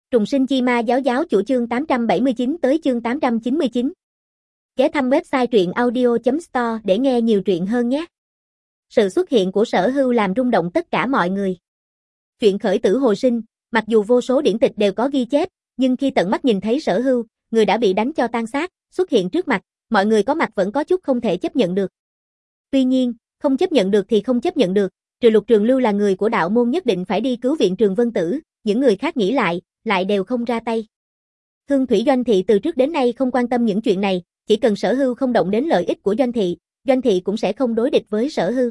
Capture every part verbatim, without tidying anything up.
Trùng sinh chi ma giáo giáo chủ chương tám trăm bảy mươi chín tới chương tám trăm chín mươi chín. Ghé thăm website truyện audio chấm store để nghe nhiều truyện hơn nhé. Sự xuất hiện của Sở Hưu làm rung động tất cả mọi người. Chuyện khởi tử hồi sinh, mặc dù vô số điển tịch đều có ghi chép, nhưng khi tận mắt nhìn thấy Sở Hưu, người đã bị đánh cho tan xác, xuất hiện trước mặt, mọi người có mặt vẫn có chút không thể chấp nhận được. Tuy nhiên, không chấp nhận được thì không chấp nhận được, trừ Lục Trường Lưu là người của đạo môn nhất định phải đi cứu viện Trường Vân Tử, những người khác nghĩ lại, lại đều không ra tay. Hương Thủy Doanh Thị từ trước đến nay không quan tâm những chuyện này, chỉ cần Sở Hưu không động đến lợi ích của Doanh Thị, Doanh Thị cũng sẽ không đối địch với Sở Hưu.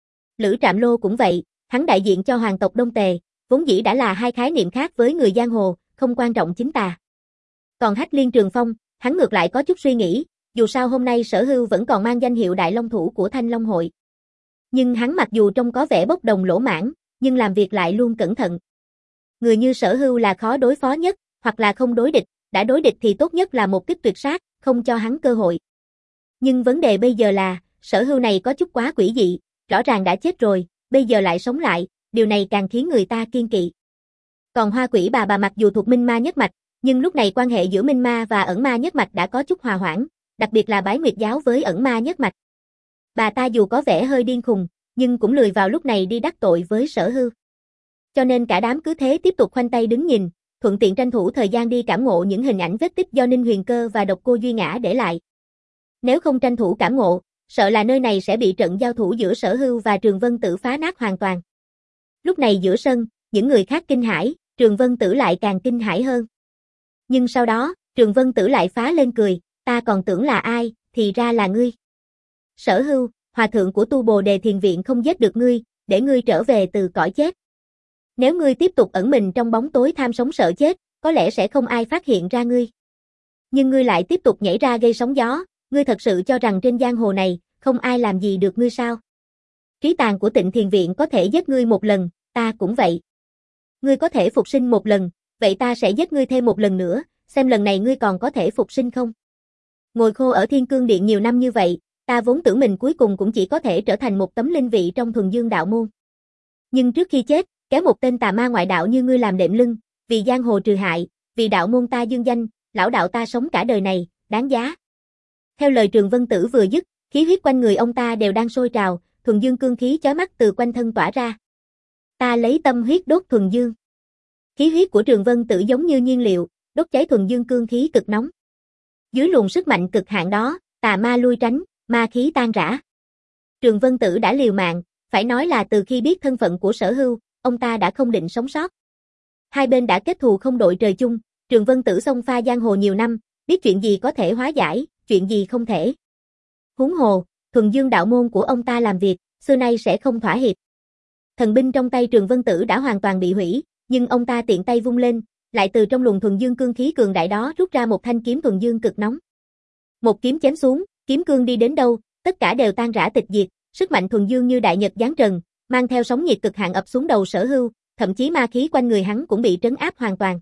Lữ Trạm Lô cũng vậy, hắn đại diện cho hoàng tộc Đông Tề, vốn dĩ đã là hai khái niệm khác với người giang hồ, không quan trọng chính tà. Còn Hách Liên Trường Phong, hắn ngược lại có chút suy nghĩ, dù sao hôm nay Sở Hưu vẫn còn mang danh hiệu đại long thủ của Thanh Long hội. Nhưng hắn mặc dù trông có vẻ bốc đồng lỗ mãng, nhưng làm việc lại luôn cẩn thận. Người như Sở Hưu là khó đối phó nhất, hoặc là không đối địch, đã đối địch thì tốt nhất là một kích tuyệt sát, không cho hắn cơ hội. Nhưng vấn đề bây giờ là, Sở Hưu này có chút quá quỷ dị, rõ ràng đã chết rồi, bây giờ lại sống lại, điều này càng khiến người ta kiêng kỵ. Còn Hoa Quỷ bà bà mặc dù thuộc Minh Ma nhất mạch, nhưng lúc này quan hệ giữa Minh Ma và Ẩn Ma nhất mạch đã có chút hòa hoãn, đặc biệt là Bái Nguyệt giáo với Ẩn Ma nhất mạch. Bà ta dù có vẻ hơi điên khùng, nhưng cũng lười vào lúc này đi đắc tội với Sở Hưu. Cho nên cả đám cứ thế tiếp tục khoanh tay đứng nhìn, thuận tiện tranh thủ thời gian đi cảm ngộ những hình ảnh vết tích do Ninh Huyền Cơ và Độc Cô Duy Ngã để lại. Nếu không tranh thủ cảm ngộ, sợ là nơi này sẽ bị trận giao thủ giữa Sở Hưu và Trường Vân Tử phá nát hoàn toàn. Lúc này giữa sân, những người khác kinh hãi, Trường Vân Tử lại càng kinh hãi hơn. Nhưng sau đó, Trường Vân Tử lại phá lên cười, ta còn tưởng là ai, thì ra là ngươi. Sở Hưu, hòa thượng của Tu Bồ Đề Thiền Viện không giết được ngươi, để ngươi trở về từ cõi chết. Nếu ngươi tiếp tục ẩn mình trong bóng tối tham sống sợ chết, có lẽ sẽ không ai phát hiện ra ngươi. Nhưng ngươi lại tiếp tục nhảy ra gây sóng gió, ngươi thật sự cho rằng trên giang hồ này, không ai làm gì được ngươi sao? Trí tàn của Tịnh Thiền Viện có thể giết ngươi một lần, ta cũng vậy. Ngươi có thể phục sinh một lần, vậy ta sẽ giết ngươi thêm một lần nữa, xem lần này ngươi còn có thể phục sinh không? Ngồi khô ở Thiên Cương Điện nhiều năm như vậy, ta vốn tưởng mình cuối cùng cũng chỉ có thể trở thành một tấm linh vị trong Thuần Dương đạo môn. Nhưng trước khi chết, kéo một tên tà ma ngoại đạo như ngươi làm đệm lưng, vì giang hồ trừ hại, vì đạo môn ta dương danh, lão đạo ta sống cả đời này, đáng giá. Theo lời Trường Vân Tử vừa dứt, khí huyết quanh người ông ta đều đang sôi trào, thuần dương cương khí chói mắt từ quanh thân tỏa ra. Ta lấy tâm huyết đốt thuần dương. Khí huyết của Trường Vân Tử giống như nhiên liệu, đốt cháy thuần dương cương khí cực nóng. Dưới luồng sức mạnh cực hạn đó, tà ma lui tránh, ma khí tan rã. Trường Vân Tử đã liều mạng, phải nói là từ khi biết thân phận của Sở Hưu, ông ta đã không định sống sót. Hai bên đã kết thù không đội trời chung, Trường Vân Tử xông pha giang hồ nhiều năm, biết chuyện gì có thể hóa giải, chuyện gì không thể. Huống hồ, Thuần Dương đạo môn của ông ta làm việc, xưa nay sẽ không thỏa hiệp. Thần binh trong tay Trường Vân Tử đã hoàn toàn bị hủy, nhưng ông ta tiện tay vung lên, lại từ trong luồng thuần dương cương khí cường đại đó rút ra một thanh kiếm thuần dương cực nóng. Một kiếm chém xuống, kiếm cương đi đến đâu, tất cả đều tan rã tịch diệt, sức mạnh thuần dương như đại nhật giáng trần, mang theo sóng nhiệt cực hạn ập xuống đầu Sở Hưu, thậm chí ma khí quanh người hắn cũng bị trấn áp hoàn toàn.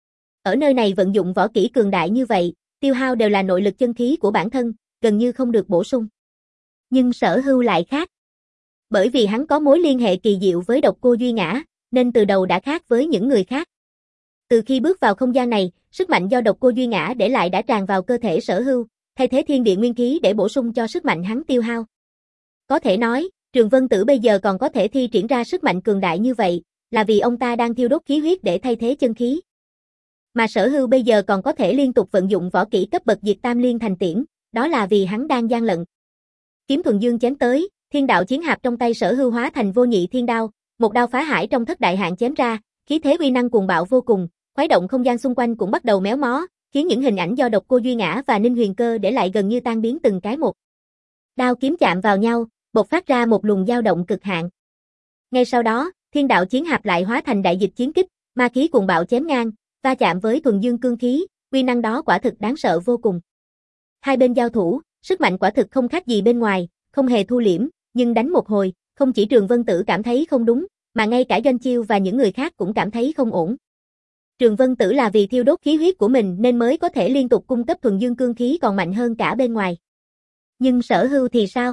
Ở nơi này vận dụng võ kỹ cường đại như vậy, tiêu hao đều là nội lực chân khí của bản thân, gần như không được bổ sung. Nhưng Sở Hưu lại khác. Bởi vì hắn có mối liên hệ kỳ diệu với Độc Cô Duy Ngã, nên từ đầu đã khác với những người khác. Từ khi bước vào không gian này, sức mạnh do Độc Cô Duy Ngã để lại đã tràn vào cơ thể Sở Hưu, thay thế thiên địa nguyên khí để bổ sung cho sức mạnh hắn tiêu hao. Có thể nói, Trường Vân Tử bây giờ còn có thể thi triển ra sức mạnh cường đại như vậy, là vì ông ta đang thiêu đốt khí huyết để thay thế chân khí. Mà Sở Hưu bây giờ còn có thể liên tục vận dụng võ kỹ cấp bậc Diệt Tam Liên thành tiễn, đó là vì hắn đang gian lận. Kiếm thuần dương chém tới, thiên đạo chiến hạp trong tay Sở Hưu hóa thành vô nhị thiên đao, một đao phá hải trong thất đại hạn chém ra, khí thế uy năng cuồng bạo vô cùng, khuấy động không gian xung quanh cũng bắt đầu méo mó, khiến những hình ảnh do Độc Cô Duy Ngã và Ninh Huyền Cơ để lại gần như tan biến từng cái một. Đao kiếm chạm vào nhau, bộc phát ra một luồng dao động cực hạn. Ngay sau đó, thiên đạo chiến hạp lại hóa thành đại dịch chiến kích, ma khí cuồng bạo chém ngang, va chạm với thuần dương cương khí, uy năng đó quả thực đáng sợ vô cùng. Hai bên giao thủ, sức mạnh quả thực không khác gì bên ngoài, không hề thu liễm, nhưng đánh một hồi, không chỉ Trường Vân Tử cảm thấy không đúng, mà ngay cả Doanh Chiêu và những người khác cũng cảm thấy không ổn. Trường Vân Tử là vì thiêu đốt khí huyết của mình nên mới có thể liên tục cung cấp thuần dương cương khí còn mạnh hơn cả bên ngoài. Nhưng Sở Hưu thì sao?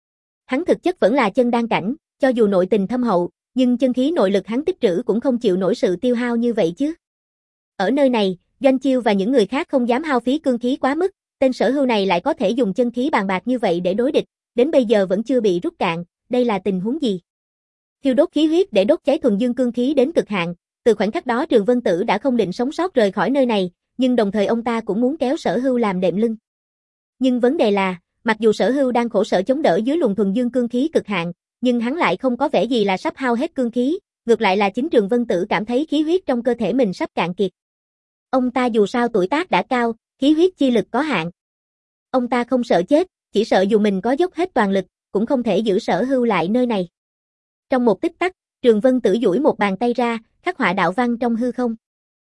Hắn thực chất vẫn là chân đan cảnh, cho dù nội tình thâm hậu, nhưng chân khí nội lực hắn tích trữ cũng không chịu nổi sự tiêu hao như vậy chứ. Ở nơi này, Doanh Chiêu và những người khác không dám hao phí cương khí quá mức, tên Sở Hưu này lại có thể dùng chân khí bàn bạc như vậy để đối địch, đến bây giờ vẫn chưa bị rút cạn, đây là tình huống gì? Thiêu đốt khí huyết để đốt cháy thuần dương cương khí đến cực hạn, từ khoảnh khắc đó Trường Vân Tử đã không định sống sót rời khỏi nơi này, nhưng đồng thời ông ta cũng muốn kéo Sở Hưu làm đệm lưng. Nhưng vấn đề là, mặc dù Sở Hưu đang khổ sở chống đỡ dưới luồng thuần dương cương khí cực hạn, nhưng hắn lại không có vẻ gì là sắp hao hết cương khí, ngược lại là chính Trường Vân Tử cảm thấy khí huyết trong cơ thể mình sắp cạn kiệt. Ông ta dù sao tuổi tác đã cao, khí huyết chi lực có hạn. Ông ta không sợ chết, chỉ sợ dù mình có dốc hết toàn lực, cũng không thể giữ Sở Hưu lại nơi này. Trong một tích tắc, Trường Vân Tử duỗi một bàn tay ra, khắc họa đạo văn trong hư không.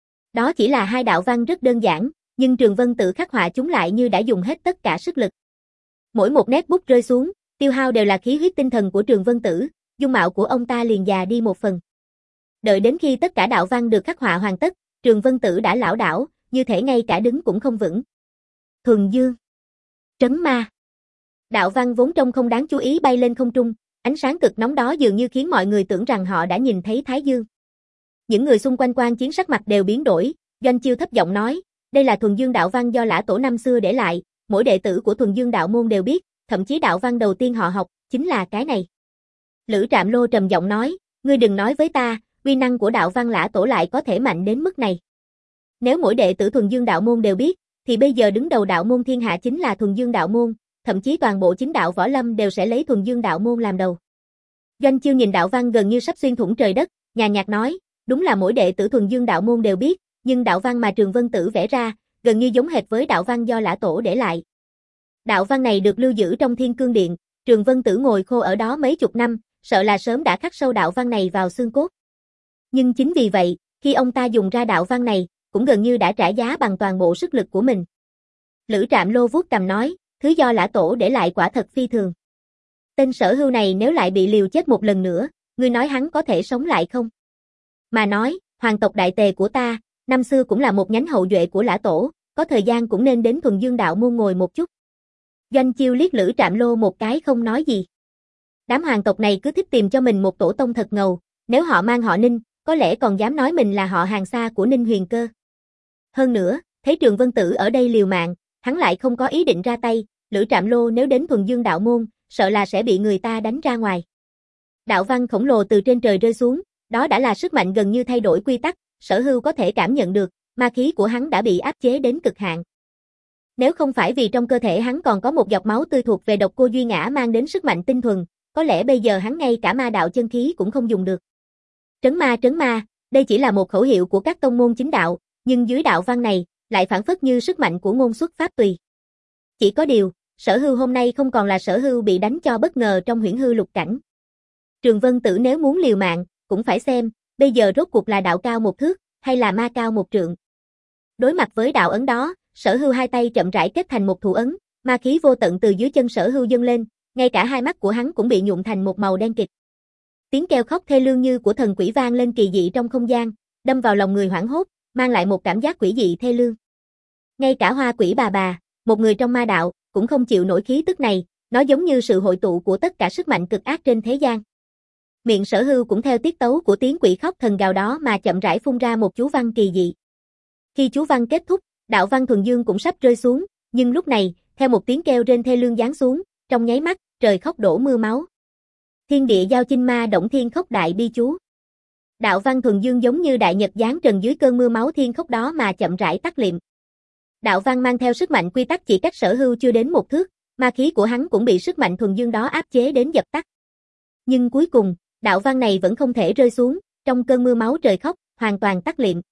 Đó chỉ là hai đạo văn rất đơn giản, nhưng Trường Vân Tử khắc họa chúng lại như đã dùng hết tất cả sức lực. Mỗi một nét bút rơi xuống, tiêu hao đều là khí huyết tinh thần của Trường Vân Tử, dung mạo của ông ta liền già đi một phần. Đợi đến khi tất cả đạo văn được khắc họa hoàn tất, Trường Vân Tử đã lảo đảo, như thể ngay cả đứng cũng không vững. Thuần dương, trấn ma. Đạo văn vốn trông không đáng chú ý bay lên không trung, ánh sáng cực nóng đó dường như khiến mọi người tưởng rằng họ đã nhìn thấy Thái Dương. Những người xung quanh quan chiến sắc mặt đều biến đổi, Doanh Chiêu thấp giọng nói, đây là thuần dương đạo văn do Lã Tổ năm xưa để lại, mỗi đệ tử của thuần dương đạo môn đều biết, thậm chí đạo văn đầu tiên họ học, chính là cái này. Lữ Trạm Lô trầm giọng nói, ngươi đừng nói với ta, uy năng của đạo văn Lã Tổ lại có thể mạnh đến mức này. Nếu mỗi đệ tử thuần dương đạo môn đều biết, thì bây giờ đứng đầu đạo môn thiên hạ chính là thuần dương đạo môn, thậm chí toàn bộ chính đạo võ lâm đều sẽ lấy thuần dương đạo môn làm đầu. Doanh Chiêu nhìn đạo văn gần như sắp xuyên thủng trời đất, nhàn nhạt nói, đúng là mỗi đệ tử thuần dương đạo môn đều biết, nhưng đạo văn mà Trường Vân Tử vẽ ra, gần như giống hệt với đạo văn do Lã Tổ để lại. Đạo văn này được lưu giữ trong Thiên Cương Điện, Trường Vân Tử ngồi khô ở đó mấy chục năm, sợ là sớm đã khắc sâu đạo văn này vào xương cốt. Nhưng chính vì vậy, khi ông ta dùng ra đạo văn này, cũng gần như đã trả giá bằng toàn bộ sức lực của mình. Lữ Trạm Lô vuốt cằm nói, thứ do Lã Tổ để lại quả thật phi thường. Tên Sở Hưu này nếu lại bị liều chết một lần nữa, ngươi nói hắn có thể sống lại không? Mà nói, hoàng tộc đại tề của ta, năm xưa cũng là một nhánh hậu duệ của Lã Tổ, có thời gian cũng nên đến thuần dương đạo môn ngồi một chút. Doanh Chiêu liếc Lữ Trạm Lô một cái không nói gì. Đám hoàng tộc này cứ thích tìm cho mình một tổ tông thật ngầu, nếu họ mang họ Ninh, có lẽ còn dám nói mình là họ hàng xa của Ninh Huyền Cơ. Hơn nữa, thấy Trường Vân Tử ở đây liều mạng, hắn lại không có ý định ra tay, Lữ Trạm Lô nếu đến thuần dương đạo môn, sợ là sẽ bị người ta đánh ra ngoài. Đạo văn khổng lồ từ trên trời rơi xuống, đó đã là sức mạnh gần như thay đổi quy tắc, Sở Hưu có thể cảm nhận được, ma khí của hắn đã bị áp chế đến cực hạn. Nếu không phải vì trong cơ thể hắn còn có một giọt máu tươi thuộc về độc cô Duy Ngã mang đến sức mạnh tinh thuần, có lẽ bây giờ hắn ngay cả ma đạo chân khí cũng không dùng được. Trấn ma trấn ma, đây chỉ là một khẩu hiệu của các tông môn chính đạo, nhưng dưới đạo văn này, lại phản phất như sức mạnh của ngôn xuất pháp tùy. Chỉ có điều, Sở Hưu hôm nay không còn là Sở Hưu bị đánh cho bất ngờ trong huyễn hư lục cảnh. Trường Vân Tử nếu muốn liều mạng, cũng phải xem, bây giờ rốt cuộc là đạo cao một thước, hay là ma cao một trượng. Đối mặt với đạo ấn đó, Sở Hưu hai tay chậm rãi kết thành một thủ ấn, ma khí vô tận từ dưới chân Sở Hưu dâng lên, ngay cả hai mắt của hắn cũng bị nhuộm thành một màu đen kịt. Tiếng kêu khóc thê lương như của thần quỷ vang lên kỳ dị trong không gian, đâm vào lòng người hoảng hốt, mang lại một cảm giác quỷ dị thê lương. Ngay cả Hoa Quỷ bà bà, một người trong ma đạo, cũng không chịu nổi khí tức này, nó giống như sự hội tụ của tất cả sức mạnh cực ác trên thế gian. Miệng Sở Hưu cũng theo tiết tấu của tiếng quỷ khóc thần gào đó mà chậm rãi phun ra một chú văn kỳ dị. Khi chú văn kết thúc, đạo văn thuần dương cũng sắp rơi xuống, nhưng lúc này, theo một tiếng kêu rên thê lương giáng xuống, trong nháy mắt, trời khóc đổ mưa máu. Thiên địa giao chinh ma động thiên khóc đại bi chú. Đạo văn thuần dương giống như đại nhật giáng trần dưới cơn mưa máu thiên khóc đó mà chậm rãi tắt liệm. Đạo văn mang theo sức mạnh quy tắc chỉ cách Sở Hưu chưa đến một thước, ma khí của hắn cũng bị sức mạnh thuần dương đó áp chế đến dập tắt. Nhưng cuối cùng, đạo văn này vẫn không thể rơi xuống, trong cơn mưa máu trời khóc, hoàn toàn tắt liệm.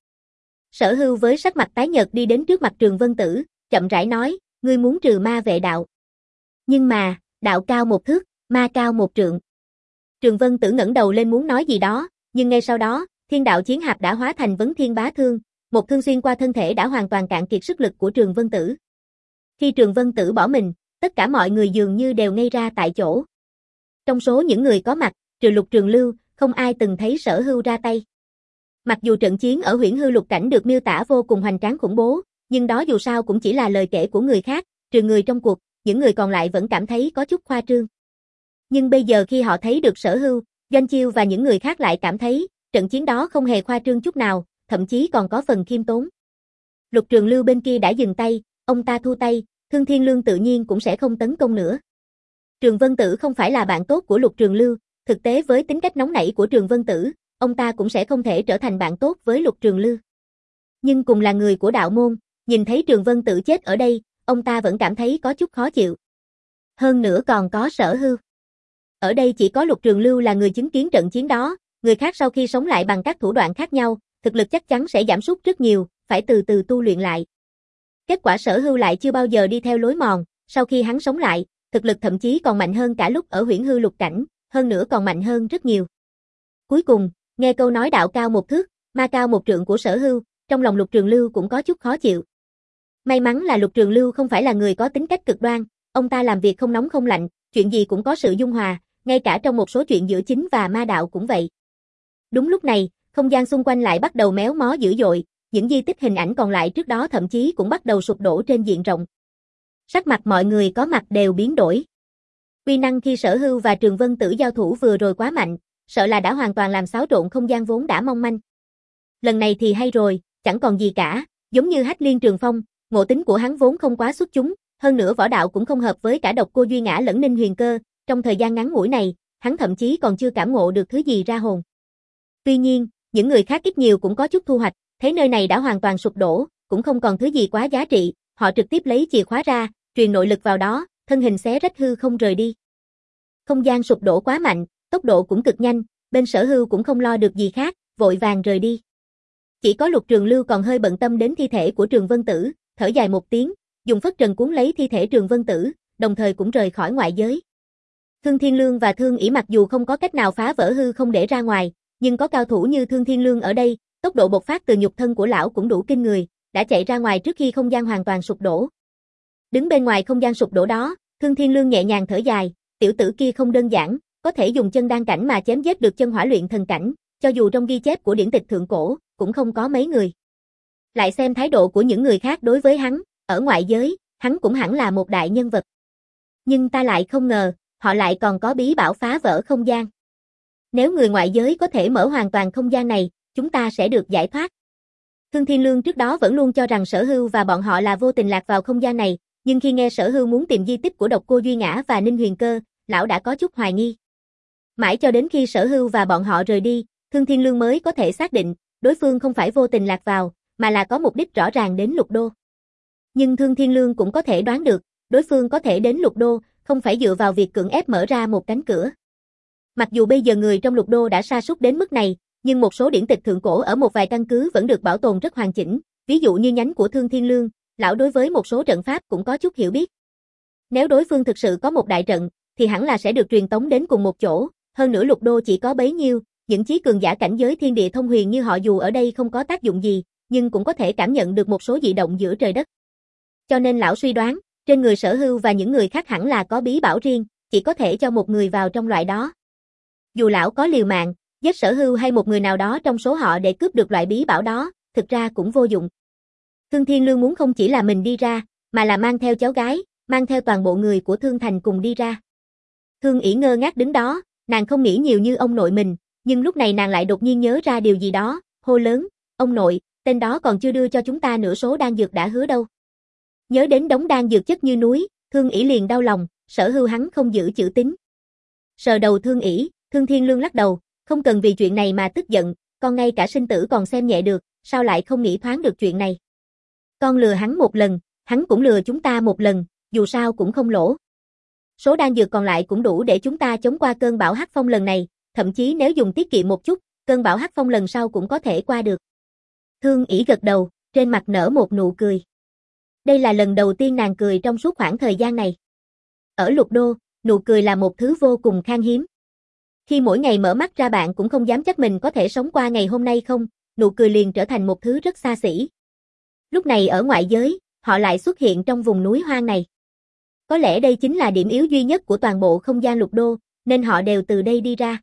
Sở Hưu với sắc mặt tái nhợt đi đến trước mặt Trường Vân Tử, chậm rãi nói, ngươi muốn trừ ma vệ đạo. Nhưng mà, đạo cao một thước, ma cao một trượng. Trường Vân Tử ngẩng đầu lên muốn nói gì đó, nhưng ngay sau đó, thiên đạo chiến hạp đã hóa thành vấn thiên bá thương, một thương xuyên qua thân thể đã hoàn toàn cạn kiệt sức lực của Trường Vân Tử. Khi Trường Vân Tử bỏ mình, tất cả mọi người dường như đều ngây ra tại chỗ. Trong số những người có mặt, trừ Lục Trường Lưu, không ai từng thấy Sở Hưu ra tay. Mặc dù trận chiến ở huyễn hư lục cảnh được miêu tả vô cùng hoành tráng khủng bố, nhưng đó dù sao cũng chỉ là lời kể của người khác, trừ người trong cuộc, những người còn lại vẫn cảm thấy có chút khoa trương. Nhưng bây giờ khi họ thấy được Sở Hưu, Doanh Chiêu và những người khác lại cảm thấy, trận chiến đó không hề khoa trương chút nào, thậm chí còn có phần khiêm tốn. Lục Trường Lưu bên kia đã dừng tay, ông ta thu tay, Thương Thiên Lương tự nhiên cũng sẽ không tấn công nữa. Trường Vân Tử không phải là bạn tốt của Lục Trường Lưu, thực tế với tính cách nóng nảy của Trường Vân Tử, ông ta cũng sẽ không thể trở thành bạn tốt với Lục Trường Lưu. Nhưng cùng là người của đạo môn, nhìn thấy Trường Vân Tử chết ở đây, ông ta vẫn cảm thấy có chút khó chịu. Hơn nữa còn có Sở Hưu. Ở đây chỉ có Lục Trường Lưu là người chứng kiến trận chiến đó, người khác sau khi sống lại bằng các thủ đoạn khác nhau, thực lực chắc chắn sẽ giảm sút rất nhiều, phải từ từ tu luyện lại. Kết quả Sở Hưu lại chưa bao giờ đi theo lối mòn, sau khi hắn sống lại, thực lực thậm chí còn mạnh hơn cả lúc ở Huyễn Hư Lục cảnh, hơn nữa còn mạnh hơn rất nhiều. Cuối cùng, nghe câu nói đạo cao một thước, ma cao một trượng của Sở Hưu, trong lòng Lục Trường Lưu cũng có chút khó chịu. May mắn là Lục Trường Lưu không phải là người có tính cách cực đoan, ông ta làm việc không nóng không lạnh, chuyện gì cũng có sự dung hòa, ngay cả trong một số chuyện giữa chính và ma đạo cũng vậy. Đúng lúc này, không gian xung quanh lại bắt đầu méo mó dữ dội, những di tích hình ảnh còn lại trước đó thậm chí cũng bắt đầu sụp đổ trên diện rộng. Sắc mặt mọi người có mặt đều biến đổi. Uy năng khi Sở Hưu và Trường Vân Tử giao thủ vừa rồi quá mạnh, sợ là đã hoàn toàn làm xáo trộn không gian vốn đã mong manh. Lần này thì hay rồi, chẳng còn gì cả, giống như Hách Liên Trường Phong, ngộ tính của hắn vốn không quá xuất chúng, hơn nữa võ đạo cũng không hợp với cả Độc Cô Duy Ngã lẫn Ninh Huyền Cơ, trong thời gian ngắn ngủi này, hắn thậm chí còn chưa cảm ngộ được thứ gì ra hồn. Tuy nhiên, những người khác ít nhiều cũng có chút thu hoạch, thấy nơi này đã hoàn toàn sụp đổ, cũng không còn thứ gì quá giá trị, họ trực tiếp lấy chìa khóa ra, truyền nội lực vào đó, thân hình xé rách hư không rời đi. Không gian sụp đổ quá mạnh, tốc độ cũng cực nhanh, bên Sở Hưu cũng không lo được gì khác, vội vàng rời đi. Chỉ có Lục Trường Lưu còn hơi bận tâm đến thi thể của Trường Vân Tử, thở dài một tiếng, dùng phất trần cuốn lấy thi thể Trường Vân Tử, đồng thời cũng rời khỏi ngoại giới. Thương Thiên Lương và Thương ỷ mặc dù không có cách nào phá vỡ hư không để ra ngoài, nhưng có cao thủ như Thương Thiên Lương ở đây, tốc độ bộc phát từ nhục thân của lão cũng đủ kinh người, đã chạy ra ngoài trước khi không gian hoàn toàn sụp đổ. Đứng bên ngoài không gian sụp đổ đó, Thương Thiên Lương nhẹ nhàng thở dài, tiểu tử kia không đơn giản, có thể dùng chân đan cảnh mà chém giết được chân hỏa luyện thần cảnh, cho dù trong ghi chép của điển tịch thượng cổ, cũng không có mấy người. Lại xem thái độ của những người khác đối với hắn, ở ngoại giới, hắn cũng hẳn là một đại nhân vật. Nhưng ta lại không ngờ, họ lại còn có bí bảo phá vỡ không gian. Nếu người ngoại giới có thể mở hoàn toàn không gian này, chúng ta sẽ được giải thoát. Thương Thiên Lương trước đó vẫn luôn cho rằng Sở Hưu và bọn họ là vô tình lạc vào không gian này, nhưng khi nghe Sở Hưu muốn tìm di tích của Độc Cô Duy Ngã và Ninh Huyền Cơ, lão đã có chút hoài nghi. Mãi cho đến khi Sở Hưu và bọn họ rời đi, Thương Thiên Lương mới có thể xác định, đối phương không phải vô tình lạc vào, mà là có mục đích rõ ràng đến Lục Đô. Nhưng Thương Thiên Lương cũng có thể đoán được, đối phương có thể đến Lục Đô, không phải dựa vào việc cưỡng ép mở ra một cánh cửa. Mặc dù bây giờ người trong Lục Đô đã sa sút đến mức này, nhưng một số điển tịch thượng cổ ở một vài căn cứ vẫn được bảo tồn rất hoàn chỉnh, ví dụ như nhánh của Thương Thiên Lương, lão đối với một số trận pháp cũng có chút hiểu biết. Nếu đối phương thực sự có một đại trận, thì hẳn là sẽ được truyền tống đến cùng một chỗ, hơn nữa Lục Đô chỉ có bấy nhiêu, những chí cường giả cảnh giới thiên địa thông huyền như họ dù ở đây không có tác dụng gì, nhưng cũng có thể cảm nhận được một số dị động giữa trời đất. Cho nên lão suy đoán, trên người Sở Hưu và những người khác hẳn là có bí bảo riêng, chỉ có thể cho một người vào trong loại đó. Dù lão có liều mạng, giết Sở Hưu hay một người nào đó trong số họ để cướp được loại bí bảo đó, thực ra cũng vô dụng. Thương Thiên Lương muốn không chỉ là mình đi ra, mà là mang theo cháu gái, mang theo toàn bộ người của Thương Thành cùng đi ra. Thương ỷ ngơ ngác đứng đó, nàng không nghĩ nhiều như ông nội mình, nhưng lúc này nàng lại đột nhiên nhớ ra điều gì đó, hô lớn, ông nội, tên đó còn chưa đưa cho chúng ta nửa số đan dược đã hứa đâu. Nhớ đến đống đan dược chất như núi, Thương ỷ liền đau lòng, Sở Hưu hắn không giữ chữ tín. Sờ đầu Thương ỷ, Thương Thiên Lương lắc đầu, không cần vì chuyện này mà tức giận, con ngay cả sinh tử còn xem nhẹ được, sao lại không nghĩ thoáng được chuyện này. Con lừa hắn một lần, hắn cũng lừa chúng ta một lần, dù sao cũng không lỗ. Số đan dược còn lại cũng đủ để chúng ta chống qua cơn bão hắc phong lần này, thậm chí nếu dùng tiết kiệm một chút, cơn bão hắc phong lần sau cũng có thể qua được. Thương ỷ gật đầu, trên mặt nở một nụ cười. Đây là lần đầu tiên nàng cười trong suốt khoảng thời gian này. Ở Lục Đô, nụ cười là một thứ vô cùng khan hiếm. Khi mỗi ngày mở mắt ra bạn cũng không dám chắc mình có thể sống qua ngày hôm nay không, nụ cười liền trở thành một thứ rất xa xỉ. Lúc này ở ngoại giới, họ lại xuất hiện trong vùng núi hoang này. Có lẽ đây chính là điểm yếu duy nhất của toàn bộ không gian Lục Đô, nên họ đều từ đây đi ra.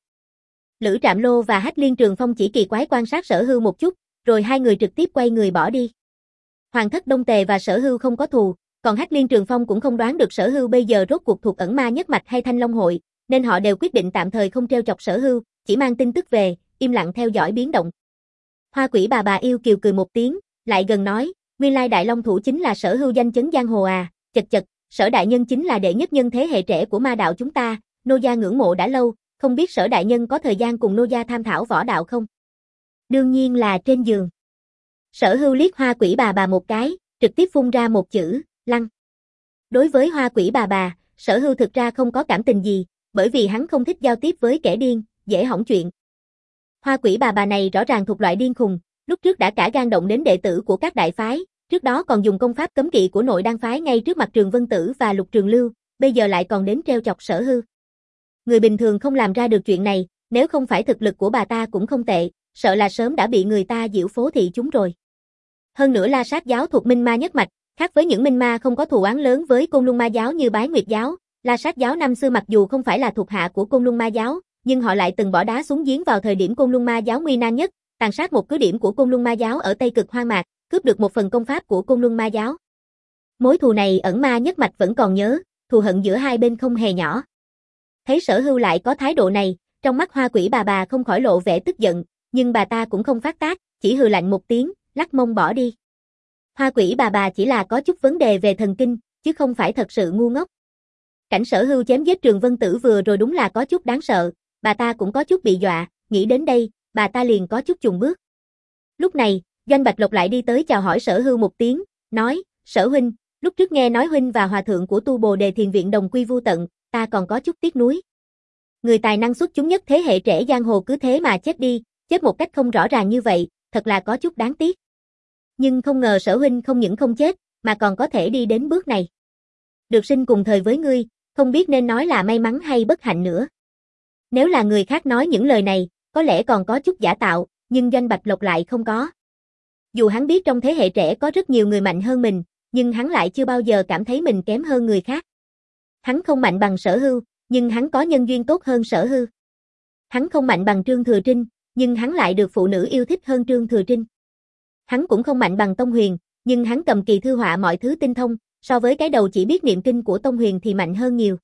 Lữ Trạm Lô và Hách Liên Trường Phong chỉ kỳ quái quan sát Sở Hưu một chút, rồi hai người trực tiếp quay người bỏ đi. Hoàng thất Đông Tề và Sở Hưu không có thù, còn Hách Liên Trường Phong cũng không đoán được Sở Hưu bây giờ rốt cuộc thuộc ẩn ma nhất mạch hay Thanh Long hội, nên họ đều quyết định tạm thời không trêu chọc Sở Hưu, chỉ mang tin tức về, im lặng theo dõi biến động. Hoa Quỷ bà bà yêu kiều cười một tiếng, lại gần nói, Nguyên lai Đại Long Thủ chính là Sở Hưu danh chấn giang hồ à, chật chật, Sở đại nhân chính là đệ nhất nhân thế hệ trẻ của ma đạo chúng ta, nô gia ngưỡng mộ đã lâu, không biết Sở đại nhân có thời gian cùng nô gia tham thảo võ đạo không? Đương nhiên là trên giường. Sở Hưu liếc Hoa Quỷ bà bà một cái, trực tiếp phun ra một chữ, lăng. Đối với Hoa Quỷ bà bà, Sở Hưu thực ra không có cảm tình gì, bởi vì hắn không thích giao tiếp với kẻ điên, dễ hỏng chuyện. Hoa Quỷ bà bà này rõ ràng thuộc loại điên khùng, lúc trước đã cả gan động đến đệ tử của các đại phái, trước đó còn dùng công pháp cấm kỵ của nội đan phái ngay trước mặt Trường Vân Tử và Lục Trường Lưu, bây giờ lại còn đến treo chọc Sở Hưu. Người bình thường không làm ra được chuyện này, nếu không phải thực lực của bà ta cũng không tệ, sợ là sớm đã bị người ta diễu phố thị chúng rồi. Hơn nữa La Sát giáo thuộc Minh Ma nhất mạch, khác với những Minh Ma không có thù oán lớn với Côn Luân Ma giáo như Bái Nguyệt giáo, La Sát giáo năm xưa mặc dù không phải là thuộc hạ của Côn Luân Ma giáo, nhưng họ lại từng bỏ đá xuống giếng vào thời điểm Côn Luân Ma giáo nguy nan nhất, tàn sát một cứ điểm của Côn Luân Ma giáo ở Tây Cực hoang mạc, cướp được một phần công pháp của Côn Luân Ma giáo. Mối thù này ẩn Ma nhất mạch vẫn còn nhớ, thù hận giữa hai bên không hề nhỏ. Thấy Sở Hưu lại có thái độ này, trong mắt Hoa Quỷ bà bà không khỏi lộ vẻ tức giận, nhưng bà ta cũng không phát tác, chỉ hừ lạnh một tiếng, lắc mông bỏ đi. Hoa Quỷ bà bà chỉ là có chút vấn đề về thần kinh, chứ không phải thật sự ngu ngốc. Cảnh Sở Hưu chém giết Trường Vân Tử vừa rồi đúng là có chút đáng sợ, bà ta cũng có chút bị dọa, nghĩ đến đây, bà ta liền có chút chùng bước. Lúc này, Doanh Bạch Lộc lại đi tới chào hỏi Sở Hưu một tiếng, nói, Sở huynh, lúc trước nghe nói huynh và hòa thượng của tu Bồ Đề Thiền viện đồng quy vu tận, ta còn có chút tiếc nuối. Người tài năng xuất chúng nhất thế hệ trẻ giang hồ cứ thế mà chết đi, chết một cách không rõ ràng như vậy, thật là có chút đáng tiếc. Nhưng không ngờ Sở huynh không những không chết, mà còn có thể đi đến bước này. Được sinh cùng thời với ngươi, không biết nên nói là may mắn hay bất hạnh nữa. Nếu là người khác nói những lời này, có lẽ còn có chút giả tạo, nhưng Doanh Bạch Lộc lại không có. Dù hắn biết trong thế hệ trẻ có rất nhiều người mạnh hơn mình, nhưng hắn lại chưa bao giờ cảm thấy mình kém hơn người khác. Hắn không mạnh bằng Sở Hưu, nhưng hắn có nhân duyên tốt hơn Sở Hưu. Hắn không mạnh bằng Trương Thừa Trinh, nhưng hắn lại được phụ nữ yêu thích hơn Trương Thừa Trinh. Hắn cũng không mạnh bằng Tông Huyền, nhưng hắn cầm kỳ thư họa mọi thứ tinh thông, so với cái đầu chỉ biết niệm kinh của Tông Huyền thì mạnh hơn nhiều.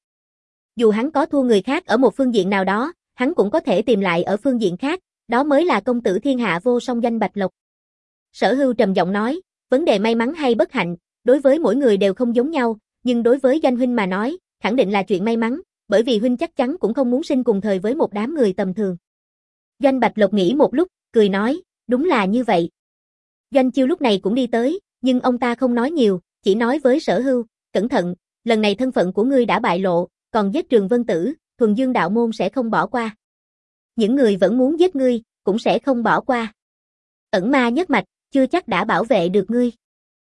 Dù hắn có thua người khác ở một phương diện nào đó, hắn cũng có thể tìm lại ở phương diện khác, đó mới là công tử thiên hạ vô song Doanh Bạch Lộc. Sở Hưu trầm giọng nói, vấn đề may mắn hay bất hạnh, đối với mỗi người đều không giống nhau, nhưng đối với Doanh huynh mà nói, khẳng định là chuyện may mắn, bởi vì huynh chắc chắn cũng không muốn sinh cùng thời với một đám người tầm thường. Doanh Bạch Lộc nghĩ một lúc, cười nói, đúng là như vậy. Doanh Chiêu lúc này cũng đi tới, nhưng ông ta không nói nhiều, chỉ nói với Sở Hưu, cẩn thận, lần này thân phận của ngươi đã bại lộ, còn giết Trường Vân Tử, Thuần Dương đạo môn sẽ không bỏ qua. Những người vẫn muốn giết ngươi, cũng sẽ không bỏ qua. Ẩn Ma nhất mạch, chưa chắc đã bảo vệ được ngươi.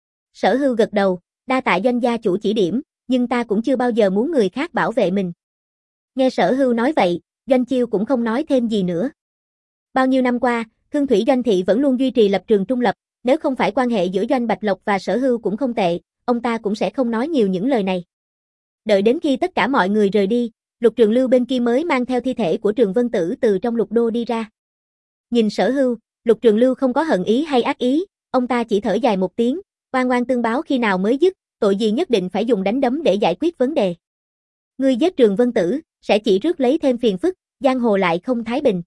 Sở Hưu gật đầu, đa tạ Doanh gia chủ chỉ điểm, nhưng ta cũng chưa bao giờ muốn người khác bảo vệ mình. Nghe Sở Hưu nói vậy, Doanh Chiêu cũng không nói thêm gì nữa. Bao nhiêu năm qua, Thương Thủy Doanh thị vẫn luôn duy trì lập trường trung lập, nếu không phải quan hệ giữa Doanh Bạch Lộc và Sở Hưu cũng không tệ, ông ta cũng sẽ không nói nhiều những lời này. Đợi đến khi tất cả mọi người rời đi, Lục Trường Lưu bên kia mới mang theo thi thể của Trường Vân Tử từ trong lục đô đi ra. Nhìn Sở Hưu, Lục Trường Lưu không có hận ý hay ác ý, ông ta chỉ thở dài một tiếng, oan oan tương báo khi nào mới dứt, tội gì nhất định phải dùng đánh đấm để giải quyết vấn đề. Ngươi giết Trường Vân Tử, sẽ chỉ rước lấy thêm phiền phức, giang hồ lại không thái bình.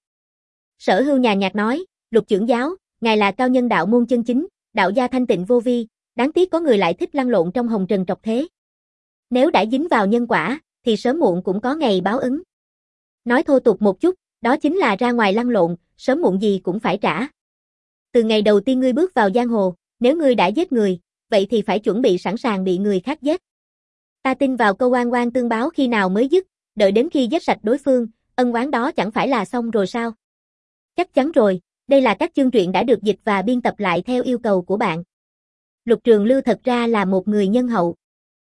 Sở Hưu nhàn nhạt nói, Lục trưởng giáo, ngài là cao nhân đạo môn chân chính, đạo gia thanh tịnh vô vi, đáng tiếc có người lại thích lăn lộn trong hồng trần trọc thế. Nếu đã dính vào nhân quả, thì sớm muộn cũng có ngày báo ứng. Nói thô tục một chút, đó chính là ra ngoài lăn lộn, sớm muộn gì cũng phải trả. Từ ngày đầu tiên ngươi bước vào giang hồ, nếu ngươi đã giết người, vậy thì phải chuẩn bị sẵn sàng bị người khác giết. Ta tin vào câu oan oan tương báo khi nào mới dứt, đợi đến khi giết sạch đối phương, ân oán đó chẳng phải là xong rồi sao? Chắc chắn rồi, đây là các chương truyện đã được dịch và biên tập lại theo yêu cầu của bạn. Lục Trường Lưu thật ra là một người nhân hậu.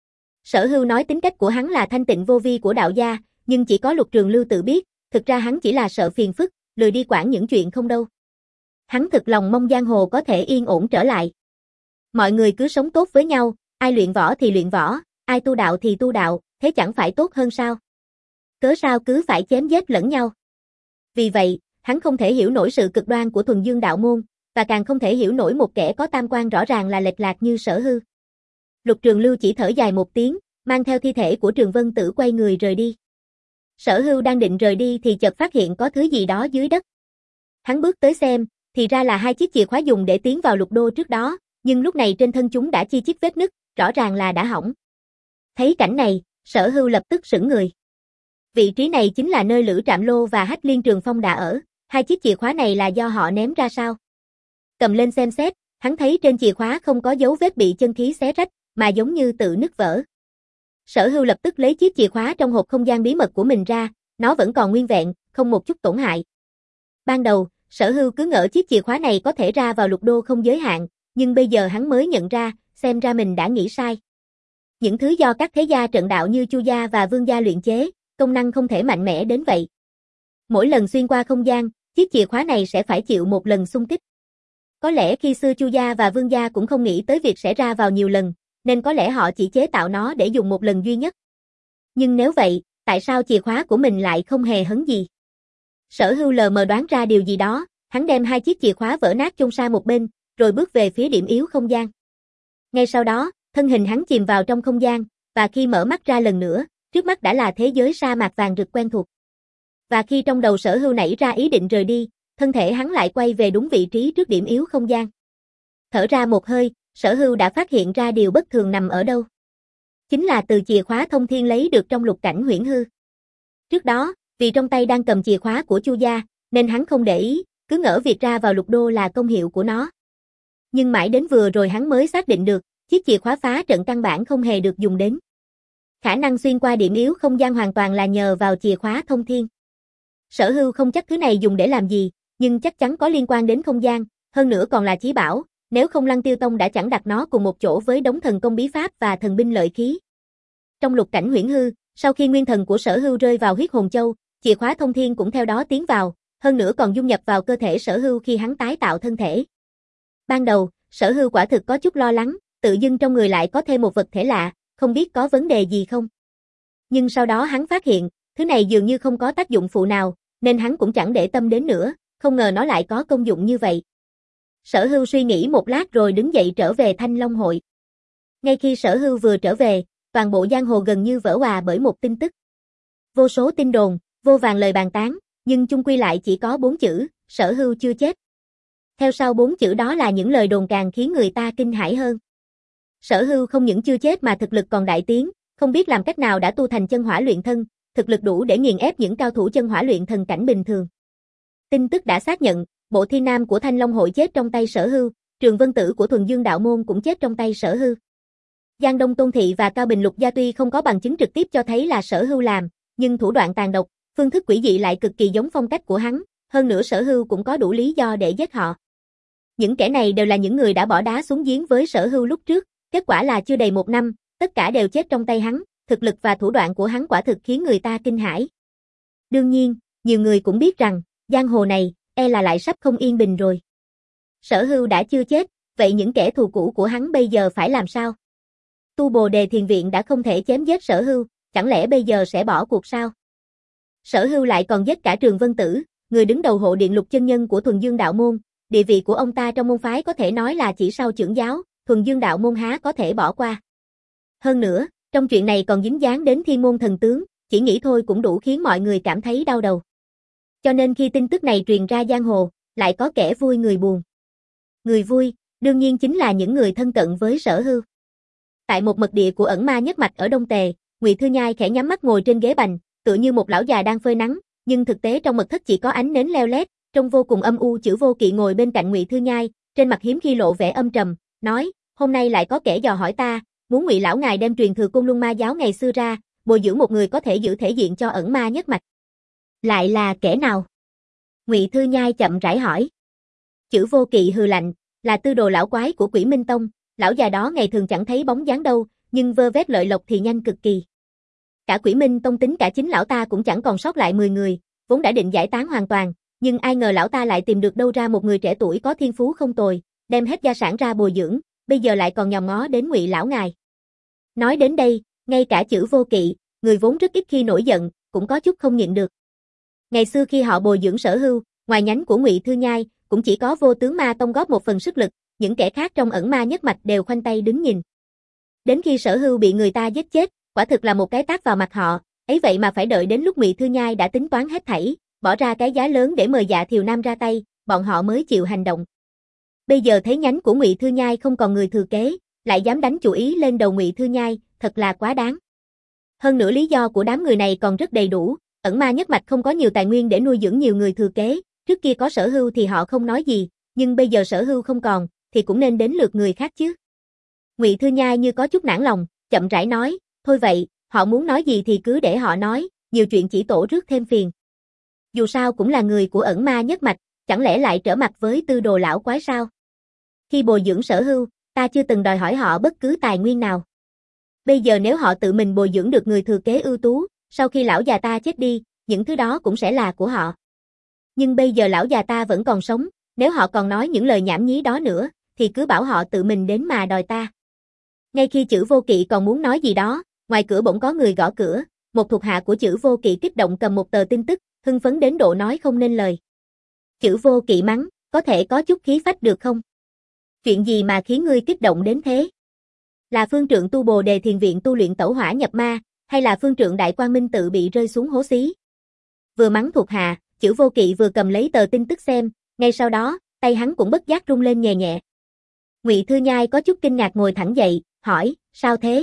Sở Hưu nói tính cách của hắn là thanh tịnh vô vi của đạo gia, nhưng chỉ có Lục Trường Lưu tự biết, thực ra hắn chỉ là sợ phiền phức, lười đi quản những chuyện không đâu. Hắn thực lòng mong giang hồ có thể yên ổn trở lại. Mọi người cứ sống tốt với nhau, ai luyện võ thì luyện võ, ai tu đạo thì tu đạo, thế chẳng phải tốt hơn sao? Cớ sao cứ phải chém giết lẫn nhau? Vì vậy, hắn không thể hiểu nổi sự cực đoan của Thuần Dương đạo môn, và càng không thể hiểu nổi một kẻ có tam quan rõ ràng là lệch lạc như Sở Hưu. Lục Trường Lưu chỉ thở dài một tiếng, mang theo thi thể của Trường Vân Tử quay người rời đi. Sở Hưu đang định rời đi thì chợt phát hiện có thứ gì đó dưới đất. Hắn bước tới xem, thì ra là hai chiếc chìa khóa dùng để tiến vào lục đô trước đó, nhưng lúc này trên thân chúng đã chi chít vết nứt, rõ ràng là đã hỏng. Thấy cảnh này, Sở Hưu lập tức sững người. Vị trí này chính là nơi Lữ Trạm Lô và Hách Liên Trường Phong đã ở, hai chiếc chìa khóa này là do họ ném ra sao? Cầm lên xem xét, hắn thấy trên chìa khóa không có dấu vết bị chân khí xé rách, mà giống như tự nứt vỡ. Sở Hưu lập tức lấy chiếc chìa khóa trong hộp không gian bí mật của mình ra, nó vẫn còn nguyên vẹn, không một chút tổn hại. Ban đầu, Sở Hưu cứ ngỡ chiếc chìa khóa này có thể ra vào lục đô không giới hạn, nhưng bây giờ hắn mới nhận ra, xem ra mình đã nghĩ sai. Những thứ do các thế gia trận đạo như Chu gia và Vương gia luyện chế, công năng không thể mạnh mẽ đến vậy. Mỗi lần xuyên qua không gian, chiếc chìa khóa này sẽ phải chịu một lần xung kích. Có lẽ khi xưa Chu gia và Vương gia cũng không nghĩ tới việc sẽ ra vào nhiều lần, nên có lẽ họ chỉ chế tạo nó để dùng một lần duy nhất. Nhưng nếu vậy, tại sao chìa khóa của mình lại không hề hấn gì? Sở Hưu lờ mờ đoán ra điều gì đó, hắn đem hai chiếc chìa khóa vỡ nát chôn sang một bên, rồi bước về phía điểm yếu không gian. Ngay sau đó, thân hình hắn chìm vào trong không gian, và khi mở mắt ra lần nữa, trước mắt đã là thế giới sa mạc vàng rực quen thuộc. Và khi trong đầu Sở Hưu nảy ra ý định rời đi, thân thể hắn lại quay về đúng vị trí trước điểm yếu không gian. Thở ra một hơi, Sở Hưu đã phát hiện ra điều bất thường nằm ở đâu. Chính là từ chìa khóa thông thiên lấy được trong lục cảnh huyễn hư. Trước đó, vì trong tay đang cầm chìa khóa của Chu gia, nên hắn không để ý, cứ ngỡ việc ra vào lục đô là công hiệu của nó. Nhưng mãi đến vừa rồi hắn mới xác định được, chiếc chìa khóa phá trận căn bản không hề được dùng đến. Khả năng xuyên qua điểm yếu không gian hoàn toàn là nhờ vào chìa khóa thông thiên. Sở Hưu không chắc thứ này dùng để làm gì, nhưng chắc chắn có liên quan đến không gian, hơn nữa còn là chí bảo, nếu không Lăng Tiêu Tông đã chẳng đặt nó cùng một chỗ với đống thần công bí pháp và thần binh lợi khí. Trong lục cảnh huyễn hư, sau khi nguyên thần của Sở Hưu rơi vào huyết hồn châu, chìa khóa thông thiên cũng theo đó tiến vào, hơn nữa còn dung nhập vào cơ thể Sở Hưu khi hắn tái tạo thân thể. Ban đầu, Sở Hưu quả thực có chút lo lắng, tự dưng trong người lại có thêm một vật thể lạ, không biết có vấn đề gì không. Nhưng sau đó hắn phát hiện, thứ này dường như không có tác dụng phụ nào, nên hắn cũng chẳng để tâm đến nữa, không ngờ nó lại có công dụng như vậy. Sở Hưu suy nghĩ một lát rồi đứng dậy trở về Thanh Long hội. Ngay khi Sở Hưu vừa trở về, toàn bộ giang hồ gần như vỡ òa bởi một tin tức. Vô số tin đồn, vô vàn lời bàn tán, nhưng chung quy lại chỉ có bốn chữ, Sở Hưu chưa chết. Theo sau bốn chữ đó là những lời đồn càng khiến người ta kinh hãi hơn. Sở Hưu không những chưa chết mà thực lực còn đại tiến, không biết làm cách nào đã tu thành chân hỏa luyện thân, thực lực đủ để nghiền ép những cao thủ chân hỏa luyện thần cảnh bình thường. Tin tức đã xác nhận, Bộ Thi Nam của Thanh Long hội chết trong tay Sở Hưu, Trường Vân Tử của Thuần Dương Đạo môn cũng chết trong tay Sở Hưu. Giang Đông Tôn Thị và Cao Bình Lục gia tuy không có bằng chứng trực tiếp cho thấy là Sở Hưu làm, nhưng thủ đoạn tàn độc, phương thức quỷ dị lại cực kỳ giống phong cách của hắn, hơn nữa Sở Hưu cũng có đủ lý do để giết họ. Những kẻ này đều là những người đã bỏ đá xuống giếng với Sở Hưu lúc trước, kết quả là chưa đầy một năm, tất cả đều chết trong tay hắn, thực lực và thủ đoạn của hắn quả thực khiến người ta kinh hãi. Đương nhiên, nhiều người cũng biết rằng, giang hồ này, e là lại sắp không yên bình rồi. Sở Hưu đã chưa chết, vậy những kẻ thù cũ của hắn bây giờ phải làm sao? Tu Bồ Đề Thiền Viện đã không thể chém giết Sở Hưu, chẳng lẽ bây giờ sẽ bỏ cuộc sao? Sở Hưu lại còn giết cả Trường Vân Tử, người đứng đầu hộ điện lục chân nhân của Thuần Dương Đạo môn, địa vị của ông ta trong môn phái có thể nói là chỉ sau trưởng giáo, Thuần Dương Đạo môn há có thể bỏ qua. Hơn nữa, trong chuyện này còn dính dáng đến Thiên Môn Thần Tướng, chỉ nghĩ thôi cũng đủ khiến mọi người cảm thấy đau đầu. Cho nên khi tin tức này truyền ra giang hồ, lại có kẻ vui người buồn. Người vui, đương nhiên chính là những người thân cận với Sở Hưu. Tại một mật địa của ẩn ma nhất mạch ở Đông Tề, Ngụy Thư Nhai khẽ nhắm mắt ngồi trên ghế bành, tựa như một lão già đang phơi nắng, nhưng thực tế trong mật thất chỉ có ánh nến leo lét, trông vô cùng âm u. Chữ Vô Kỵ ngồi bên cạnh Ngụy Thư Nhai, trên mặt hiếm khi lộ vẻ âm trầm, nói: "Hôm nay lại có kẻ dò hỏi ta, muốn Ngụy lão ngài đem truyền thừa Côn Luân Ma giáo ngày xưa ra, bồi dưỡng một người có thể giữ thể diện cho ẩn ma nhất mạch." "Lại là kẻ nào?" Ngụy Thư Nhai chậm rãi hỏi. Chữ Vô Kỵ hừ lạnh: "Là tư đồ lão quái của Quỷ Minh Tông, lão già đó ngày thường chẳng thấy bóng dáng đâu, nhưng vơ vét lợi lộc thì nhanh cực kỳ. Cả Quỷ Minh Tông tính cả chính lão ta cũng chẳng còn sót lại mười người, vốn đã định giải tán hoàn toàn, nhưng ai ngờ lão ta lại tìm được đâu ra một người trẻ tuổi có thiên phú không tồi, đem hết gia sản ra bồi dưỡng, bây giờ lại còn nhòm ngó đến Ngụy lão ngài." Nói đến đây, ngay cả Chữ Vô Kỵ, người vốn rất ít khi nổi giận, cũng có chút không nhịn được. Ngày xưa khi họ bồi dưỡng Sở Hưu, ngoài nhánh của Ngụy Thư Nhai, cũng chỉ có Vô Tướng Ma Tông góp một phần sức lực, những kẻ khác trong ẩn ma nhất mạch đều khoanh tay đứng nhìn. Đến khi Sở Hưu bị người ta giết chết, quả thực là một cái tát vào mặt họ, ấy vậy mà phải đợi đến lúc Ngụy Thư Nhai đã tính toán hết thảy, bỏ ra cái giá lớn để mời Dạ Thiều Nam ra tay, bọn họ mới chịu hành động. Bây giờ thấy nhánh của Ngụy Thư Nhai không còn người thừa kế, lại dám đánh chủ ý lên đầu Ngụy Thư Nhai, thật là quá đáng. Hơn nữa lý do của đám người này còn rất đầy đủ, ẩn ma nhất mạch không có nhiều tài nguyên để nuôi dưỡng nhiều người thừa kế, trước kia có Sở Hưu thì họ không nói gì, nhưng bây giờ Sở Hưu không còn, thì cũng nên đến lượt người khác chứ. Ngụy Thư Nhai như có chút nản lòng, chậm rãi nói, thôi vậy, họ muốn nói gì thì cứ để họ nói, nhiều chuyện chỉ tổ rước thêm phiền. Dù sao cũng là người của ẩn ma nhất mạch, chẳng lẽ lại trở mặt với Tư Đồ lão quái sao? Khi bồi dưỡng Sở Hưu, ta chưa từng đòi hỏi họ bất cứ tài nguyên nào. Bây giờ nếu họ tự mình bồi dưỡng được người thừa kế ưu tú, sau khi lão già ta chết đi, những thứ đó cũng sẽ là của họ. Nhưng bây giờ lão già ta vẫn còn sống, nếu họ còn nói những lời nhảm nhí đó nữa, thì cứ bảo họ tự mình đến mà đòi ta. Ngay khi Chữ Vô Kỵ còn muốn nói gì đó, ngoài cửa bỗng có người gõ cửa, một thuộc hạ của Chữ Vô Kỵ kích động cầm một tờ tin tức, hưng phấn đến độ nói không nên lời. Chữ Vô Kỵ mắng, có thể có chút khí phách được không? Chuyện gì mà khiến ngươi kích động đến thế? Là phương trượng tu Bồ Đề Thiền Viện tu luyện tẩu hỏa nhập ma, hay là phương trượng Đại Quang Minh tự bị rơi xuống hố xí? Vừa mắng thuộc hạ, Chữ Vô Kỵ vừa cầm lấy tờ tin tức xem, ngay sau đó, tay hắn cũng bất giác rung lên nhẹ nhẹ. Ngụy Thư Nhai có chút kinh ngạc ngồi thẳng dậy, hỏi, sao thế?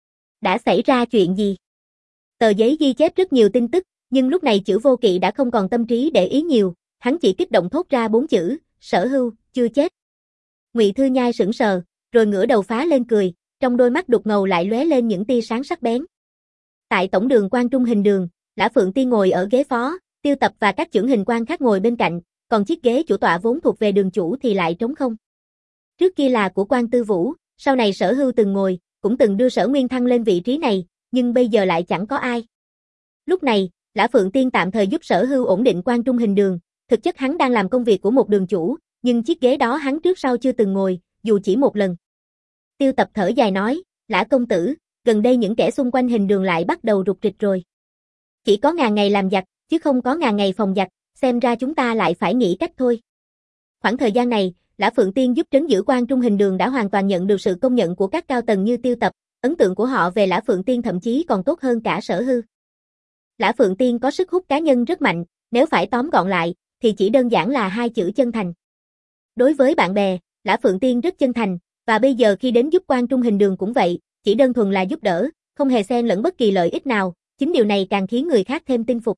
Đã xảy ra chuyện gì? Tờ giấy ghi chép rất nhiều tin tức, nhưng lúc này Chữ Vô Kỵ đã không còn tâm trí để ý nhiều, hắn chỉ kích động thốt ra bốn chữ, Sở Hưu, chưa chết. Ngụy Thư Nhai sững sờ, rồi ngửa đầu phá lên cười, trong đôi mắt đục ngầu lại lóe lên những tia sáng sắc bén. Tại tổng đường Quan Trung Hình Đường, Lã Phượng Tiên ngồi ở ghế phó, Tiêu Tập và các chưởng hình quan khác ngồi bên cạnh, còn chiếc ghế chủ tọa vốn thuộc về đường chủ thì lại trống không. Trước kia là của Quan Tư Vũ, sau này Sở Hưu từng ngồi, cũng từng đưa Sở Nguyên Thăng lên vị trí này, nhưng bây giờ lại chẳng có ai. Lúc này, Lã Phượng Tiên tạm thời giúp Sở Hưu ổn định Quan Trung Hình Đường, thực chất hắn đang làm công việc của một đường chủ, nhưng chiếc ghế đó hắn trước sau chưa từng ngồi, dù chỉ một lần. Tiêu Tập thở dài nói, Lã công tử, gần đây những kẻ xung quanh hình đường lại bắt đầu rục rịch rồi. Chỉ có ngàn ngày làm giặc, chứ không có ngàn ngày phòng giặc, xem ra chúng ta lại phải nghĩ cách thôi. Khoảng thời gian này, Lã Phượng Tiên giúp trấn giữ Quan Trung Hình Đường đã hoàn toàn nhận được sự công nhận của các cao tầng như Tiêu Tập, ấn tượng của họ về Lã Phượng Tiên thậm chí còn tốt hơn cả Sở Hưu. Lã Phượng Tiên có sức hút cá nhân rất mạnh, nếu phải tóm gọn lại, thì chỉ đơn giản là hai chữ chân thành. Đối với bạn bè, Lã Phượng Tiên rất chân thành, và bây giờ khi đến giúp Quan Trung Hình Đường cũng vậy, chỉ đơn thuần là giúp đỡ, không hề xen lẫn bất kỳ lợi ích nào, chính điều này càng khiến người khác thêm tin phục.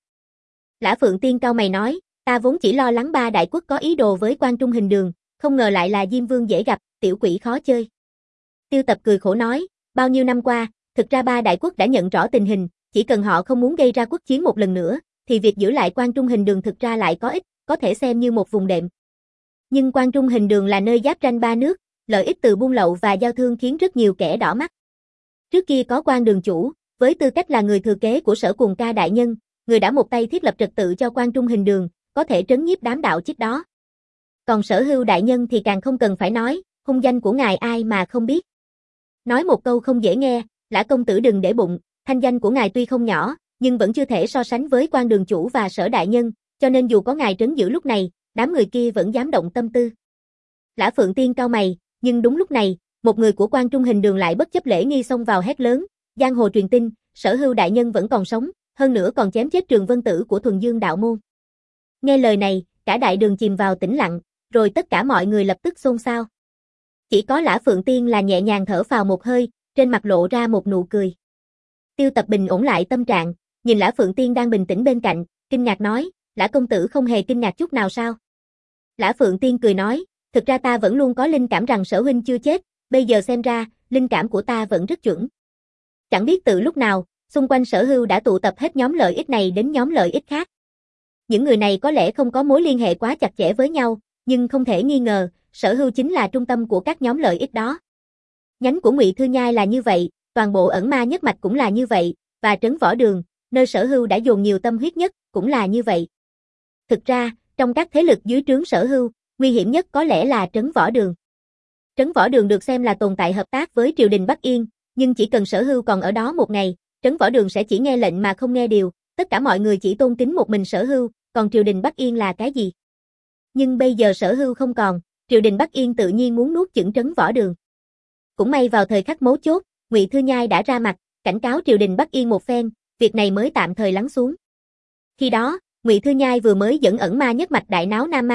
Lã Phượng Tiên cau mày nói, ta vốn chỉ lo lắng ba đại quốc có ý đồ với Quan Trung Hình Đường, không ngờ lại là Diêm Vương dễ gặp, tiểu quỷ khó chơi. Tiêu Tập cười khổ nói, bao nhiêu năm qua, thực ra ba đại quốc đã nhận rõ tình hình, chỉ cần họ không muốn gây ra quốc chiến một lần nữa, thì việc giữ lại Quan Trung Hình Đường thực ra lại có ích, có thể xem như một vùng đệm. Nhưng Quan Trung Hình Đường là nơi giáp ranh ba nước, lợi ích từ buôn lậu và giao thương khiến rất nhiều kẻ đỏ mắt. Trước kia có Quan đường chủ, với tư cách là người thừa kế của Sở Cuồng Ca đại nhân, người đã một tay thiết lập trật tự cho Quan Trung Hình Đường, có thể trấn nhiếp đám đạo chích đó. Còn Sở Hưu đại nhân thì càng không cần phải nói, hung danh của ngài ai mà không biết. Nói một câu không dễ nghe, Lã công tử đừng để bụng, thanh danh của ngài tuy không nhỏ, nhưng vẫn chưa thể so sánh với Quan đường chủ và Sở đại nhân, cho nên dù có ngài trấn giữ lúc này, đám người kia vẫn dám động tâm tư. Lã Phượng Tiên cau mày, nhưng đúng lúc này, một người của Quan Trung Hình Đường lại bất chấp lễ nghi xông vào hét lớn, giang hồ truyền tin, Sở Hưu đại nhân vẫn còn sống, hơn nữa còn chém chết Trường Vân Tử của Thuần Dương đạo môn. Nghe lời này, cả đại đường chìm vào tĩnh lặng, rồi tất cả mọi người lập tức xôn xao. Chỉ có Lã Phượng Tiên là nhẹ nhàng thở phào một hơi, trên mặt lộ ra một nụ cười. Tiêu Tập bình ổn lại tâm trạng, nhìn Lã Phượng Tiên đang bình tĩnh bên cạnh, kinh ngạc nói, Lã công tử không hề kinh ngạc chút nào sao? Lã Phượng Tiên cười nói, thực ra ta vẫn luôn có linh cảm rằng Sở huynh chưa chết, bây giờ xem ra, linh cảm của ta vẫn rất chuẩn. Chẳng biết từ lúc nào, xung quanh Sở Hưu đã tụ tập hết nhóm lợi ích này đến nhóm lợi ích khác. Những người này có lẽ không có mối liên hệ quá chặt chẽ với nhau, nhưng không thể nghi ngờ, Sở Hưu chính là trung tâm của các nhóm lợi ích đó. Nhánh của Ngụy Thư Nhai là như vậy, toàn bộ ẩn ma nhất mạch cũng là như vậy, và trấn Võ Đường, nơi Sở Hưu đã dồn nhiều tâm huyết nhất, cũng là như vậy. Thực ra, trong các thế lực dưới trướng Sở Hưu, nguy hiểm nhất có lẽ là trấn Võ Đường. Trấn Võ Đường được xem là tồn tại hợp tác với triều đình Bắc Yên, nhưng chỉ cần Sở Hưu còn ở đó một ngày, trấn Võ Đường sẽ chỉ nghe lệnh mà không nghe điều, tất cả mọi người chỉ tôn kính một mình Sở Hưu, còn triều đình Bắc Yên là cái gì? Nhưng bây giờ Sở Hưu không còn, triều đình Bắc Yên tự nhiên muốn nuốt chửng trấn Võ Đường. Cũng may vào thời khắc mấu chốt, Ngụy Thư Nhai đã ra mặt, cảnh cáo triều đình Bắc Yên một phen, việc này mới tạm thời lắng xuống. Khi đó, Ngụy Thư Nhai vừa mới dẫn ẩn ma nhất mạch đại náo Nam Mang,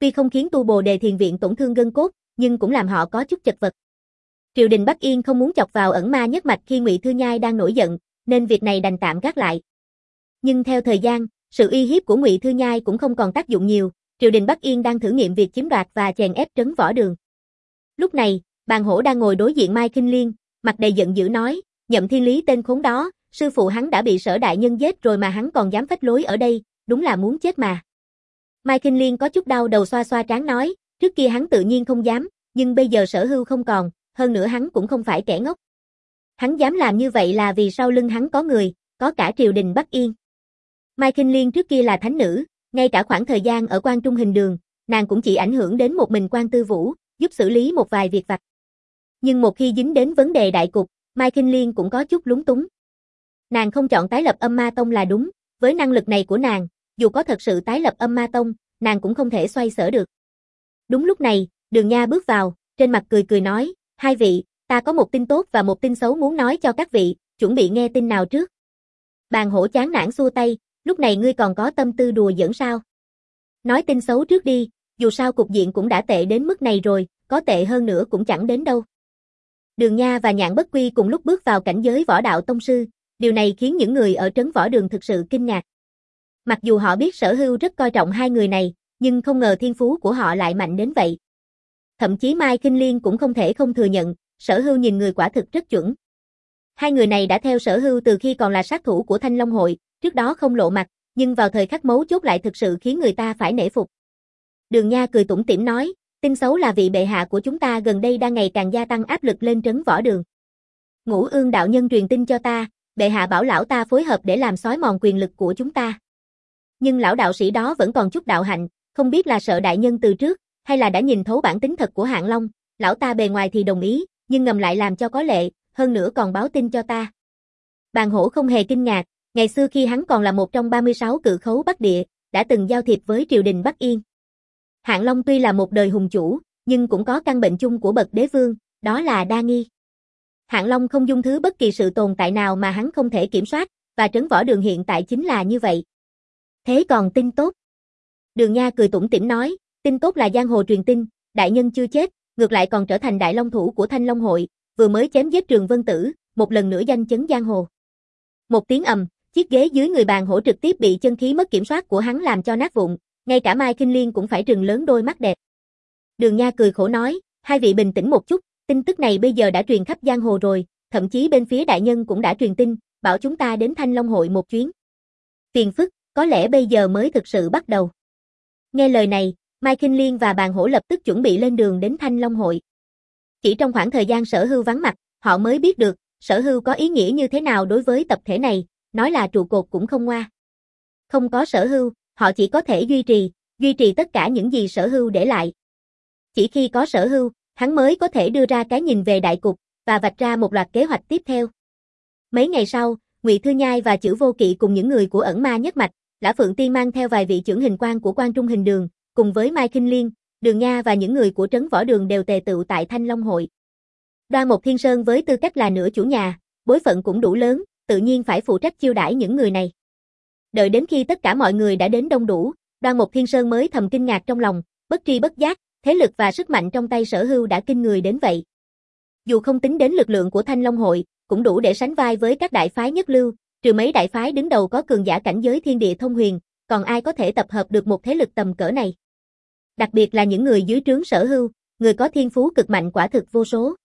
Tuy không khiến tu Bồ Đề Thiền Viện tổn thương gân cốt, nhưng cũng làm họ có chút chật vật. Triều đình Bắc Yên không muốn chọc vào ẩn ma nhất mạch khi Ngụy Thư Nhai đang nổi giận, nên việc này đành tạm gác lại. Nhưng theo thời gian, sự uy hiếp của Ngụy Thư Nhai cũng không còn tác dụng nhiều, triều đình Bắc Yên đang thử nghiệm việc chiếm đoạt và chèn ép Trấn Võ Đường. Lúc này, Bàn Hổ đang ngồi đối diện Mai Kinh Liên, mặt đầy giận dữ nói, Nhậm Thiên Lý tên khốn đó, sư phụ hắn đã bị Sở đại nhân giết rồi mà hắn còn dám phách lối ở đây, đúng là muốn chết mà. Mai Kinh Liên có chút đau đầu xoa xoa trán nói, trước kia hắn tự nhiên không dám, nhưng bây giờ Sở Hưu không còn, hơn nữa hắn cũng không phải kẻ ngốc. Hắn dám làm như vậy là vì sau lưng hắn có người, có cả triều đình Bắc Yên. Mai Kinh Liên trước kia là thánh nữ, ngay cả khoảng thời gian ở Quan Trung Hình Đường, nàng cũng chỉ ảnh hưởng đến một mình Quan Tư Vũ, giúp xử lý một vài việc vặt. Nhưng một khi dính đến vấn đề đại cục, Mai Kinh Liên cũng có chút lúng túng. Nàng không chọn tái lập Âm Ma Tông là đúng, với năng lực này của nàng, dù có thật sự tái lập Âm Ma Tông, nàng cũng không thể xoay sở được. Đúng lúc này, Đường Nha bước vào, trên mặt cười cười nói, hai vị, ta có một tin tốt và một tin xấu muốn nói cho các vị, chuẩn bị nghe tin nào trước. Bàn Hổ chán nản xua tay, lúc này ngươi còn có tâm tư đùa giỡn sao? Nói tin xấu trước đi, dù sao cục diện cũng đã tệ đến mức này rồi, có tệ hơn nữa cũng chẳng đến đâu. Đường Nha và Nhạn Bất Quy cùng lúc bước vào cảnh giới võ đạo tông sư, điều này khiến những người ở Trấn Võ Đường thực sự kinh ngạc. Mặc dù họ biết Sở Hưu rất coi trọng hai người này, nhưng không ngờ thiên phú của họ lại mạnh đến vậy. Thậm chí Mai Kinh Liên cũng không thể không thừa nhận, Sở Hưu nhìn người quả thực rất chuẩn. Hai người này đã theo Sở Hưu từ khi còn là sát thủ của Thanh Long Hội, trước đó không lộ mặt, nhưng vào thời khắc mấu chốt lại thực sự khiến người ta phải nể phục. Đường Nha cười tủm tỉm nói, tin xấu là vị bệ hạ của chúng ta gần đây đang ngày càng gia tăng áp lực lên Trấn Võ Đường. Ngũ Ương đạo nhân truyền tin cho ta, bệ hạ bảo lão ta phối hợp để làm xói mòn quyền lực của chúng ta. Nhưng lão đạo sĩ đó vẫn còn chút đạo hạnh, không biết là sợ đại nhân từ trước, hay là đã nhìn thấu bản tính thật của Hạng Long, lão ta bề ngoài thì đồng ý, nhưng ngầm lại làm cho có lệ, hơn nữa còn báo tin cho ta. Bàn Hổ không hề kinh ngạc, ngày xưa khi hắn còn là một trong ba mươi sáu cự khấu Bắc Địa, đã từng giao thiệp với triều đình Bắc Yên. Hạng Long tuy là một đời hùng chủ, nhưng cũng có căn bệnh chung của bậc đế vương, đó là đa nghi. Hạng Long không dung thứ bất kỳ sự tồn tại nào mà hắn không thể kiểm soát, và Trấn Võ Đường hiện tại chính là như vậy. Thế còn tin tốt? Đường Nha cười tủm tỉm nói, tin tốt là giang hồ truyền tin, đại nhân chưa chết, ngược lại còn trở thành đại long thủ của Thanh Long Hội, vừa mới chém giết Trường Vân Tử, một lần nữa danh chấn giang hồ. Một tiếng ầm, chiếc ghế dưới người Bàn Hổ trực tiếp bị chân khí mất kiểm soát của hắn làm cho nát vụn, ngay cả Mai Kinh Liên cũng phải trừng lớn đôi mắt đẹp. Đường Nha cười khổ nói, hai vị bình tĩnh một chút, tin tức này bây giờ đã truyền khắp giang hồ rồi, thậm chí bên phía đại nhân cũng đã truyền tin, bảo chúng ta đến Thanh Long Hội một chuyến. Phiền phức, có lẽ bây giờ mới thực sự bắt đầu. Nghe lời này, Mai Kinh Liên và Bàn Hổ lập tức chuẩn bị lên đường đến Thanh Long Hội. Chỉ trong khoảng thời gian Sở Hưu vắng mặt, họ mới biết được, Sở Hưu có ý nghĩa như thế nào đối với tập thể này, nói là trụ cột cũng không ngoa. Không có Sở Hưu, họ chỉ có thể duy trì, duy trì tất cả những gì Sở Hưu để lại. Chỉ khi có Sở Hưu, hắn mới có thể đưa ra cái nhìn về đại cục, và vạch ra một loạt kế hoạch tiếp theo. Mấy ngày sau, Ngụy Thư Nhai và Chữ Vô Kỵ cùng những người của ẩn ma nhất mạch, Lã Phượng Tiên mang theo vài vị trưởng hình quan của Quan Trung Hình Đường, cùng với Mai Kinh Liên, Đường Nha và những người của Trấn Võ Đường đều tề tựu tại Thanh Long Hội. Đoan Mộc Thiên Sơn với tư cách là nửa chủ nhà, bối phận cũng đủ lớn, tự nhiên phải phụ trách chiêu đãi những người này. Đợi đến khi tất cả mọi người đã đến đông đủ, Đoan Mộc Thiên Sơn mới thầm kinh ngạc trong lòng, bất tri bất giác, thế lực và sức mạnh trong tay Sở Hưu đã kinh người đến vậy. Dù không tính đến lực lượng của Thanh Long Hội, cũng đủ để sánh vai với các đại phái nhất lưu, trừ mấy đại phái đứng đầu có cường giả cảnh giới thiên địa thông huyền, còn ai có thể tập hợp được một thế lực tầm cỡ này. Đặc biệt là những người dưới trướng Sở Hưu, người có thiên phú cực mạnh quả thực vô số.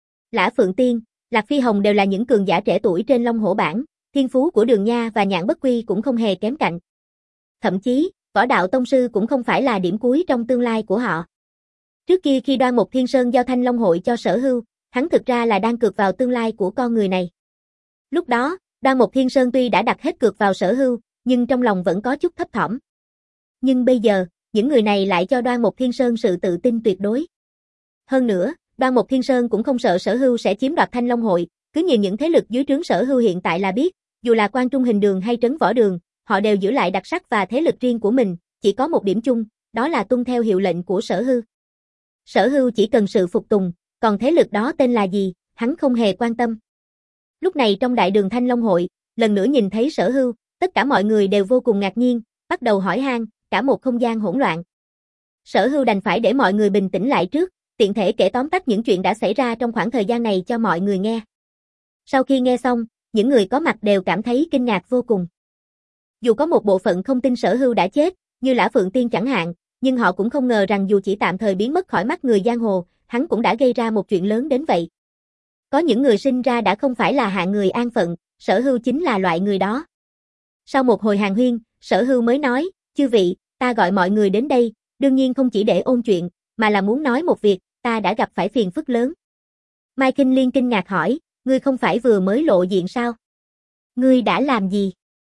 Lã Phượng Tiên, Lạc Phi Hồng đều là những cường giả trẻ tuổi trên Long Hổ bảng, thiên phú của Đường Nha và Nhạn Bất Quy cũng không hề kém cạnh. Thậm chí, võ đạo tông sư cũng không phải là điểm cuối trong tương lai của họ. Trước kia khi Đoan Mộc Thiên Sơn giao Thanh Long Hội cho Sở Hưu, hắn thực ra là đang cược vào tương lai của con người này. Lúc đó, Đoan Mộc Thiên Sơn tuy đã đặt hết cược vào Sở Hưu, nhưng trong lòng vẫn có chút thấp thỏm. Nhưng bây giờ, những người này lại cho Đoan Mộc Thiên Sơn sự tự tin tuyệt đối. Hơn nữa, Đoan Mộc Thiên Sơn cũng không sợ Sở Hưu sẽ chiếm đoạt Thanh Long Hội, cứ nhìn những thế lực dưới trướng Sở Hưu hiện tại là biết, dù là Quan Trung Hình Đường hay Trấn Võ Đường, họ đều giữ lại đặc sắc và thế lực riêng của mình, chỉ có một điểm chung, đó là tuân theo hiệu lệnh của Sở Hưu. Sở Hưu chỉ cần sự phục tùng, còn thế lực đó tên là gì, hắn không hề quan tâm. Lúc này trong đại đường Thanh Long Hội, lần nữa nhìn thấy Sở Hưu, tất cả mọi người đều vô cùng ngạc nhiên, bắt đầu hỏi han, cả một không gian hỗn loạn. Sở Hưu đành phải để mọi người bình tĩnh lại trước, tiện thể kể tóm tắt những chuyện đã xảy ra trong khoảng thời gian này cho mọi người nghe. Sau khi nghe xong, những người có mặt đều cảm thấy kinh ngạc vô cùng. Dù có một bộ phận không tin Sở Hưu đã chết, như Lã Phượng Tiên chẳng hạn, nhưng họ cũng không ngờ rằng dù chỉ tạm thời biến mất khỏi mắt người giang hồ, hắn cũng đã gây ra một chuyện lớn đến vậy. Có những người sinh ra đã không phải là hạng người an phận, Sở Hưu chính là loại người đó. Sau một hồi hàn huyên, Sở Hưu mới nói, chư vị, ta gọi mọi người đến đây, đương nhiên không chỉ để ôn chuyện, mà là muốn nói một việc, ta đã gặp phải phiền phức lớn. Mai Kinh Liên kinh ngạc hỏi, ngươi không phải vừa mới lộ diện sao? Ngươi đã làm gì?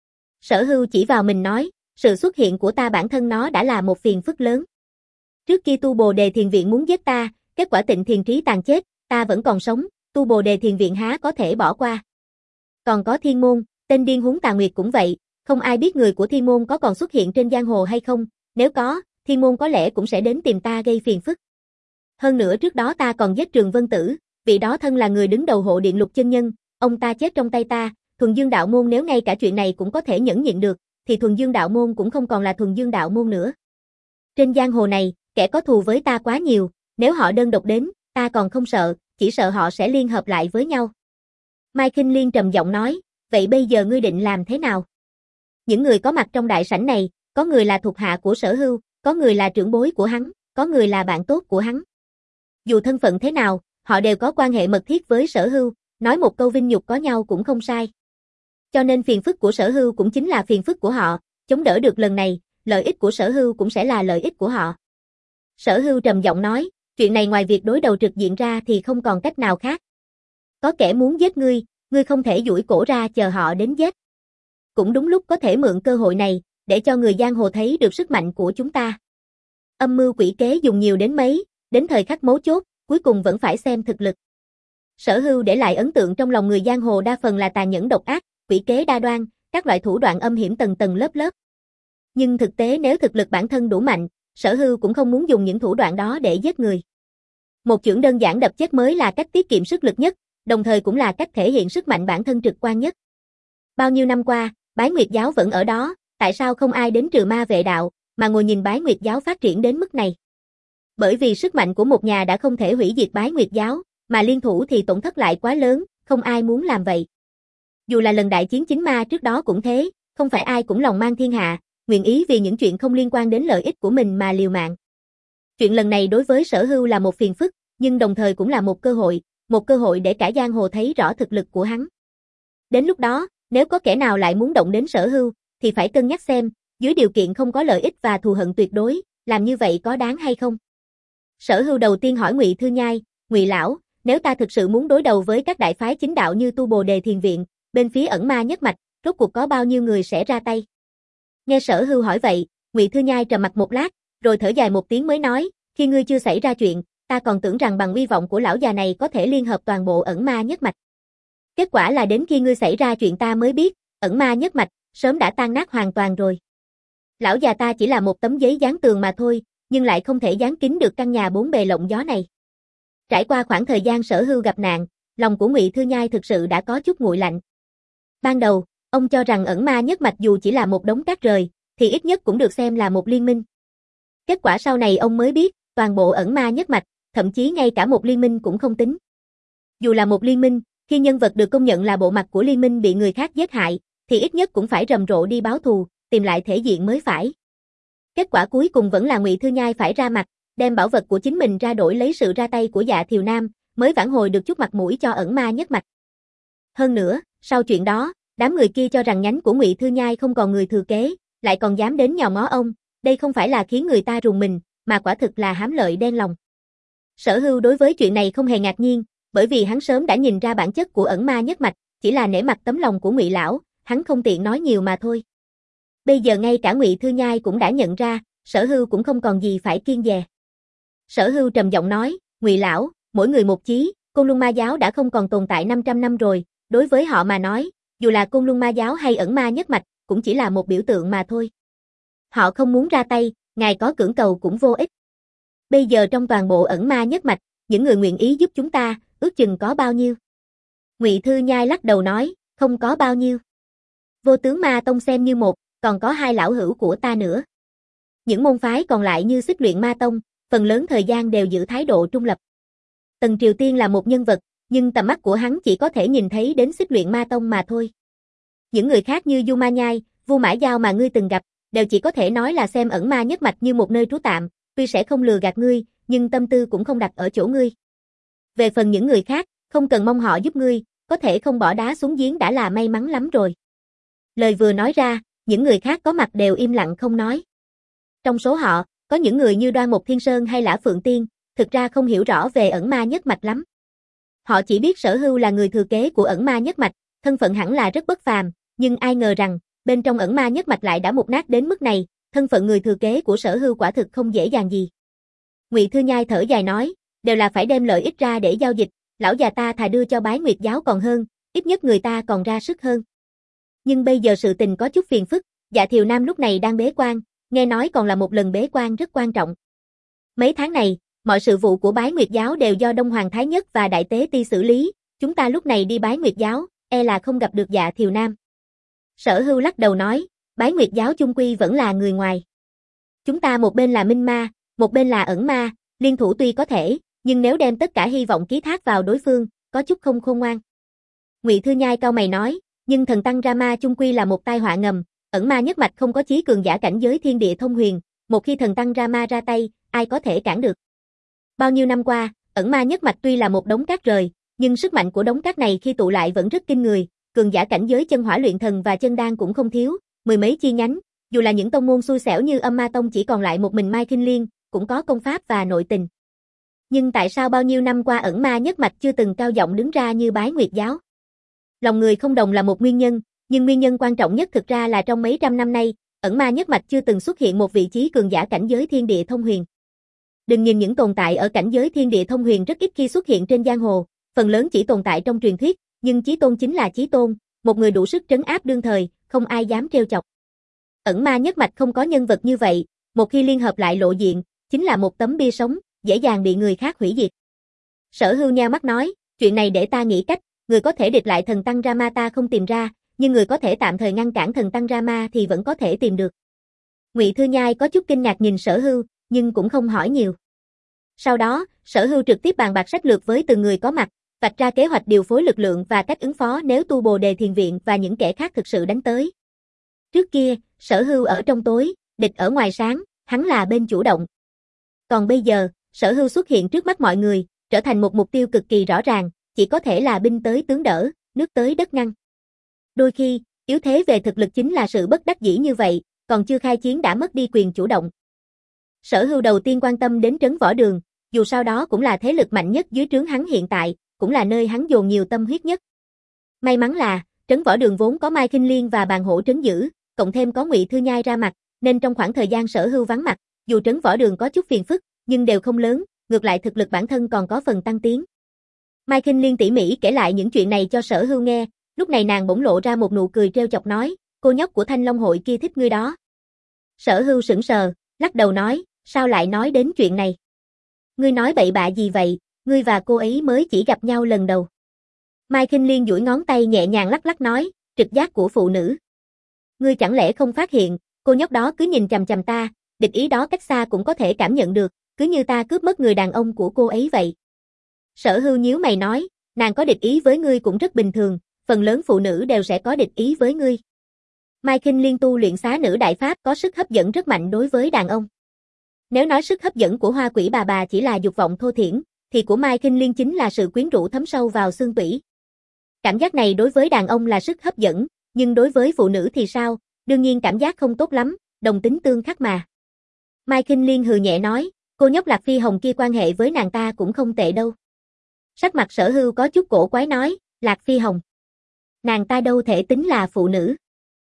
Sở Hưu chỉ vào mình nói, sự xuất hiện của ta bản thân nó đã là một phiền phức lớn. Trước kia Tu Bồ Đề Thiền Viện muốn giết ta, kết quả Tịnh Thiền Trí Tàn chết, ta vẫn còn sống, Tu Bồ Đề Thiền Viện há có thể bỏ qua. Còn có Thiên Môn, tên điên huống Tà Nguyệt cũng vậy, không ai biết người của Thiên Môn có còn xuất hiện trên giang hồ hay không, nếu có, Thiên Môn có lẽ cũng sẽ đến tìm ta gây phiền phức. Hơn nữa trước đó ta còn giết Trường Vân Tử, vị đó thân là người đứng đầu hộ điện Lục Chân Nhân, ông ta chết trong tay ta, Thuần Dương Đạo Môn nếu ngay cả chuyện này cũng có thể nhẫn nhịn được, thì Thuần Dương Đạo Môn cũng không còn là Thuần Dương Đạo Môn nữa. Trên giang hồ này, kẻ có thù với ta quá nhiều, nếu họ đơn độc đến, ta còn không sợ, chỉ sợ họ sẽ liên hợp lại với nhau. Mai Kinh Liên trầm giọng nói, vậy bây giờ ngươi định làm thế nào? Những người có mặt trong đại sảnh này, có người là thuộc hạ của Sở Hưu, có người là trưởng bối của hắn, có người là bạn tốt của hắn. Dù thân phận thế nào, họ đều có quan hệ mật thiết với Sở Hưu, nói một câu vinh nhục có nhau cũng không sai. Cho nên phiền phức của Sở Hưu cũng chính là phiền phức của họ, chống đỡ được lần này, lợi ích của Sở Hưu cũng sẽ là lợi ích của họ. Sở Hưu trầm giọng nói, chuyện này ngoài việc đối đầu trực diện ra thì không còn cách nào khác. Có kẻ muốn giết ngươi, ngươi không thể duỗi cổ ra chờ họ đến giết. Cũng đúng lúc có thể mượn cơ hội này, để cho người giang hồ thấy được sức mạnh của chúng ta. Âm mưu quỷ kế dùng nhiều đến mấy, đến thời khắc mấu chốt, cuối cùng vẫn phải xem thực lực. Sở Hưu để lại ấn tượng trong lòng người giang hồ đa phần là tàn nhẫn độc ác, quỷ kế đa đoan, các loại thủ đoạn âm hiểm tầng tầng lớp lớp. Nhưng thực tế nếu thực lực bản thân đủ mạnh, Sở Hưu cũng không muốn dùng những thủ đoạn đó để giết người. Một chưởng đơn giản đập chết mới là cách tiết kiệm sức lực nhất, đồng thời cũng là cách thể hiện sức mạnh bản thân trực quan nhất. Bao nhiêu năm qua, Bái Nguyệt Giáo vẫn ở đó, tại sao không ai đến trừ ma vệ đạo, mà ngồi nhìn Bái Nguyệt Giáo phát triển đến mức này? Bởi vì sức mạnh của một nhà đã không thể hủy diệt Bái Nguyệt Giáo, mà liên thủ thì tổn thất lại quá lớn, không ai muốn làm vậy. Dù là lần đại chiến chính ma trước đó cũng thế, không phải ai cũng lòng mang thiên hạ, nguyện ý vì những chuyện không liên quan đến lợi ích của mình mà liều mạng. Chuyện lần này đối với Sở Hưu là một phiền phức, nhưng đồng thời cũng là một cơ hội, một cơ hội để cả giang hồ thấy rõ thực lực của hắn. Đến lúc đó, nếu có kẻ nào lại muốn động đến Sở Hưu, thì phải cân nhắc xem, dưới điều kiện không có lợi ích và thù hận tuyệt đối, làm như vậy có đáng hay không. Sở Hưu đầu tiên hỏi Ngụy Thư Nhai, Ngụy lão, nếu ta thực sự muốn đối đầu với các đại phái chính đạo như Tu Bồ Đề Thiền Viện, bên phía ẩn ma nhất mạch, rốt cuộc có bao nhiêu người sẽ ra tay? Nghe Sở Hưu hỏi vậy, Ngụy Thư Nhai trầm mặt một lát, rồi thở dài một tiếng mới nói, khi ngươi chưa xảy ra chuyện, ta còn tưởng rằng bằng uy vọng của lão già này có thể liên hợp toàn bộ ẩn ma nhất mạch. Kết quả là đến khi ngươi xảy ra chuyện ta mới biết, ẩn ma nhất mạch, sớm đã tan nát hoàn toàn rồi. Lão già ta chỉ là một tấm giấy dán tường mà thôi, nhưng lại không thể dán kín được căn nhà bốn bề lộng gió này. Trải qua khoảng thời gian Sở Hưu gặp nạn, lòng của Ngụy Thư Nhai thực sự đã có chút nguội lạnh. Ban đầu, ông cho rằng ẩn ma nhất mạch dù chỉ là một đống cát rời, thì ít nhất cũng được xem là một liên minh. Kết quả sau này ông mới biết, toàn bộ ẩn ma nhất mạch, thậm chí ngay cả một liên minh cũng không tính. Dù là một liên minh, khi nhân vật được công nhận là bộ mặt của liên minh bị người khác giết hại, thì ít nhất cũng phải rầm rộ đi báo thù, tìm lại thể diện mới phải. Kết quả cuối cùng vẫn là Ngụy Thư Nhai phải ra mặt, đem bảo vật của chính mình ra đổi lấy sự ra tay của Dạ Thiều Nam, mới vãn hồi được chút mặt mũi cho ẩn ma nhất mạch. Hơn nữa, sau chuyện đó, đám người kia cho rằng nhánh của Ngụy Thư Nhai không còn người thừa kế, lại còn dám đến nhòm ngó ông, đây không phải là khiến người ta rùng mình, mà quả thực là hám lợi đen lòng. Sở Hưu đối với chuyện này không hề ngạc nhiên, bởi vì hắn sớm đã nhìn ra bản chất của ẩn ma nhất mạch, chỉ là nể mặt tấm lòng của Ngụy lão, hắn không tiện nói nhiều mà thôi. Bây giờ ngay cả Ngụy Thư Nhai cũng đã nhận ra, Sở Hưu cũng không còn gì phải kiêng dè. Sở Hưu trầm giọng nói, Ngụy lão, mỗi người một chí, Côn Luân Ma giáo đã không còn tồn tại năm trăm năm rồi, đối với họ mà nói, dù là Côn Luân Ma giáo hay ẩn ma nhất mạch, cũng chỉ là một biểu tượng mà thôi. Họ không muốn ra tay, ngài có cưỡng cầu cũng vô ích. Bây giờ trong toàn bộ ẩn ma nhất mạch, những người nguyện ý giúp chúng ta, ước chừng có bao nhiêu? Ngụy Thư Nhai lắc đầu nói, không có bao nhiêu. Vô Tướng Ma Tông xem như một, còn có hai lão hữu của ta nữa. Những môn phái còn lại như Xích Luyện Ma Tông, phần lớn thời gian đều giữ thái độ trung lập. Tần Triều Tiên là một nhân vật, nhưng tầm mắt của hắn chỉ có thể nhìn thấy đến Xích Luyện Ma Tông mà thôi. Những người khác như Du Ma Nhai, Vu Mã Giao mà ngươi từng gặp, đều chỉ có thể nói là xem ẩn ma nhất mạch như một nơi trú tạm, tuy sẽ không lừa gạt ngươi, nhưng tâm tư cũng không đặt ở chỗ ngươi. Về phần những người khác, không cần mong họ giúp ngươi, có thể không bỏ đá xuống giếng đã là may mắn lắm rồi. Lời vừa nói ra, những người khác có mặt đều im lặng không nói. Trong số họ, có những người như Đoan Mục Thiên Sơn hay Lã Phượng Tiên, thực ra không hiểu rõ về ẩn ma nhất mạch lắm. Họ chỉ biết Sở Hưu là người thừa kế của ẩn ma nhất mạch, thân phận hẳn là rất bất phàm, nhưng ai ngờ rằng, bên trong ẩn ma nhất mạch lại đã mục nát đến mức này, thân phận người thừa kế của Sở Hưu quả thực không dễ dàng gì. Ngụy Thư Nhai thở dài nói, đều là phải đem lợi ích ra để giao dịch, lão già ta thà đưa cho Bái Nguyệt giáo còn hơn, ít nhất người ta còn ra sức hơn. Nhưng bây giờ sự tình có chút phiền phức, Dạ Thiều Nam lúc này đang bế quan, nghe nói còn là một lần bế quan rất quan trọng. Mấy tháng này, mọi sự vụ của Bái Nguyệt giáo đều do Đông Hoàng Thái Nhất và Đại Tế Ti xử lý, chúng ta lúc này đi Bái Nguyệt giáo, e là không gặp được Dạ Thiều Nam. Sở Hưu lắc đầu nói, Bái Nguyệt giáo chung quy vẫn là người ngoài. Chúng ta một bên là minh ma, một bên là ẩn ma, liên thủ tuy có thể, nhưng nếu đem tất cả hy vọng ký thác vào đối phương, có chút không khôn ngoan. Ngụy Thư Nhai cau mày nói, nhưng thần tăng Rama chung quy là một tai họa ngầm, ẩn ma nhất mạch không có chí cường giả cảnh giới thiên địa thông huyền, một khi thần tăng Rama ra tay, ai có thể cản được. Bao nhiêu năm qua, ẩn ma nhất mạch tuy là một đống cát rời, nhưng sức mạnh của đống cát này khi tụ lại vẫn rất kinh người, cường giả cảnh giới chân hỏa luyện thần và chân đan cũng không thiếu, mười mấy chi nhánh, dù là những tông môn xui xẻo như Âm Ma Tông chỉ còn lại một mình Mai Kinh Liên, cũng có công pháp và nội tình. Nhưng tại sao bao nhiêu năm qua ẩn ma nhất mạch chưa từng cao giọng đứng ra như Bái Nguyệt giáo? Lòng người không đồng là một nguyên nhân, nhưng nguyên nhân quan trọng nhất thực ra là trong mấy trăm năm nay, ẩn ma nhất mạch chưa từng xuất hiện một vị trí cường giả cảnh giới thiên địa thông huyền. Đừng nhìn những tồn tại ở cảnh giới thiên địa thông huyền rất ít khi xuất hiện trên giang hồ, phần lớn chỉ tồn tại trong truyền thuyết, nhưng chí tôn chính là chí tôn, một người đủ sức trấn áp đương thời, không ai dám trêu chọc. Ẩn ma nhất mạch không có nhân vật như vậy, một khi liên hợp lại lộ diện, chính là một tấm bia sống, dễ dàng bị người khác hủy diệt. Sở Hưu nheo mắt nói, chuyện này để ta nghĩ cách, người có thể địch lại thần tăng Rama ta không tìm ra, nhưng người có thể tạm thời ngăn cản thần tăng Rama thì vẫn có thể tìm được. Ngụy Thư Nhai có chút kinh ngạc nhìn Sở Hưu, nhưng cũng không hỏi nhiều. Sau đó, Sở Hưu trực tiếp bàn bạc sách lược với từng người có mặt, vạch ra kế hoạch điều phối lực lượng và cách ứng phó nếu Tu Bồ Đề Thiền Viện và những kẻ khác thực sự đánh tới. Trước kia, Sở Hưu ở trong tối, địch ở ngoài sáng, hắn là bên chủ động. Còn bây giờ, Sở Hưu xuất hiện trước mắt mọi người, trở thành một mục tiêu cực kỳ rõ ràng, chỉ có thể là binh tới tướng đỡ, nước tới đất ngăn. Đôi khi, yếu thế về thực lực chính là sự bất đắc dĩ như vậy, còn chưa khai chiến đã mất đi quyền chủ động. Sở Hưu đầu tiên quan tâm đến Trấn Võ Đường, dù sau đó cũng là thế lực mạnh nhất dưới trướng hắn hiện tại, cũng là nơi hắn dồn nhiều tâm huyết nhất. May mắn là, Trấn Võ Đường vốn có Mai Kinh Liên và Bàn Hổ trấn giữ, cộng thêm có Ngụy Thư Nhai ra mặt, nên trong khoảng thời gian Sở Hưu vắng mặt, dù Trấn Võ Đường có chút phiền phức, nhưng đều không lớn, ngược lại thực lực bản thân còn có phần tăng tiến. Mai Kinh Liên tỉ mỉ kể lại những chuyện này cho Sở Hưu nghe, lúc này nàng bỗng lộ ra một nụ cười trêu chọc nói, cô nhóc của Thanh Long hội kia thích ngươi đó. Sở Hưu sững sờ, lắc đầu nói, sao lại nói đến chuyện này? Ngươi nói bậy bạ gì vậy, ngươi và cô ấy mới chỉ gặp nhau lần đầu. Mai Kinh Liên duỗi ngón tay nhẹ nhàng lắc lắc nói, trực giác của phụ nữ. Ngươi chẳng lẽ không phát hiện, cô nhóc đó cứ nhìn chằm chằm ta, địch ý đó cách xa cũng có thể cảm nhận được, cứ như ta cướp mất người đàn ông của cô ấy vậy. Sở Hưu nhíu mày nói, nàng có địch ý với ngươi cũng rất bình thường, phần lớn phụ nữ đều sẽ có địch ý với ngươi. Mai Kinh Liên tu luyện xá nữ đại pháp có sức hấp dẫn rất mạnh đối với đàn ông. Nếu nói sức hấp dẫn của Hoa Quỷ bà bà chỉ là dục vọng thô thiển, thì của Mai Kinh Liên chính là sự quyến rũ thấm sâu vào xương tủy. Cảm giác này đối với đàn ông là sức hấp dẫn, nhưng đối với phụ nữ thì sao? Đương nhiên cảm giác không tốt lắm, đồng tính tương khắc mà. Mai Kinh Liên hừ nhẹ nói, cô nhóc Lạc Phi Hồng kia quan hệ với nàng ta cũng không tệ đâu. Sắc mặt Sở Hưu có chút cổ quái nói, Lạc Phi Hồng. Nàng ta đâu thể tính là phụ nữ.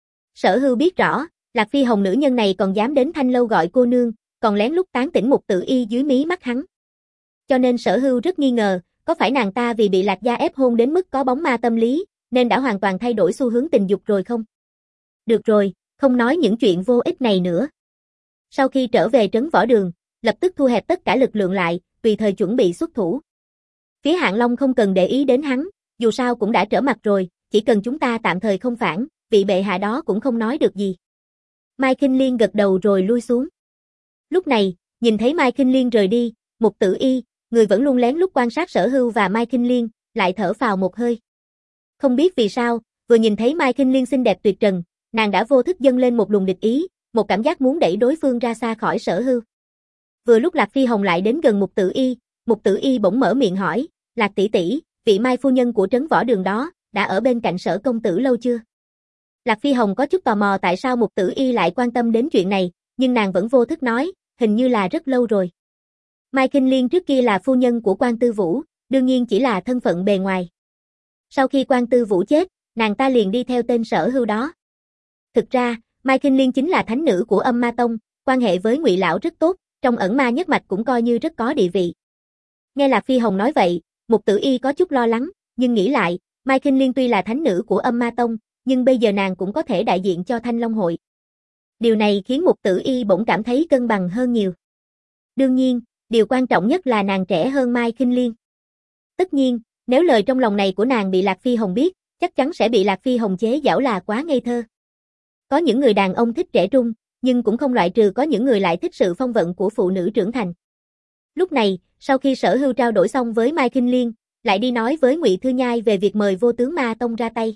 Sở Hưu biết rõ, Lạc Phi Hồng nữ nhân này còn dám đến Thanh Lâu gọi cô nương, còn lén lút tán tỉnh Mục Tử Y dưới mí mắt hắn. Cho nên Sở Hưu rất nghi ngờ, có phải nàng ta vì bị Lạc gia ép hôn đến mức có bóng ma tâm lý, nên đã hoàn toàn thay đổi xu hướng tình dục rồi không? Được rồi, không nói những chuyện vô ích này nữa. Sau khi trở về Trấn Võ Đường, lập tức thu hẹp tất cả lực lượng lại, tùy thời chuẩn bị xuất thủ. Phía Hạng Long không cần để ý đến hắn, dù sao cũng đã trở mặt rồi, chỉ cần chúng ta tạm thời không phản, vị bệ hạ đó cũng không nói được gì. Mai Kinh Liên gật đầu rồi lui xuống. Lúc này, nhìn thấy Mai Kinh Liên rời đi, Mục Tử Y, người vẫn luôn lén lút quan sát Sở Hưu và Mai Kinh Liên, lại thở phào một hơi. Không biết vì sao, vừa nhìn thấy Mai Kinh Liên xinh đẹp tuyệt trần, nàng đã vô thức dâng lên một luồng địch ý, một cảm giác muốn đẩy đối phương ra xa khỏi Sở Hưu. Vừa lúc Lạc Phi Hồng lại đến gần Mục Tử Y, Mục Tử Y bỗng mở miệng hỏi, Lạc tỷ tỷ, vị Mai phu nhân của trấn võ đường đó, đã ở bên cạnh Sở công tử lâu chưa? Lạc Phi Hồng có chút tò mò tại sao Mục Tử Y lại quan tâm đến chuyện này, nhưng nàng vẫn vô thức nói, hình như là rất lâu rồi. Mai Kinh Liên trước kia là phu nhân của Quan Tư Vũ, đương nhiên chỉ là thân phận bề ngoài. Sau khi Quan Tư Vũ chết, nàng ta liền đi theo tên Sở Hưu đó. Thực ra, Mai Kinh Liên chính là thánh nữ của Âm Ma Tông, quan hệ với Ngụy lão rất tốt, trong ẩn ma nhất mạch cũng coi như rất có địa vị. Nghe Lạc Phi Hồng nói vậy, Mục Tử Y có chút lo lắng, nhưng nghĩ lại, Mai Kinh Liên tuy là thánh nữ của Âm Ma Tông, nhưng bây giờ nàng cũng có thể đại diện cho Thanh Long hội. Điều này khiến Mục Tử Y bỗng cảm thấy cân bằng hơn nhiều. Đương nhiên, điều quan trọng nhất là nàng trẻ hơn Mai Kinh Liên. Tất nhiên, nếu lời trong lòng này của nàng bị Lạc Phi Hồng biết, chắc chắn sẽ bị Lạc Phi Hồng chế giễu là quá ngây thơ. Có những người đàn ông thích trẻ trung, nhưng cũng không loại trừ có những người lại thích sự phong vận của phụ nữ trưởng thành. Lúc này, sau khi Sở Hưu trao đổi xong với Mai Kinh Liên, lại đi nói với Ngụy Thư Nhai về việc mời Vô Tướng Ma Tông ra tay.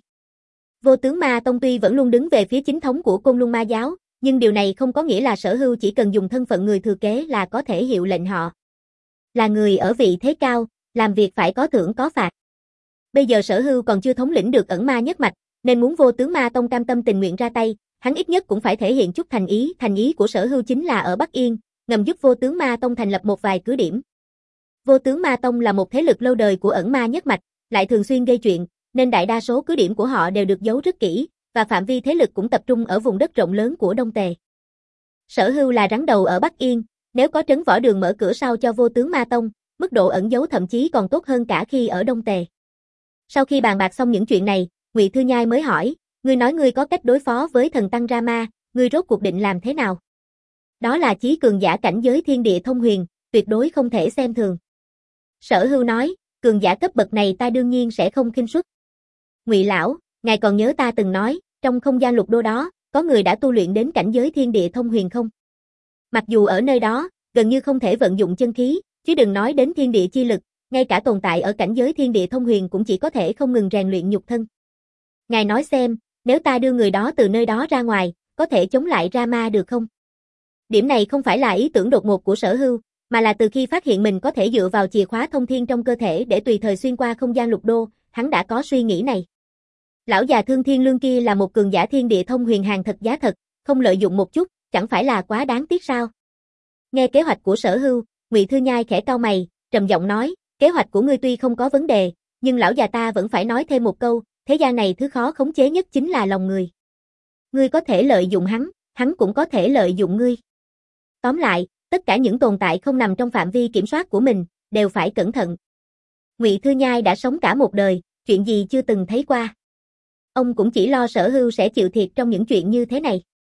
Vô Tướng Ma Tông tuy vẫn luôn đứng về phía chính thống của Côn Luân Ma giáo, nhưng điều này không có nghĩa là Sở Hưu chỉ cần dùng thân phận người thừa kế là có thể hiệu lệnh họ. Là người ở vị thế cao, làm việc phải có thưởng có phạt. Bây giờ Sở Hưu còn chưa thống lĩnh được ẩn ma nhất mạch, nên muốn Vô Tướng Ma Tông cam tâm tình nguyện ra tay, hắn ít nhất cũng phải thể hiện chút thành ý. Thành ý của Sở Hưu chính là ở Bắc Yên, ngầm giúp Vô Tướng Ma Tông thành lập một vài cứ điểm. Vô Tướng Ma Tông là một thế lực lâu đời của ẩn ma nhất mạch, lại thường xuyên gây chuyện, nên đại đa số cứ điểm của họ đều được giấu rất kỹ, và phạm vi thế lực cũng tập trung ở vùng đất rộng lớn của Đông Tề. Sở Hưu là rắn đầu ở Bắc Yên, nếu có trấn võ đường mở cửa sau cho Vô Tướng Ma Tông, mức độ ẩn giấu thậm chí còn tốt hơn cả khi ở Đông Tề. Sau khi bàn bạc xong những chuyện này, Ngụy Thư Nhai mới hỏi, ngươi nói ngươi có cách đối phó với thần tăng Rama, ngươi rốt cuộc định làm thế nào? Đó là chí cường giả cảnh giới thiên địa thông huyền, tuyệt đối không thể xem thường. Sở Hưu nói, cường giả cấp bậc này ta đương nhiên sẽ không khinh suất. Ngụy lão, ngài còn nhớ ta từng nói, trong không gian lục đô đó, có người đã tu luyện đến cảnh giới thiên địa thông huyền không? Mặc dù ở nơi đó, gần như không thể vận dụng chân khí, chứ đừng nói đến thiên địa chi lực, ngay cả tồn tại ở cảnh giới thiên địa thông huyền cũng chỉ có thể không ngừng rèn luyện nhục thân. Ngài nói xem, nếu ta đưa người đó từ nơi đó ra ngoài, có thể chống lại Rama được không? Điểm này không phải là ý tưởng đột ngột của Sở Hưu, mà là từ khi phát hiện mình có thể dựa vào chìa khóa thông thiên trong cơ thể để tùy thời xuyên qua không gian lục đô, hắn đã có suy nghĩ này. Lão già Thương Thiên Lương kia là một cường giả thiên địa thông huyền hàng thật giá thật, không lợi dụng một chút, chẳng phải là quá đáng tiếc sao? Nghe kế hoạch của Sở Hưu, Ngụy Thư Nhai khẽ cau mày, trầm giọng nói, kế hoạch của ngươi tuy không có vấn đề, nhưng lão già ta vẫn phải nói thêm một câu, thế gian này thứ khó khống chế nhất chính là lòng người. Ngươi có thể lợi dụng hắn, hắn cũng có thể lợi dụng ngươi. Tóm lại, tất cả những tồn tại không nằm trong phạm vi kiểm soát của mình, đều phải cẩn thận. Ngụy Thư Nhai đã sống cả một đời, chuyện gì chưa từng thấy qua. Ông cũng chỉ lo Sở Hưu sẽ chịu thiệt trong những chuyện như thế này.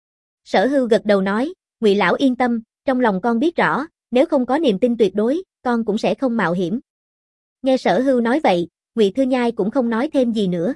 Sở Hưu gật đầu nói, Ngụy lão yên tâm, trong lòng con biết rõ, nếu không có niềm tin tuyệt đối, con cũng sẽ không mạo hiểm. Nghe Sở Hưu nói vậy, Ngụy Thư Nhai cũng không nói thêm gì nữa.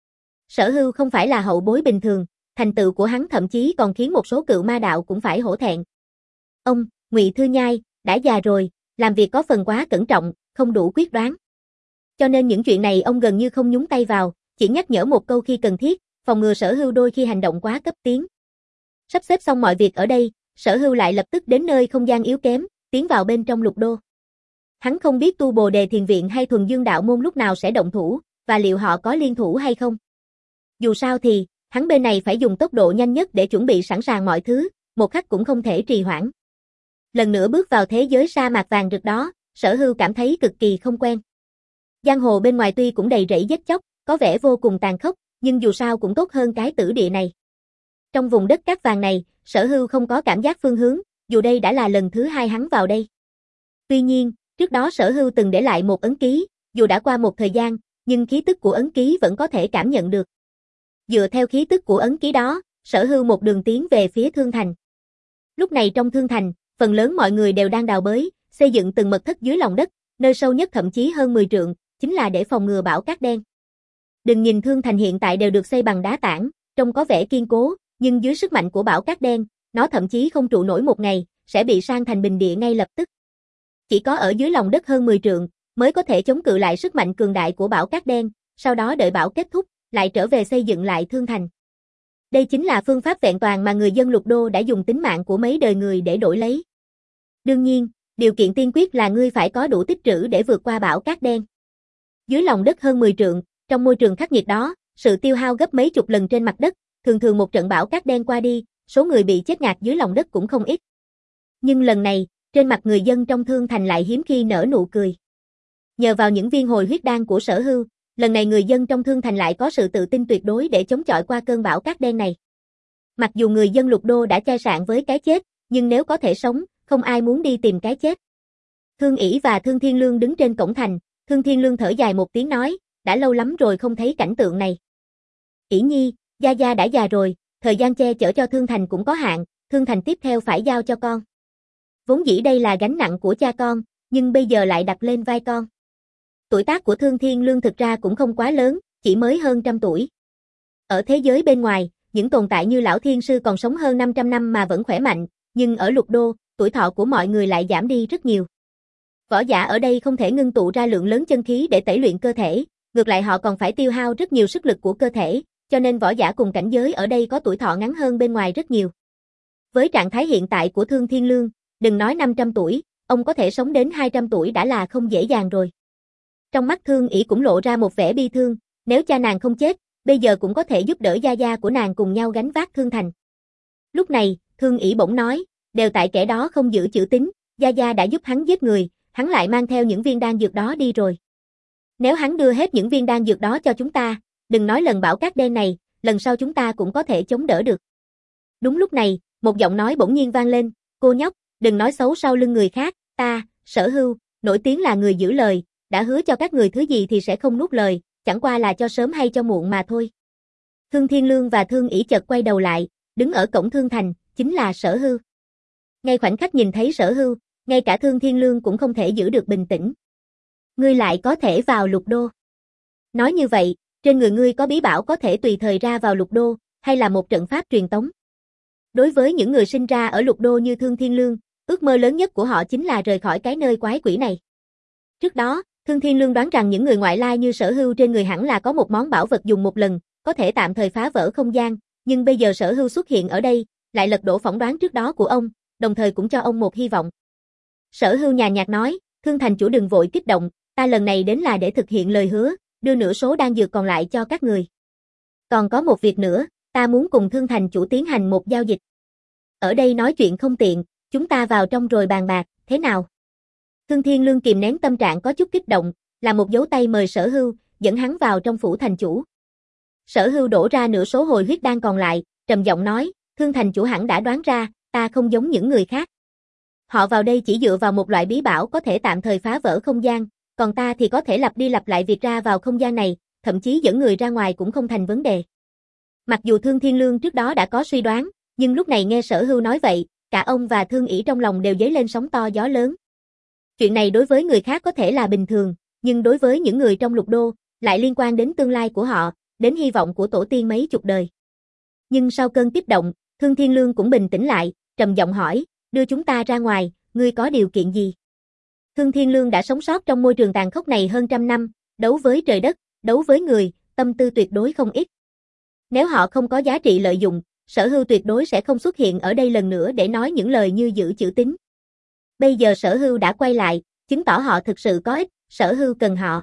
Sở Hưu không phải là hậu bối bình thường, thành tựu của hắn thậm chí còn khiến một số cựu ma đạo cũng phải hổ thẹn. Ông, Ngụy Thư Nhai, đã già rồi, làm việc có phần quá cẩn trọng, không đủ quyết đoán. Cho nên những chuyện này ông gần như không nhúng tay vào, chỉ nhắc nhở một câu khi cần thiết, phòng ngừa Sở Hưu đôi khi hành động quá cấp tiến. Sắp xếp xong mọi việc ở đây, Sở Hưu lại lập tức đến nơi không gian yếu kém, tiến vào bên trong lục đô. Hắn không biết Tu Bồ Đề Thiền Viện hay Thuần Dương Đạo Môn lúc nào sẽ động thủ, và liệu họ có liên thủ hay không. Dù sao thì, hắn bên này phải dùng tốc độ nhanh nhất để chuẩn bị sẵn sàng mọi thứ, một khắc cũng không thể trì hoãn. Lần nữa bước vào thế giới sa mạc vàng rực đó, Sở Hưu cảm thấy cực kỳ không quen. Giang hồ bên ngoài tuy cũng đầy rẫy giết chóc, có vẻ vô cùng tàn khốc, nhưng dù sao cũng tốt hơn cái tử địa này. Trong vùng đất cát vàng này, Sở Hưu không có cảm giác phương hướng, dù đây đã là lần thứ hai hắn vào đây. Tuy nhiên, trước đó Sở Hưu từng để lại một ấn ký, dù đã qua một thời gian, nhưng khí tức của ấn ký vẫn có thể cảm nhận được. Dựa theo khí tức của ấn ký đó, Sở Hưu một đường tiến về phía Thương Thành. Lúc này trong Thương Thành, phần lớn mọi người đều đang đào bới, xây dựng từng mật thất dưới lòng đất, nơi sâu nhất thậm chí hơn mười trượng, chính là để phòng ngừa bão cát đen. Đừng nhìn Thương Thành hiện tại đều được xây bằng đá tảng, trông có vẻ kiên cố, nhưng dưới sức mạnh của bão cát đen, nó thậm chí không trụ nổi một ngày, sẽ bị san thành bình địa ngay lập tức. Chỉ có ở dưới lòng đất hơn mười trượng, mới có thể chống cự lại sức mạnh cường đại của bão cát đen, sau đó đợi bão kết thúc, lại trở về xây dựng lại Thương Thành. Đây chính là phương pháp vẹn toàn mà người dân Lục Đô đã dùng tính mạng của mấy đời người để đổi lấy. Đương nhiên, điều kiện tiên quyết là ngươi phải có đủ tích trữ để vượt qua bão cát đen. Dưới lòng đất hơn mười trượng, trong môi trường khắc nghiệt đó, sự tiêu hao gấp mấy chục lần trên mặt đất, thường thường một trận bão cát đen qua đi, số người bị chết ngạt dưới lòng đất cũng không ít. Nhưng lần này, trên mặt người dân trong Thương Thành lại hiếm khi nở nụ cười. Nhờ vào những viên hồi huyết đan của Sở Hưu, lần này người dân trong Thương Thành lại có sự tự tin tuyệt đối để chống chọi qua cơn bão cát đen này. Mặc dù người dân Lục Đô đã chai sạn với cái chết, nhưng nếu có thể sống, không ai muốn đi tìm cái chết. Thương ỷ và Thương Thiên Lương đứng trên cổng thành, Thương Thiên Lương thở dài một tiếng nói, đã lâu lắm rồi không thấy cảnh tượng này. ỷ nhi, Gia Gia đã già rồi, thời gian che chở cho Thương Thành cũng có hạn, Thương Thành tiếp theo phải giao cho con. Vốn dĩ đây là gánh nặng của cha con, nhưng bây giờ lại đặt lên vai con. Tuổi tác của Thương Thiên Lương thực ra cũng không quá lớn, chỉ mới hơn trăm tuổi. Ở thế giới bên ngoài, những tồn tại như Lão Thiên Sư còn sống hơn năm trăm năm mà vẫn khỏe mạnh, nhưng ở Lục Đô, tuổi thọ của mọi người lại giảm đi rất nhiều. Võ giả ở đây không thể ngưng tụ ra lượng lớn chân khí để tẩy luyện cơ thể, ngược lại họ còn phải tiêu hao rất nhiều sức lực của cơ thể, cho nên võ giả cùng cảnh giới ở đây có tuổi thọ ngắn hơn bên ngoài rất nhiều. Với trạng thái hiện tại của Thương Thiên Lương, đừng nói năm trăm tuổi, ông có thể sống đến hai trăm tuổi đã là không dễ dàng rồi. Trong mắt Thương ỷ cũng lộ ra một vẻ bi thương, nếu cha nàng không chết, bây giờ cũng có thể giúp đỡ gia gia của nàng cùng nhau gánh vác Thương Thành. Lúc này, Thương ỷ bỗng nói, đều tại kẻ đó không giữ chữ tín, gia gia đã giúp hắn giết người, hắn lại mang theo những viên đan dược đó đi rồi. Nếu hắn đưa hết những viên đan dược đó cho chúng ta, đừng nói lần bão cát đen này, lần sau chúng ta cũng có thể chống đỡ được. Đúng lúc này, một giọng nói bỗng nhiên vang lên, cô nhóc, đừng nói xấu sau lưng người khác, ta, Sở Hưu, nổi tiếng là người giữ lời, đã hứa cho các người thứ gì thì sẽ không nuốt lời, chẳng qua là cho sớm hay cho muộn mà thôi. Thương Thiên Lương và Thương ỷ chợt quay đầu lại, đứng ở cổng Thương Thành, chính là Sở Hưu. Ngay khoảnh khắc nhìn thấy Sở Hưu, ngay cả Thương Thiên Lương cũng không thể giữ được bình tĩnh. Ngươi lại có thể vào Lục Đô. Nói như vậy, trên người ngươi có bí bảo có thể tùy thời ra vào Lục Đô, hay là một trận pháp truyền tống. Đối với những người sinh ra ở Lục Đô như Thương Thiên Lương, ước mơ lớn nhất của họ chính là rời khỏi cái nơi quái quỷ này. Trước đó, Thương Thiên Lương đoán rằng những người ngoại lai như Sở Hưu trên người hẳn là có một món bảo vật dùng một lần, có thể tạm thời phá vỡ không gian, nhưng bây giờ Sở Hưu xuất hiện ở đây, lại lật đổ phỏng đoán trước đó của ông, đồng thời cũng cho ông một hy vọng. Sở Hưu nhàn nhạt nói, Thương Thành chủ đừng vội kích động, ta lần này đến là để thực hiện lời hứa, đưa nửa số đan dược còn lại cho các người. Còn có một việc nữa, ta muốn cùng Thương Thành chủ tiến hành một giao dịch. Ở đây nói chuyện không tiện, chúng ta vào trong rồi bàn bạc, thế nào? Thương Thiên Lương kìm nén tâm trạng có chút kích động, làm một dấu tay mời Sở Hưu, dẫn hắn vào trong phủ thành chủ. Sở Hưu đổ ra nửa số hồi huyết đan còn lại, trầm giọng nói, Thương Thành chủ hẳn đã đoán ra, ta không giống những người khác. Họ vào đây chỉ dựa vào một loại bí bảo có thể tạm thời phá vỡ không gian, còn ta thì có thể lặp đi lặp lại việc ra vào không gian này, thậm chí dẫn người ra ngoài cũng không thành vấn đề. Mặc dù Thương Thiên Lương trước đó đã có suy đoán, nhưng lúc này nghe Sở Hưu nói vậy, cả ông và Thương ỷ trong lòng đều dấy lên sóng to gió lớn. Chuyện này đối với người khác có thể là bình thường, nhưng đối với những người trong Lục Đô, lại liên quan đến tương lai của họ, đến hy vọng của tổ tiên mấy chục đời. Nhưng sau cơn kích động, Thương Thiên Lương cũng bình tĩnh lại, trầm giọng hỏi, đưa chúng ta ra ngoài, ngươi có điều kiện gì? Thương Thiên Lương đã sống sót trong môi trường tàn khốc này hơn trăm năm, đấu với trời đất, đấu với người, tâm tư tuyệt đối không ít. Nếu họ không có giá trị lợi dụng, Sở Hưu tuyệt đối sẽ không xuất hiện ở đây lần nữa để nói những lời như giữ chữ tín. Bây giờ Sở Hưu đã quay lại, chứng tỏ họ thực sự có ích, Sở Hưu cần họ.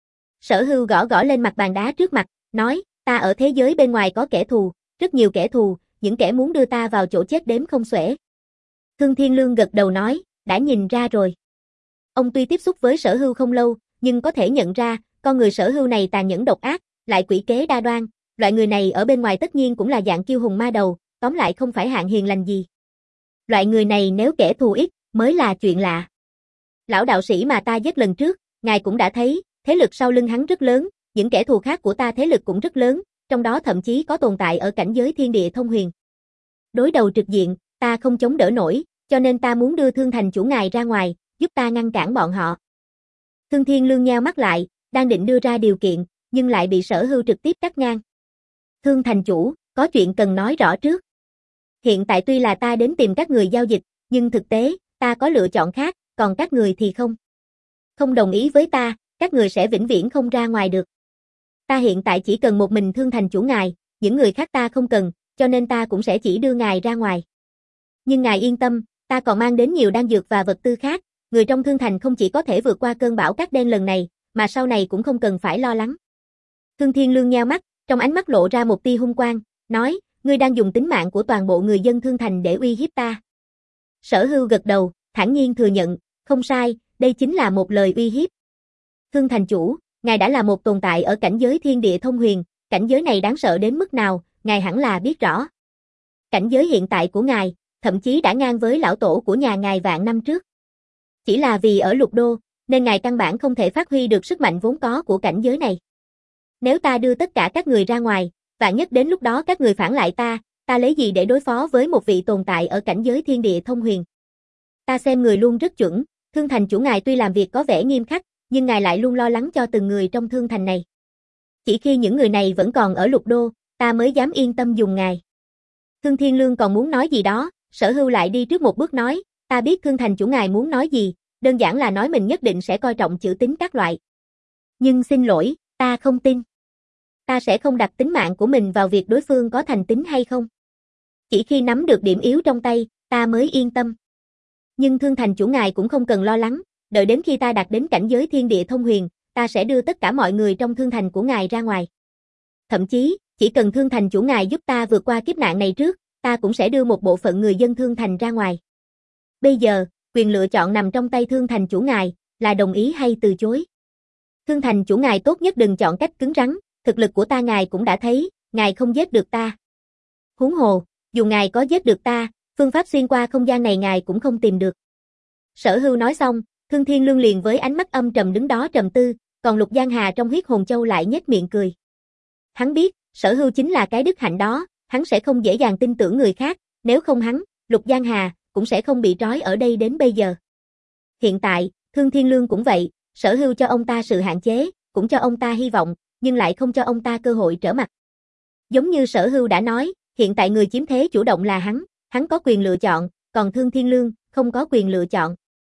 Sở Hưu gõ gõ lên mặt bàn đá trước mặt, nói, ta ở thế giới bên ngoài có kẻ thù, rất nhiều kẻ thù, những kẻ muốn đưa ta vào chỗ chết đếm không xuể. Thương Thiên Lương gật đầu nói, đã nhìn ra rồi. Ông tuy tiếp xúc với Sở Hưu không lâu, nhưng có thể nhận ra, con người Sở Hưu này tàn nhẫn độc ác, lại quỷ kế đa đoan, loại người này ở bên ngoài tất nhiên cũng là dạng kiêu hùng ma đầu, tóm lại không phải hạng hiền lành gì. Loại người này nếu kẻ thù ít, mới là chuyện lạ. Lão đạo sĩ mà ta giết lần trước, ngài cũng đã thấy, thế lực sau lưng hắn rất lớn, những kẻ thù khác của ta thế lực cũng rất lớn, trong đó thậm chí có tồn tại ở cảnh giới thiên địa thông huyền. Đối đầu trực diện, ta không chống đỡ nổi, cho nên ta muốn đưa Thương Thành chủ ngài ra ngoài, giúp ta ngăn cản bọn họ. Thương Thiên Lương nheo mắt lại, đang định đưa ra điều kiện, nhưng lại bị Sở Hưu trực tiếp cắt ngang. Thương Thành chủ, có chuyện cần nói rõ trước. Hiện tại tuy là ta đến tìm các người giao dịch, Nhưng thực tế, ta có lựa chọn khác, còn các người thì không. Không đồng ý với ta, các người sẽ vĩnh viễn không ra ngoài được. Ta hiện tại chỉ cần một mình Thương Thành chủ ngài, những người khác ta không cần, cho nên ta cũng sẽ chỉ đưa ngài ra ngoài. Nhưng ngài yên tâm, ta còn mang đến nhiều đan dược và vật tư khác, người trong Thương Thành không chỉ có thể vượt qua cơn bão cát đen lần này, mà sau này cũng không cần phải lo lắng. Thương Thiên Lương nheo mắt, trong ánh mắt lộ ra một tia hung quang, nói, ngươi đang dùng tính mạng của toàn bộ người dân Thương Thành để uy hiếp ta. Sở Hưu gật đầu, thản nhiên thừa nhận, không sai, đây chính là một lời uy hiếp. Thương Thành chủ, ngài đã là một tồn tại ở cảnh giới thiên địa thông huyền, cảnh giới này đáng sợ đến mức nào, ngài hẳn là biết rõ. Cảnh giới hiện tại của ngài, thậm chí đã ngang với lão tổ của nhà ngài vạn năm trước. Chỉ là vì ở Lục Đô, nên ngài căn bản không thể phát huy được sức mạnh vốn có của cảnh giới này. Nếu ta đưa tất cả các người ra ngoài, vạn nhất đến lúc đó các người phản lại ta, ta lấy gì để đối phó với một vị tồn tại ở cảnh giới thiên địa thông huyền? Ta xem người luôn rất chuẩn, Thương Thành chủ ngài tuy làm việc có vẻ nghiêm khắc, nhưng ngài lại luôn lo lắng cho từng người trong Thương Thành này. Chỉ khi những người này vẫn còn ở Lục Đô, ta mới dám yên tâm dùng ngài. Thương Thiên Lương còn muốn nói gì đó, Sở Hưu lại đi trước một bước nói, ta biết Thương Thành chủ ngài muốn nói gì, đơn giản là nói mình nhất định sẽ coi trọng chữ tín các loại. Nhưng xin lỗi, ta không tin. Ta sẽ không đặt tính mạng của mình vào việc đối phương có thành tín hay không. Chỉ khi nắm được điểm yếu trong tay, ta mới yên tâm. Nhưng Thương Thành chủ ngài cũng không cần lo lắng, đợi đến khi ta đạt đến cảnh giới thiên địa thông huyền, ta sẽ đưa tất cả mọi người trong Thương Thành của ngài ra ngoài. Thậm chí, chỉ cần Thương Thành chủ ngài giúp ta vượt qua kiếp nạn này trước, ta cũng sẽ đưa một bộ phận người dân Thương Thành ra ngoài. Bây giờ, quyền lựa chọn nằm trong tay Thương Thành chủ ngài, là đồng ý hay từ chối. Thương Thành chủ ngài tốt nhất đừng chọn cách cứng rắn, thực lực của ta ngài cũng đã thấy, ngài không giết được ta. Huống hồ, dù ngài có giết được ta, phương pháp xuyên qua không gian này ngài cũng không tìm được. Sở Hưu nói xong, Thương Thiên Lương liền với ánh mắt âm trầm đứng đó trầm tư, còn Lục Giang Hà trong huyết hồn châu lại nhếch miệng cười. Hắn biết, Sở Hưu chính là cái đức hạnh đó, hắn sẽ không dễ dàng tin tưởng người khác, nếu không hắn, Lục Giang Hà, cũng sẽ không bị trói ở đây đến bây giờ. Hiện tại, Thương Thiên Lương cũng vậy, Sở Hưu cho ông ta sự hạn chế, cũng cho ông ta hy vọng, nhưng lại không cho ông ta cơ hội trở mặt. Giống như Sở Hưu đã nói, hiện tại người chiếm thế chủ động là hắn, hắn có quyền lựa chọn, còn Thương Thiên Lương không có quyền lựa chọn.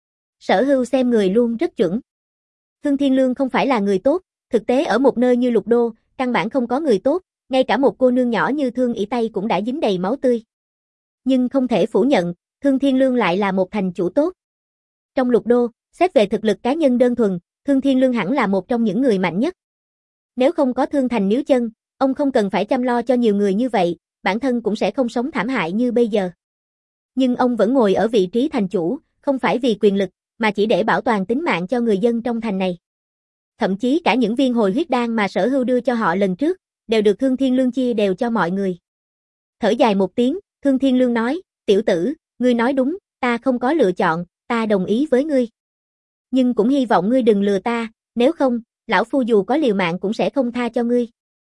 Sở Hưu xem người luôn rất chuẩn. Thương Thiên Lương không phải là người tốt, thực tế ở một nơi như Lục Đô, căn bản không có người tốt, ngay cả một cô nương nhỏ như Thương ỷ Tây cũng đã dính đầy máu tươi. Nhưng không thể phủ nhận, Thương Thiên Lương lại là một thành chủ tốt. Trong Lục Đô, xét về thực lực cá nhân đơn thuần, Thương Thiên Lương hẳn là một trong những người mạnh nhất. Nếu không có Thương Thành níu chân, ông không cần phải chăm lo cho nhiều người như vậy, bản thân cũng sẽ không sống thảm hại như bây giờ. Nhưng ông vẫn ngồi ở vị trí thành chủ, không phải vì quyền lực, mà chỉ để bảo toàn tính mạng cho người dân trong thành này. Thậm chí cả những viên hồi huyết đan mà Sở Hưu đưa cho họ lần trước, đều được Thương Thiên Lương chia đều cho mọi người. Thở dài một tiếng, Thương Thiên Lương nói, tiểu tử, ngươi nói đúng, ta không có lựa chọn, ta đồng ý với ngươi. Nhưng cũng hy vọng ngươi đừng lừa ta, nếu không, lão phu dù có liều mạng cũng sẽ không tha cho ngươi.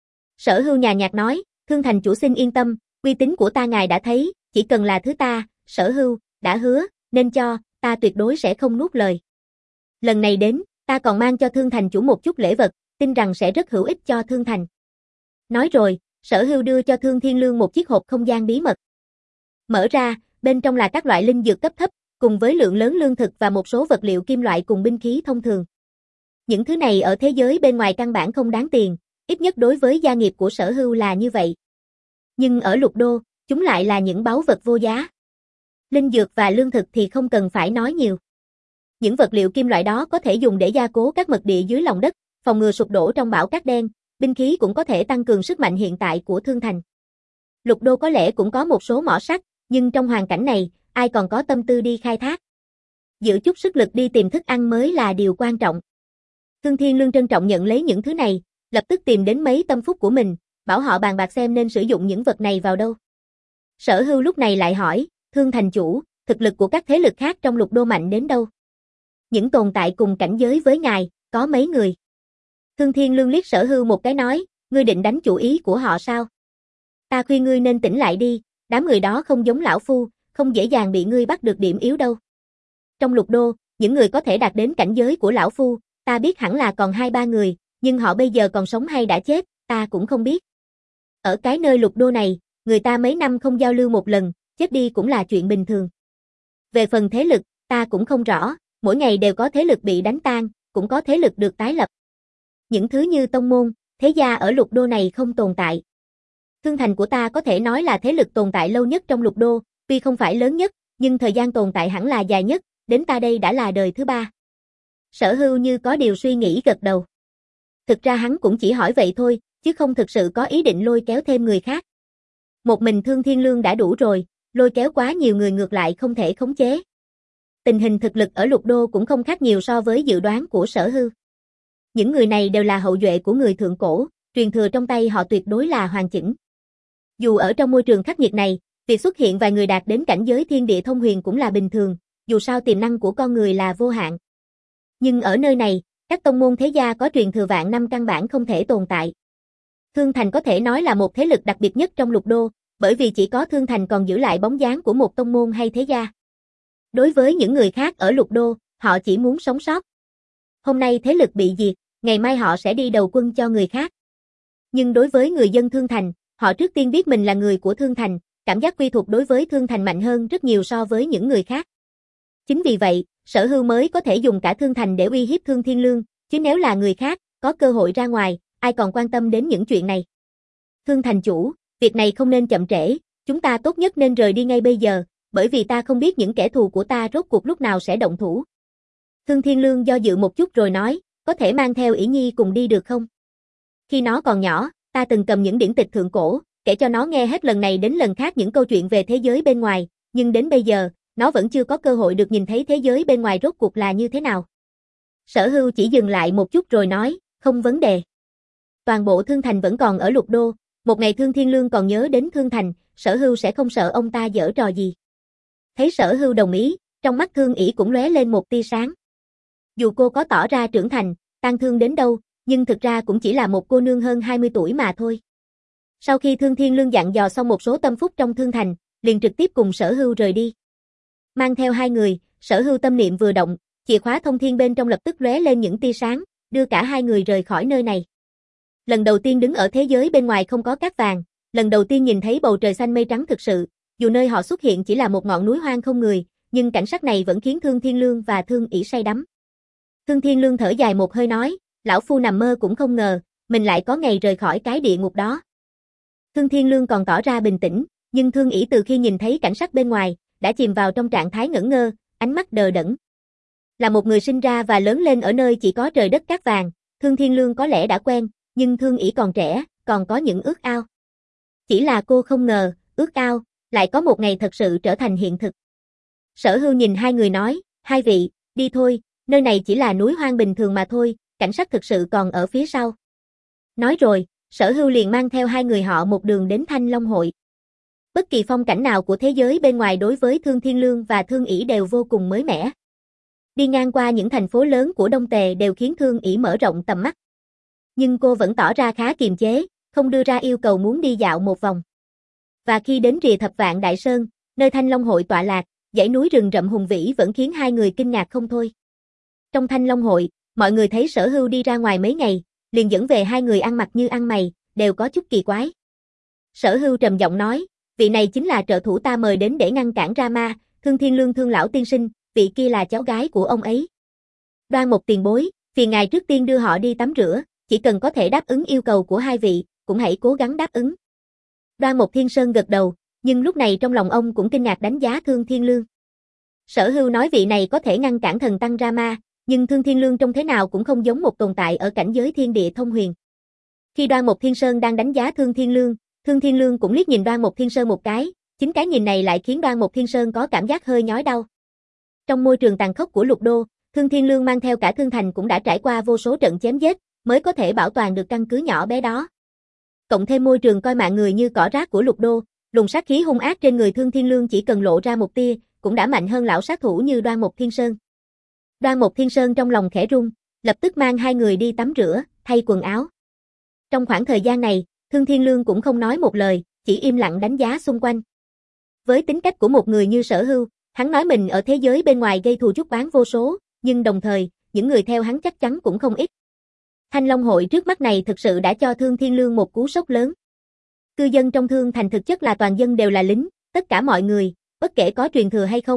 Sở Hưu nhàn nhạt nói, Thương Thành chủ xin yên tâm, uy tín của ta ngài đã thấy, chỉ cần là thứ ta, Sở Hưu, đã hứa, nên cho, ta tuyệt đối sẽ không nuốt lời. Lần này đến, ta còn mang cho Thương Thành chủ một chút lễ vật, tin rằng sẽ rất hữu ích cho Thương Thành. Nói rồi, Sở Hưu đưa cho Thương Thiên Lương một chiếc hộp không gian bí mật. Mở ra, bên trong là các loại linh dược cấp thấp, cùng với lượng lớn lương thực và một số vật liệu kim loại cùng binh khí thông thường. Những thứ này ở thế giới bên ngoài căn bản không đáng tiền, ít nhất đối với gia nghiệp của Sở Hưu là như vậy. Nhưng ở Lục Đô, chúng lại là những báu vật vô giá. Linh dược và lương thực thì không cần phải nói nhiều. Những vật liệu kim loại đó có thể dùng để gia cố các mật địa dưới lòng đất, phòng ngừa sụp đổ trong bão cát đen, binh khí cũng có thể tăng cường sức mạnh hiện tại của Thương Thành. Lục Đô có lẽ cũng có một số mỏ sắt, nhưng trong hoàn cảnh này, ai còn có tâm tư đi khai thác. Giữ chút sức lực đi tìm thức ăn mới là điều quan trọng. Thương Thiên Lương trân trọng nhận lấy những thứ này, lập tức tìm đến mấy tâm phúc của mình, bảo họ bàn bạc xem nên sử dụng những vật này vào đâu. Sở Hưu lúc này lại hỏi, Thương Thành chủ, thực lực của các thế lực khác trong Lục Đô mạnh đến đâu? Những tồn tại cùng cảnh giới với ngài, có mấy người? Thương Thiên Lương liếc Sở Hưu một cái nói, ngươi định đánh chủ ý của họ sao? Ta khuyên ngươi nên tỉnh lại đi, đám người đó không giống lão phu, không dễ dàng bị ngươi bắt được điểm yếu đâu. Trong Lục Đô, những người có thể đạt đến cảnh giới của lão phu, ta biết hẳn là còn hai ba người, nhưng họ bây giờ còn sống hay đã chết, ta cũng không biết. Ở cái nơi Lục Đô này, người ta mấy năm không giao lưu một lần, chết đi cũng là chuyện bình thường. Về phần thế lực, ta cũng không rõ, mỗi ngày đều có thế lực bị đánh tan, cũng có thế lực được tái lập. Những thứ như tông môn, thế gia ở lục đô này không tồn tại. Thương thành của ta có thể nói là thế lực tồn tại lâu nhất trong lục đô, tuy không phải lớn nhất, nhưng thời gian tồn tại hẳn là dài nhất, đến ta đây đã là đời thứ ba. Sở Hưu như có điều suy nghĩ gật đầu. Thực ra hắn cũng chỉ hỏi vậy thôi, chứ không thực sự có ý định lôi kéo thêm người khác. Một mình Thương Thiên Lương đã đủ rồi, lôi kéo quá nhiều người ngược lại không thể khống chế. Tình hình thực lực ở lục đô cũng không khác nhiều so với dự đoán của Sở Hưu. Những người này đều là hậu duệ của người thượng cổ, truyền thừa trong tay họ tuyệt đối là hoàn chỉnh. Dù ở trong môi trường khắc nghiệt này, việc xuất hiện vài người đạt đến cảnh giới thiên địa thông huyền cũng là bình thường, dù sao tiềm năng của con người là vô hạn. Nhưng ở nơi này, các tông môn thế gia có truyền thừa vạn năm căn bản không thể tồn tại. Thương Thành có thể nói là một thế lực đặc biệt nhất trong lục đô, bởi vì chỉ có Thương Thành còn giữ lại bóng dáng của một tông môn hay thế gia. Đối với những người khác ở lục đô, họ chỉ muốn sống sót. Hôm nay thế lực bị diệt, ngày mai họ sẽ đi đầu quân cho người khác. Nhưng đối với người dân Thương Thành, họ trước tiên biết mình là người của Thương Thành, cảm giác quy thuộc đối với Thương Thành mạnh hơn rất nhiều so với những người khác. Chính vì vậy, Sở Hưu mới có thể dùng cả Thương Thành để uy hiếp Thương Thiên Lương, chứ nếu là người khác, có cơ hội ra ngoài, ai còn quan tâm đến những chuyện này. Thương Thành chủ, việc này không nên chậm trễ, chúng ta tốt nhất nên rời đi ngay bây giờ, bởi vì ta không biết những kẻ thù của ta rốt cuộc lúc nào sẽ động thủ. Thương Thiên Lương do dự một chút rồi nói, có thể mang theo ỷ nhi cùng đi được không? Khi nó còn nhỏ, ta từng cầm những điển tịch thượng cổ, kể cho nó nghe hết lần này đến lần khác những câu chuyện về thế giới bên ngoài, nhưng đến bây giờ, nó vẫn chưa có cơ hội được nhìn thấy thế giới bên ngoài rốt cuộc là như thế nào. Sở Hưu chỉ dừng lại một chút rồi nói, không vấn đề. Toàn bộ Thương Thành vẫn còn ở lục đô, một ngày Thương Thiên Lương còn nhớ đến Thương Thành, Sở Hưu sẽ không sợ ông ta giở trò gì. Thấy Sở Hưu đồng ý, trong mắt Thương ỷ cũng lóe lên một tia sáng. Dù cô có tỏ ra trưởng thành, tang thương đến đâu, nhưng thực ra cũng chỉ là một cô nương hơn hai mươi tuổi mà thôi. Sau khi Thương Thiên Lương dặn dò xong một số tâm phúc trong Thương Thành, liền trực tiếp cùng Sở Hưu rời đi. Mang theo hai người, Sở Hưu tâm niệm vừa động, chìa khóa thông thiên bên trong lập tức lóe lên những tia sáng, đưa cả hai người rời khỏi nơi này. Lần đầu tiên đứng ở thế giới bên ngoài không có cát vàng, lần đầu tiên nhìn thấy bầu trời xanh mây trắng thực sự, dù nơi họ xuất hiện chỉ là một ngọn núi hoang không người, nhưng cảnh sắc này vẫn khiến Thương Thiên Lương và Thương ỷ say đắm. Thương Thiên Lương thở dài một hơi nói, lão phu nằm mơ cũng không ngờ, mình lại có ngày rời khỏi cái địa ngục đó. Thương Thiên Lương còn tỏ ra bình tĩnh, nhưng Thương ỷ từ khi nhìn thấy cảnh sắc bên ngoài, đã chìm vào trong trạng thái ngẩn ngơ, ánh mắt đờ đẫn. Là một người sinh ra và lớn lên ở nơi chỉ có trời đất cát vàng, Thương Thiên Lương có lẽ đã quen, nhưng Thương ỷ còn trẻ, còn có những ước ao. Chỉ là cô không ngờ, ước ao, lại có một ngày thật sự trở thành hiện thực. Sở Hưu nhìn hai người nói, hai vị, đi thôi, nơi này chỉ là núi hoang bình thường mà thôi, cảnh sắc thực sự còn ở phía sau. Nói rồi, Sở Hưu liền mang theo hai người họ một đường đến Thanh Long Hội. Bất kỳ phong cảnh nào của thế giới bên ngoài đối với Thương Thiên Lương và Thương ỷ đều vô cùng mới mẻ. Đi ngang qua những thành phố lớn của Đông Tề đều khiến Thương ỷ mở rộng tầm mắt. Nhưng cô vẫn tỏ ra khá kiềm chế, không đưa ra yêu cầu muốn đi dạo một vòng. Và khi đến rìa Thập Vạn Đại Sơn, nơi Thanh Long Hội tọa lạc, dãy núi rừng rậm hùng vĩ vẫn khiến hai người kinh ngạc không thôi. Trong Thanh Long Hội, mọi người thấy Sở Hưu đi ra ngoài mấy ngày, liền dẫn về hai người ăn mặc như ăn mày, đều có chút kỳ quái. Sở Hưu trầm giọng nói, vị này chính là trợ thủ ta mời đến để ngăn cản Rama, Thương Thiên Lương Thương lão tiên sinh, vị kia là cháu gái của ông ấy. Đoan một tiền bối, phiền ngài trước tiên đưa họ đi tắm rửa, chỉ cần có thể đáp ứng yêu cầu của hai vị, cũng hãy cố gắng đáp ứng. Đoan một Thiên Sơn gật đầu, nhưng lúc này trong lòng ông cũng kinh ngạc đánh giá Thương Thiên Lương. Sở Hưu nói vị này có thể ngăn cản thần tăng Rama, nhưng Thương Thiên Lương trông thế nào cũng không giống một tồn tại ở cảnh giới thiên địa thông huyền. Khi Đoan một Thiên Sơn đang đánh giá Thương Thiên Lương, Thương Thiên Lương cũng liếc nhìn Đoan một Thiên Sơn một cái, chính cái nhìn này lại khiến Đoan một Thiên Sơn có cảm giác hơi nhói đau. Trong môi trường tàn khốc của lục đô, Thương Thiên Lương mang theo cả Thương Thành cũng đã trải qua vô số trận chém giết, mới có thể bảo toàn được căn cứ nhỏ bé đó. Cộng thêm môi trường coi mạng người như cỏ rác của lục đô, luồng sát khí hung ác trên người Thương Thiên Lương chỉ cần lộ ra một tia, cũng đã mạnh hơn lão sát thủ như Đoan một Thiên Sơn. Đoan một Thiên Sơn trong lòng khẽ run, lập tức mang hai người đi tắm rửa, thay quần áo. Trong khoảng thời gian này, Thương Thiên Lương cũng không nói một lời, chỉ im lặng đánh giá xung quanh. Với tính cách của một người như Sở Hưu, hắn nói mình ở thế giới bên ngoài gây thù chuốc oán vô số, nhưng đồng thời, những người theo hắn chắc chắn cũng không ít. Thanh Long Hội trước mắt này thực sự đã cho Thương Thiên Lương một cú sốc lớn. Cư dân trong Thương Thành thực chất là toàn dân đều là lính, tất cả mọi người, bất kể có truyền thừa hay không,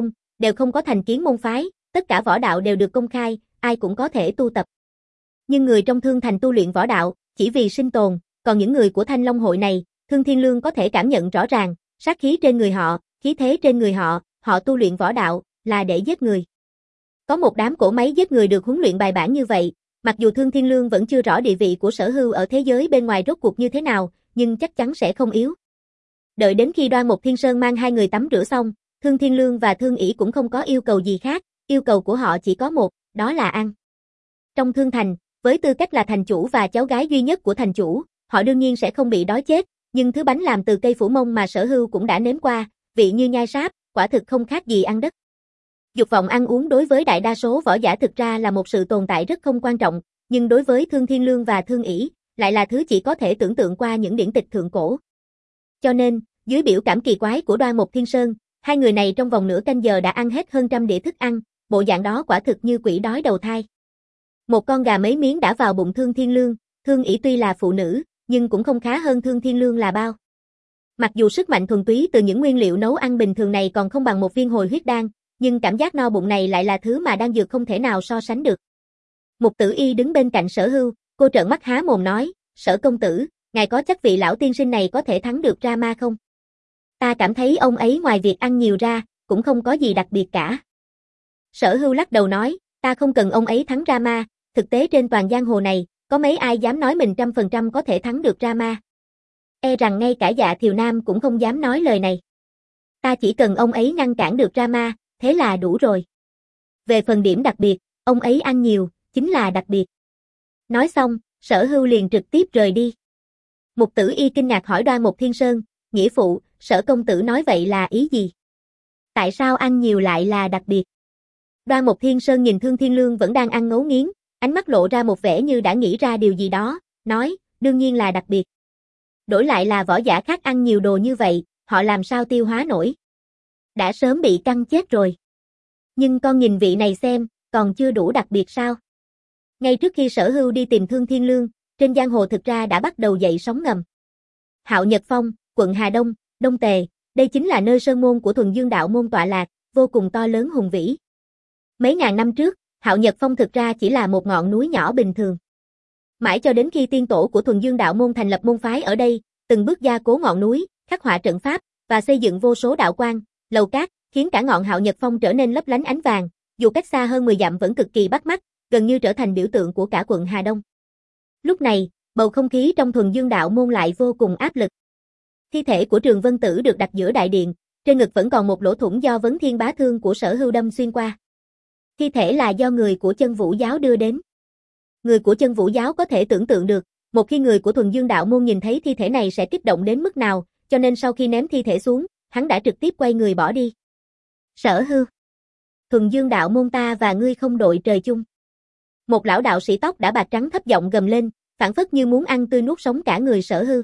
đều không có thành kiến môn phái, tất cả võ đạo đều được công khai, ai cũng có thể tu tập. Nhưng người trong Thương Thành tu luyện võ đạo, chỉ vì sinh tồn, còn những người của Thanh Long hội này, Thương Thiên Lương có thể cảm nhận rõ ràng, sát khí trên người họ, khí thế trên người họ, họ tu luyện võ đạo, là để giết người. Có một đám cỗ máy giết người được huấn luyện bài bản như vậy, mặc dù Thương Thiên Lương vẫn chưa rõ địa vị của Sở Hưu ở thế giới bên ngoài rốt cuộc như thế nào, nhưng chắc chắn sẽ không yếu. Đợi đến khi Đoan Mục Thiên Sơn mang hai người tắm rửa xong, Thương Thiên Lương và Thương ỷ cũng không có yêu cầu gì khác, yêu cầu của họ chỉ có một, đó là ăn. Trong Thương Thành, với tư cách là thành chủ và cháu gái duy nhất của thành chủ, họ đương nhiên sẽ không bị đói chết, nhưng thứ bánh làm từ cây phủ mông mà Sở Hưu cũng đã nếm qua, vị như nhai sáp, quả thực không khác gì ăn đất. Dục vọng ăn uống đối với đại đa số võ giả thực ra là một sự tồn tại rất không quan trọng, nhưng đối với Thương Thiên Lương và Thương ỷ, lại là thứ chỉ có thể tưởng tượng qua những điển tịch thượng cổ. Cho nên, dưới biểu cảm kỳ quái của Đoan Mục Thiên Sơn, hai người này trong vòng nửa canh giờ đã ăn hết hơn trăm đĩa thức ăn, bộ dạng đó quả thực như quỷ đói đầu thai. Một con gà mấy miếng đã vào bụng Thương Thiên Lương, Thương ỷ tuy là phụ nữ, nhưng cũng không khá hơn Thương Thiên Lương là bao. Mặc dù sức mạnh thuần túy từ những nguyên liệu nấu ăn bình thường này còn không bằng một viên hồi huyết đan, nhưng cảm giác no bụng này lại là thứ mà đan dược không thể nào so sánh được. Mục Tử Y đứng bên cạnh Sở Hưu, cô trợn mắt há mồm nói, Sở công tử, ngài có chắc vị lão tiên sinh này có thể thắng được Rama không? Ta cảm thấy ông ấy ngoài việc ăn nhiều ra, cũng không có gì đặc biệt cả. Sở Hưu lắc đầu nói, ta không cần ông ấy thắng Rama, thực tế trên toàn giang hồ này, có mấy ai dám nói mình trăm phần trăm có thể thắng được Rama. E rằng ngay cả Dạ Thiều Nam cũng không dám nói lời này. Ta chỉ cần ông ấy ngăn cản được Rama, thế là đủ rồi. Về phần điểm đặc biệt, ông ấy ăn nhiều, chính là đặc biệt. Nói xong, Sở Hưu liền trực tiếp rời đi. Mục Tử Y kinh ngạc hỏi Đoan Mục Thiên Sơn, nghĩa phụ, Sở công tử nói vậy là ý gì? Tại sao ăn nhiều lại là đặc biệt? Đoan Mục Thiên Sơn nhìn Thương Thiên Lương vẫn đang ăn ngấu nghiến, ánh mắt lộ ra một vẻ như đã nghĩ ra điều gì đó, nói, đương nhiên là đặc biệt. Đổi lại là võ giả khác ăn nhiều đồ như vậy, họ làm sao tiêu hóa nổi? Đã sớm bị căng chết rồi. Nhưng con nhìn vị này xem, còn chưa đủ đặc biệt sao? Ngay trước khi Sở Hưu đi tìm Thương Thiên Lương, trên giang hồ thực ra đã bắt đầu dậy sóng ngầm. Hạo Nhật Phong, quận Hà Đông, Đông Tề, đây chính là nơi sơn môn của Thuần Dương đạo môn tọa lạc, vô cùng to lớn hùng vĩ. Mấy ngàn năm trước, Hạo Nhật Phong thực ra chỉ là một ngọn núi nhỏ bình thường. Mãi cho đến khi tiên tổ của Thuần Dương đạo môn thành lập môn phái ở đây, từng bước gia cố ngọn núi, khắc họa trận pháp và xây dựng vô số đạo quan, lầu cát, khiến cả ngọn Hạo Nhật Phong trở nên lấp lánh ánh vàng, dù cách xa hơn mười dặm vẫn cực kỳ bắt mắt, gần như trở thành biểu tượng của cả quận Hà Đông. Lúc này, bầu không khí trong Thuần Dương đạo môn lại vô cùng áp lực. Thi thể của Trường Vân Tử được đặt giữa đại điện, trên ngực vẫn còn một lỗ thủng do Vấn Thiên Bá Thương của Sở Hưu đâm xuyên qua. Thi thể là do người của Chân Vũ giáo đưa đến. Người của Chân Vũ giáo có thể tưởng tượng được, một khi người của Thuần Dương đạo môn nhìn thấy thi thể này sẽ kích động đến mức nào, cho nên sau khi ném thi thể xuống, hắn đã trực tiếp quay người bỏ đi. Sở Hưu, Thuần Dương đạo môn ta và ngươi không đội trời chung. Một lão đạo sĩ tóc đã bạc trắng thấp giọng gầm lên, phảng phất như muốn ăn tươi nuốt sống cả người Sở Hưu.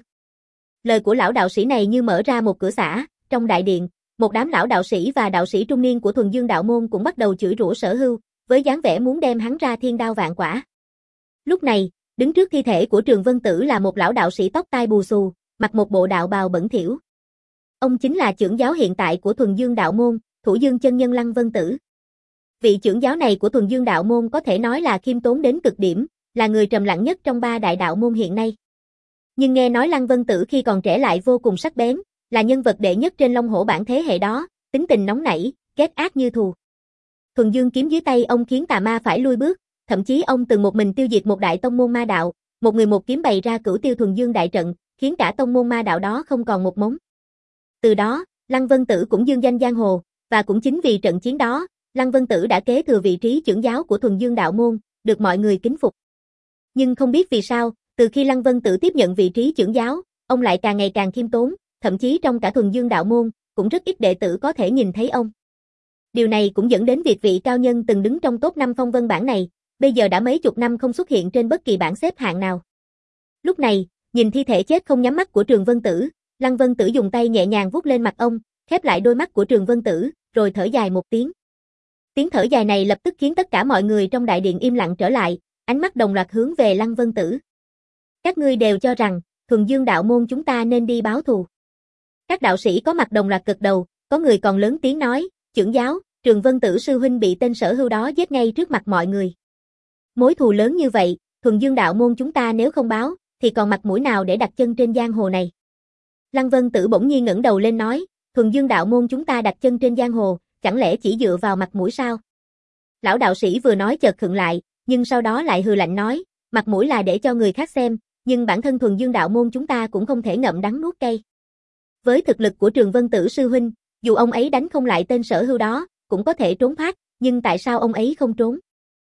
Lời của lão đạo sĩ này như mở ra một cửa xả, trong đại điện, một đám lão đạo sĩ và đạo sĩ trung niên của Thuần Dương đạo môn cũng bắt đầu chửi rủa Sở Hưu, với dáng vẻ muốn đem hắn ra thiên đao vạn quả. Lúc này, đứng trước thi thể của Trường Vân Tử là một lão đạo sĩ tóc tai bù xù, mặc một bộ đạo bào bẩn thỉu. Ông chính là trưởng giáo hiện tại của Thuần Dương đạo môn, Thủ Dương chân nhân Lăng Vân Tử. Vị trưởng giáo này của Thuần Dương đạo môn có thể nói là khiêm tốn đến cực điểm, là người trầm lặng nhất trong ba đại đạo môn hiện nay. Nhưng nghe nói Lăng Vân Tử khi còn trẻ lại vô cùng sắc bén, là nhân vật đệ nhất trên Long Hổ bảng thế hệ đó, tính tình nóng nảy, ghét ác như thù. Thuần Dương kiếm dưới tay ông khiến tà ma phải lui bước, thậm chí ông từng một mình tiêu diệt một đại tông môn ma đạo, một người một kiếm bày ra cửu tiêu Thuần Dương đại trận, khiến cả tông môn ma đạo đó không còn một mống. Từ đó, Lăng Vân Tử cũng dương danh giang hồ, và cũng chính vì trận chiến đó, Lăng Vân Tử đã kế thừa vị trí trưởng giáo của Thuần Dương đạo môn, được mọi người kính phục. Nhưng không biết vì sao, từ khi Lăng Vân Tử tiếp nhận vị trí trưởng giáo, ông lại càng ngày càng khiêm tốn, thậm chí trong cả Thuần Dương đạo môn, cũng rất ít đệ tử có thể nhìn thấy ông. Điều này cũng dẫn đến việc vị cao nhân từng đứng trong top năm phong vân bảng này, bây giờ đã mấy chục năm không xuất hiện trên bất kỳ bảng xếp hạng nào. Lúc này, nhìn thi thể chết không nhắm mắt của Trường Vân Tử, Lăng Vân Tử dùng tay nhẹ nhàng vuốt lên mặt ông, khép lại đôi mắt của Trường Vân Tử, rồi thở dài một tiếng. Tiếng thở dài này lập tức khiến tất cả mọi người trong đại điện im lặng trở lại, ánh mắt đồng loạt hướng về Lăng Vân Tử. Các ngươi đều cho rằng, Thuần Dương đạo môn chúng ta nên đi báo thù. Các đạo sĩ có mặt đồng loạt gật đầu, có người còn lớn tiếng nói, trưởng giáo, Trường Vân Tử sư huynh bị tên Sở Hưu đó giết ngay trước mặt mọi người. Mối thù lớn như vậy, Thuần Dương đạo môn chúng ta nếu không báo, thì còn mặt mũi nào để đặt chân trên giang hồ này. Lăng Vân Tử bỗng nhiên ngẩng đầu lên nói, Thuần Dương đạo môn chúng ta đặt chân trên giang hồ, chẳng lẽ chỉ dựa vào mặt mũi sao? Lão đạo sĩ vừa nói chợt khựng lại, nhưng sau đó lại hừ lạnh nói, mặt mũi là để cho người khác xem, nhưng bản thân Thuần Dương đạo môn chúng ta cũng không thể ngậm đắng nuốt cay. Với thực lực của Trường Vân Tử sư huynh, dù ông ấy đánh không lại tên Sở Hưu đó, cũng có thể trốn thoát, nhưng tại sao ông ấy không trốn?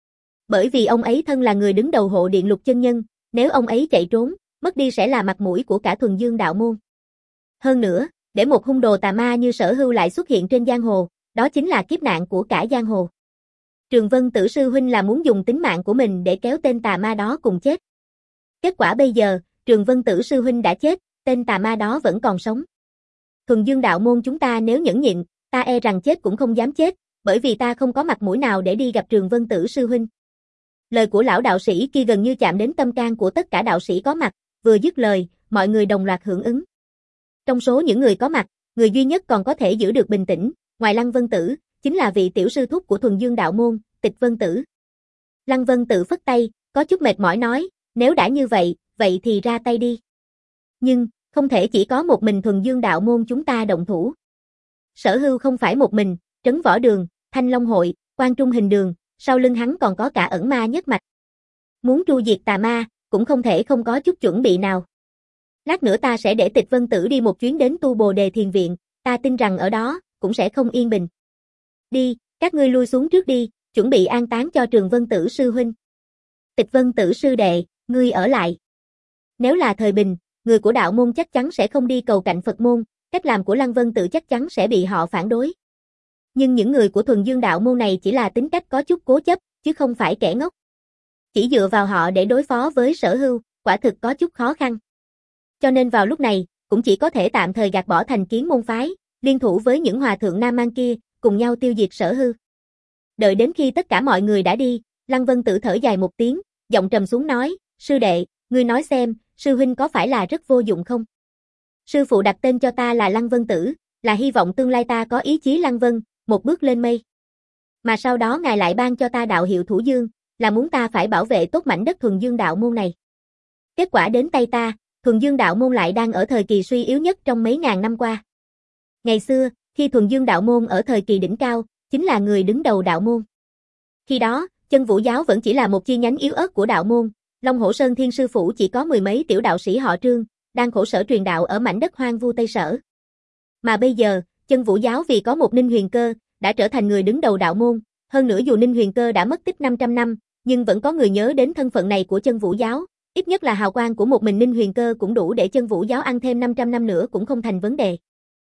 Bởi vì ông ấy thân là người đứng đầu hộ điện Lục chân nhân, nếu ông ấy chạy trốn, mất đi sẽ là mặt mũi của cả Thuần Dương đạo môn. Hơn nữa, để một hung đồ tà ma như Sở Hưu lại xuất hiện trên giang hồ, đó chính là kiếp nạn của cả giang hồ. Trường Vân Tử sư huynh là muốn dùng tính mạng của mình để kéo tên tà ma đó cùng chết. Kết quả bây giờ, Trường Vân Tử sư huynh đã chết, tên tà ma đó vẫn còn sống. Thuần Dương đạo môn chúng ta nếu nhẫn nhịn, ta e rằng chết cũng không dám chết, bởi vì ta không có mặt mũi nào để đi gặp Trường Vân Tử sư huynh. Lời của lão đạo sĩ kia gần như chạm đến tâm can của tất cả đạo sĩ có mặt, vừa dứt lời, mọi người đồng loạt hưởng ứng. Trong số những người có mặt, người duy nhất còn có thể giữ được bình tĩnh, ngoài Lăng Vân Tử, chính là vị tiểu sư thúc của Thuần Dương đạo môn, Tịch Vân Tử. Lăng Vân Tử phất tay, có chút mệt mỏi nói, nếu đã như vậy, vậy thì ra tay đi. Nhưng, không thể chỉ có một mình Thuần Dương đạo môn chúng ta động thủ. Sở Hưu không phải một mình, Trấn Võ Đường, Thanh Long Hội, Quan Trung Hình Đường, sau lưng hắn còn có cả ẩn ma nhất mạch. Muốn tru diệt tà ma, cũng không thể không có chút chuẩn bị nào. Lát nữa ta sẽ để Tịch Vân Tử đi một chuyến đến Tu Bồ Đề Thiền Viện, ta tin rằng ở đó, cũng sẽ không yên bình. Đi, các ngươi lui xuống trước đi, chuẩn bị an táng cho Trường Vân Tử sư huynh. Tịch Vân Tử sư đệ, ngươi ở lại. Nếu là thời bình, người của đạo môn chắc chắn sẽ không đi cầu cạnh Phật môn, cách làm của Lăng Vân Tử chắc chắn sẽ bị họ phản đối. Nhưng những người của Thuần Dương đạo môn này chỉ là tính cách có chút cố chấp, chứ không phải kẻ ngốc. Chỉ dựa vào họ để đối phó với Sở Hưu, quả thực có chút khó khăn. Cho nên vào lúc này, cũng chỉ có thể tạm thời gạt bỏ thành kiến môn phái, liên thủ với những hòa thượng Nam Mang kia, cùng nhau tiêu diệt Sở Hưu. Đợi đến khi tất cả mọi người đã đi, Lăng Vân Tử thở dài một tiếng, giọng trầm xuống nói, sư đệ, ngươi nói xem, sư huynh có phải là rất vô dụng không? Sư phụ đặt tên cho ta là Lăng Vân Tử, là hy vọng tương lai ta có ý chí Lăng Vân, một bước lên mây. Mà sau đó ngài lại ban cho ta đạo hiệu Thủ Dương, là muốn ta phải bảo vệ tốt mảnh đất Thuần Dương đạo môn này. Kết quả đến tay ta, Thuần Dương đạo môn lại đang ở thời kỳ suy yếu nhất trong mấy ngàn năm qua. Ngày xưa, khi Thuần Dương đạo môn ở thời kỳ đỉnh cao, chính là người đứng đầu đạo môn. Khi đó, Chân Vũ giáo vẫn chỉ là một chi nhánh yếu ớt của đạo môn, Long Hổ Sơn Thiên sư phủ chỉ có mười mấy tiểu đạo sĩ họ Trương, đang khổ sở truyền đạo ở mảnh đất hoang vu Tây Sở. Mà bây giờ, Chân Vũ giáo vì có một Ninh Huyền Cơ, đã trở thành người đứng đầu đạo môn, hơn nữa dù Ninh Huyền Cơ đã mất tích năm trăm năm, nhưng vẫn có người nhớ đến thân phận này của Chân Vũ giáo, ít nhất là hào quang của một mình Ninh Huyền Cơ cũng đủ để Chân Vũ giáo ăn thêm năm trăm năm nữa cũng không thành vấn đề.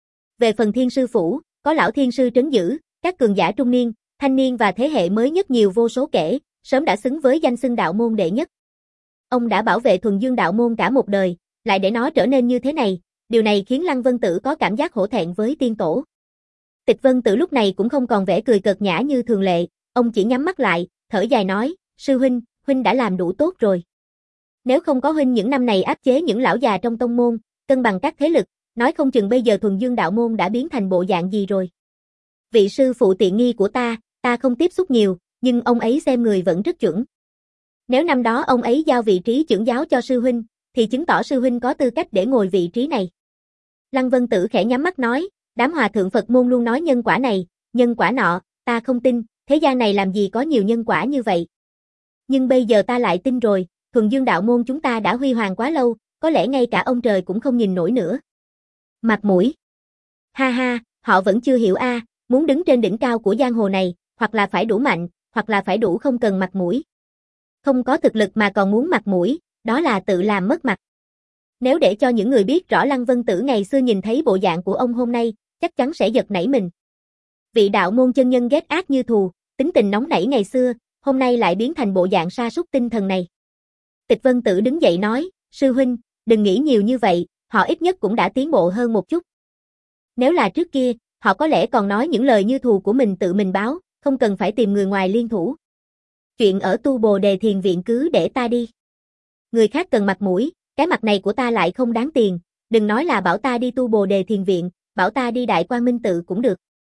Về phần Thiên sư phủ, có lão Thiên sư trấn giữ, các cường giả trung niên, thanh niên và thế hệ mới nhất nhiều vô số kể, sớm đã xứng với danh xưng đạo môn đệ nhất. Ông đã bảo vệ Thuần Dương đạo môn cả một đời, lại để nó trở nên như thế này, điều này khiến Lăng Vân Tử có cảm giác hổ thẹn với tiên tổ. Tịch Vân Tử lúc này cũng không còn vẻ cười cợt nhã như thường lệ, ông chỉ nhắm mắt lại, thở dài nói, sư huynh, huynh đã làm đủ tốt rồi. Nếu không có huynh những năm này áp chế những lão già trong tông môn, cân bằng các thế lực, nói không chừng bây giờ Thuần Dương đạo môn đã biến thành bộ dạng gì rồi. Vị sư phụ tiện nghi của ta, ta không tiếp xúc nhiều, nhưng ông ấy xem người vẫn rất chuẩn. Nếu năm đó ông ấy giao vị trí trưởng giáo cho sư huynh, thì chứng tỏ sư huynh có tư cách để ngồi vị trí này. Lăng Vân Tử khẽ nhắm mắt nói, đám hòa thượng Phật môn luôn nói nhân quả này, nhân quả nọ, ta không tin, thế gian này làm gì có nhiều nhân quả như vậy. Nhưng bây giờ ta lại tin rồi, Thuần Dương đạo môn chúng ta đã huy hoàng quá lâu, có lẽ ngay cả ông trời cũng không nhìn nổi nữa. Mặt mũi. Ha ha, họ vẫn chưa hiểu a, muốn đứng trên đỉnh cao của giang hồ này, hoặc là phải đủ mạnh, hoặc là phải đủ không cần mặt mũi. Không có thực lực mà còn muốn mặt mũi, đó là tự làm mất mặt. Nếu để cho những người biết rõ Lăng Vân Tử ngày xưa nhìn thấy bộ dạng của ông hôm nay, chắc chắn sẽ giật nảy mình. Vị đạo môn chân nhân ghét ác như thù, tính tình nóng nảy ngày xưa, hôm nay lại biến thành bộ dạng sa sút tinh thần này. Tịch Vân Tử đứng dậy nói, sư huynh, đừng nghĩ nhiều như vậy, họ ít nhất cũng đã tiến bộ hơn một chút. Nếu là trước kia, họ có lẽ còn nói những lời như thù của mình tự mình báo, không cần phải tìm người ngoài liên thủ. Chuyện ở Tu Bồ Đề Thiền Viện cứ để ta đi. Người khác cần mặt mũi, cái mặt này của ta lại không đáng tiền, đừng nói là bảo ta đi Tu Bồ Đề Thiền Viện, bảo ta đi Đại Quang Minh Tự cũng được.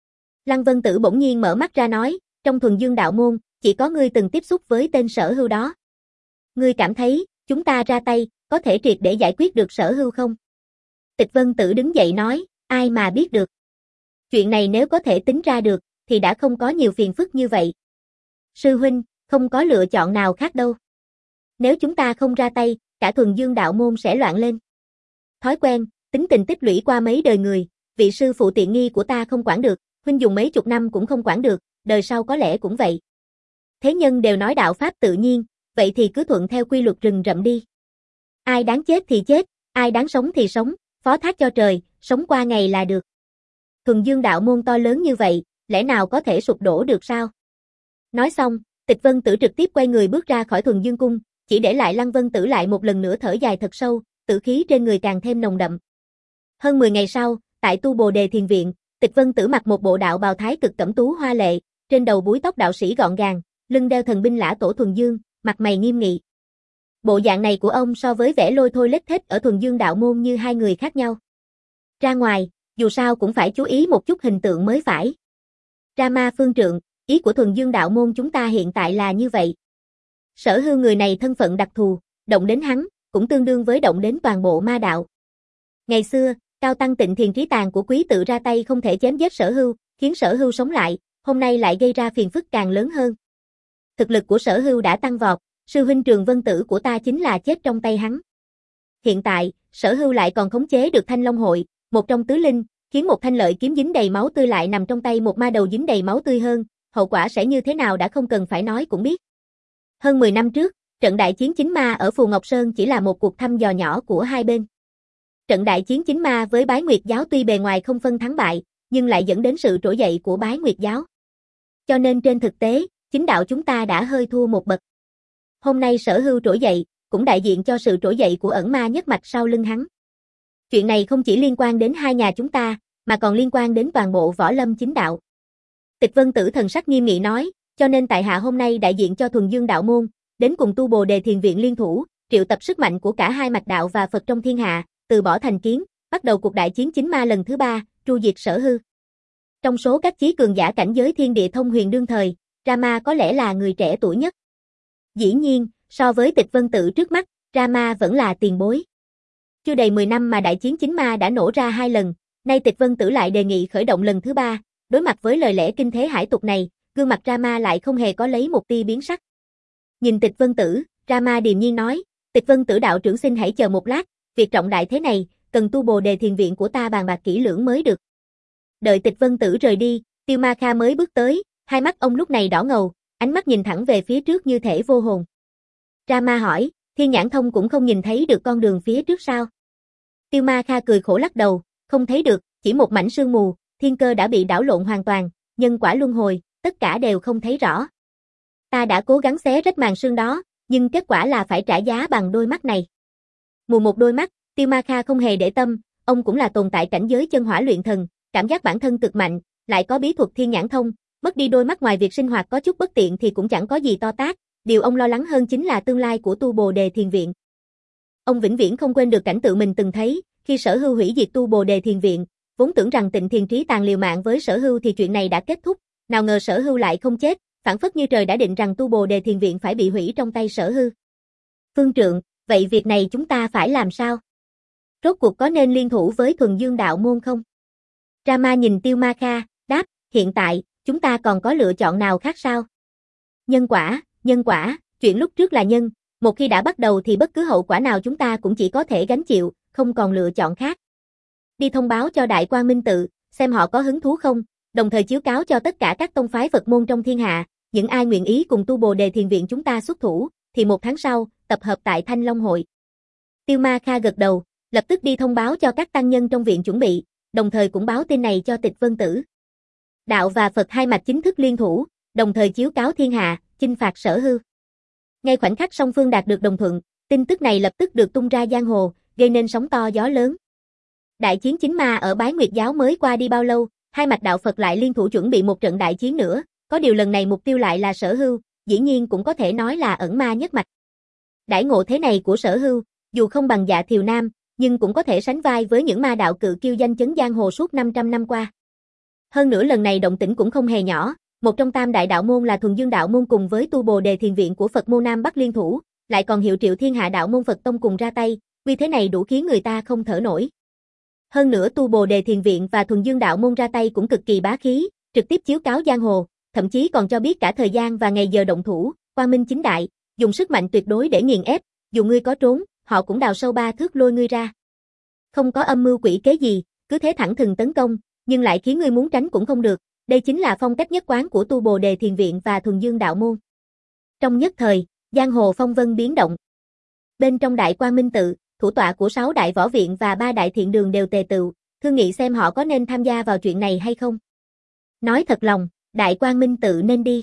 Lăng Vân Tử bỗng nhiên mở mắt ra nói, trong thuần dương đạo môn, chỉ có ngươi từng tiếp xúc với tên Sở Hưu đó. Ngươi cảm thấy, chúng ta ra tay, có thể triệt để giải quyết được Sở Hưu không? Tịch Vân Tử đứng dậy nói, ai mà biết được. Chuyện này nếu có thể tính ra được, thì đã không có nhiều phiền phức như vậy. Sư huynh, không có lựa chọn nào khác đâu. Nếu chúng ta không ra tay, cả thuần dương đạo môn sẽ loạn lên. Thói quen, tính tình tích lũy qua mấy đời người, vị sư phụ tiện nghi của ta không quản được, huynh dùng mấy chục năm cũng không quản được, đời sau có lẽ cũng vậy. Thế nhân đều nói đạo pháp tự nhiên, vậy thì cứ thuận theo quy luật rừng rậm đi. Ai đáng chết thì chết, ai đáng sống thì sống, phó thác cho trời, sống qua ngày là được. Thuần dương đạo môn to lớn như vậy, lẽ nào có thể sụp đổ được sao? Nói xong, Tịch Vân Tử trực tiếp quay người bước ra khỏi thuần dương cung, chỉ để lại Lăng Vân Tử lại một lần nữa thở dài thật sâu, tử khí trên người càng thêm nồng đậm. Hơn mười ngày sau, tại Tu Bồ Đề Thiền Viện, Tịch Vân Tử mặc một bộ đạo bào thái cực cẩm tú hoa lệ, trên đầu búi tóc đạo sĩ gọn gàng, lưng đeo thần binh Lã Tổ Thuần Dương, mặt mày nghiêm nghị. Bộ dạng này của ông so với vẻ lôi thôi lết thết ở thuần dương đạo môn như hai người khác nhau. Ra ngoài, dù sao cũng phải chú ý một chút hình tượng mới phải. Rama Phương Trượng, ý của thuần dương đạo môn chúng ta hiện tại là như vậy. Sở Hưu người này thân phận đặc thù, động đến hắn, cũng tương đương với động đến toàn bộ ma đạo. Ngày xưa, cao tăng Tịnh Thiền Trí Tàng của quý tự ra tay không thể chém giết Sở Hưu, khiến Sở Hưu sống lại, hôm nay lại gây ra phiền phức càng lớn hơn. Thực lực của Sở Hưu đã tăng vọt, sư huynh Trường Vân Tử của ta chính là chết trong tay hắn. Hiện tại, Sở Hưu lại còn khống chế được Thanh Long Hội, một trong tứ linh, khiến một thanh lợi kiếm dính đầy máu tươi lại nằm trong tay một ma đầu dính đầy máu tươi hơn, hậu quả sẽ như thế nào đã không cần phải nói cũng biết. Hơn mười năm trước, trận đại chiến chính ma ở Phù Ngọc Sơn chỉ là một cuộc thăm dò nhỏ của hai bên. Trận đại chiến chính ma với Bái Nguyệt giáo tuy bề ngoài không phân thắng bại, nhưng lại dẫn đến sự trỗi dậy của Bái Nguyệt giáo. Cho nên trên thực tế, chính đạo chúng ta đã hơi thua một bậc. Hôm nay Sở Hưu trỗi dậy, cũng đại diện cho sự trỗi dậy của ẩn ma nhất mạch sau lưng hắn. Chuyện này không chỉ liên quan đến hai nhà chúng ta, mà còn liên quan đến toàn bộ võ lâm chính đạo. Tịch Vân Tử thần sắc nghiêm nghị nói, cho nên tại hạ hôm nay đại diện cho thuần dương đạo môn, đến cùng Tu Bồ Đề Thiền Viện liên thủ, triệu tập sức mạnh của cả hai mạch đạo và Phật trong thiên hạ, từ bỏ thành kiến, bắt đầu cuộc đại chiến chính ma lần thứ ba, tru diệt Sở Hưu. Trong số các chí cường giả cảnh giới thiên địa thông huyền đương thời, Rama có lẽ là người trẻ tuổi nhất. Dĩ nhiên, so với Tịch Vân Tử trước mắt, Rama vẫn là tiền bối. Chưa đầy mười năm mà đại chiến chính ma đã nổ ra hai lần, nay Tịch Vân Tử lại đề nghị khởi động lần thứ ba, đối mặt với lời lẽ kinh thế hải tục này, gương mặt Rama lại không hề có lấy một tia biến sắc. Nhìn Tịch Vân Tử, Rama điềm nhiên nói, Tịch Vân Tử đạo trưởng xin hãy chờ một lát, việc trọng đại thế này, cần Tu Bồ Đề Thiền Viện của ta bàn bạc kỹ lưỡng mới được. Đợi Tịch Vân Tử rời đi, Tiêu Ma Kha mới bước tới, hai mắt ông lúc này đỏ ngầu, ánh mắt nhìn thẳng về phía trước như thể vô hồn. Rama hỏi, Thiên Nhãn Thông cũng không nhìn thấy được con đường phía trước sao? Tiêu Ma Kha cười khổ lắc đầu, không thấy được, chỉ một mảnh sương mù, thiên cơ đã bị đảo lộn hoàn toàn, nhân quả luân hồi, tất cả đều không thấy rõ. Ta đã cố gắng xé rách màn sương đó, nhưng kết quả là phải trả giá bằng đôi mắt này. Mù một đôi mắt, Tiêu Ma Kha không hề để tâm, ông cũng là tồn tại cảnh giới chân hỏa luyện thần, cảm giác bản thân cực mạnh, lại có bí thuật Thiên Nhãn Thông, mất đi đôi mắt ngoài việc sinh hoạt có chút bất tiện thì cũng chẳng có gì to tát, điều ông lo lắng hơn chính là tương lai của Tu Bồ Đề Thiền Viện. Ông vĩnh viễn không quên được cảnh tượng mình từng thấy, khi Sở Hưu hủy diệt Tu Bồ Đề Thiền Viện, vốn tưởng rằng Tịnh Thiền Trí Tàng liều mạng với Sở Hưu thì chuyện này đã kết thúc, nào ngờ Sở Hưu lại không chết, phảng phất như trời đã định rằng Tu Bồ Đề Thiền Viện phải bị hủy trong tay Sở Hưu. Phương Trượng, vậy việc này chúng ta phải làm sao? Rốt cuộc có nên liên thủ với thuần dương đạo môn không? Rama nhìn Tiêu Ma Kha, đáp, hiện tại, chúng ta còn có lựa chọn nào khác sao? Nhân quả, nhân quả, chuyện lúc trước là nhân, một khi đã bắt đầu thì bất cứ hậu quả nào chúng ta cũng chỉ có thể gánh chịu, không còn lựa chọn khác. Đi thông báo cho Đại Quang Minh Tự, xem họ có hứng thú không, đồng thời chiếu cáo cho tất cả các tông phái Phật môn trong thiên hạ, những ai nguyện ý cùng Tu Bồ Đề Thiền Viện chúng ta xuất thủ, thì một tháng sau, tập hợp tại Thanh Long Hội. Tiêu Ma Kha gật đầu, lập tức đi thông báo cho các tăng nhân trong viện chuẩn bị, đồng thời cũng báo tin này cho Tịch Vân Tử. Đạo và Phật hai mạch chính thức liên thủ, đồng thời chiếu cáo thiên hạ, chinh phạt Sở Hưu. Ngay khoảnh khắc song phương đạt được đồng thuận, tin tức này lập tức được tung ra giang hồ, gây nên sóng to gió lớn. Đại chiến chính ma ở Bái Nguyệt giáo mới qua đi bao lâu, hai mạch đạo Phật lại liên thủ chuẩn bị một trận đại chiến nữa, có điều lần này mục tiêu lại là Sở Hưu, dĩ nhiên cũng có thể nói là ẩn ma nhất mạch. Đãi ngộ thế này của Sở Hưu, dù không bằng Dạ Thiều Nam, nhưng cũng có thể sánh vai với những ma đạo cự kiêu danh chấn giang hồ suốt năm trăm năm qua. Hơn nữa lần này động tĩnh cũng không hề nhỏ, một trong tam đại đạo môn là Thuần Dương đạo môn cùng với Tu Bồ Đề Thiền viện của Phật môn Nam Bắc liên thủ, lại còn hiệu Triệu Thiên Hạ đạo môn Phật tông cùng ra tay, vì thế này đủ khiến người ta không thở nổi. Hơn nữa Tu Bồ Đề Thiền viện và Thuần Dương đạo môn ra tay cũng cực kỳ bá khí, trực tiếp chiếu cáo giang hồ, thậm chí còn cho biết cả thời gian và ngày giờ động thủ, quang minh chính đại, dùng sức mạnh tuyệt đối để nghiền ép, dù ngươi có trốn, họ cũng đào sâu ba thước lôi ngươi ra. Không có âm mưu quỷ kế gì, cứ thế thẳng thừng tấn công, nhưng lại khiến ngươi muốn tránh cũng không được, đây chính là phong cách nhất quán của Tu Bồ Đề Thiền viện và Thuần Dương đạo môn. Trong nhất thời, giang hồ phong vân biến động. Bên trong Đại Quang Minh tự, thủ tọa của sáu đại võ viện và ba đại thiện đường đều tề tựu, thương nghị xem họ có nên tham gia vào chuyện này hay không. Nói thật lòng, Đại Quang Minh tự nên đi.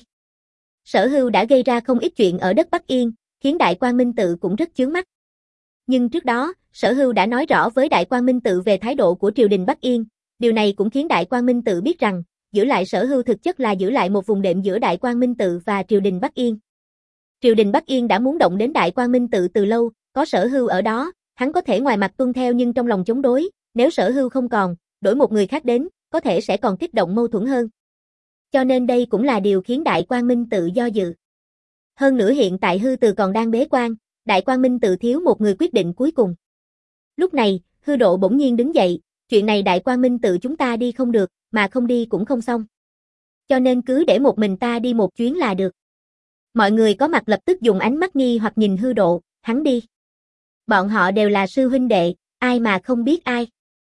Sở Hưu đã gây ra không ít chuyện ở đất Bắc Yên, khiến Đại Quang Minh tự cũng rất chướng mắt. Nhưng trước đó, Sở Hưu đã nói rõ với Đại Quang Minh tự về thái độ của triều đình Bắc Yên, điều này cũng khiến Đại Quang Minh tự biết rằng, giữ lại Sở Hưu thực chất là giữ lại một vùng đệm giữa Đại Quang Minh tự và triều đình Bắc Yên. Triều đình Bắc Yên đã muốn động đến Đại Quang Minh tự từ lâu, có Sở Hưu ở đó, hắn có thể ngoài mặt tuân theo nhưng trong lòng chống đối, nếu Sở Hưu không còn, đổi một người khác đến, có thể sẽ còn kích động mâu thuẫn hơn. Cho nên đây cũng là điều khiến Đại Quang Minh tự do dự. Hơn nữa hiện tại Hư Từ còn đang bế quan, Đại Quang Minh tự thiếu một người quyết định cuối cùng. Lúc này, Hư Độ bỗng nhiên đứng dậy, chuyện này Đại Quang Minh tự chúng ta đi không được, mà không đi cũng không xong. Cho nên cứ để một mình ta đi một chuyến là được. Mọi người có mặt lập tức dùng ánh mắt nghi hoặc nhìn Hư Độ, hắn đi. Bọn họ đều là sư huynh đệ, ai mà không biết ai.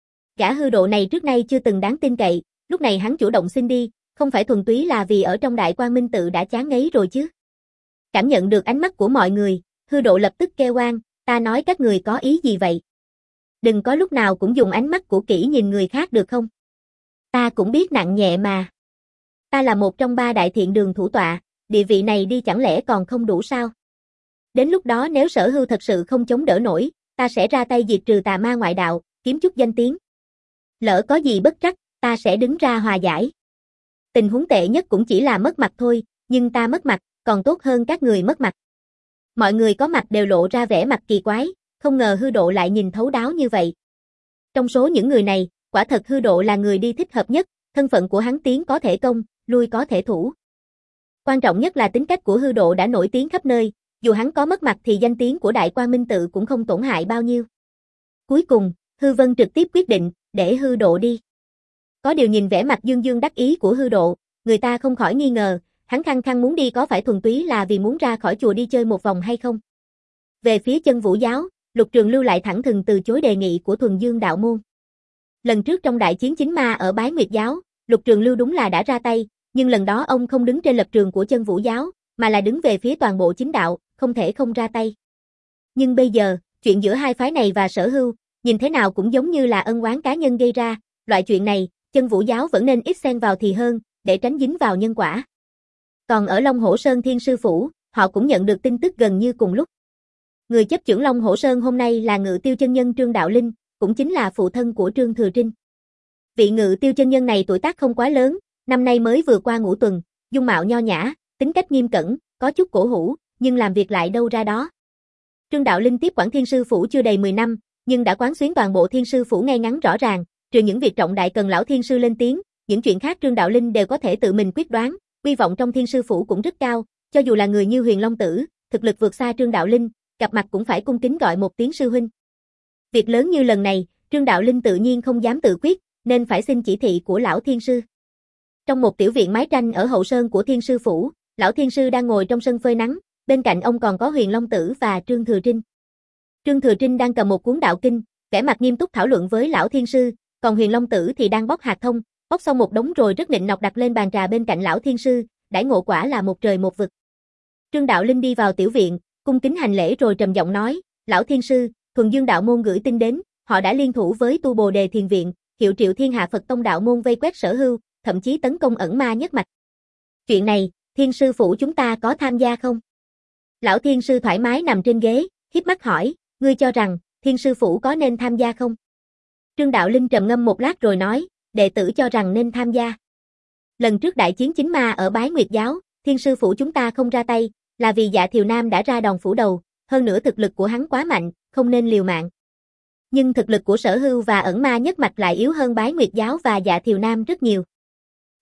Gã Hư Độ này trước nay chưa từng đáng tin cậy, lúc này hắn chủ động xin đi, không phải thuần túy là vì ở trong Đại Quang Minh tự đã chán ngấy rồi chứ. Cảm nhận được ánh mắt của mọi người, Hư Độ lập tức kêu oan, ta nói các người có ý gì vậy? Đừng có lúc nào cũng dùng ánh mắt của kỹ nhìn người khác được không? Ta cũng biết nặng nhẹ mà. Ta là một trong ba đại thiện đường thủ tọa, địa vị này đi chẳng lẽ còn không đủ sao? Đến lúc đó nếu Sở Hưu thật sự không chống đỡ nổi, ta sẽ ra tay diệt trừ tà ma ngoại đạo, kiếm chút danh tiếng. Lỡ có gì bất trắc, ta sẽ đứng ra hòa giải. Tình huống tệ nhất cũng chỉ là mất mặt thôi, nhưng ta mất mặt, còn tốt hơn các người mất mặt. Mọi người có mặt đều lộ ra vẻ mặt kỳ quái, không ngờ Hư Độ lại nhìn thấu đáo như vậy. Trong số những người này, quả thật Hư Độ là người đi thích hợp nhất, thân phận của hắn tiến có thể công, lui có thể thủ. Quan trọng nhất là tính cách của Hư Độ đã nổi tiếng khắp nơi, dù hắn có mất mặt thì danh tiếng của Đại Quang Minh tự cũng không tổn hại bao nhiêu. Cuối cùng, Hư Vân trực tiếp quyết định, để Hư Độ đi. Có điều nhìn vẻ mặt dương dương đắc ý của Hư Độ, người ta không khỏi nghi ngờ, hắn khăng khăng muốn đi có phải thuần túy là vì muốn ra khỏi chùa đi chơi một vòng hay không? Về phía Chân Vũ giáo, Lục Trường Lưu lại thẳng thừng từ chối đề nghị của Thuần Dương đạo môn. Lần trước trong đại chiến chính ma ở Bái Nguyệt giáo, Lục Trường Lưu đúng là đã ra tay, nhưng lần đó ông không đứng trên lập trường của Chân Vũ giáo, mà là đứng về phía toàn bộ chính đạo, không thể không ra tay. Nhưng bây giờ, chuyện giữa hai phái này và Sở Hưu, nhìn thế nào cũng giống như là ân oán cá nhân gây ra, loại chuyện này, Chân Vũ giáo vẫn nên ít xen vào thì hơn, để tránh dính vào nhân quả. Còn ở Long Hổ Sơn Thiên Sư Phủ, họ cũng nhận được tin tức gần như cùng lúc. Người chấp chưởng Long Hổ Sơn hôm nay là Ngự Tiêu chân nhân Trương Đạo Linh, cũng chính là phụ thân của Trương Thừa Trinh. Vị Ngự Tiêu chân nhân này tuổi tác không quá lớn, năm nay mới vừa qua ngũ tuần, dung mạo nho nhã, tính cách nghiêm cẩn, có chút cổ hủ, nhưng làm việc lại đâu ra đó. Trương Đạo Linh tiếp quản Thiên Sư Phủ chưa đầy mười năm, nhưng đã quán xuyến toàn bộ Thiên Sư Phủ ngay ngắn rõ ràng, trừ những việc trọng đại cần lão Thiên Sư lên tiếng, những chuyện khác Trương Đạo Linh đều có thể tự mình quyết đoán, uy vọng trong Thiên Sư Phủ cũng rất cao, cho dù là người như Huyền Long Tử, thực lực vượt xa Trương Đạo Linh, gặp mặt cũng phải cung kính gọi một tiếng sư huynh. Việc lớn như lần này, Trương Đạo Linh tự nhiên không dám tự quyết, nên phải xin chỉ thị của lão Thiên Sư. Trong một tiểu viện mái tranh ở hậu sơn của Thiên Sư Phủ, lão Thiên Sư đang ngồi trong sân phơi nắng, bên cạnh ông còn có Huyền Long Tử và Trương Thừa Trinh. Trương Thừa Trinh đang cầm một cuốn đạo kinh, vẻ mặt nghiêm túc thảo luận với lão Thiên Sư, còn Huyền Long Tử thì đang bóc hạt thông, bóc xong một đống rồi rất nịnh nọt đặt lên bàn trà bên cạnh lão Thiên Sư, đãi ngộ quả là một trời một vực. Trương Đạo Linh đi vào tiểu viện, cung kính hành lễ rồi trầm giọng nói, lão Thiên Sư, Thuần Dương đạo môn gửi tin đến, họ đã liên thủ với Tu Bồ Đề Thiền viện, hiệu Triệu Thiên Hạ Phật tông đạo môn vây quét Sở Hưu, thậm chí tấn công ẩn ma nhất mạch. Chuyện này, Thiên Sư Phủ chúng ta có tham gia không? Lão Thiên Sư thoải mái nằm trên ghế, híp mắt hỏi, ngươi cho rằng, Thiên Sư Phủ có nên tham gia không? Trương Đạo Linh trầm ngâm một lát rồi nói, đệ tử cho rằng nên tham gia. Lần trước đại chiến chính ma ở Bái Nguyệt giáo, Thiên Sư Phủ chúng ta không ra tay, là vì Dạ Thiều Nam đã ra đòn phủ đầu, hơn nữa thực lực của hắn quá mạnh, không nên liều mạng. Nhưng thực lực của Sở Hưu và ẩn ma nhất mạch lại yếu hơn Bái Nguyệt giáo và Dạ Thiều Nam rất nhiều.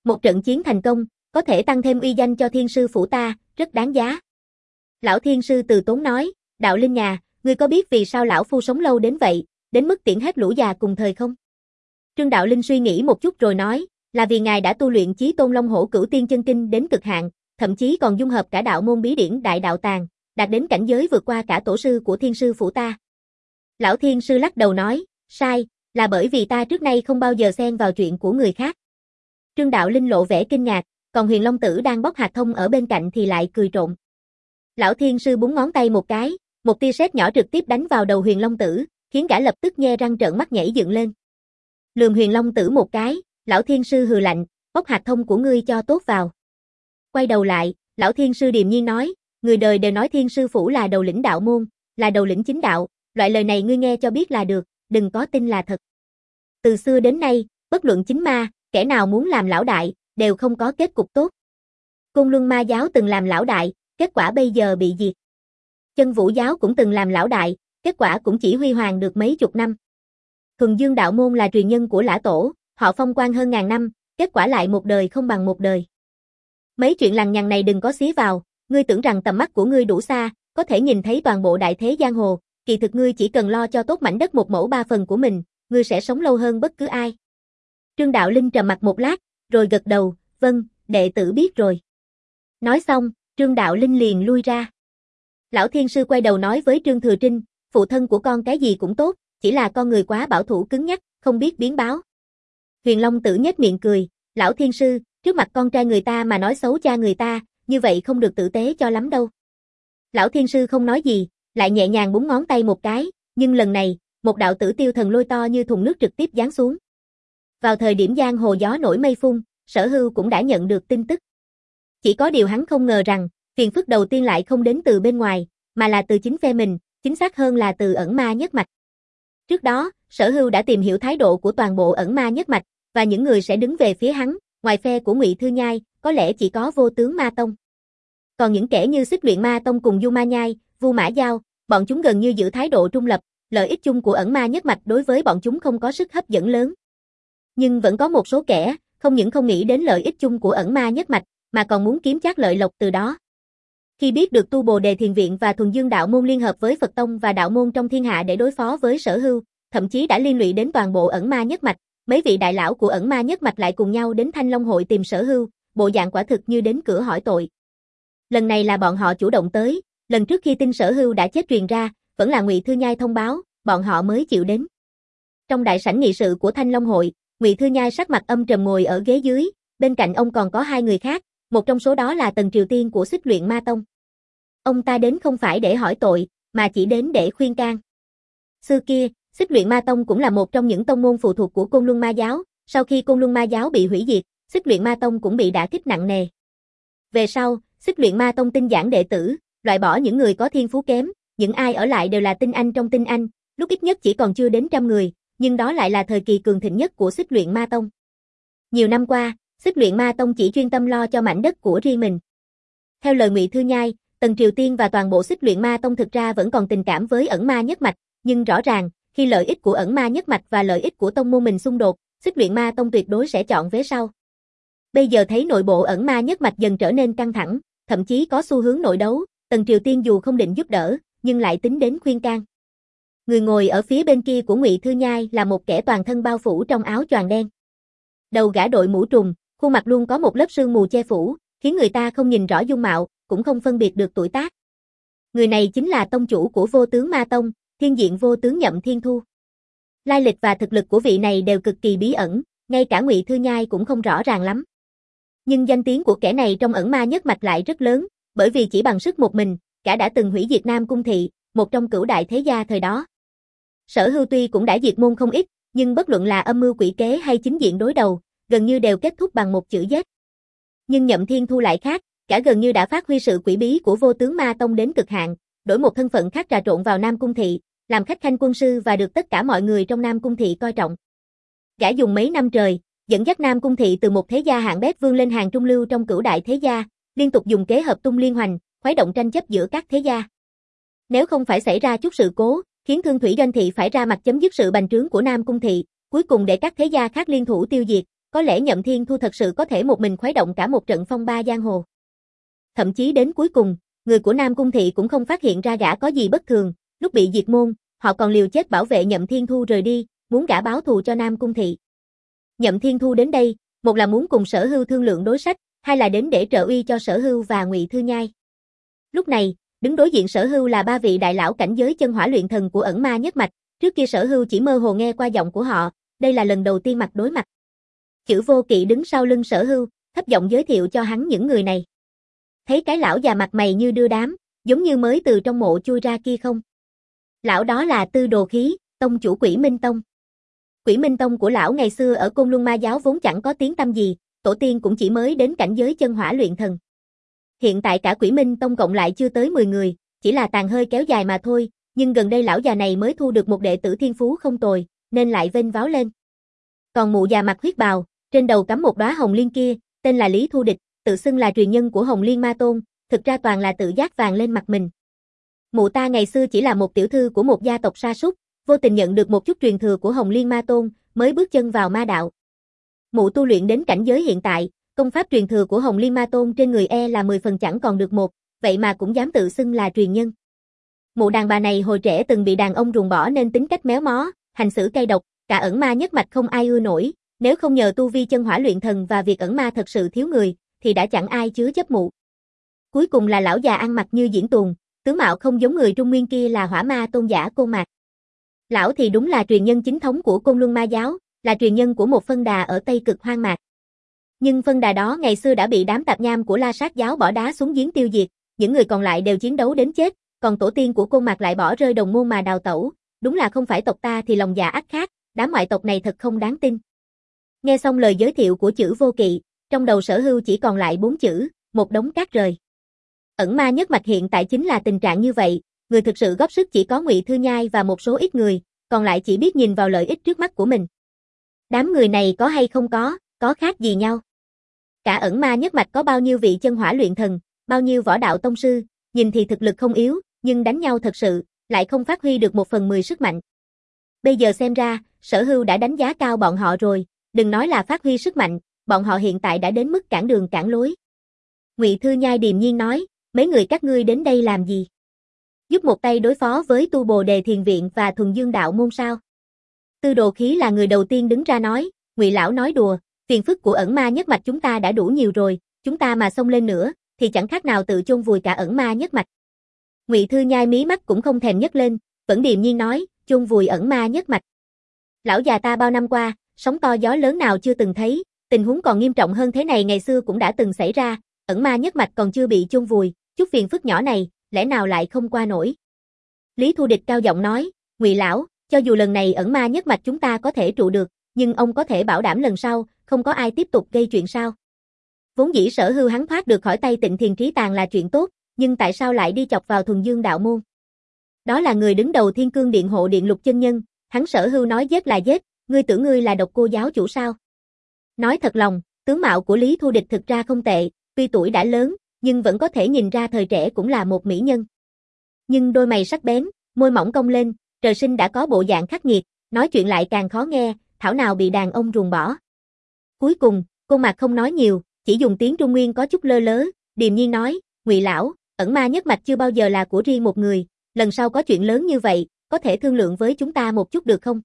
Một trận chiến thành công, có thể tăng thêm uy danh cho thiên sư phủ ta, rất đáng giá. Lão thiên sư từ tốn nói, đạo linh nhà, ngươi có biết vì sao lão phu sống lâu đến vậy, đến mức tiễn hết lũ già cùng thời không? Trương Đạo Linh suy nghĩ một chút rồi nói, là vì ngài đã tu luyện chí tôn long hổ cửu tiên chân kinh đến cực hạn, thậm chí còn dung hợp cả đạo môn bí điển đại đạo tàng, đạt đến cảnh giới vượt qua cả tổ sư của thiên sư phủ ta. Lão thiên sư lắc đầu nói, sai, là bởi vì ta trước nay không bao giờ xen vào chuyện của người khác. Trương Đạo Linh lộ vẻ kinh ngạc, còn Huyền Long Tử đang bóc hạt thông ở bên cạnh thì lại cười trộm. Lão thiên sư búng ngón tay một cái, một tia sét nhỏ trực tiếp đánh vào đầu Huyền Long Tử, khiến gã lập tức nhe răng trợn mắt nhảy dựng lên. Lườm Huyền Long Tử một cái, lão thiên sư hừ lạnh, bóc hạt thông của ngươi cho tốt vào. Quay đầu lại, lão thiên sư điềm nhiên nói, người đời đều nói thiên sư phủ là đầu lĩnh đạo môn, là đầu lĩnh chính đạo, loại lời này ngươi nghe cho biết là được, đừng có tin là thật. Từ xưa đến nay, bất luận chính ma, kẻ nào muốn làm lão đại, đều không có kết cục tốt. Côn Luân Ma giáo từng làm lão đại, kết quả bây giờ bị diệt. Chân Vũ giáo cũng từng làm lão đại, kết quả cũng chỉ huy hoàng được mấy chục năm. Thuần Dương đạo môn là truyền nhân của Lã Tổ, họ phong quan hơn ngàn năm, kết quả lại một đời không bằng một đời. Mấy chuyện lằng nhằng này đừng có xía vào, ngươi tưởng rằng tầm mắt của ngươi đủ xa, có thể nhìn thấy toàn bộ đại thế giang hồ, kỳ thực ngươi chỉ cần lo cho tốt mảnh đất một mẫu ba phần của mình, ngươi sẽ sống lâu hơn bất cứ ai. Trương Đạo Linh trầm mặt một lát, rồi gật đầu, vâng, đệ tử biết rồi. Nói xong, Trương Đạo Linh liền lui ra. Lão thiên sư quay đầu nói với Trương Thừa Trinh, phụ thân của con cái gì cũng tốt, chỉ là con người quá bảo thủ cứng nhắc, không biết biến báo. Huyền Long Tử nhếch miệng cười, lão thiên sư, trước mặt con trai người ta mà nói xấu cha người ta, như vậy không được tử tế cho lắm đâu. Lão thiên sư không nói gì, lại nhẹ nhàng búng ngón tay một cái, nhưng lần này, một đạo tử tiêu thần lôi to như thùng nước trực tiếp giáng xuống. Vào thời điểm giang hồ gió nổi mây phun, Sở Hưu cũng đã nhận được tin tức. Chỉ có điều hắn không ngờ rằng, phiền phức đầu tiên lại không đến từ bên ngoài, mà là từ chính phe mình, chính xác hơn là từ ẩn ma nhất mạch. Trước đó, Sở Hưu đã tìm hiểu thái độ của toàn bộ ẩn ma nhất mạch, và những người sẽ đứng về phía hắn, ngoài phe của Ngụy Thư Nhai, có lẽ chỉ có Vô Tướng Ma Tông. Còn những kẻ như Xích Luyện Ma Tông cùng Du Ma Nhai, Vu Mã Giao, bọn chúng gần như giữ thái độ trung lập, lợi ích chung của ẩn ma nhất mạch đối với bọn chúng không có sức hấp dẫn lớn. Nhưng vẫn có một số kẻ, không những không nghĩ đến lợi ích chung của ẩn ma nhất mạch, mà còn muốn kiếm trác lợi lộc từ đó. Khi biết được Tu Bồ Đề Thiền Viện và Thuần Dương đạo môn liên hợp với Phật tông và đạo môn trong thiên hạ để đối phó với Sở Hưu, thậm chí đã liên lụy đến toàn bộ ẩn ma nhất mạch, mấy vị đại lão của ẩn ma nhất mạch lại cùng nhau đến Thanh Long hội tìm Sở Hưu, bộ dạng quả thực như đến cửa hỏi tội. Lần này là bọn họ chủ động tới, lần trước khi tin Sở Hưu đã chết truyền ra, vẫn là Ngụy Thư Nhai thông báo, bọn họ mới chịu đến. Trong đại sảnh nghị sự của Thanh Long hội, Ngụy Thư Nhai sắc mặt âm trầm ngồi ở ghế dưới, bên cạnh ông còn có hai người khác, một trong số đó là Tần Triều Tiên của Xích Luyện Ma Tông. Ông ta đến không phải để hỏi tội, mà chỉ đến để khuyên can. Xưa kia, Xích Luyện Ma Tông cũng là một trong những tông môn phụ thuộc của Côn Luân Ma giáo, sau khi Côn Luân Ma giáo bị hủy diệt, Xích Luyện Ma Tông cũng bị đả kích nặng nề. Về sau, Xích Luyện Ma Tông tinh giản đệ tử, loại bỏ những người có thiên phú kém, những ai ở lại đều là tinh anh trong tinh anh, lúc ít nhất chỉ còn chưa đến trăm người, nhưng đó lại là thời kỳ cường thịnh nhất của Xích Luyện Ma Tông. Nhiều năm qua, Xích Luyện Ma Tông chỉ chuyên tâm lo cho mảnh đất của riêng mình. Theo lời Ngụy Thư Nhai, Tần Triều Tiên và toàn bộ Xích Luyện Ma Tông thực ra vẫn còn tình cảm với ẩn ma nhất mạch, nhưng rõ ràng, khi lợi ích của ẩn ma nhất mạch và lợi ích của tông môn mình xung đột, Xích Luyện Ma Tông tuyệt đối sẽ chọn vế sau. Bây giờ thấy nội bộ ẩn ma nhất mạch dần trở nên căng thẳng, thậm chí có xu hướng nội đấu, Tần Triều Tiên dù không định giúp đỡ, nhưng lại tính đến khuyên can. Người ngồi ở phía bên kia của Ngụy Thư Nhai là một kẻ toàn thân bao phủ trong áo choàng đen. Đầu gã đội mũ trùm, khuôn mặt luôn có một lớp sương mù che phủ, khiến người ta không nhìn rõ dung mạo, cũng không phân biệt được tuổi tác. Người này chính là tông chủ của Vô Tướng Ma Tông, Thiên Diện Vô Tướng Nhậm Thiên Thu. Lai lịch và thực lực của vị này đều cực kỳ bí ẩn, ngay cả Ngụy Thư Nhai cũng không rõ ràng lắm. Nhưng danh tiếng của kẻ này trong ẩn ma nhất mạch lại rất lớn, bởi vì chỉ bằng sức một mình, cả đã từng hủy diệt Nam Cung Thị, một trong cửu đại thế gia thời đó. Sở Hưu tuy cũng đã diệt môn không ít, nhưng bất luận là âm mưu quỷ kế hay chính diện đối đầu, gần như đều kết thúc bằng một chữ giết. Nhưng Nhậm Thiên Thu lại khác, cả gần như đã phát huy sự quỷ bí của Vô Tướng Ma Tông đến cực hạn, đổi một thân phận khác trà trộn vào Nam Cung Thị, làm khách khanh quân sư và được tất cả mọi người trong Nam Cung Thị coi trọng. Gã dùng mấy năm trời, dẫn dắt Nam Cung Thị từ một thế gia hạng bét vươn lên hàng trung lưu trong cửu đại thế gia, liên tục dùng kế hợp tung liên hoành, khuấy động tranh chấp giữa các thế gia. Nếu không phải xảy ra chút sự cố, khiến Thương Thủy Doanh Thị phải ra mặt chấm dứt sự bành trướng của Nam Cung Thị, cuối cùng để các thế gia khác liên thủ tiêu diệt, có lẽ Nhậm Thiên Thu thật sự có thể một mình khuấy động cả một trận phong ba giang hồ. Thậm chí đến cuối cùng, người của Nam Cung Thị cũng không phát hiện ra gã có gì bất thường, lúc bị diệt môn, họ còn liều chết bảo vệ Nhậm Thiên Thu rời đi, muốn gã báo thù cho Nam Cung Thị. Nhậm Thiên Thu đến đây, một là muốn cùng Sở Hưu thương lượng đối sách, hai là đến để trợ uy cho Sở Hưu và Ngụy Thư Nhai. Lúc này, đứng đối diện Sở Hưu là ba vị đại lão cảnh giới chân hỏa luyện thần của Ẩn Ma Nhất Mạch, trước kia Sở Hưu chỉ mơ hồ nghe qua giọng của họ, đây là lần đầu tiên mặt đối mặt. Chữ Vô Kỵ đứng sau lưng Sở Hưu, thấp giọng giới thiệu cho hắn những người này. Thấy cái lão già mặt mày như đưa đám, giống như mới từ trong mộ chui ra kia không? Lão đó là Tư Đồ Khí, tông chủ Quỷ Minh Tông. Quỷ Minh Tông của lão ngày xưa ở Côn Luân Ma giáo vốn chẳng có tiếng tăm gì, tổ tiên cũng chỉ mới đến cảnh giới chân hỏa luyện thần. Hiện tại cả Quỷ Minh Tông cộng lại chưa tới mười người, chỉ là tàn hơi kéo dài mà thôi, nhưng gần đây lão già này mới thu được một đệ tử thiên phú không tồi, nên lại vênh váo lên. Còn mụ già mặc huyết bào, trên đầu cắm một đóa hồng liên kia, tên là Lý Thu Địch, tự xưng là truyền nhân của Hồng Liên Ma Tôn, thực ra toàn là tự giác vàng lên mặt mình. Mụ ta ngày xưa chỉ là một tiểu thư của một gia tộc sa sút, vô tình nhận được một chút truyền thừa của Hồng Liên Ma Tôn, mới bước chân vào ma đạo. Mụ tu luyện đến cảnh giới hiện tại, công pháp truyền thừa của Hồng Liên Ma Tôn trên người e là mười phần chẳng còn được một, vậy mà cũng dám tự xưng là truyền nhân. Mụ đàn bà này hồi trẻ từng bị đàn ông ruồng bỏ nên tính cách méo mó, hành xử cay độc, cả Ẩn Ma Nhất Mạch không ai ưa nổi, nếu không nhờ tu vi chân hỏa luyện thần và việc Ẩn Ma thật sự thiếu người, thì đã chẳng ai chứa chấp mụ. Cuối cùng là lão già ăn mặc như diễn tuồng, tướng mạo không giống người Trung Nguyên kia là Hỏa Ma Tôn giả Côn Mạc. Lão thì đúng là truyền nhân chính thống của Côn Luân Ma giáo, là truyền nhân của một phân đà ở Tây Cực Hoang Mạc. Nhưng phân đà đó ngày xưa đã bị đám tạp nham của La Sát giáo bỏ đá xuống giếng tiêu diệt, những người còn lại đều chiến đấu đến chết, còn tổ tiên của Côn Mạc lại bỏ rơi đồng môn mà đào tẩu, đúng là không phải tộc ta thì lòng dạ ắt khác, đám ngoại tộc này thật không đáng tin. Nghe xong lời giới thiệu của Chữ Vô Kỵ, trong đầu Sở Hưu chỉ còn lại bốn chữ, một đống cát rời. Ẩn Ma Nhất Mạch hiện tại chính là tình trạng như vậy, người thực sự góp sức chỉ có Ngụy Thư Nhai và một số ít người, còn lại chỉ biết nhìn vào lợi ích trước mắt của mình. Đám người này có hay không có, có khác gì nhau? Cả Ẩn Ma Nhất Mạch có bao nhiêu vị chân hỏa luyện thần, bao nhiêu võ đạo tông sư, nhìn thì thực lực không yếu, nhưng đánh nhau thật sự, lại không phát huy được một phần mười sức mạnh. Bây giờ xem ra, Sở Hưu đã đánh giá cao bọn họ rồi, đừng nói là phát huy sức mạnh, bọn họ hiện tại đã đến mức cản đường cản lối. Ngụy Thư Nhai điềm nhiên nói, mấy người các ngươi đến đây làm gì? Giúp một tay đối phó với Tu Bồ Đề Thiền Viện và Thuần Dương Đạo Môn sao? Tư Đồ Khí là người đầu tiên đứng ra nói, Ngụy lão nói đùa, phiền phức của Ẩn Ma Nhất Mạch chúng ta đã đủ nhiều rồi, chúng ta mà xông lên nữa, thì chẳng khác nào tự chôn vùi cả Ẩn Ma Nhất Mạch. Ngụy Thư Nhai mí mắt cũng không thèm nhấc lên, vẫn điềm nhiên nói, chôn vùi Ẩn Ma Nhất Mạch. Lão già ta bao năm qua, sóng to gió lớn nào chưa từng thấy, tình huống còn nghiêm trọng hơn thế này ngày xưa cũng đã từng xảy ra, Ẩn Ma Nhất Mạch còn chưa bị chôn vùi, chút phiền phức nhỏ này, lẽ nào lại không qua nổi. Lý Thu Địch cao giọng nói, Ngụy lão, cho dù lần này Ẩn Ma Nhất Mạch chúng ta có thể trụ được, nhưng ông có thể bảo đảm lần sau, không có ai tiếp tục gây chuyện sao? Vốn dĩ Sở Hưu hắn thoát được khỏi tay Tịnh Thiền Trí Tàn là chuyện tốt, nhưng tại sao lại đi chọc vào Thuần Dương Đạo Môn? Đó là người đứng đầu Thiên Cương Điện hộ điện Lục chân nhân, hắn Sở Hưu nói giết là giết, ngươi tưởng ngươi là Độc Cô giáo chủ sao? Nói thật lòng, tướng mạo của Lý Thu Địch thực ra không tệ, tuy tuổi đã lớn, nhưng vẫn có thể nhìn ra thời trẻ cũng là một mỹ nhân. Nhưng đôi mày sắc bén, môi mỏng cong lên, trời sinh đã có bộ dạng khắc nghiệt, nói chuyện lại càng khó nghe, thảo nào bị đàn ông ruồng bỏ. Cuối cùng, Côn Mạc không nói nhiều, chỉ dùng tiếng Trung Nguyên có chút lơ lớ, điềm nhiên nói, Ngụy lão, Ẩn Ma Nhất Mạch chưa bao giờ là của riêng một người, lần sau có chuyện lớn như vậy, có thể thương lượng với chúng ta một chút được không?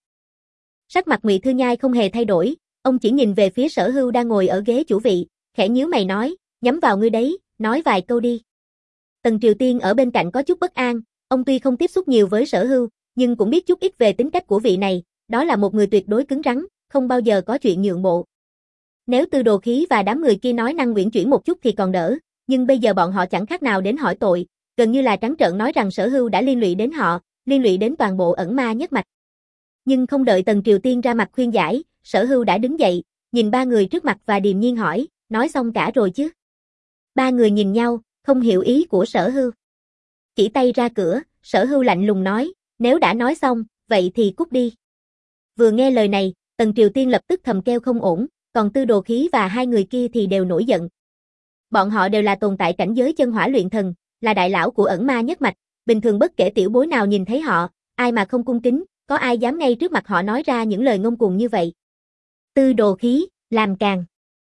Sắc mặt Ngụy Thư Nhai không hề thay đổi, ông chỉ nhìn về phía Sở Hưu đang ngồi ở ghế chủ vị, khẽ nhíu mày nói, nhắm vào ngươi đấy, nói vài câu đi. Tần Triều Tiên ở bên cạnh có chút bất an, ông tuy không tiếp xúc nhiều với Sở Hưu, nhưng cũng biết chút ít về tính cách của vị này, đó là một người tuyệt đối cứng rắn, không bao giờ có chuyện nhượng bộ. Nếu Tư Đồ Khí và đám người kia nói năng uyển chuyển một chút thì còn đỡ, nhưng bây giờ bọn họ chẳng khác nào đến hỏi tội, gần như là trắng trợn nói rằng Sở Hưu đã liên lụy đến họ, liên lụy đến toàn bộ Ẩn Ma Nhất Mạch. Nhưng không đợi Tần Triều Tiên ra mặt khuyên giải, Sở Hưu đã đứng dậy, nhìn ba người trước mặt và điềm nhiên hỏi, nói xong cả rồi chứ? Ba người nhìn nhau, không hiểu ý của Sở Hưu. Chỉ tay ra cửa, Sở Hưu lạnh lùng nói, nếu đã nói xong, vậy thì cút đi. Vừa nghe lời này, Tần Triều Tiên lập tức thầm kêu không ổn, còn Tư Đồ Khí và hai người kia thì đều nổi giận. Bọn họ đều là tồn tại cảnh giới chân hỏa luyện thần, là đại lão của Ẩn Ma Nhất Mạch, bình thường bất kể tiểu bối nào nhìn thấy họ, ai mà không cung kính, có ai dám ngay trước mặt họ nói ra những lời ngông cuồng như vậy. Tư Đồ Khí, làm càng.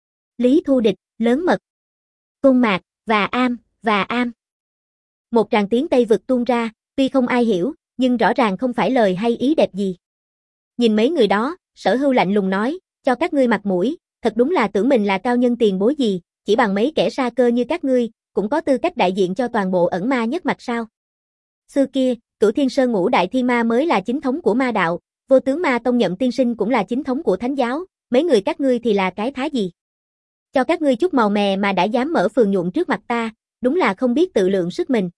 Lý Thu Địch, lớn mật. Côn Mạc, và am, và am. Một tràng tiếng Tây vực tuôn ra, tuy không ai hiểu, nhưng rõ ràng không phải lời hay ý đẹp gì. Nhìn mấy người đó, Sở Hưu lạnh lùng nói, cho các ngươi mặt mũi, thật đúng là tưởng mình là cao nhân tiền bối gì, chỉ bằng mấy kẻ sa cơ như các ngươi, cũng có tư cách đại diện cho toàn bộ ẩn ma nhất mạch sao. Xưa kia, Cửu Thiên Sơn Ngũ Đại Thi Ma mới là chính thống của ma đạo, Vô Tướng Ma Tông Nhậm tiên sinh cũng là chính thống của thánh giáo, mấy người các ngươi thì là cái thá gì? Cho các ngươi chút màu mè mà đã dám mở phường nhuộm trước mặt ta, đúng là không biết tự lượng sức mình.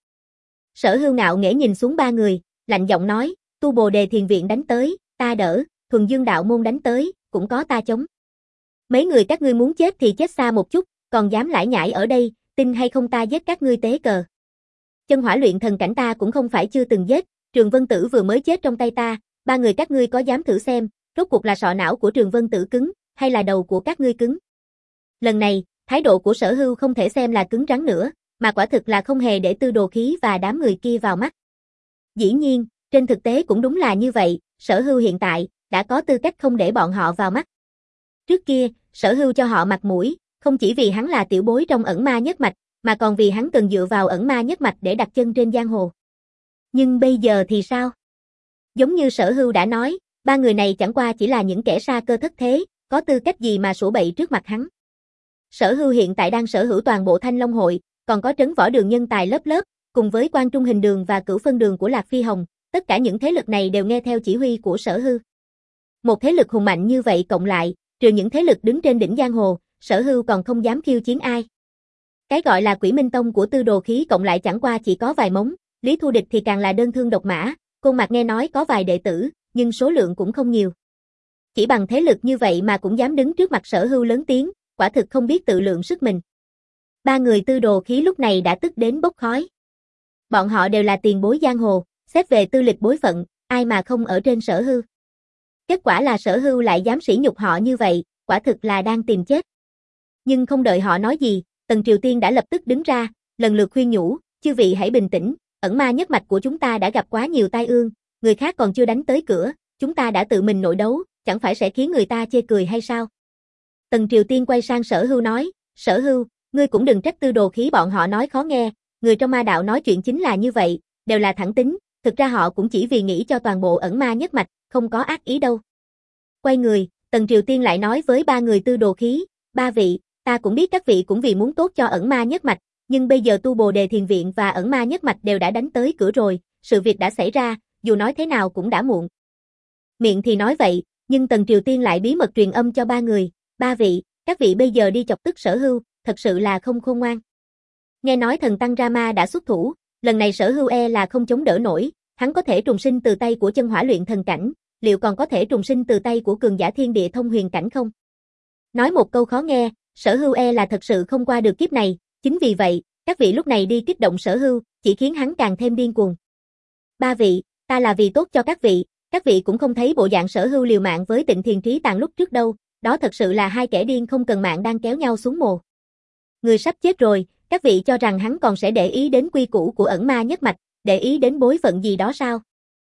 Sở Hưu ngạo nghễ nhìn xuống ba người, lạnh giọng nói, Tu Bồ Đề Thiền Viện đánh tới, ta đỡ, Thuần Dương Đạo Môn đánh tới, cũng có ta chống. Mấy người các ngươi muốn chết thì chết xa một chút, còn dám lải nhải ở đây, tin hay không ta giết các ngươi tế cờ. Chân hỏa luyện thần cảnh ta cũng không phải chưa từng giết, Trường Vân Tử vừa mới chết trong tay ta, ba người các ngươi có dám thử xem, rốt cuộc là sọ não của Trường Vân Tử cứng, hay là đầu của các ngươi cứng. Lần này, thái độ của Sở Hưu không thể xem là cứng rắn nữa, mà quả thực là không hề để Tư Đồ Khí và đám người kia vào mắt. Dĩ nhiên, trên thực tế cũng đúng là như vậy, Sở Hưu hiện tại đã có tư cách không để bọn họ vào mắt. Trước kia, Sở Hưu cho họ mặt mũi, không chỉ vì hắn là tiểu bối trong ẩn ma nhất mạch, mà còn vì hắn cần dựa vào ẩn ma nhất mạch để đặt chân trên giang hồ. Nhưng bây giờ thì sao? Giống như Sở Hưu đã nói, ba người này chẳng qua chỉ là những kẻ sa cơ thất thế, có tư cách gì mà sủa bậy trước mặt hắn. Sở Hưu hiện tại đang sở hữu toàn bộ Thanh Long Hội, còn có trấn võ đường nhân tài lớp lớp, cùng với Quan Trung Hình Đường và Cửu Phân Đường của Lạc Phi Hồng, tất cả những thế lực này đều nghe theo chỉ huy của Sở Hưu. Một thế lực hùng mạnh như vậy cộng lại, trừ những thế lực đứng trên đỉnh giang hồ, Sở Hưu còn không dám khiêu chiến ai. Cái gọi là Quỷ Minh Tông của Tư Đồ Khí cộng lại chẳng qua chỉ có vài mống, Lý Thu Địch thì càng là đơn thương độc mã, Côn Mạc nghe nói có vài đệ tử, nhưng số lượng cũng không nhiều. Chỉ bằng thế lực như vậy mà cũng dám đứng trước mặt Sở Hưu lớn tiếng, quả thực không biết tự lượng sức mình. Ba người Tư Đồ Khí lúc này đã tức đến bốc khói. Bọn họ đều là tiền bối giang hồ, xét về tư lịch bối phận, ai mà không ở trên Sở Hưu. Kết quả là Sở Hưu lại dám sỉ nhục họ như vậy, quả thực là đang tìm chết. Nhưng không đợi họ nói gì, Tần Triều Tiên đã lập tức đứng ra, lần lượt khuyên nhủ, chư vị hãy bình tĩnh, ẩn ma nhất mạch của chúng ta đã gặp quá nhiều tai ương, người khác còn chưa đánh tới cửa, chúng ta đã tự mình nội đấu, chẳng phải sẽ khiến người ta chê cười hay sao? Tần Triều Tiên quay sang Sở Hưu nói, Sở Hưu, ngươi cũng đừng trách Tư Đồ Khí bọn họ nói khó nghe, người trong ma đạo nói chuyện chính là như vậy, đều là thẳng tính, thực ra họ cũng chỉ vì nghĩ cho toàn bộ ẩn ma nhất mạch, không có ác ý đâu. Quay người, Tần Triều Tiên lại nói với ba người Tư Đồ Khí, ba vị, ta cũng biết các vị cũng vì muốn tốt cho ẩn ma nhất mạch, nhưng bây giờ Tu Bồ Đề Thiền Viện và ẩn ma nhất mạch đều đã đánh tới cửa rồi, sự việc đã xảy ra, dù nói thế nào cũng đã muộn. Miệng thì nói vậy, nhưng Tần Triều Tiên lại bí mật truyền âm cho ba người, ba vị, các vị bây giờ đi chọc tức Sở Hưu, thật sự là không khôn ngoan. Nghe nói thần tăng Rama đã xuất thủ, lần này Sở Hưu e là không chống đỡ nổi, hắn có thể trùng sinh từ tay của chân hỏa luyện thần cảnh, liệu còn có thể trùng sinh từ tay của cường giả thiên địa thông huyền cảnh không? Nói một câu khó nghe, Sở Hưu e là thật sự không qua được kiếp này, chính vì vậy, các vị lúc này đi kích động Sở Hưu, chỉ khiến hắn càng thêm điên cuồng. Ba vị, ta là vì tốt cho các vị, các vị cũng không thấy bộ dạng Sở Hưu liều mạng với Tịnh Thiền Trí Tàng lúc trước đâu, đó thật sự là hai kẻ điên không cần mạng đang kéo nhau xuống mồ. Người sắp chết rồi, các vị cho rằng hắn còn sẽ để ý đến quy củ của ẩn ma nhất mạch, để ý đến bối phận gì đó sao?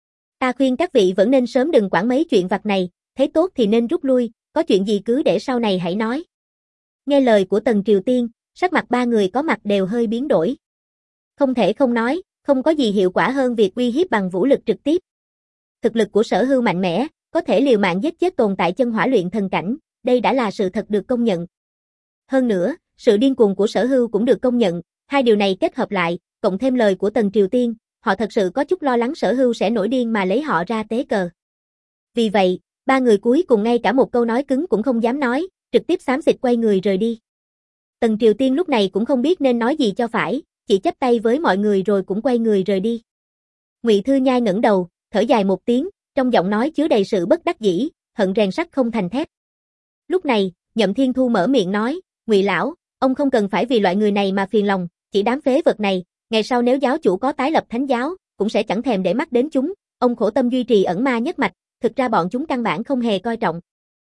Ta khuyên các vị vẫn nên sớm đừng quản mấy chuyện vặt này, thấy tốt thì nên rút lui, có chuyện gì cứ để sau này hãy nói. Nghe lời của Tần Triều Tiên, sắc mặt ba người có mặt đều hơi biến đổi. Không thể không nói, không có gì hiệu quả hơn việc uy hiếp bằng vũ lực trực tiếp. Thực lực của Sở Hưu mạnh mẽ, có thể liều mạng giết chết tồn tại chân hỏa luyện thần cảnh, đây đã là sự thật được công nhận. Hơn nữa, sự điên cuồng của Sở Hưu cũng được công nhận, hai điều này kết hợp lại, cộng thêm lời của Tần Triều Tiên, họ thật sự có chút lo lắng Sở Hưu sẽ nổi điên mà lấy họ ra tế cờ. Vì vậy, ba người cuối cùng ngay cả một câu nói cứng cũng không dám nói, trực tiếp xám xịt quay người rời đi. Tần Triều Tiên lúc này cũng không biết nên nói gì cho phải, chỉ chắp tay với mọi người rồi cũng quay người rời đi. Ngụy Thư Nhai ngẩng đầu, thở dài một tiếng, trong giọng nói chứa đầy sự bất đắc dĩ, hận rèn sắt không thành thép. Lúc này, Nhậm Thiên Thu mở miệng nói, Ngụy lão, ông không cần phải vì loại người này mà phiền lòng, chỉ đám phế vật này, ngày sau nếu giáo chủ có tái lập thánh giáo, cũng sẽ chẳng thèm để mắt đến chúng, ông khổ tâm duy trì ẩn ma nhất mạch, thực ra bọn chúng căn bản không hề coi trọng.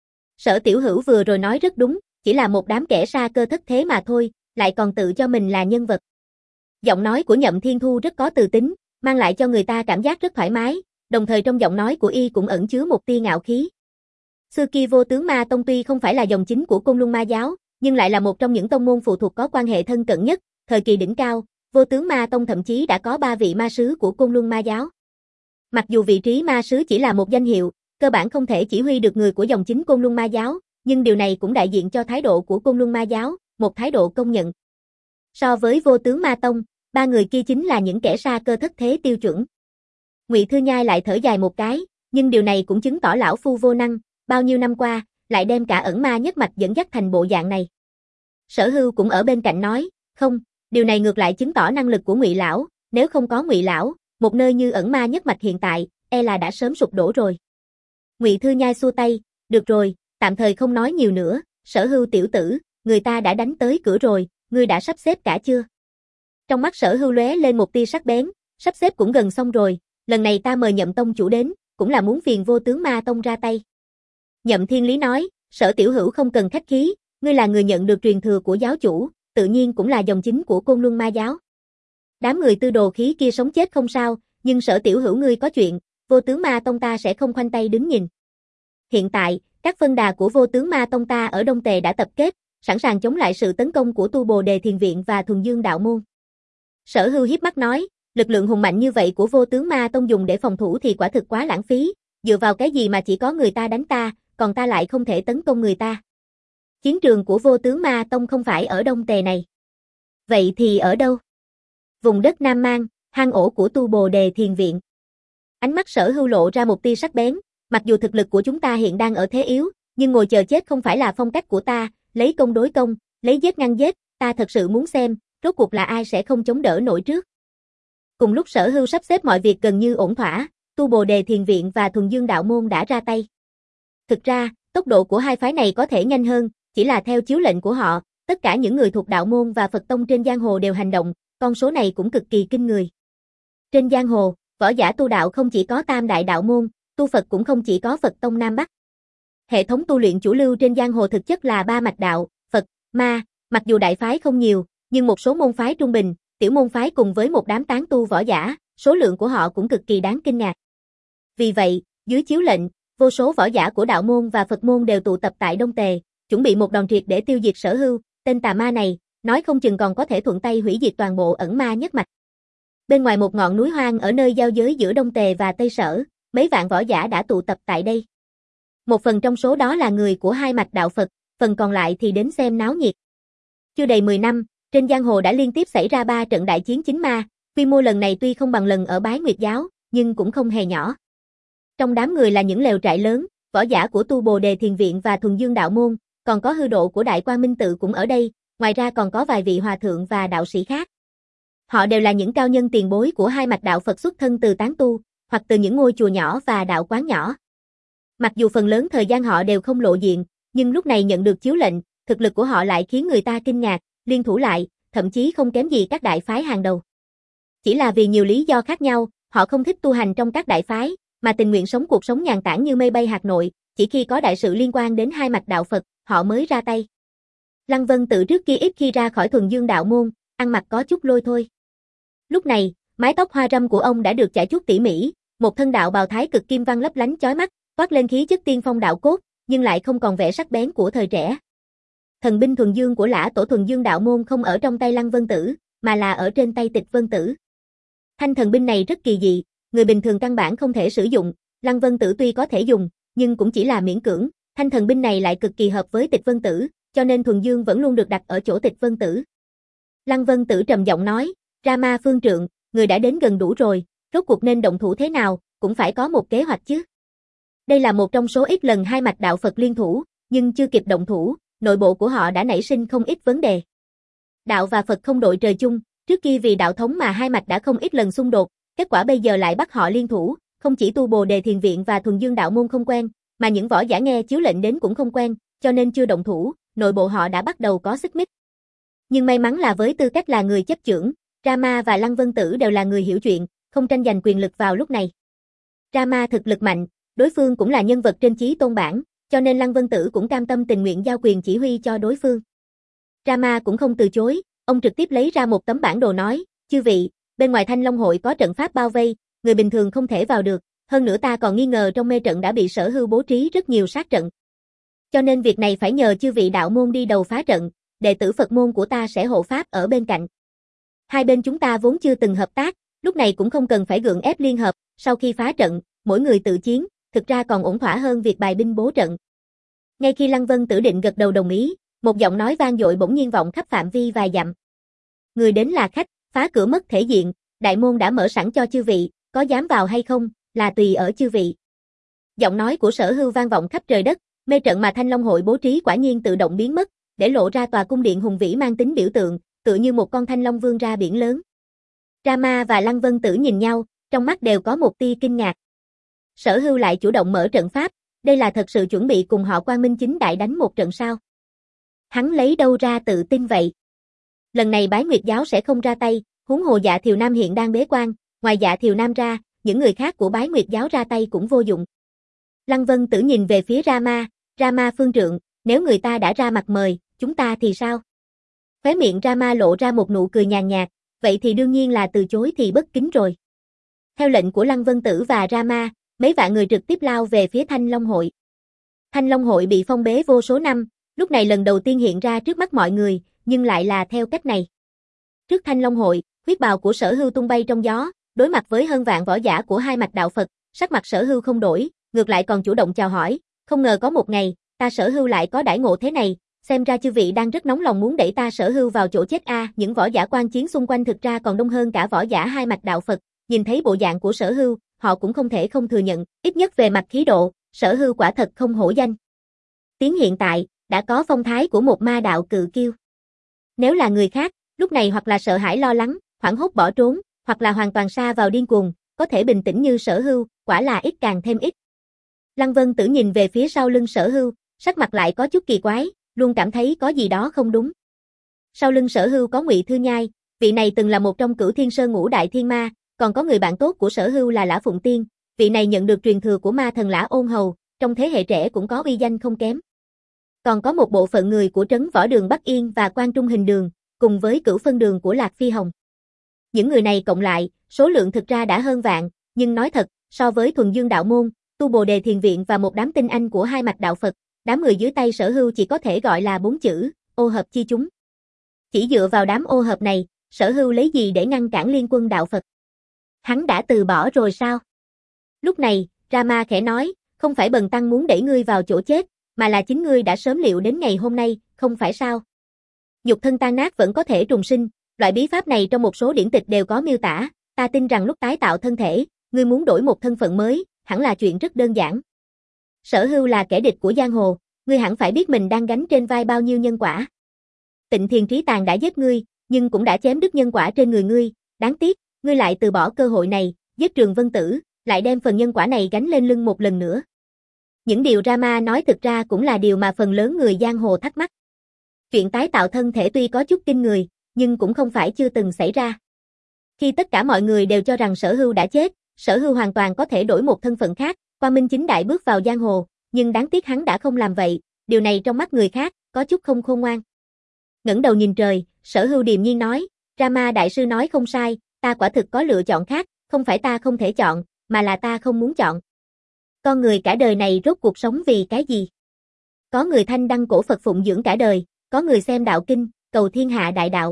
Sở Tiểu Hữu vừa rồi nói rất đúng, chỉ là một đám kẻ sa cơ thất thế mà thôi, lại còn tự cho mình là nhân vật. Giọng nói của Nhậm Thiên Thu rất có từ tính, mang lại cho người ta cảm giác rất thoải mái, đồng thời trong giọng nói của y cũng ẩn chứa một tia ngạo khí. Xưa kia Vô Tướng Ma Tông tuy không phải là dòng chính của Côn Luân Ma Giáo, nhưng lại là một trong những tông môn phụ thuộc có quan hệ thân cận nhất, thời kỳ đỉnh cao, Vô Tướng Ma Tông thậm chí đã có ba vị ma sứ của Côn Luân Ma Giáo. Mặc dù vị trí ma sứ chỉ là một danh hiệu, cơ bản không thể chỉ huy được người của dòng chính Côn Luân Ma Giáo, nhưng điều này cũng đại diện cho thái độ của Côn Luân Ma Giáo, một thái độ công nhận. So với Vô Tướng Ma Tông, ba người kia chính là những kẻ sa cơ thất thế tiêu chuẩn. Ngụy Thư Nhai lại thở dài một cái, nhưng điều này cũng chứng tỏ lão phu vô năng, bao nhiêu năm qua, lại đem cả ẩn ma nhất mạch dẫn dắt thành bộ dạng này. Sở Hưu cũng ở bên cạnh nói, không, điều này ngược lại chứng tỏ năng lực của Ngụy lão, nếu không có Ngụy lão, một nơi như ẩn ma nhất mạch hiện tại, e là đã sớm sụp đổ rồi. Ngụy Thư Nhai xua tay, được rồi, tạm thời không nói nhiều nữa, Sở Hưu tiểu tử, người ta đã đánh tới cửa rồi, ngươi đã sắp xếp cả chưa? Trong mắt Sở Hưu lóe lên một tia sắc bén, sắp xếp cũng gần xong rồi, lần này ta mời Nhậm tông chủ đến, cũng là muốn phiền Vô Tướng Ma Tông ra tay. Nhậm Thiên Lý nói, Sở tiểu hữu không cần khách khí, ngươi là người nhận được truyền thừa của giáo chủ, tự nhiên cũng là dòng chính của Côn Luân Ma Giáo. Đám người tư đồ khí kia sống chết không sao, nhưng Sở tiểu hữu ngươi có chuyện, Vô Tướng Ma Tông ta sẽ không khoanh tay đứng nhìn. Hiện tại, các phân đà của Vô Tướng Ma Tông ta ở Đông Tề đã tập kết, sẵn sàng chống lại sự tấn công của Tu Bồ Đề Thiền Viện và Thuần Dương Đạo Môn. Sở Hưu hiếp mắt nói, lực lượng hùng mạnh như vậy của Vô Tướng Ma Tông dùng để phòng thủ thì quả thực quá lãng phí, dựa vào cái gì mà chỉ có người ta đánh ta, còn ta lại không thể tấn công người ta. Chiến trường của Vô Tướng Ma Tông không phải ở Đông Tề này. Vậy thì ở đâu? Vùng đất Nam Mang, hang ổ của Tu Bồ Đề Thiền Viện. Ánh mắt Sở Hưu lộ ra một tia sắc bén, mặc dù thực lực của chúng ta hiện đang ở thế yếu, nhưng ngồi chờ chết không phải là phong cách của ta, lấy công đối công, lấy giết ngăn giết, ta thật sự muốn xem, rốt cuộc là ai sẽ không chống đỡ nổi trước. Cùng lúc Sở Hưu sắp xếp mọi việc gần như ổn thỏa, Tu Bồ Đề Thiền Viện và Thuần Dương Đạo Môn đã ra tay. Thực ra, tốc độ của hai phái này có thể nhanh hơn, chỉ là theo chiếu lệnh của họ, tất cả những người thuộc đạo môn và Phật tông trên giang hồ đều hành động, con số này cũng cực kỳ kinh người. Trên giang hồ, võ giả tu đạo không chỉ có tam đại đạo môn, tu Phật cũng không chỉ có Phật tông Nam Bắc. Hệ thống tu luyện chủ lưu trên giang hồ thực chất là ba mạch đạo, Phật, Ma, mặc dù đại phái không nhiều, nhưng một số môn phái trung bình, tiểu môn phái cùng với một đám tán tu võ giả, số lượng của họ cũng cực kỳ đáng kinh ngạc. Vì vậy, dưới chiếu lệnh, vô số võ giả của đạo môn và Phật môn đều tụ tập tại Đông Tề, chuẩn bị một đòn triệt để tiêu diệt Sở Hưu, tên tà ma này, nói không chừng còn có thể thuận tay hủy diệt toàn bộ ẩn ma nhất mạch. Bên ngoài một ngọn núi hoang ở nơi giao giới giữa Đông Tề và Tây Sở, mấy vạn võ giả đã tụ tập tại đây. Một phần trong số đó là người của hai mạch đạo Phật, phần còn lại thì đến xem náo nhiệt. Chưa đầy mười năm, trên giang hồ đã liên tiếp xảy ra ba trận đại chiến chính ma, quy mô lần này tuy không bằng lần ở Bái Nguyệt Giáo, nhưng cũng không hề nhỏ. Trong đám người là những lều trại lớn, võ giả của Tu Bồ Đề Thiền Viện và Thuần Dương Đạo Môn, còn có hư độ của Đại Quang Minh Tự cũng ở đây, ngoài ra còn có vài vị hòa thượng và đạo sĩ khác. Họ đều là những cao nhân tiền bối của hai mạch đạo Phật xuất thân từ tán tu, hoặc từ những ngôi chùa nhỏ và đạo quán nhỏ. Mặc dù phần lớn thời gian họ đều không lộ diện, nhưng lúc này nhận được chiếu lệnh, thực lực của họ lại khiến người ta kinh ngạc, liên thủ lại, thậm chí không kém gì các đại phái hàng đầu. Chỉ là vì nhiều lý do khác nhau, họ không thích tu hành trong các đại phái, mà tình nguyện sống cuộc sống nhàn tản như mây bay hạt nội, chỉ khi có đại sự liên quan đến hai mạch đạo Phật, họ mới ra tay. Lăng Vân Tự trước kia ít khi ra khỏi Thuần Dương Đạo Môn, ăn mặc có chút lôi thôi. Lúc này, mái tóc hoa râm của ông đã được chải chuốt tỉ mỉ, một thân đạo bào thái cực kim văn lấp lánh chói mắt, toát lên khí chất tiên phong đạo cốt, nhưng lại không còn vẻ sắc bén của thời trẻ. Thần binh Thuần Dương của Lã Tổ Thuần Dương Đạo Môn không ở trong tay Lăng Vân Tử, mà là ở trên tay Tịch Vân Tử. Thanh thần binh này rất kỳ dị, người bình thường căn bản không thể sử dụng, Lăng Vân Tử tuy có thể dùng, nhưng cũng chỉ là miễn cưỡng, thanh thần binh này lại cực kỳ hợp với Tịch Vân Tử, cho nên Thuần Dương vẫn luôn được đặt ở chỗ Tịch Vân Tử. Lăng Vân Tử trầm giọng nói, Rama phương trượng, người đã đến gần đủ rồi, rốt cuộc nên động thủ thế nào, cũng phải có một kế hoạch chứ. Đây là một trong số ít lần hai mạch đạo Phật liên thủ, nhưng chưa kịp động thủ, nội bộ của họ đã nảy sinh không ít vấn đề. Đạo và Phật không đội trời chung, trước kia vì đạo thống mà hai mạch đã không ít lần xung đột, kết quả bây giờ lại bắt họ liên thủ, không chỉ Tu Bồ Đề Thiền Viện và Thuần Dương Đạo Môn không quen, mà những võ giả nghe chiếu lệnh đến cũng không quen, cho nên chưa động thủ, nội bộ họ đã bắt đầu có xích mích. Nhưng may mắn là với tư cách là người chấp chưởng, Rama và Lăng Vân Tử đều là người hiểu chuyện, không tranh giành quyền lực vào lúc này. Rama thực lực mạnh, đối phương cũng là nhân vật trên chí tôn bảng, cho nên Lăng Vân Tử cũng cam tâm tình nguyện giao quyền chỉ huy cho đối phương. Rama cũng không từ chối, ông trực tiếp lấy ra một tấm bản đồ nói, chư vị, bên ngoài Thanh Long hội có trận pháp bao vây, người bình thường không thể vào được, hơn nữa ta còn nghi ngờ trong mê trận đã bị Sở Hưu bố trí rất nhiều sát trận. Cho nên việc này phải nhờ chư vị đạo môn đi đầu phá trận, đệ tử Phật môn của ta sẽ hộ pháp ở bên cạnh. Hai bên chúng ta vốn chưa từng hợp tác, lúc này cũng không cần phải gượng ép liên hợp, sau khi phá trận, mỗi người tự chiến, thực ra còn ổn thỏa hơn việc bài binh bố trận. Ngay khi Lăng Vân Tử định gật đầu đồng ý, một giọng nói vang dội bỗng nhiên vọng khắp phạm vi vài dặm. Người đến là khách, phá cửa mất thể diện, đại môn đã mở sẵn cho chư vị, có dám vào hay không, là tùy ở chư vị. Giọng nói của Sở Hưu vang vọng khắp trời đất, mê trận mà Thanh Long hội bố trí quả nhiên tự động biến mất, để lộ ra tòa cung điện hùng vĩ mang tính biểu tượng, tựa như một con thanh long vươn ra biển lớn. Rama và Lăng Vân Tử nhìn nhau, trong mắt đều có một tia kinh ngạc. Sở Hưu lại chủ động mở trận pháp, đây là thật sự chuẩn bị cùng họ Quang Minh chính đại đánh một trận sao? Hắn lấy đâu ra tự tin vậy? Lần này Bái Nguyệt giáo sẽ không ra tay, huống hồ Dạ Thiều Nam hiện đang bế quan, ngoài Dạ Thiều Nam ra, những người khác của Bái Nguyệt giáo ra tay cũng vô dụng. Lăng Vân Tử nhìn về phía Rama, Rama phương trượng, nếu người ta đã ra mặt mời, chúng ta thì sao? Khóe miệng Rama lộ ra một nụ cười nhàn nhạt, vậy thì đương nhiên là từ chối thì bất kính rồi. Theo lệnh của Lăng Vân Tử và Rama, mấy vạn người trực tiếp lao về phía Thanh Long hội. Thanh Long hội bị phong bế vô số năm, lúc này lần đầu tiên hiện ra trước mắt mọi người, nhưng lại là theo cách này. Trước Thanh Long hội, huyết bào của Sở Hưu tung bay trong gió, đối mặt với hơn vạn võ giả của hai mạch đạo Phật, sắc mặt Sở Hưu không đổi, ngược lại còn chủ động chào hỏi, không ngờ có một ngày, ta Sở Hưu lại có đãi ngộ thế này, xem ra chư vị đang rất nóng lòng muốn đẩy ta Sở Hưu vào chỗ chết a. À, những võ giả quan chiến xung quanh thực ra còn đông hơn cả võ giả hai mạch đạo Phật, nhìn thấy bộ dạng của Sở Hưu, họ cũng không thể không thừa nhận, ít nhất về mặt khí độ, Sở Hưu quả thật không hổ danh. Tiến hiện tại, đã có phong thái của một ma đạo cự kiêu. Nếu là người khác, lúc này hoặc là sợ hãi lo lắng, hoảng hốt bỏ trốn, hoặc là hoàn toàn sa vào điên cuồng, có thể bình tĩnh như Sở Hưu, quả là ít càng thêm ít. Lăng Vân Tử nhìn về phía sau lưng Sở Hưu, sắc mặt lại có chút kỳ quái, luôn cảm thấy có gì đó không đúng. Sau lưng Sở Hưu có Ngụy Thư Nhai, vị này từng là một trong Cửu Thiên Sơn ngũ đại thiên ma, còn có người bạn tốt của Sở Hưu là Lã Phụng Tiên, vị này nhận được truyền thừa của ma thần Lã Ôn Hầu, trong thế hệ trẻ cũng có uy danh không kém. Còn có một bộ phận người của trấn Võ Đường Bắc Yên và Quan Trung Hình Đường, cùng với Cửu Phân Đường của Lạc Phi Hồng. Những người này cộng lại, số lượng thực ra đã hơn vạn, nhưng nói thật, so với Thuần Dương đạo môn, Tu Bồ Đề Thiền viện và một đám tinh anh của hai mạch đạo Phật, đám người dưới tay Sở Hưu chỉ có thể gọi là bốn chữ, ô hợp chi chúng. Chỉ dựa vào đám ô hợp này, Sở Hưu lấy gì để ngăn cản liên quân đạo Phật? Hắn đã từ bỏ rồi sao? Lúc này, Rama khẽ nói, không phải Bần Tăng muốn đẩy ngươi vào chỗ chết, mà là chính ngươi đã sớm liệu đến ngày hôm nay, không phải sao? Nhục thân tan nát vẫn có thể trùng sinh, loại bí pháp này trong một số điển tịch đều có miêu tả, ta tin rằng lúc tái tạo thân thể, ngươi muốn đổi một thân phận mới, hẳn là chuyện rất đơn giản. Sở Hưu là kẻ địch của giang hồ, ngươi hẳn phải biết mình đang gánh trên vai bao nhiêu nhân quả. Tịnh Thiền Trí Tàn đã giết ngươi, nhưng cũng đã chém đứt nhân quả trên người ngươi, đáng tiếc, ngươi lại từ bỏ cơ hội này, giết Trường Vân Tử, lại đem phần nhân quả này gánh lên lưng một lần nữa. Những điều Rama nói thực ra cũng là điều mà phần lớn người giang hồ thắc mắc. Chuyện tái tạo thân thể tuy có chút kinh người, nhưng cũng không phải chưa từng xảy ra. Khi tất cả mọi người đều cho rằng Sở Hưu đã chết, Sở Hưu hoàn toàn có thể đổi một thân phận khác, Quang Minh chính đại bước vào giang hồ, nhưng đáng tiếc hắn đã không làm vậy, điều này trong mắt người khác, có chút không khôn ngoan. Ngẩng đầu nhìn trời, Sở Hưu điềm nhiên nói, Rama đại sư nói không sai, ta quả thực có lựa chọn khác, không phải ta không thể chọn, mà là ta không muốn chọn. Con người cả đời này rốt cuộc sống vì cái gì? Có người thanh đăng cổ Phật phụng dưỡng cả đời, có người xem đạo kinh, cầu thiên hạ đại đạo.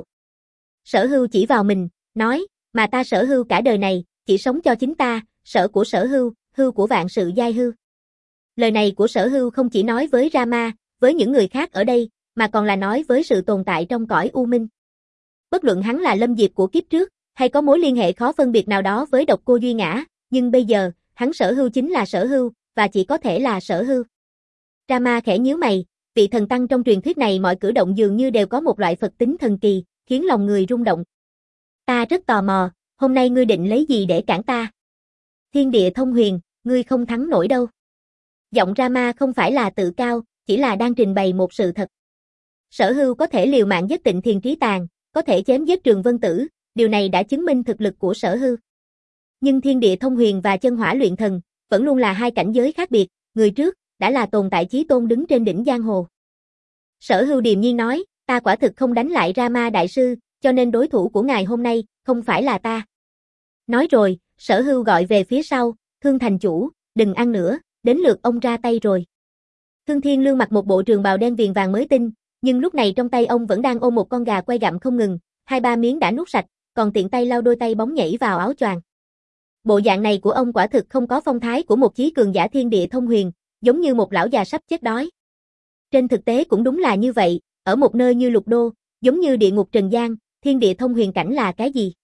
Sở Hưu chỉ vào mình, nói, mà ta Sở Hưu cả đời này, chỉ sống cho chính ta, sở của Sở Hưu, hưu của vạn sự giai hư. Lời này của Sở Hưu không chỉ nói với Rama, với những người khác ở đây, mà còn là nói với sự tồn tại trong cõi u minh. Bất luận hắn là Lâm Diệp của kiếp trước, hay có mối liên hệ khó phân biệt nào đó với Độc Cô Duy Ngã, nhưng bây giờ, hắn Sở Hưu chính là Sở Hưu, và chỉ có thể là Sở Hưu. Rama khẽ nhíu mày, vị thần tăng trong truyền thuyết này mọi cử động dường như đều có một loại Phật tính thần kỳ, khiến lòng người rung động. Ta rất tò mò, hôm nay ngươi định lấy gì để cản ta? Thiên địa thông huyền, ngươi không thắng nổi đâu. Giọng Rama không phải là tự cao, chỉ là đang trình bày một sự thật. Sở Hưu có thể liều mạng giết Tịnh Thiền Trí Tàn, có thể chém giết Trường Vân Tử, điều này đã chứng minh thực lực của Sở Hưu. Nhưng thiên địa thông huyền và chân hỏa luyện thần, vẫn luôn là hai cảnh giới khác biệt, người trước, đã là tồn tại chí tôn đứng trên đỉnh giang hồ. Sở Hưu điềm nhiên nói, ta quả thực không đánh lại Rama đại sư, cho nên đối thủ của ngài hôm nay, không phải là ta. Nói rồi, Sở Hưu gọi về phía sau, Thương thành chủ, đừng ăn nữa, đến lượt ông ra tay rồi. Thương Thiên Lương mặc một bộ trường bào đen viền vàng mới tinh, nhưng lúc này trong tay ông vẫn đang ôm một con gà quay gặm không ngừng, hai ba miếng đã nuốt sạch, còn tiện tay lau đôi tay bóng nhảy vào áo choàng. Bộ dạng này của ông quả thực không có phong thái của một chí cường giả thiên địa thông huyền, giống như một lão già sắp chết đói. Trên thực tế cũng đúng là như vậy, ở một nơi như Lục Đô, giống như địa ngục trần gian, thiên địa thông huyền cảnh là cái gì?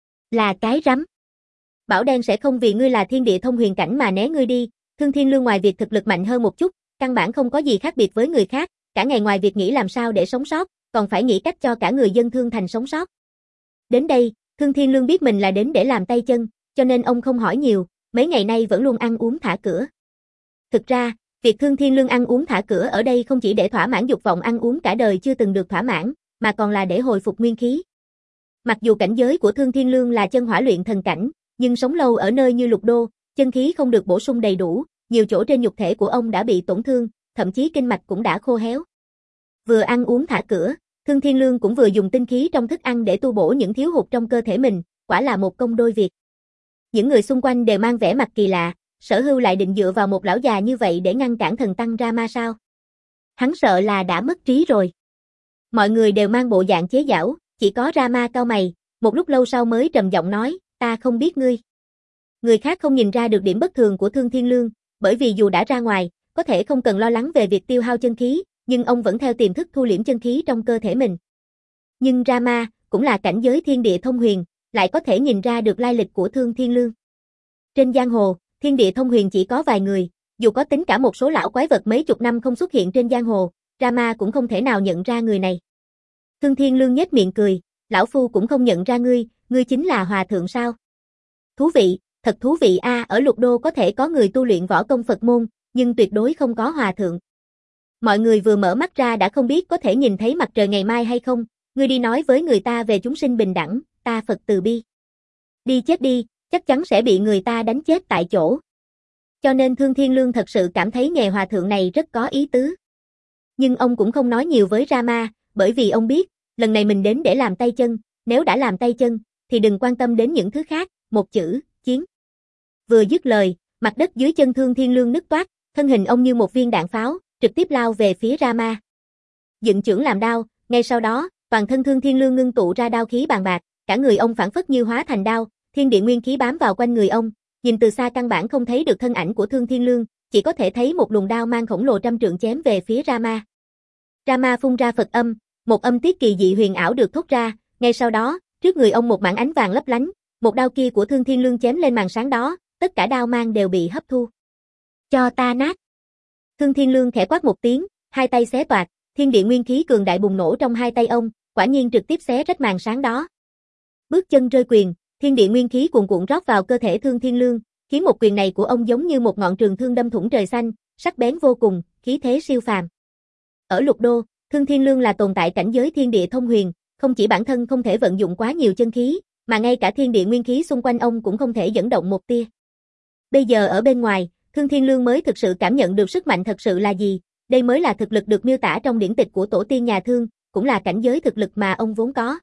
Là cái rắm. Bảo đen sẽ không vì ngươi là thiên địa thông huyền cảnh mà né ngươi đi. Thương Thiên Lương ngoài việc thực lực mạnh hơn một chút, căn bản không có gì khác biệt với người khác, cả ngày ngoài việc nghĩ làm sao để sống sót, còn phải nghĩ cách cho cả người dân Thương Thành sống sót. Đến đây, Thương Thiên Lương biết mình là đến để làm tay chân, cho nên ông không hỏi nhiều, mấy ngày nay vẫn luôn ăn uống thả cửa. Thực ra, việc Thương Thiên Lương ăn uống thả cửa ở đây không chỉ để thỏa mãn dục vọng ăn uống cả đời chưa từng được thỏa mãn, mà còn là để hồi phục nguyên khí. Mặc dù cảnh giới của Thương Thiên Lương là chân hỏa luyện thần cảnh, nhưng sống lâu ở nơi như Lục Đô, chân khí không được bổ sung đầy đủ, nhiều chỗ trên nhục thể của ông đã bị tổn thương, thậm chí kinh mạch cũng đã khô héo. Vừa ăn uống thả cửa, Thương Thiên Lương cũng vừa dùng tinh khí trong thức ăn để tu bổ những thiếu hụt trong cơ thể mình, quả là một công đôi việc. Những người xung quanh đều mang vẻ mặt kỳ lạ, Sở Hưu lại định dựa vào một lão già như vậy để ngăn cản thần tăng Rama sao? Hắn sợ là đã mất trí rồi. Mọi người đều mang bộ dạng chế giễu, chỉ có Rama cau mày, một lúc lâu sau mới trầm giọng nói, ta không biết ngươi. Người khác không nhìn ra được điểm bất thường của Thương Thiên Lương, bởi vì dù đã ra ngoài, có thể không cần lo lắng về việc tiêu hao chân khí, nhưng ông vẫn theo tiềm thức thu liễm chân khí trong cơ thể mình. Nhưng Rama, cũng là cảnh giới thiên địa thông huyền, lại có thể nhìn ra được lai lịch của Thương Thiên Lương. Trên giang hồ, thiên địa thông huyền chỉ có vài người, dù có tính cả một số lão quái vật mấy chục năm không xuất hiện trên giang hồ, Rama cũng không thể nào nhận ra người này. Thương Thiên Lương nhếch miệng cười, lão phu cũng không nhận ra ngươi, ngươi chính là hòa thượng sao? Thú vị, thật thú vị a, à, ở Lục Đô có thể có người tu luyện võ công Phật môn, nhưng tuyệt đối không có hòa thượng. Mọi người vừa mở mắt ra đã không biết có thể nhìn thấy mặt trời ngày mai hay không, ngươi đi nói với người ta về chúng sinh bình đẳng, ta Phật từ bi. Đi chết đi, chắc chắn sẽ bị người ta đánh chết tại chỗ. Cho nên Thương Thiên Lương thật sự cảm thấy nghề hòa thượng này rất có ý tứ. Nhưng ông cũng không nói nhiều với Rama, bởi vì ông biết, lần này mình đến để làm tay chân, nếu đã làm tay chân, thì đừng quan tâm đến những thứ khác, một chữ, chiến. Vừa dứt lời, mặt đất dưới chân Thương Thiên Lương nứt toát, thân hình ông như một viên đạn pháo, trực tiếp lao về phía Rama. Dựng chưởng làm đao, ngay sau đó, toàn thân Thương Thiên Lương ngưng tụ ra đao khí bàn bạc, cả người ông phảng phất như hóa thành đao, thiên địa nguyên khí bám vào quanh người ông, nhìn từ xa căn bản không thấy được thân ảnh của Thương Thiên Lương, chỉ có thể thấy một luồng đao mang khổng lồ trăm trượng chém về phía Rama. Rama phun ra Phật âm, một âm tiết kỳ dị huyền ảo được thốt ra, ngay sau đó, trước người ông một mảng ánh vàng lấp lánh, một đao kia của Thương Thiên Lương chém lên màn sáng đó, tất cả đao mang đều bị hấp thu. Cho ta nát. Thương Thiên Lương khẽ quát một tiếng, hai tay xé toạc, thiên địa nguyên khí cường đại bùng nổ trong hai tay ông, quả nhiên trực tiếp xé rách màn sáng đó. Bước chân rơi quyền, thiên địa nguyên khí cuồn cuộn rót vào cơ thể Thương Thiên Lương, khiến một quyền này của ông giống như một ngọn trường thương đâm thủng trời xanh, sắc bén vô cùng, khí thế siêu phàm. Ở Lục Đô, Thương Thiên Lương là tồn tại cảnh giới thiên địa thông huyền, không chỉ bản thân không thể vận dụng quá nhiều chân khí, mà ngay cả thiên địa nguyên khí xung quanh ông cũng không thể dẫn động một tia. Bây giờ ở bên ngoài, Thương Thiên Lương mới thực sự cảm nhận được sức mạnh thật sự là gì, đây mới là thực lực được miêu tả trong điển tịch của tổ tiên nhà Thương, cũng là cảnh giới thực lực mà ông vốn có.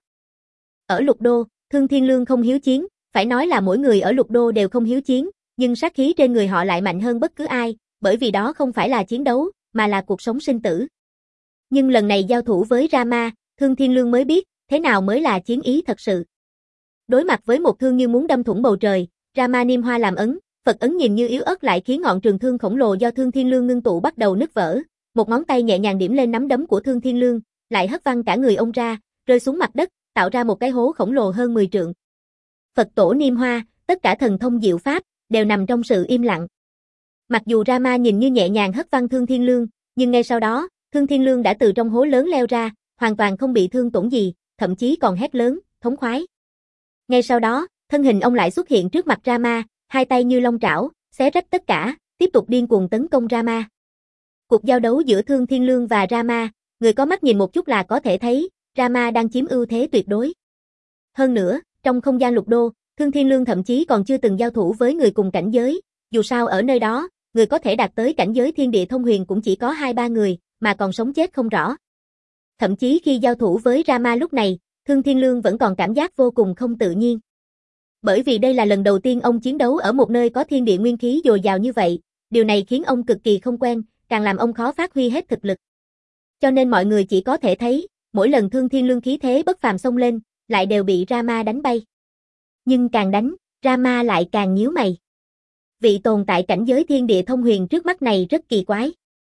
Ở Lục Đô, Thương Thiên Lương không hiếu chiến, phải nói là mỗi người ở Lục Đô đều không hiếu chiến, nhưng sát khí trên người họ lại mạnh hơn bất cứ ai, bởi vì đó không phải là chiến đấu, mà là cuộc sống sinh tử. Nhưng lần này giao thủ với Rama, Thương Thiên Lương mới biết, thế nào mới là chiến ý thật sự. Đối mặt với một thương như muốn đâm thủng bầu trời, Rama niêm hoa làm ấn, Phật ấn nhìn như yếu ớt lại khiến ngọn trường thương khổng lồ do Thương Thiên Lương ngưng tụ bắt đầu nứt vỡ, một ngón tay nhẹ nhàng điểm lên nắm đấm của Thương Thiên Lương, lại hất văng cả người ông ra, rơi xuống mặt đất, tạo ra một cái hố khổng lồ hơn mười trượng. Phật tổ niêm hoa, tất cả thần thông diệu pháp, đều nằm trong sự im lặng. Mặc dù Rama nhìn như nhẹ nhàng hất văng Thương Thiên Lương, nhưng ngay sau đó, Thương Thiên Lương đã từ trong hố lớn leo ra, hoàn toàn không bị thương tổn gì, thậm chí còn hét lớn, thống khoái. Ngay sau đó, thân hình ông lại xuất hiện trước mặt Rama, hai tay như long trảo, xé rách tất cả, tiếp tục điên cuồng tấn công Rama. Cuộc giao đấu giữa Thương Thiên Lương và Rama, người có mắt nhìn một chút là có thể thấy, Rama đang chiếm ưu thế tuyệt đối. Hơn nữa, trong không gian Lục Đô, Thương Thiên Lương thậm chí còn chưa từng giao thủ với người cùng cảnh giới, dù sao ở nơi đó, người có thể đạt tới cảnh giới thiên địa thông huyền cũng chỉ có hai ba người, mà còn sống chết không rõ. Thậm chí khi giao thủ với Rama lúc này, Thương Thiên Lương vẫn còn cảm giác vô cùng không tự nhiên. Bởi vì đây là lần đầu tiên ông chiến đấu ở một nơi có thiên địa nguyên khí dồi dào như vậy, điều này khiến ông cực kỳ không quen, càng làm ông khó phát huy hết thực lực. Cho nên mọi người chỉ có thể thấy, mỗi lần Thương Thiên Lương khí thế bất phàm xông lên, lại đều bị Rama đánh bay. Nhưng càng đánh, Rama lại càng nhíu mày. Vị tồn tại cảnh giới thiên địa thông huyền trước mắt này rất kỳ quái.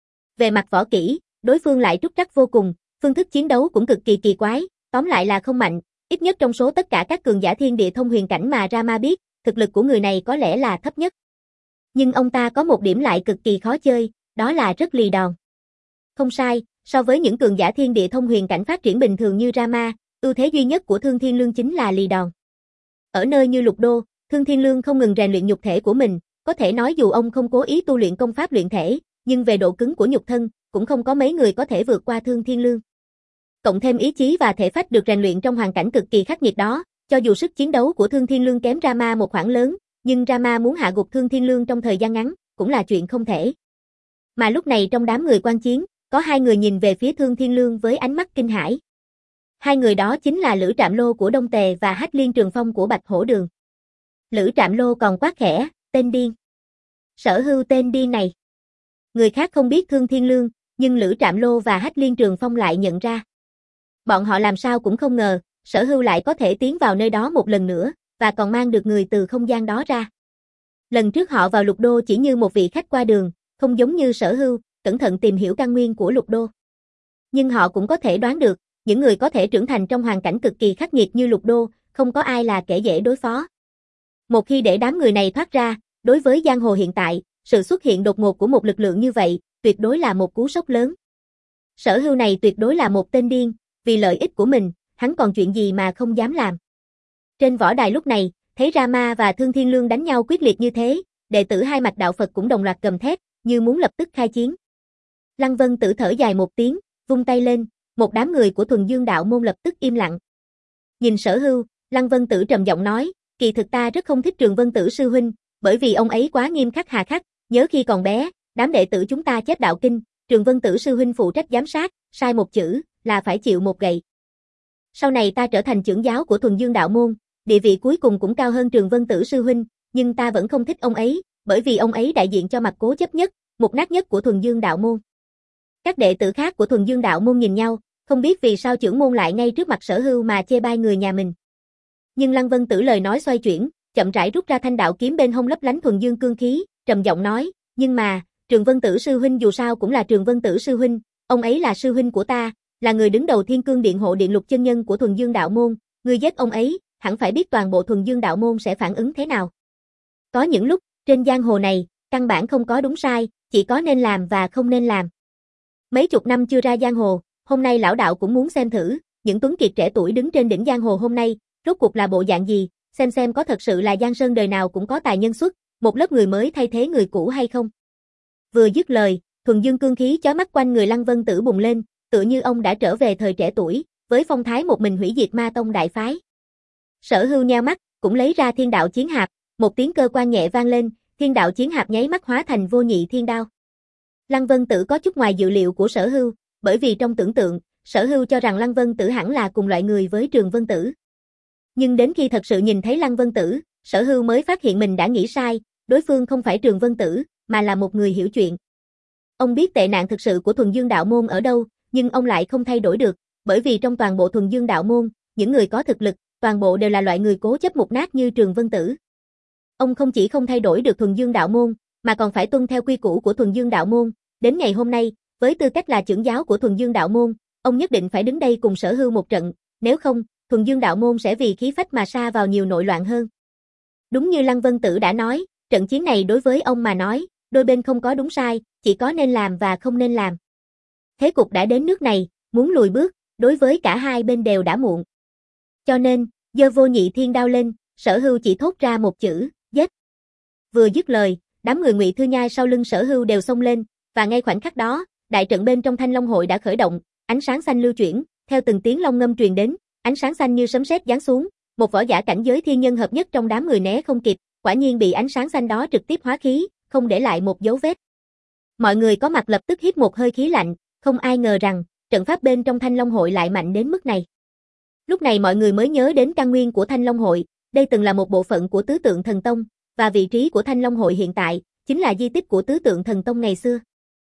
Về mặt võ kỹ, đối phương lại trúc trắc vô cùng, phương thức chiến đấu cũng cực kỳ kỳ quái, tóm lại là không mạnh, ít nhất trong số tất cả các cường giả thiên địa thông huyền cảnh mà Rama biết, thực lực của người này có lẽ là thấp nhất. Nhưng ông ta có một điểm lại cực kỳ khó chơi, đó là rất lì đòn. Không sai, so với những cường giả thiên địa thông huyền cảnh phát triển bình thường như Rama, ưu thế duy nhất của Thương Thiên Lương chính là lì đòn. Ở nơi như Lục Đô, Thương Thiên Lương không ngừng rèn luyện nhục thể của mình, có thể nói dù ông không cố ý tu luyện công pháp luyện thể, nhưng về độ cứng của nhục thân, cũng không có mấy người có thể vượt qua Thương Thiên Lương. Cộng thêm ý chí và thể phách được rèn luyện trong hoàn cảnh cực kỳ khắc nghiệt đó, cho dù sức chiến đấu của Thương Thiên Lương kém Rama một khoảng lớn, nhưng Rama muốn hạ gục Thương Thiên Lương trong thời gian ngắn, cũng là chuyện không thể. Mà lúc này trong đám người quan chiến, có hai người nhìn về phía Thương Thiên Lương với ánh mắt kinh hãi. Hai người đó chính là Lữ Trạm Lô của Đông Tề và Hách Liên Trường Phong của Bạch Hổ Đường. Lữ Trạm Lô còn quát khẽ, tên điên. Sở Hưu tên điên này. Người khác không biết Thương Thiên Lương, nhưng Lữ Trạm Lô và Hách Liên Trường Phong lại nhận ra. Bọn họ làm sao cũng không ngờ, Sở Hưu lại có thể tiến vào nơi đó một lần nữa, và còn mang được người từ không gian đó ra. Lần trước họ vào Lục Đô chỉ như một vị khách qua đường, không giống như Sở Hưu, cẩn thận tìm hiểu căn nguyên của Lục Đô. Nhưng họ cũng có thể đoán được, những người có thể trưởng thành trong hoàn cảnh cực kỳ khắc nghiệt như Lục Đô, không có ai là kẻ dễ đối phó. Một khi để đám người này thoát ra, đối với giang hồ hiện tại, sự xuất hiện đột ngột của một lực lượng như vậy, tuyệt đối là một cú sốc lớn. Sở Hưu này tuyệt đối là một tên điên, vì lợi ích của mình, hắn còn chuyện gì mà không dám làm. Trên võ đài lúc này, thấy Rama và Thương Thiên Lương đánh nhau quyết liệt như thế, đệ tử hai mạch đạo Phật cũng đồng loạt gầm thét, như muốn lập tức khai chiến. Lăng Vân Tử thở dài một tiếng, vung tay lên, một đám người của Thuần Dương đạo môn lập tức im lặng. Nhìn Sở Hưu, Lăng Vân Tử trầm giọng nói, kỳ thực ta rất không thích Trường Vân Tử sư huynh, bởi vì ông ấy quá nghiêm khắc hà khắc, nhớ khi còn bé, đám đệ tử chúng ta chép đạo kinh, Trường Vân Tử sư huynh phụ trách giám sát, sai một chữ, là phải chịu một gậy. Sau này ta trở thành trưởng giáo của Thuần Dương đạo môn, địa vị cuối cùng cũng cao hơn Trường Vân Tử sư huynh, nhưng ta vẫn không thích ông ấy, bởi vì ông ấy đại diện cho mặt cố chấp nhất, mục nát nhất của Thuần Dương đạo môn. Các đệ tử khác của Thuần Dương đạo môn nhìn nhau, không biết vì sao trưởng môn lại ngay trước mặt Sở Hưu mà chê bai người nhà mình. Nhưng Lăng Vân Tử lời nói xoay chuyển, chậm rãi rút ra thanh đạo kiếm bên hông lấp lánh Thuần Dương cương khí, trầm giọng nói, nhưng mà, Trường Vân Tử sư huynh dù sao cũng là Trường Vân Tử sư huynh, ông ấy là sư huynh của ta, là người đứng đầu Thiên Cương Điện hộ điện lục chân nhân của Thuần Dương đạo môn, người giết ông ấy, hẳn phải biết toàn bộ Thuần Dương đạo môn sẽ phản ứng thế nào. Có những lúc, trên giang hồ này, căn bản không có đúng sai, chỉ có nên làm và không nên làm. Mấy chục năm chưa ra giang hồ, hôm nay lão đạo cũng muốn xem thử, những tuấn kiệt trẻ tuổi đứng trên đỉnh giang hồ hôm nay, rốt cuộc là bộ dạng gì, xem xem có thật sự là giang sơn đời nào cũng có tài nhân xuất, một lớp người mới thay thế người cũ hay không. Vừa dứt lời, Thuần Dương cương khí chói mắt quanh người Lăng Vân Tử bùng lên, tựa như ông đã trở về thời trẻ tuổi, với phong thái một mình hủy diệt ma tông đại phái. Sở Hưu nheo mắt, cũng lấy ra Thiên Đạo Chiến Hạp, một tiếng cơ quan nhẹ vang lên, Thiên Đạo Chiến Hạp nháy mắt hóa thành vô nhị thiên đao. Lăng Vân Tử có chút ngoài dự liệu của Sở Hưu, bởi vì trong tưởng tượng, Sở Hưu cho rằng Lăng Vân Tử hẳn là cùng loại người với Trường Vân Tử. Nhưng đến khi thật sự nhìn thấy Lăng Vân Tử, Sở Hưu mới phát hiện mình đã nghĩ sai, đối phương không phải Trường Vân Tử, mà là một người hiểu chuyện. Ông biết tệ nạn thực sự của Thuần Dương đạo môn ở đâu, nhưng ông lại không thay đổi được, bởi vì trong toàn bộ Thuần Dương đạo môn, những người có thực lực, toàn bộ đều là loại người cố chấp mục nát như Trường Vân Tử. Ông không chỉ không thay đổi được Thuần Dương đạo môn, mà còn phải tuân theo quy củ của Thuần Dương đạo môn, đến ngày hôm nay, với tư cách là trưởng giáo của Thuần Dương đạo môn, ông nhất định phải đứng đây cùng Sở Hưu một trận, nếu không, Thuần Dương đạo môn sẽ vì khí phách mà sa vào nhiều nội loạn hơn. Đúng như Lăng Vân Tử đã nói, trận chiến này đối với ông mà nói, đôi bên không có đúng sai, chỉ có nên làm và không nên làm. Thế cục đã đến nước này, muốn lùi bước, đối với cả hai bên đều đã muộn. Cho nên, giơ vô nhị thiên đao lên, Sở Hưu chỉ thốt ra một chữ, giết. Vừa dứt lời, đám người Ngụy Thư Nhai sau lưng Sở Hưu đều xông lên, và ngay khoảnh khắc đó, đại trận bên trong Thanh Long hội đã khởi động, ánh sáng xanh lưu chuyển, theo từng tiếng long ngâm truyền đến, ánh sáng xanh như sấm sét giáng xuống, một võ giả cảnh giới thiên nhân hợp nhất trong đám người né không kịp, quả nhiên bị ánh sáng xanh đó trực tiếp hóa khí, không để lại một dấu vết. Mọi người có mặt lập tức hít một hơi khí lạnh, không ai ngờ rằng, trận pháp bên trong Thanh Long hội lại mạnh đến mức này. Lúc này mọi người mới nhớ đến căn nguyên của Thanh Long hội, đây từng là một bộ phận của Tứ Tượng Thần Tông, và vị trí của Thanh Long hội hiện tại, chính là di tích của Tứ Tượng Thần Tông ngày xưa.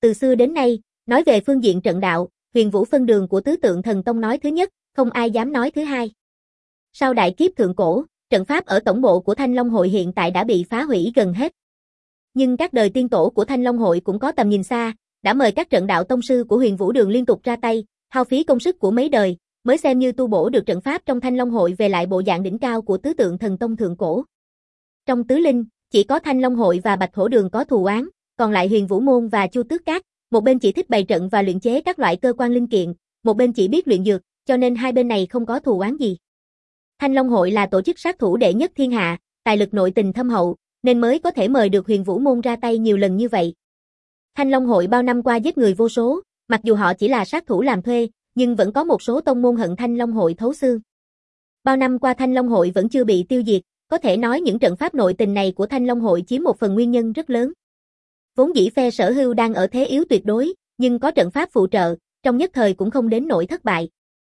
Từ xưa đến nay, nói về phương diện trận đạo, Huyền Vũ phân đường của Tứ Tượng Thần Tông nói thứ nhất, không ai dám nói thứ hai. Sau đại kiếp thượng cổ, trận pháp ở tổng bộ của Thanh Long Hội hiện tại đã bị phá hủy gần hết. Nhưng các đời tiên tổ của Thanh Long Hội cũng có tầm nhìn xa, đã mời các trận đạo tông sư của Huyền Vũ đường liên tục ra tay, hao phí công sức của mấy đời, mới xem như tu bổ được trận pháp trong Thanh Long Hội về lại bộ dạng đỉnh cao của Tứ Tượng Thần Tông thượng cổ. Trong tứ linh, chỉ có Thanh Long Hội và Bạch Hổ đường có thù oán, còn lại Huyền Vũ môn và Chu Tước Các, một bên chỉ thích bày trận và luyện chế các loại cơ quan linh kiện, một bên chỉ biết luyện dược, cho nên hai bên này không có thù oán gì. Thanh Long Hội là tổ chức sát thủ đệ nhất thiên hạ, tài lực nội tình thâm hậu, nên mới có thể mời được Huyền Vũ môn ra tay nhiều lần như vậy. Thanh Long Hội bao năm qua giết người vô số, mặc dù họ chỉ là sát thủ làm thuê, nhưng vẫn có một số tông môn hận Thanh Long Hội thấu xương. Bao năm qua Thanh Long Hội vẫn chưa bị tiêu diệt, có thể nói những trận pháp nội tình này của Thanh Long Hội chiếm một phần nguyên nhân rất lớn. Vốn dĩ phe Sở Hưu đang ở thế yếu tuyệt đối, nhưng có trận pháp phụ trợ, trong nhất thời cũng không đến nỗi thất bại.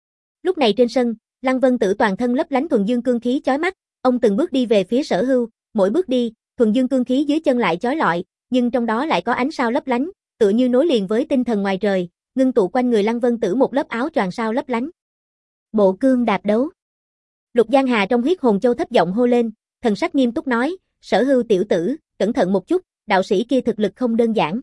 Lúc này trên sân, Lăng Vân Tử toàn thân lấp lánh thuần dương cương khí chói mắt, ông từng bước đi về phía Sở Hưu, mỗi bước đi, thuần dương cương khí dưới chân lại chói lọi, nhưng trong đó lại có ánh sao lấp lánh, tựa như nối liền với tinh thần ngoài trời, ngưng tụ quanh người Lăng Vân Tử một lớp áo choàng sao lấp lánh. Bộ cương đạp đấu. Lục Giang Hà trong huyết hồn châu thấp giọng hô lên, thần sắc nghiêm túc nói, Sở Hưu tiểu tử, cẩn thận một chút, đạo sĩ kia thực lực không đơn giản.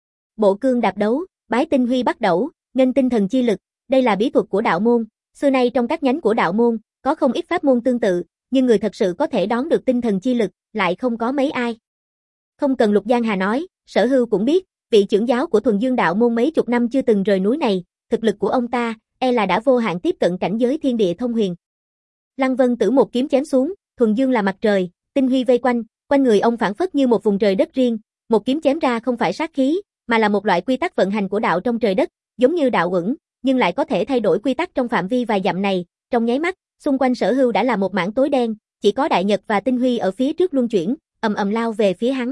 Bộ cương đạp đấu, bái tinh huy bắt đầu, nghênh tinh thần chi lực, đây là bí thuật của đạo môn, xưa nay trong các nhánh của đạo môn, có không ít pháp môn tương tự, nhưng người thật sự có thể đón được tinh thần chi lực, lại không có mấy ai. Không cần Lục Giang Hà nói, Sở Hưu cũng biết, vị trưởng giáo của thuần dương đạo môn mấy chục năm chưa từng rời núi này, thực lực của ông ta, e là đã vô hạn tiếp cận cảnh giới thiên địa thông huyền. Lăng Vân Tử một kiếm chém xuống, thuần dương là mặt trời, tinh huy vây quanh, quanh người ông phảng phất như một vùng trời đất riêng, một kiếm chém ra không phải sát khí, mà là một loại quy tắc vận hành của đạo trong trời đất, giống như đạo uẩn, nhưng lại có thể thay đổi quy tắc trong phạm vi vài dặm này, trong nháy mắt, xung quanh Sở Hưu đã là một mảng tối đen, chỉ có đại nhật và tinh huy ở phía trước luân chuyển, ầm ầm lao về phía hắn.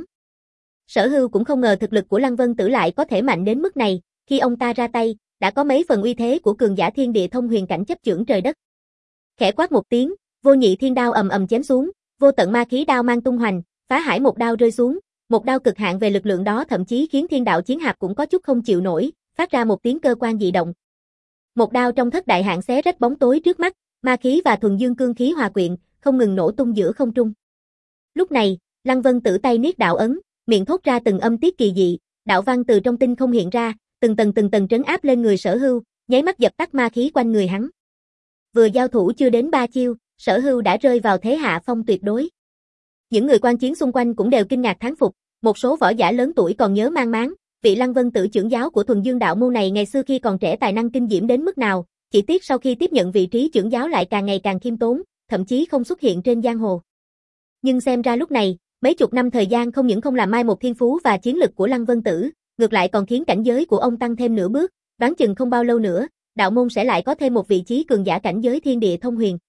Sở Hưu cũng không ngờ thực lực của Lăng Vân Tử lại có thể mạnh đến mức này, khi ông ta ra tay, đã có mấy phần uy thế của cường giả thiên địa thông huyền cảnh chấp chưởng trời đất. Khẽ quát một tiếng, vô nhị thiên đao ầm ầm chém xuống, vô tận ma khí đao mang tung hoành, phá hải một đao rơi xuống, một đao cực hạn về lực lượng đó thậm chí khiến thiên đạo chiến hạp cũng có chút không chịu nổi, phát ra một tiếng cơ quan dị động. Một đao trong thất đại hạn xé rách bóng tối trước mắt, ma khí và thuần dương cương khí hòa quyện, không ngừng nổ tung giữa không trung. Lúc này, Lăng Vân Tử tay niết đạo ấn, miệng thốt ra từng âm tiết kỳ dị, đạo văn từ trong tinh không hiện ra, từng tầng từng tầng trấn áp lên người Sở Hưu, nháy mắt dập tắt ma khí quanh người hắn. Vừa giao thủ chưa đến ba chiêu, Sở Hưu đã rơi vào thế hạ phong tuyệt đối. Những người quan chiến xung quanh cũng đều kinh ngạc thán phục, một số võ giả lớn tuổi còn nhớ mang máng, vị Lăng Vân Tử trưởng giáo của thuần dương đạo môn này ngày xưa khi còn trẻ tài năng kinh diễm đến mức nào, chỉ tiếc sau khi tiếp nhận vị trí trưởng giáo lại càng ngày càng khiêm tốn, thậm chí không xuất hiện trên giang hồ. Nhưng xem ra lúc này, mấy chục năm thời gian không những không làm mai một thiên phú và chiến lực của Lăng Vân Tử, ngược lại còn khiến cảnh giới của ông tăng thêm nửa bước, đoán chừng không bao lâu nữa, đạo môn sẽ lại có thêm một vị trí cường giả cảnh giới thiên địa thông huyền.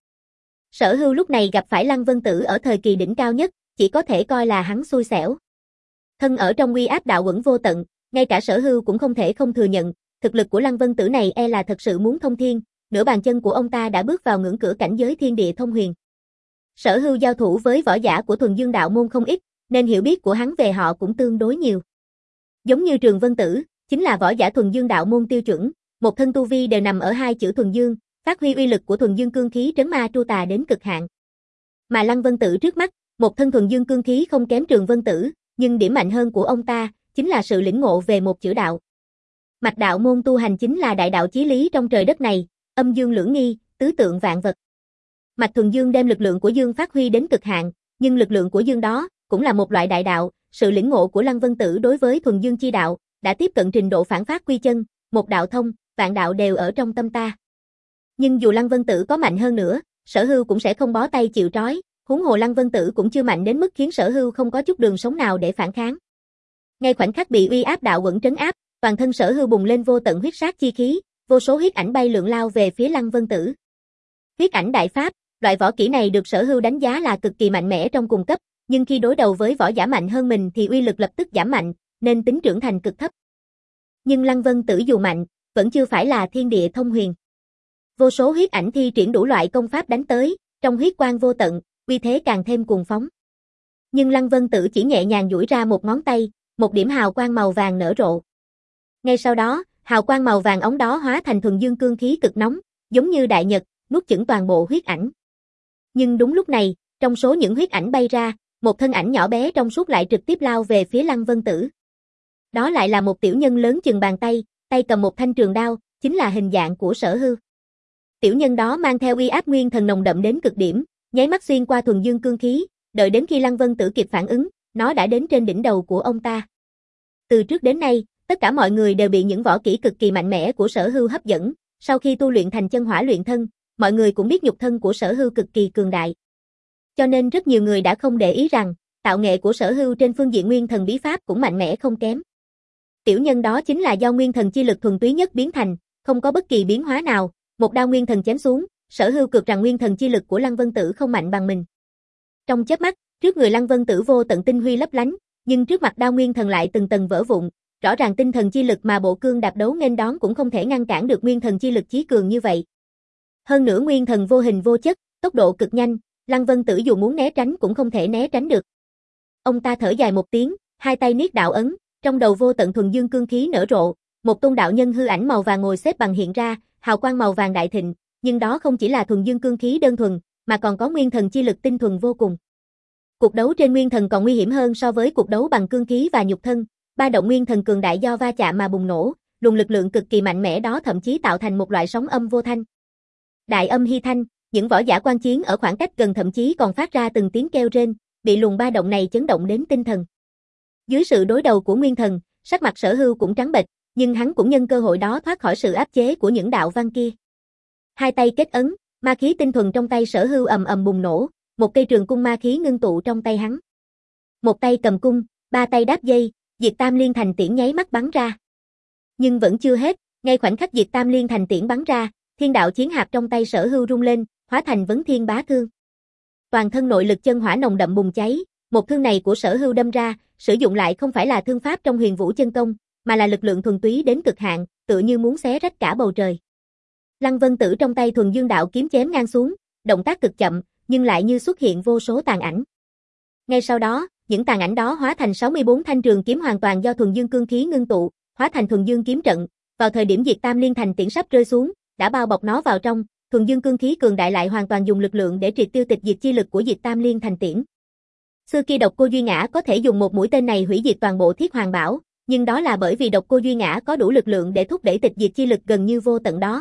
Sở Hưu lúc này gặp phải Lăng Vân Tử ở thời kỳ đỉnh cao nhất, chỉ có thể coi là hắn xui xẻo. Thân ở trong uy áp đạo uẩn vô tận, ngay cả Sở Hưu cũng không thể không thừa nhận, thực lực của Lăng Vân Tử này e là thật sự muốn thông thiên, nửa bàn chân của ông ta đã bước vào ngưỡng cửa cảnh giới thiên địa thông huyền. Sở Hưu giao thủ với võ giả của thuần dương đạo môn không ít, nên hiểu biết của hắn về họ cũng tương đối nhiều. Giống như Trường Vân Tử, chính là võ giả thuần dương đạo môn tiêu chuẩn, một thân tu vi đều nằm ở hai chữ thuần dương, phát huy uy lực của thuần dương cương khí trấn ma tru tà đến cực hạn. Mà Lăng Vân Tử trước mắt, một thân thuần dương cương khí không kém Trường Vân Tử, nhưng điểm mạnh hơn của ông ta chính là sự lĩnh ngộ về một chữ đạo. Mạch đạo môn tu hành chính là đại đạo chí lý trong trời đất này, âm dương lưỡng nghi, tứ tượng vạn vật. Mạch thuần dương đem lực lượng của dương phát huy đến cực hạn, nhưng lực lượng của dương đó cũng là một loại đại đạo, sự lĩnh ngộ của Lăng Vân Tử đối với thuần dương chi đạo đã tiếp cận trình độ phản phát quy chân, một đạo thông, vạn đạo đều ở trong tâm ta. Nhưng dù Lăng Vân Tử có mạnh hơn nữa, Sở Hưu cũng sẽ không bó tay chịu trói, huống hồ Lăng Vân Tử cũng chưa mạnh đến mức khiến Sở Hưu không có chút đường sống nào để phản kháng. Ngay khoảnh khắc bị uy áp đạo uẩn trấn áp, toàn thân Sở Hưu bùng lên vô tận huyết sát chi khí, vô số huyết ảnh bay lượn lao về phía Lăng Vân Tử. Huyết ảnh đại pháp, loại võ kỹ này được Sở Hưu đánh giá là cực kỳ mạnh mẽ trong cùng cấp, nhưng khi đối đầu với võ giả mạnh hơn mình thì uy lực lập tức giảm mạnh, nên tính trưởng thành cực thấp. Nhưng Lăng Vân Tử dù mạnh, vẫn chưa phải là thiên địa thông huyền. Vô số huyết ảnh thi triển đủ loại công pháp đánh tới, trong huyết quang vô tận, uy thế càng thêm cuồng phóng. Nhưng Lăng Vân Tử chỉ nhẹ nhàng duỗi ra một ngón tay, một điểm hào quang màu vàng nở rộ. Ngay sau đó, hào quang màu vàng óng đó hóa thành thuần dương cương khí cực nóng, giống như đại nhật, nuốt chửng toàn bộ huyết ảnh. Nhưng đúng lúc này, trong số những huyết ảnh bay ra, một thân ảnh nhỏ bé trong suốt lại trực tiếp lao về phía Lăng Vân Tử. Đó lại là một tiểu nhân lớn chừng bàn tay, tay cầm một thanh trường đao, chính là hình dạng của Sở Hưu. Tiểu nhân đó mang theo uy áp nguyên thần nồng đậm đến cực điểm, nháy mắt xuyên qua thuần dương cương khí, đợi đến khi Lăng Vân Tử kịp phản ứng, nó đã đến trên đỉnh đầu của ông ta. Từ trước đến nay, tất cả mọi người đều bị những võ kỹ cực kỳ mạnh mẽ của Sở Hưu hấp dẫn, sau khi tu luyện thành chân hỏa luyện thân, mọi người cũng biết nhục thân của Sở Hưu cực kỳ cường đại. Cho nên rất nhiều người đã không để ý rằng, tạo nghệ của Sở Hưu trên phương diện nguyên thần bí pháp cũng mạnh mẽ không kém. Tiểu nhân đó chính là do nguyên thần chi lực thuần túy nhất biến thành, không có bất kỳ biến hóa nào, một đao nguyên thần chém xuống, Sở Hưu cực rằng nguyên thần chi lực của Lăng Vân Tử không mạnh bằng mình. Trong chớp mắt, trước người Lăng Vân Tử vô tận tinh huy lấp lánh, nhưng trước mặt đao nguyên thần lại từng tầng vỡ vụn, rõ ràng tinh thần chi lực mà bộ cương đạp đấu nghênh đón cũng không thể ngăn cản được nguyên thần chi lực chí cường như vậy. Hơn nữa nguyên thần vô hình vô chất, tốc độ cực nhanh, Lăng Vân Tử dù muốn né tránh cũng không thể né tránh được. Ông ta thở dài một tiếng, hai tay niết đạo ấn, trong đầu vô tận thuần dương cương khí nở rộ, một tôn đạo nhân hư ảnh màu vàng ngồi xếp bằng hiện ra, hào quang màu vàng đại thịnh, nhưng đó không chỉ là thuần dương cương khí đơn thuần, mà còn có nguyên thần chi lực tinh thuần vô cùng. Cuộc đấu trên nguyên thần còn nguy hiểm hơn so với cuộc đấu bằng cương khí và nhục thân, ba động nguyên thần cường đại do va chạm mà bùng nổ, luồng lực lượng cực kỳ mạnh mẽ đó thậm chí tạo thành một loại sóng âm vô thanh. Đại âm hy thanh, những võ giả quan chiến ở khoảng cách gần thậm chí còn phát ra từng tiếng kêu rên, bị luồng ba động này chấn động đến tinh thần. Dưới sự đối đầu của nguyên thần, sắc mặt Sở Hưu cũng trắng bệch, nhưng hắn cũng nhân cơ hội đó thoát khỏi sự áp chế của những đạo văn kia. Hai tay kết ấn, ma khí tinh thuần trong tay Sở Hưu ầm ầm bùng nổ, một cây trường cung ma khí ngưng tụ trong tay hắn. Một tay cầm cung, ba tay đáp dây, Diệt Tam Liên Thành Tiễn nháy mắt bắn ra. Nhưng vẫn chưa hết, ngay khoảnh khắc Diệt Tam Liên Thành Tiễn bắn ra, thiên đạo chiến hạp trong tay Sở Hưu rung lên, hóa thành vấn thiên bá thương. Toàn thân nội lực chân hỏa nồng đậm bùng cháy, một thương này của Sở Hưu đâm ra, sử dụng lại không phải là thương pháp trong Huyền Vũ chân công, mà là lực lượng thuần túy đến cực hạn, tựa như muốn xé rách cả bầu trời. Lăng Vân Tử trong tay thuần dương đạo kiếm chém ngang xuống, động tác cực chậm, nhưng lại như xuất hiện vô số tàn ảnh. Ngay sau đó, những tàn ảnh đó hóa thành sáu mươi bốn thanh trường kiếm hoàn toàn do thuần dương cương khí ngưng tụ, hóa thành thuần dương kiếm trận, vào thời điểm Diệt Tam Liên Thành Tiễn sắp rơi xuống, đã bao bọc nó vào trong, thuần dương cương khí cường đại lại hoàn toàn dùng lực lượng để triệt tiêu tịch diệt chi lực của Diệt Tam Liên Thành Tiễn. Xưa kia Độc Cô Duy Ngã có thể dùng một mũi tên này hủy diệt toàn bộ Thiết Hoàng Bảo, nhưng đó là bởi vì Độc Cô Duy Ngã có đủ lực lượng để thúc đẩy tịch diệt chi lực gần như vô tận đó.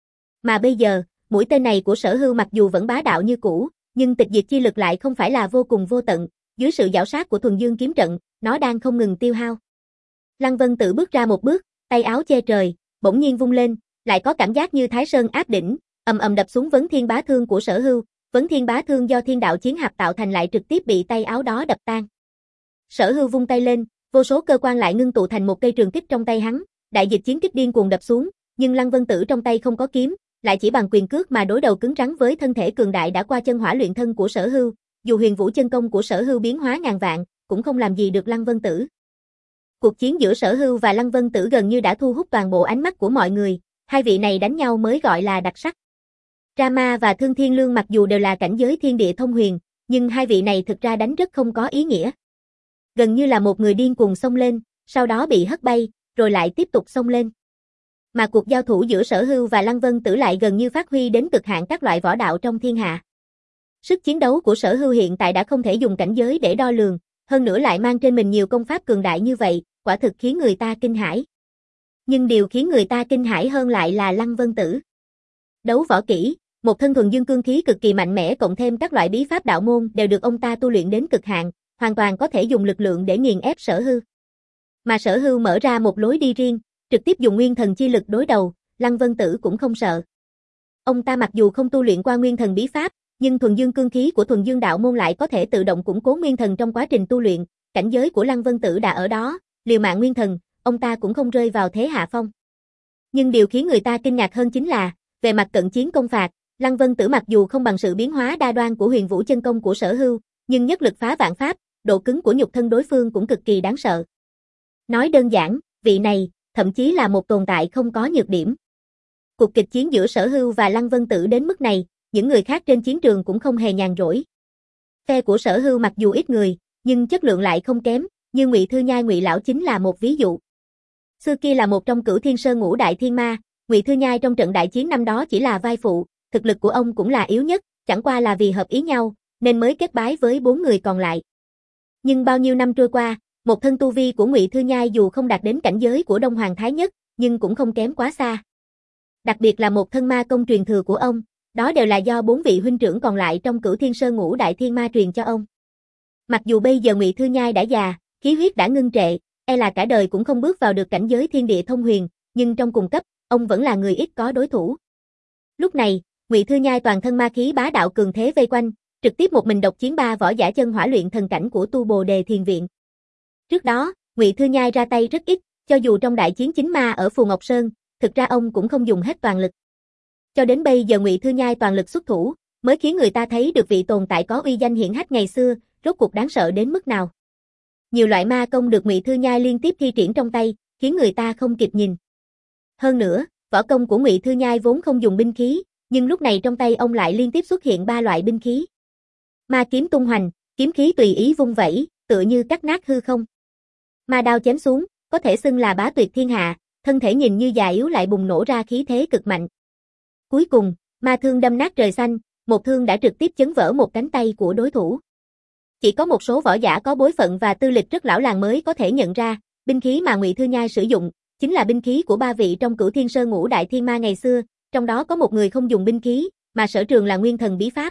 Mà bây giờ, mũi tên này của Sở Hưu mặc dù vẫn bá đạo như cũ, nhưng tịch diệt chi lực lại không phải là vô cùng vô tận, dưới sự giảo sát của thuần dương kiếm trận, nó đang không ngừng tiêu hao. Lăng Vân Tử bước ra một bước, tay áo che trời, bỗng nhiên vung lên, lại có cảm giác như Thái Sơn áp đỉnh, ầm ầm đập xuống vấn thiên bá thương của Sở Hưu, vấn thiên bá thương do thiên đạo chiến hạp tạo thành lại trực tiếp bị tay áo đó đập tan. Sở Hưu vung tay lên, vô số cơ quan lại ngưng tụ thành một cây trường kích trong tay hắn, đại dịch chiến kích điên cuồng đập xuống, nhưng Lăng Vân Tử trong tay không có kiếm, lại chỉ bằng quyền cước mà đối đầu cứng rắn với thân thể cường đại đã qua chân hỏa luyện thân của Sở Hưu, dù Huyền Vũ chân công của Sở Hưu biến hóa ngàn vạn, cũng không làm gì được Lăng Vân Tử. Cuộc chiến giữa Sở Hưu và Lăng Vân Tử gần như đã thu hút toàn bộ ánh mắt của mọi người, hai vị này đánh nhau mới gọi là đặc sắc. Rama và Thương Thiên Lương mặc dù đều là cảnh giới thiên địa thông huyền, nhưng hai vị này thực ra đánh rất không có ý nghĩa. Gần như là một người điên cuồng xông lên, sau đó bị hất bay, rồi lại tiếp tục xông lên. Mà cuộc giao thủ giữa Sở Hưu và Lăng Vân Tử lại gần như phát huy đến cực hạn các loại võ đạo trong thiên hạ. Sức chiến đấu của Sở Hưu hiện tại đã không thể dùng cảnh giới để đo lường, hơn nữa lại mang trên mình nhiều công pháp cường đại như vậy, quả thực khiến người ta kinh hãi. Nhưng điều khiến người ta kinh hãi hơn lại là Lăng Vân Tử. Đấu võ kỹ, một thân thuần dương cương khí cực kỳ mạnh mẽ cộng thêm các loại bí pháp đạo môn đều được ông ta tu luyện đến cực hạn, hoàn toàn có thể dùng lực lượng để nghiền ép Sở Hưu. Mà Sở Hưu mở ra một lối đi riêng, trực tiếp dùng nguyên thần chi lực đối đầu, Lăng Vân Tử cũng không sợ. Ông ta mặc dù không tu luyện qua nguyên thần bí pháp, nhưng thuần dương cương khí của thuần dương đạo môn lại có thể tự động củng cố nguyên thần trong quá trình tu luyện, cảnh giới của Lăng Vân Tử đã ở đó, liều mạng nguyên thần, ông ta cũng không rơi vào thế hạ phong. Nhưng điều khiến người ta kinh ngạc hơn chính là, về mặt cận chiến công phạt, Lăng Vân Tử mặc dù không bằng sự biến hóa đa đoan của Huyền Vũ chân công của Sở Hưu, nhưng nhất lực phá vạn pháp, độ cứng của nhục thân đối phương cũng cực kỳ đáng sợ. Nói đơn giản, vị này, thậm chí là một tồn tại không có nhược điểm. Cuộc kịch chiến giữa Sở Hưu và Lăng Vân Tử đến mức này, những người khác trên chiến trường cũng không hề nhàn rỗi. Phe của Sở Hưu mặc dù ít người, nhưng chất lượng lại không kém, như Ngụy Thư Nhai Ngụy lão chính là một ví dụ. Xưa kia là một trong Cửu Thiên Sơn ngũ đại thiên ma, Ngụy Thư Nhai trong trận đại chiến năm đó chỉ là vai phụ, thực lực của ông cũng là yếu nhất, chẳng qua là vì hợp ý nhau, nên mới kết bái với bốn người còn lại. Nhưng bao nhiêu năm trôi qua, một thân tu vi của Ngụy Thư Nhai dù không đạt đến cảnh giới của Đông Hoàng Thái Nhất, nhưng cũng không kém quá xa. Đặc biệt là một thân ma công truyền thừa của ông, đó đều là do bốn vị huynh trưởng còn lại trong Cửu Thiên Sơn ngũ đại thiên ma truyền cho ông. Mặc dù bây giờ Ngụy Thư Nhai đã già, khí huyết đã ngưng trệ, e là cả đời cũng không bước vào được cảnh giới thiên địa thông huyền, nhưng trong cùng cấp, ông vẫn là người ít có đối thủ. Lúc này, Ngụy Thư Nhai toàn thân ma khí bá đạo cường thế vây quanh, trực tiếp một mình độc chiến ba võ giả chân hỏa luyện thần cảnh của Tu Bồ Đề Thiền Viện. Trước đó, Ngụy Thư Nhai ra tay rất ít, cho dù trong đại chiến chính ma ở Phù Ngọc Sơn, thực ra ông cũng không dùng hết toàn lực. Cho đến bây giờ Ngụy Thư Nhai toàn lực xuất thủ, mới khiến người ta thấy được vị tồn tại có uy danh hiển hách ngày xưa, rốt cuộc đáng sợ đến mức nào. Nhiều loại ma công được Ngụy Thư Nhai liên tiếp thi triển trong tay, khiến người ta không kịp nhìn. Hơn nữa, võ công của Ngụy Thư Nhai vốn không dùng binh khí, nhưng lúc này trong tay ông lại liên tiếp xuất hiện ba loại binh khí. Ma kiếm tung hoành, kiếm khí tùy ý vung vẩy, tựa như cắt nát hư không. Ma đao chém xuống, có thể xưng là bá tuyệt thiên hạ, thân thể nhìn như già yếu lại bùng nổ ra khí thế cực mạnh. Cuối cùng, ma thương đâm nát trời xanh, một thương đã trực tiếp chấn vỡ một cánh tay của đối thủ. Chỉ có một số võ giả có bối phận và tư lịch rất lão làng mới có thể nhận ra, binh khí mà Ngụy Thư Nhai sử dụng, chính là binh khí của ba vị trong Cửu Thiên Sơn ngũ đại thiên ma ngày xưa, trong đó có một người không dùng binh khí, mà sở trường là nguyên thần bí pháp.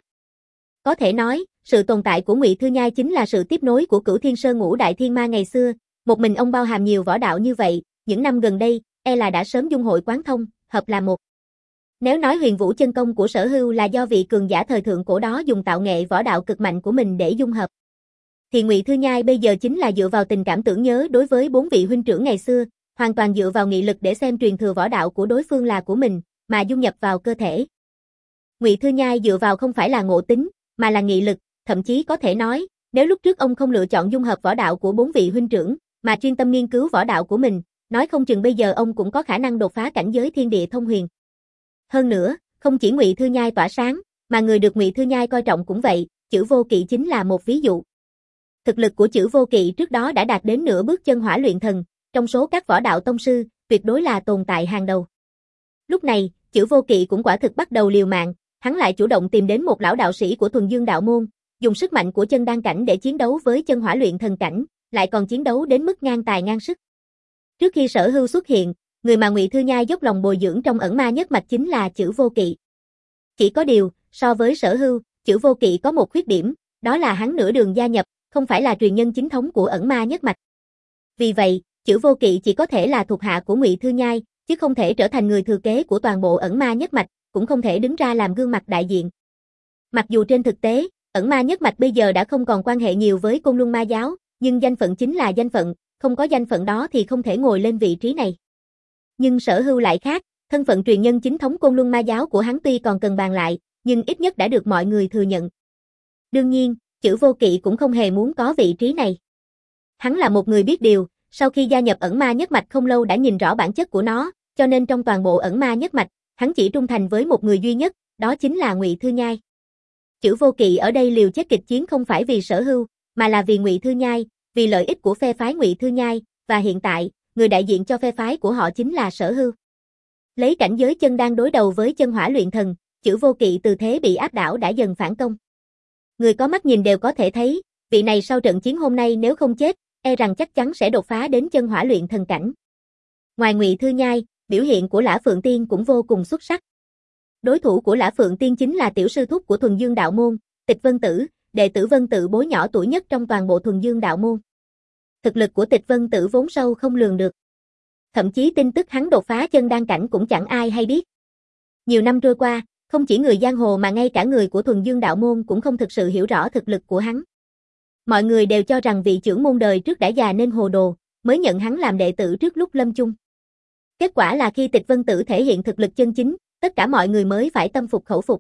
Có thể nói, sự tồn tại của Ngụy Thư Nhai chính là sự tiếp nối của Cửu Thiên Sơn ngũ đại thiên ma ngày xưa, một mình ông bao hàm nhiều võ đạo như vậy, những năm gần đây, e là đã sớm dung hội quán thông, hợp là một. Nếu nói Huyền Vũ chân công của Sở Hưu là do vị cường giả thời thượng cổ đó dùng tạo nghệ võ đạo cực mạnh của mình để dung hợp, thì Ngụy Thư Nhai bây giờ chính là dựa vào tình cảm tưởng nhớ đối với bốn vị huynh trưởng ngày xưa, hoàn toàn dựa vào nghị lực để xem truyền thừa võ đạo của đối phương là của mình, mà dung nhập vào cơ thể. Ngụy Thư Nhai dựa vào không phải là ngộ tính, mà là nghị lực, thậm chí có thể nói, nếu lúc trước ông không lựa chọn dung hợp võ đạo của bốn vị huynh trưởng, mà chuyên tâm nghiên cứu võ đạo của mình, nói không chừng bây giờ ông cũng có khả năng đột phá cảnh giới thiên địa thông huyền. Hơn nữa, không chỉ Ngụy Thư Nhai tỏa sáng, mà người được Ngụy Thư Nhai coi trọng cũng vậy, Chử Vô Kỵ chính là một ví dụ. Thực lực của Chử Vô Kỵ trước đó đã đạt đến nửa bước chân hỏa luyện thần, trong số các võ đạo tông sư, tuyệt đối là tồn tại hàng đầu. Lúc này, Chử Vô Kỵ cũng quả thực bắt đầu liều mạng, hắn lại chủ động tìm đến một lão đạo sĩ của Thuần Dương đạo môn, dùng sức mạnh của chân đan cảnh để chiến đấu với chân hỏa luyện thần cảnh, lại còn chiến đấu đến mức ngang tài ngang sức. Trước khi Sở Hưu xuất hiện, người mà Ngụy Thư Nhai dốc lòng bồi dưỡng trong ẩn ma nhất mạch chính là Chử Vô Kỵ. Chỉ có điều, so với Sở Hưu, Chử Vô Kỵ có một khuyết điểm, đó là hắn nửa đường gia nhập, không phải là truyền nhân chính thống của ẩn ma nhất mạch. Vì vậy, Chử Vô Kỵ chỉ có thể là thuộc hạ của Ngụy Thư Nhai, chứ không thể trở thành người thừa kế của toàn bộ ẩn ma nhất mạch, cũng không thể đứng ra làm gương mặt đại diện. Mặc dù trên thực tế, ẩn ma nhất mạch bây giờ đã không còn quan hệ nhiều với Côn Luân Ma giáo, nhưng danh phận chính là danh phận, không có danh phận đó thì không thể ngồi lên vị trí này. Nhưng Sở Hưu lại khác, thân phận truyền nhân chính thống Côn Luân Ma giáo của hắn tuy còn cần bàn lại, nhưng ít nhất đã được mọi người thừa nhận. Đương nhiên, Chử Vô Kỵ cũng không hề muốn có vị trí này. Hắn là một người biết điều, sau khi gia nhập ẩn ma nhất mạch không lâu đã nhìn rõ bản chất của nó, cho nên trong toàn bộ ẩn ma nhất mạch, hắn chỉ trung thành với một người duy nhất, đó chính là Ngụy Thư Nhai. Chử Vô Kỵ ở đây liều chết kịch chiến không phải vì Sở Hưu, mà là vì Ngụy Thư Nhai, vì lợi ích của phe phái Ngụy Thư Nhai, và hiện tại, người đại diện cho phe phái của họ chính là Sở Hưu. Lấy cảnh giới chân đang đối đầu với chân hỏa luyện thần, Chử Vô Kỵ từ thế bị áp đảo đã dần phản công. Người có mắt nhìn đều có thể thấy, vị này sau trận chiến hôm nay nếu không chết, e rằng chắc chắn sẽ đột phá đến chân hỏa luyện thần cảnh. Ngoài Ngụy Thư Nhai, biểu hiện của Lã Phượng Tiên cũng vô cùng xuất sắc. Đối thủ của Lã Phượng Tiên chính là tiểu sư thúc của Thuần Dương đạo môn, Tịch Vân Tử, đệ tử Vân Tự bối nhỏ tuổi nhất trong toàn bộ Thuần Dương đạo môn. Thực lực của Tịch Vân Tử vốn sâu không lường được. Thậm chí tin tức hắn đột phá chân đan cảnh cũng chẳng ai hay biết. Nhiều năm trôi qua, không chỉ người giang hồ mà ngay cả người của Thuần Dương đạo môn cũng không thực sự hiểu rõ thực lực của hắn. Mọi người đều cho rằng vị trưởng môn đời trước đã già nên hồ đồ, mới nhận hắn làm đệ tử trước lúc lâm chung. Kết quả là khi Tịch Vân Tử thể hiện thực lực chân chính, tất cả mọi người mới phải tâm phục khẩu phục.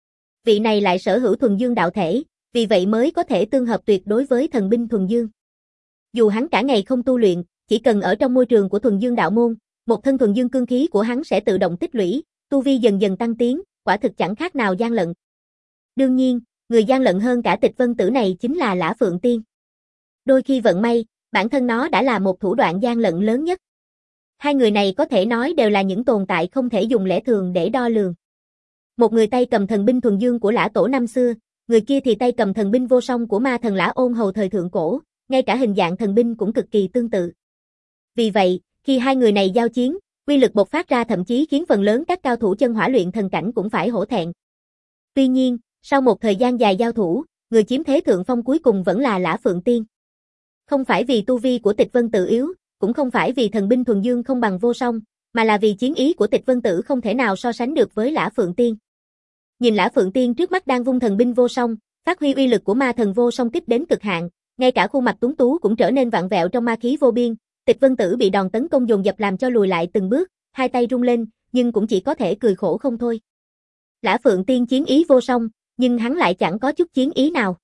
Vị này lại sở hữu Thuần Dương đạo thể, vì vậy mới có thể tương hợp tuyệt đối với thần binh Thuần Dương. Dù hắn cả ngày không tu luyện, chỉ cần ở trong môi trường của Thuần Dương đạo môn, một thân Thuần Dương cương khí của hắn sẽ tự động tích lũy, tu vi dần dần tăng tiến, quả thực chẳng khác nào gian lận. Đương nhiên, người gian lận hơn cả Tịch Vân Tử này chính là Lã Phượng Tiên. Đôi khi vận may, bản thân nó đã là một thủ đoạn gian lận lớn nhất. Hai người này có thể nói đều là những tồn tại không thể dùng lẽ thường để đo lường. Một người tay cầm thần binh thuần dương của Lã Tổ năm xưa, người kia thì tay cầm thần binh vô song của ma thần Lã Ôn Hầu thời thượng cổ, ngay cả hình dạng thần binh cũng cực kỳ tương tự. Vì vậy, khi hai người này giao chiến, uy lực bộc phát ra thậm chí khiến phần lớn các cao thủ chân hỏa luyện thần cảnh cũng phải hổ thẹn. Tuy nhiên, sau một thời gian dài giao thủ, người chiếm thế thượng phong cuối cùng vẫn là Lã Phượng Tiên. Không phải vì tu vi của Tịch Vân Tự yếu, cũng không phải vì thần binh thuần dương không bằng vô song, mà là vì chiến ý của Tịch Vân Tử không thể nào so sánh được với Lã Phượng Tiên. Nhìn Lã Phượng Tiên trước mắt đang vung thần binh vô song, phát huy uy lực của ma thần vô song kích đến cực hạn, ngay cả khuôn mặt tuấn tú cũng trở nên vặn vẹo trong ma khí vô biên. Tịch Vân Tử bị đòn tấn công dồn dập làm cho lùi lại từng bước, hai tay rung lên, nhưng cũng chỉ có thể cười khổ không thôi. Lã Phượng Tiên chiến ý vô song, nhưng hắn lại chẳng có chút chiến ý nào.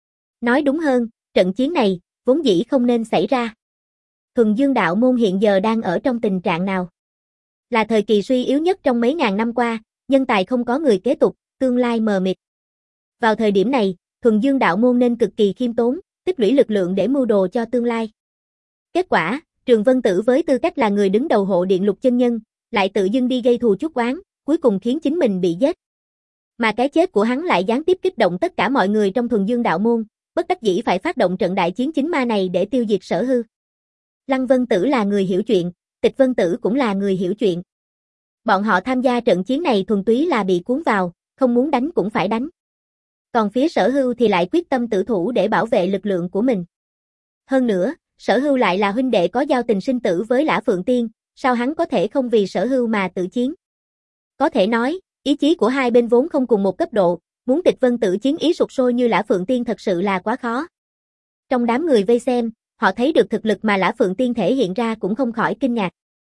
Nói đúng hơn, trận chiến này vốn dĩ không nên xảy ra. Thuần Dương đạo môn hiện giờ đang ở trong tình trạng nào? Là thời kỳ suy yếu nhất trong mấy ngàn năm qua, nhân tài không có người kế tục, tương lai mờ mịt. Vào thời điểm này, Thuần Dương đạo môn nên cực kỳ khiêm tốn, tích lũy lực lượng để mưu đồ cho tương lai. Kết quả, Trường Vân Tử với tư cách là người đứng đầu hộ điện Lục chân nhân, lại tự dưng đi gây thù chuốc oán, cuối cùng khiến chính mình bị giết. Mà cái chết của hắn lại gián tiếp kích động tất cả mọi người trong Thuần Dương đạo môn, bất đắc dĩ phải phát động trận đại chiến chính ma này để tiêu diệt Sở Hư. Lăng Vân Tử là người hiểu chuyện, Tịch Vân Tử cũng là người hiểu chuyện. Bọn họ tham gia trận chiến này thuần túy là bị cuốn vào, không muốn đánh cũng phải đánh. Còn phía Sở Hưu thì lại quyết tâm tử thủ để bảo vệ lực lượng của mình. Hơn nữa, Sở Hưu lại là huynh đệ có giao tình sinh tử với Lã Phượng Tiên, sao hắn có thể không vì Sở Hưu mà tự chiến? Có thể nói, ý chí của hai bên vốn không cùng một cấp độ, muốn Tịch Vân Tử chiến ý sục sôi như Lã Phượng Tiên thật sự là quá khó. Trong đám người vây xem, họ thấy được thực lực mà Lã Phượng Tiên thể hiện ra cũng không khỏi kinh ngạc.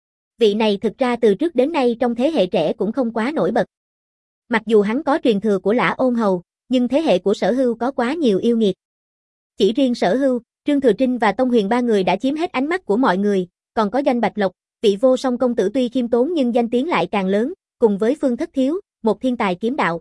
Vị này thực ra từ trước đến nay trong thế hệ trẻ cũng không quá nổi bật. Mặc dù hắn có truyền thừa của Lã Ôn Hầu, nhưng thế hệ của Sở Hưu có quá nhiều yêu nghiệt. Chỉ riêng Sở Hưu, Trương Thừa Trinh và Tông Huyền ba người đã chiếm hết ánh mắt của mọi người, còn có Doanh Bạch Lộc, vị vô song công tử tuy khiêm tốn nhưng danh tiếng lại càng lớn, cùng với Phương Thất Thiếu, một thiên tài kiếm đạo.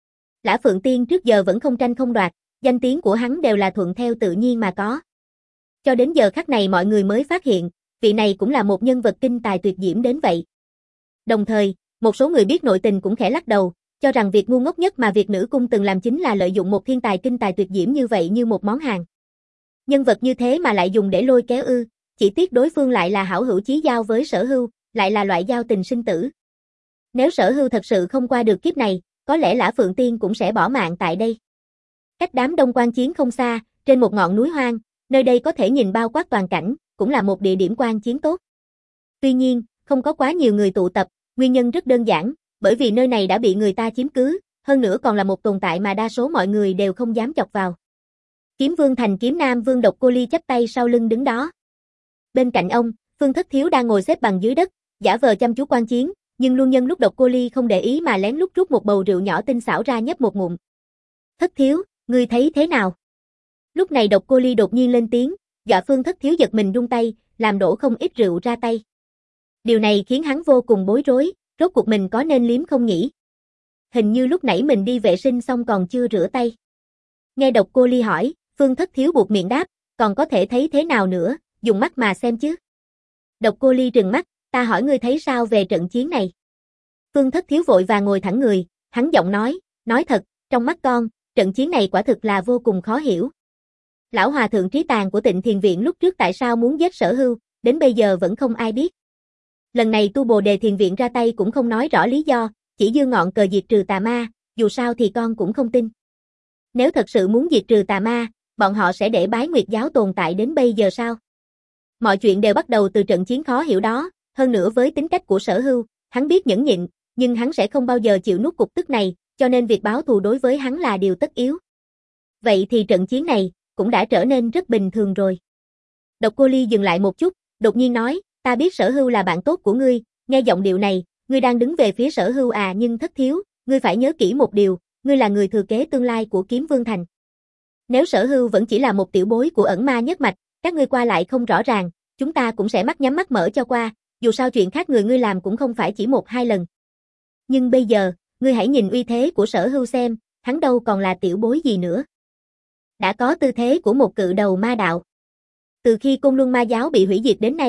Lã Phượng Tiên trước giờ vẫn không tranh không đoạt, danh tiếng của hắn đều là thuận theo tự nhiên mà có. Cho đến giờ khắc này mọi người mới phát hiện, vị này cũng là một nhân vật kinh tài tuyệt diễm đến vậy. Đồng thời, một số người biết nội tình cũng khẽ lắc đầu, cho rằng việc ngu ngốc nhất mà Việt Nữ Cung từng làm chính là lợi dụng một thiên tài kinh tài tuyệt diễm như vậy như một món hàng. Nhân vật như thế mà lại dùng để lôi kéo ư, chỉ tiếc đối phương lại là hảo hữu chí giao với Sở Hưu, lại là loại giao tình sinh tử. Nếu Sở Hưu thật sự không qua được kiếp này, có lẽ Lã Phượng Tiên cũng sẽ bỏ mạng tại đây. Cách đám đông quan chiến không xa, trên một ngọn núi hoang, nơi đây có thể nhìn bao quát toàn cảnh, cũng là một địa điểm quan chiến tốt. Tuy nhiên, không có quá nhiều người tụ tập, nguyên nhân rất đơn giản, bởi vì nơi này đã bị người ta chiếm cứ, hơn nữa còn là một tồn tại mà đa số mọi người đều không dám chọc vào. Kiếm Vương Thành Kiếm Nam Vương Độc Cô Ly chắp tay sau lưng đứng đó. Bên cạnh ông, Phương Thất Thiếu đang ngồi xếp bằng dưới đất, giả vờ chăm chú quan chiến, nhưng luôn nhân lúc Độc Cô Ly không để ý mà lén lút rút một bầu rượu nhỏ tinh xảo ra nhấp một ngụm. Thất Thiếu, ngươi thấy thế nào? Lúc này Độc Cô Ly đột nhiên lên tiếng, dọa Phương Thất Thiếu giật mình rung tay, làm đổ không ít rượu ra tay. Điều này khiến hắn vô cùng bối rối, rốt cuộc mình có nên liếm không nhỉ? Hình như lúc nãy mình đi vệ sinh xong còn chưa rửa tay. Nghe Độc Cô Ly hỏi, Phương Thất Thiếu buột miệng đáp, còn có thể thấy thế nào nữa, dùng mắt mà xem chứ. Độc Cô Ly trừng mắt, ta hỏi ngươi thấy sao về trận chiến này? Phương Thất Thiếu vội vàng ngồi thẳng người, hắn giọng nói, nói thật, trong mắt con, trận chiến này quả thực là vô cùng khó hiểu. Lão hòa thượng Trí Tàn của Tịnh Thiền Viện lúc trước tại sao muốn giết Sở Hưu, đến bây giờ vẫn không ai biết. Lần này tu Bồ Đề Thiền Viện ra tay cũng không nói rõ lý do, chỉ giơ ngọn cờ diệt trừ tà ma, dù sao thì con cũng không tin. Nếu thật sự muốn diệt trừ tà ma, bọn họ sẽ để Bái Nguyệt giáo tồn tại đến bây giờ sao? Mọi chuyện đều bắt đầu từ trận chiến khó hiểu đó, hơn nữa với tính cách của Sở Hưu, hắn biết nhẫn nhịn, nhưng hắn sẽ không bao giờ chịu nuốt cục tức này, cho nên việc báo thù đối với hắn là điều tất yếu. Vậy thì trận chiến này cũng đã trở nên rất bình thường rồi. Độc Cô Ly dừng lại một chút, đột nhiên nói, ta biết Sở Hưu là bạn tốt của ngươi, nghe giọng điệu này, ngươi đang đứng về phía Sở Hưu à, nhưng Thất Thiếu, ngươi phải nhớ kỹ một điều, ngươi là người thừa kế tương lai của Kiếm Vương Thành. Nếu Sở Hưu vẫn chỉ là một tiểu bối của ẩn ma nhất mạch, các ngươi qua lại không rõ ràng, chúng ta cũng sẽ mắt nhắm mắt mở cho qua, dù sao chuyện khác người ngươi làm cũng không phải chỉ một hai lần. Nhưng bây giờ, ngươi hãy nhìn uy thế của Sở Hưu xem, hắn đâu còn là tiểu bối gì nữa. Đã có tư thế của một cự đầu ma đạo. Từ khi Côn Luân Ma giáo bị hủy diệt đến nay,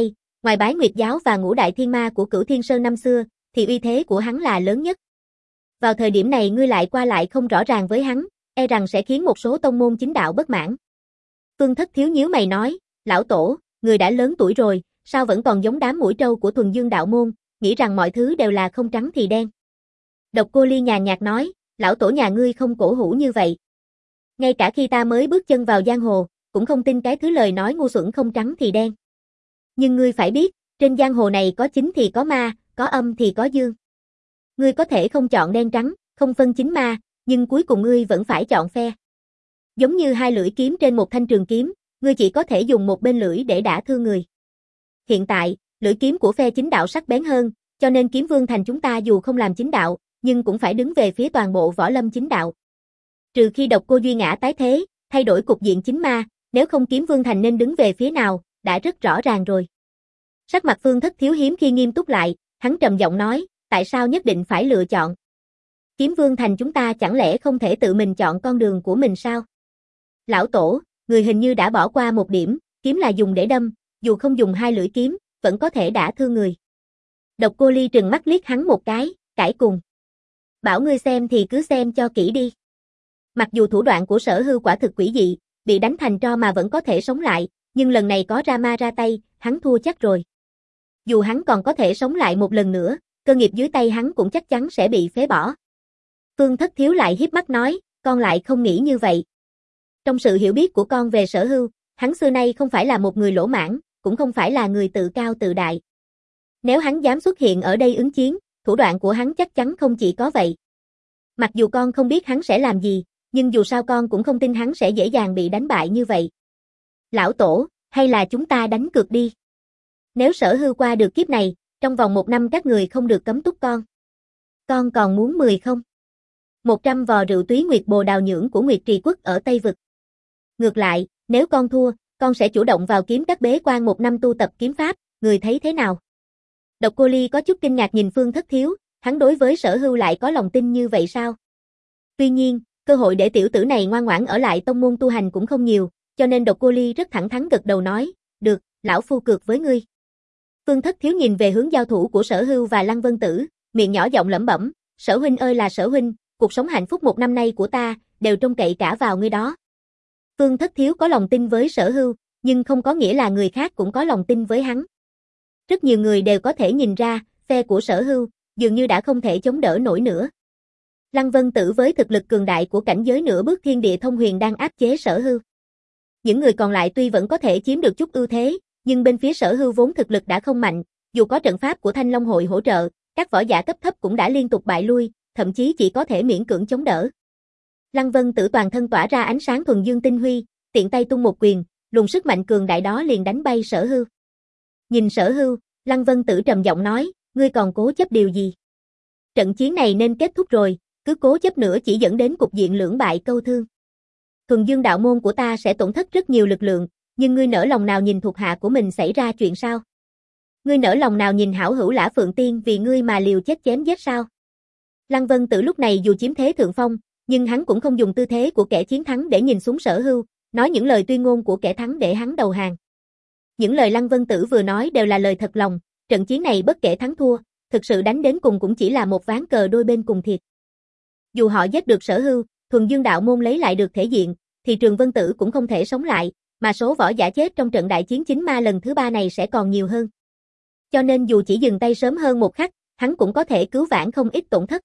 Ngoài Bái Nguyệt giáo và Ngũ Đại Thiên Ma của Cửu Thiên Sơn năm xưa, thì uy thế của hắn là lớn nhất. Vào thời điểm này ngươi lại qua lại không rõ ràng với hắn, e rằng sẽ khiến một số tông môn chính đạo bất mãn. Phương Thất Thiếu nhíu mày nói, lão tổ, người đã lớn tuổi rồi, sao vẫn còn giống đám mũi trâu của Thuần Dương đạo môn, nghĩ rằng mọi thứ đều là không trắng thì đen. Độc Cô Ly nhàn nhạt nói, lão tổ nhà ngươi không cổ hủ như vậy. Ngay cả khi ta mới bước chân vào giang hồ, cũng không tin cái thứ lời nói ngu xuẩn không trắng thì đen. Nhưng ngươi phải biết, trên giang hồ này có chính thì có ma, có âm thì có dương. Ngươi có thể không chọn đen trắng, không phân chính ma, nhưng cuối cùng ngươi vẫn phải chọn phe. Giống như hai lưỡi kiếm trên một thanh trường kiếm, ngươi chỉ có thể dùng một bên lưỡi để đả thương người. Hiện tại, lưỡi kiếm của phe chính đạo sắc bén hơn, cho nên Kiếm Vương Thành chúng ta dù không làm chính đạo, nhưng cũng phải đứng về phía toàn bộ võ lâm chính đạo. Trừ khi Độc Cô Duy Ngã tái thế, thay đổi cục diện chính ma, nếu không Kiếm Vương Thành nên đứng về phía nào, đã rất rõ ràng rồi. Sắc mặt Phương Thất Thiếu hiếm khi nghiêm túc lại, hắn trầm giọng nói, tại sao nhất định phải lựa chọn? Kiếm Vương Thành chúng ta chẳng lẽ không thể tự mình chọn con đường của mình sao? Lão tổ, người hình như đã bỏ qua một điểm, kiếm là dùng để đâm, dù không dùng hai lưỡi kiếm, vẫn có thể đả thương người. Độc Cô Ly trừng mắt liếc hắn một cái, cãi cùng. Bảo ngươi xem thì cứ xem cho kỹ đi. Mặc dù thủ đoạn của Sở Hưu quả thực quỷ dị, bị đánh thành tro mà vẫn có thể sống lại, nhưng lần này có Rama ra tay, hắn thua chắc rồi. Dù hắn còn có thể sống lại một lần nữa, cơ nghiệp dưới tay hắn cũng chắc chắn sẽ bị phế bỏ. Phương Thất Thiếu lại hiếp mắt nói, con lại không nghĩ như vậy. Trong sự hiểu biết của con về Sở Hưu, hắn xưa nay không phải là một người lỗ mãng, cũng không phải là người tự cao tự đại. Nếu hắn dám xuất hiện ở đây ứng chiến, thủ đoạn của hắn chắc chắn không chỉ có vậy. Mặc dù con không biết hắn sẽ làm gì, nhưng dù sao con cũng không tin hắn sẽ dễ dàng bị đánh bại như vậy. Lão tổ, hay là chúng ta đánh cược đi. Nếu Sở Hưu qua được kiếp này, trong vòng một năm các người không được cấm túc con. Con còn muốn mười không? Một trăm vò rượu túy Nguyệt Bồ Đào nhưỡng của Nguyệt Trì Quốc ở Tây Vực. Ngược lại, nếu con thua, con sẽ chủ động vào kiếm các bế quan một năm tu tập kiếm pháp, người thấy thế nào? Độc Cô Ly có chút kinh ngạc nhìn Phương Thất Thiếu, hắn đối với Sở Hưu lại có lòng tin như vậy sao? Tuy nhiên, cơ hội để tiểu tử này ngoan ngoãn ở lại tông môn tu hành cũng không nhiều, cho nên Độc Cô Ly rất thẳng thắn gật đầu nói, được, lão phu cược với ngươi. Phương Thất Thiếu nhìn về hướng giao thủ của Sở Hưu và Lăng Vân Tử, miệng nhỏ giọng lẩm bẩm, Sở huynh ơi là Sở huynh, cuộc sống hạnh phúc một năm nay của ta, đều trông cậy cả vào ngươi đó. Phương Thất Thiếu có lòng tin với Sở Hưu, nhưng không có nghĩa là người khác cũng có lòng tin với hắn. Rất nhiều người đều có thể nhìn ra, phe của Sở Hưu, dường như đã không thể chống đỡ nổi nữa. Lăng Vân Tử với thực lực cường đại của cảnh giới nửa bước thiên địa thông huyền đang áp chế Sở Hưu. Những người còn lại tuy vẫn có thể chiếm được chút ưu thế, nhưng bên phía Sở Hưu vốn thực lực đã không mạnh, dù có trận pháp của Thanh Long hội hỗ trợ, các võ giả cấp thấp cũng đã liên tục bại lui, thậm chí chỉ có thể miễn cưỡng chống đỡ. Lăng Vân Tử toàn thân tỏa ra ánh sáng thuần dương tinh huy, tiện tay tung một quyền, luồng sức mạnh cường đại đó liền đánh bay Sở Hưu. Nhìn Sở Hưu, Lăng Vân Tử trầm giọng nói, ngươi còn cố chấp điều gì? Trận chiến này nên kết thúc rồi, cứ cố chấp nữa chỉ dẫn đến cục diện lưỡng bại câu thương. Thuần Dương đạo môn của ta sẽ tổn thất rất nhiều lực lượng, nhưng ngươi nỡ lòng nào nhìn thuộc hạ của mình xảy ra chuyện sao? Ngươi nỡ lòng nào nhìn hảo hữu Lã Phượng Tiên vì ngươi mà liều chết chém giết sao? Lăng Vân Tử lúc này dù chiếm thế thượng phong, nhưng hắn cũng không dùng tư thế của kẻ chiến thắng để nhìn xuống Sở Hưu, nói những lời tuyên ngôn của kẻ thắng để hắn đầu hàng. Những lời Lăng Vân Tử vừa nói đều là lời thật lòng, trận chiến này bất kể thắng thua, thực sự đánh đến cùng cũng chỉ là một ván cờ đôi bên cùng thiệt. Dù họ giết được Sở Hưu, Thuần Dương đạo môn lấy lại được thể diện, thì Trường Vân Tử cũng không thể sống lại, mà số võ giả chết trong trận đại chiến chính ma lần thứ ba này sẽ còn nhiều hơn. Cho nên dù chỉ dừng tay sớm hơn một khắc, hắn cũng có thể cứu vãn không ít tổn thất.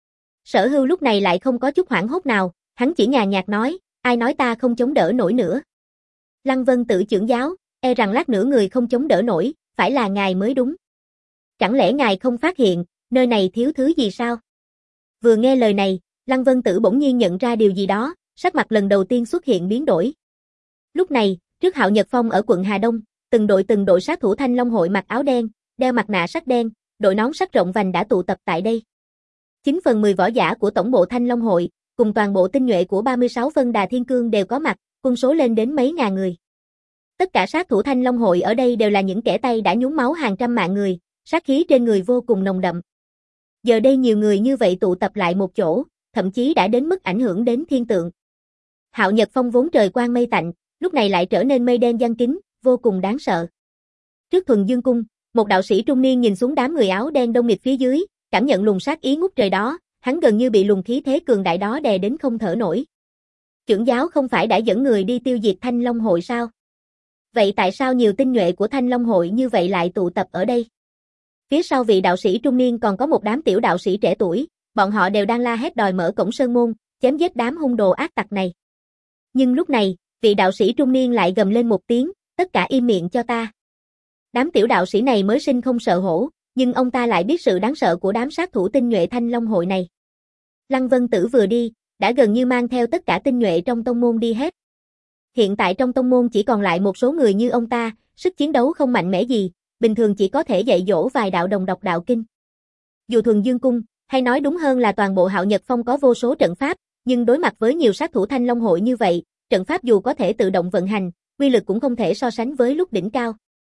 Sở Hưu lúc này lại không có chút hoảng hốt nào, hắn chỉ nhàn nhạt nói, ai nói ta không chống đỡ nổi nữa. Lăng Vân Tử trưởng giáo, e rằng lát nữa người không chống đỡ nổi, phải là ngài mới đúng. Chẳng lẽ ngài không phát hiện, nơi này thiếu thứ gì sao? Vừa nghe lời này, Lăng Vân Tử bỗng nhiên nhận ra điều gì đó, sắc mặt lần đầu tiên xuất hiện biến đổi. Lúc này, trước Hạo Nhật Phong ở quận Hà Đông, từng đội từng đội sát thủ Thanh Long hội mặc áo đen, đeo mặt nạ sắt đen, đội nón sắt rộng vành đã tụ tập tại đây. chín phần mười võ giả của tổng bộ Thanh Long hội, cùng toàn bộ tinh nhuệ của ba mươi sáu phân Đà Thiên Cương đều có mặt, quân số lên đến mấy ngàn người. Tất cả sát thủ Thanh Long hội ở đây đều là những kẻ tay đã nhuốm máu hàng trăm mạng người, sát khí trên người vô cùng nồng đậm. Giờ đây nhiều người như vậy tụ tập lại một chỗ, thậm chí đã đến mức ảnh hưởng đến thiên tượng. Hạo Nhật Phong vốn trời quang mây tạnh, lúc này lại trở nên mây đen giăng kín, vô cùng đáng sợ. Trước Thuần Dương cung, Một đạo sĩ trung niên nhìn xuống đám người áo đen đông nghịt phía dưới, cảm nhận luồng sát ý ngút trời đó, hắn gần như bị luồng khí thế cường đại đó đè đến không thở nổi. Trưởng giáo không phải đã dẫn người đi tiêu diệt Thanh Long hội sao? Vậy tại sao nhiều tinh nhuệ của Thanh Long hội như vậy lại tụ tập ở đây? Phía sau vị đạo sĩ trung niên còn có một đám tiểu đạo sĩ trẻ tuổi, bọn họ đều đang la hét đòi mở cổng sơn môn, chém giết đám hung đồ ác tặc này. Nhưng lúc này, vị đạo sĩ trung niên lại gầm lên một tiếng, tất cả im miệng cho ta. Đám tiểu đạo sĩ này mới sinh không sợ hổ, nhưng ông ta lại biết sự đáng sợ của đám sát thủ tinh nhuệ Thanh Long hội này. Lăng Vân Tử vừa đi, đã gần như mang theo tất cả tinh nhuệ trong tông môn đi hết. Hiện tại trong tông môn chỉ còn lại một số người như ông ta, sức chiến đấu không mạnh mẽ gì, bình thường chỉ có thể dạy dỗ vài đạo đồng độc đạo kinh. Dù Thuần Dương Cung, hay nói đúng hơn là toàn bộ Hạo Nhật Phong có vô số trận pháp, nhưng đối mặt với nhiều sát thủ Thanh Long hội như vậy, trận pháp dù có thể tự động vận hành, uy lực cũng không thể so sánh với lúc đỉnh cao.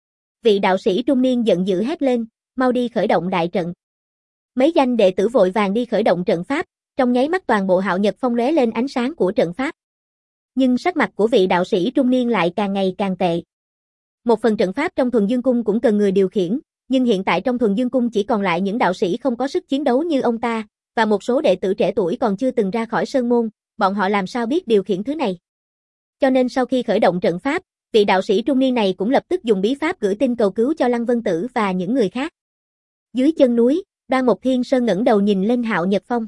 Vị đạo sĩ trung niên giận dữ hét lên, mau đi khởi động đại trận. Mấy danh đệ tử vội vàng đi khởi động trận pháp, trong nháy mắt toàn bộ Hạo Nhật Phong lóe lên ánh sáng của trận pháp. Nhưng sắc mặt của vị đạo sĩ trung niên lại càng ngày càng tệ. Một phần trận pháp trong Thuần Dương Cung cũng cần người điều khiển, nhưng hiện tại trong Thuần Dương Cung chỉ còn lại những đạo sĩ không có sức chiến đấu như ông ta, và một số đệ tử trẻ tuổi còn chưa từng ra khỏi sơn môn, bọn họ làm sao biết điều khiển thứ này. Cho nên sau khi khởi động trận pháp, vị đạo sĩ trung niên này cũng lập tức dùng bí pháp gửi tin cầu cứu cho Lăng Vân Tử và những người khác. Dưới chân núi, Đoan Mộc Thiên Sơn ngẩng đầu nhìn lên Hạo Nhật Phong.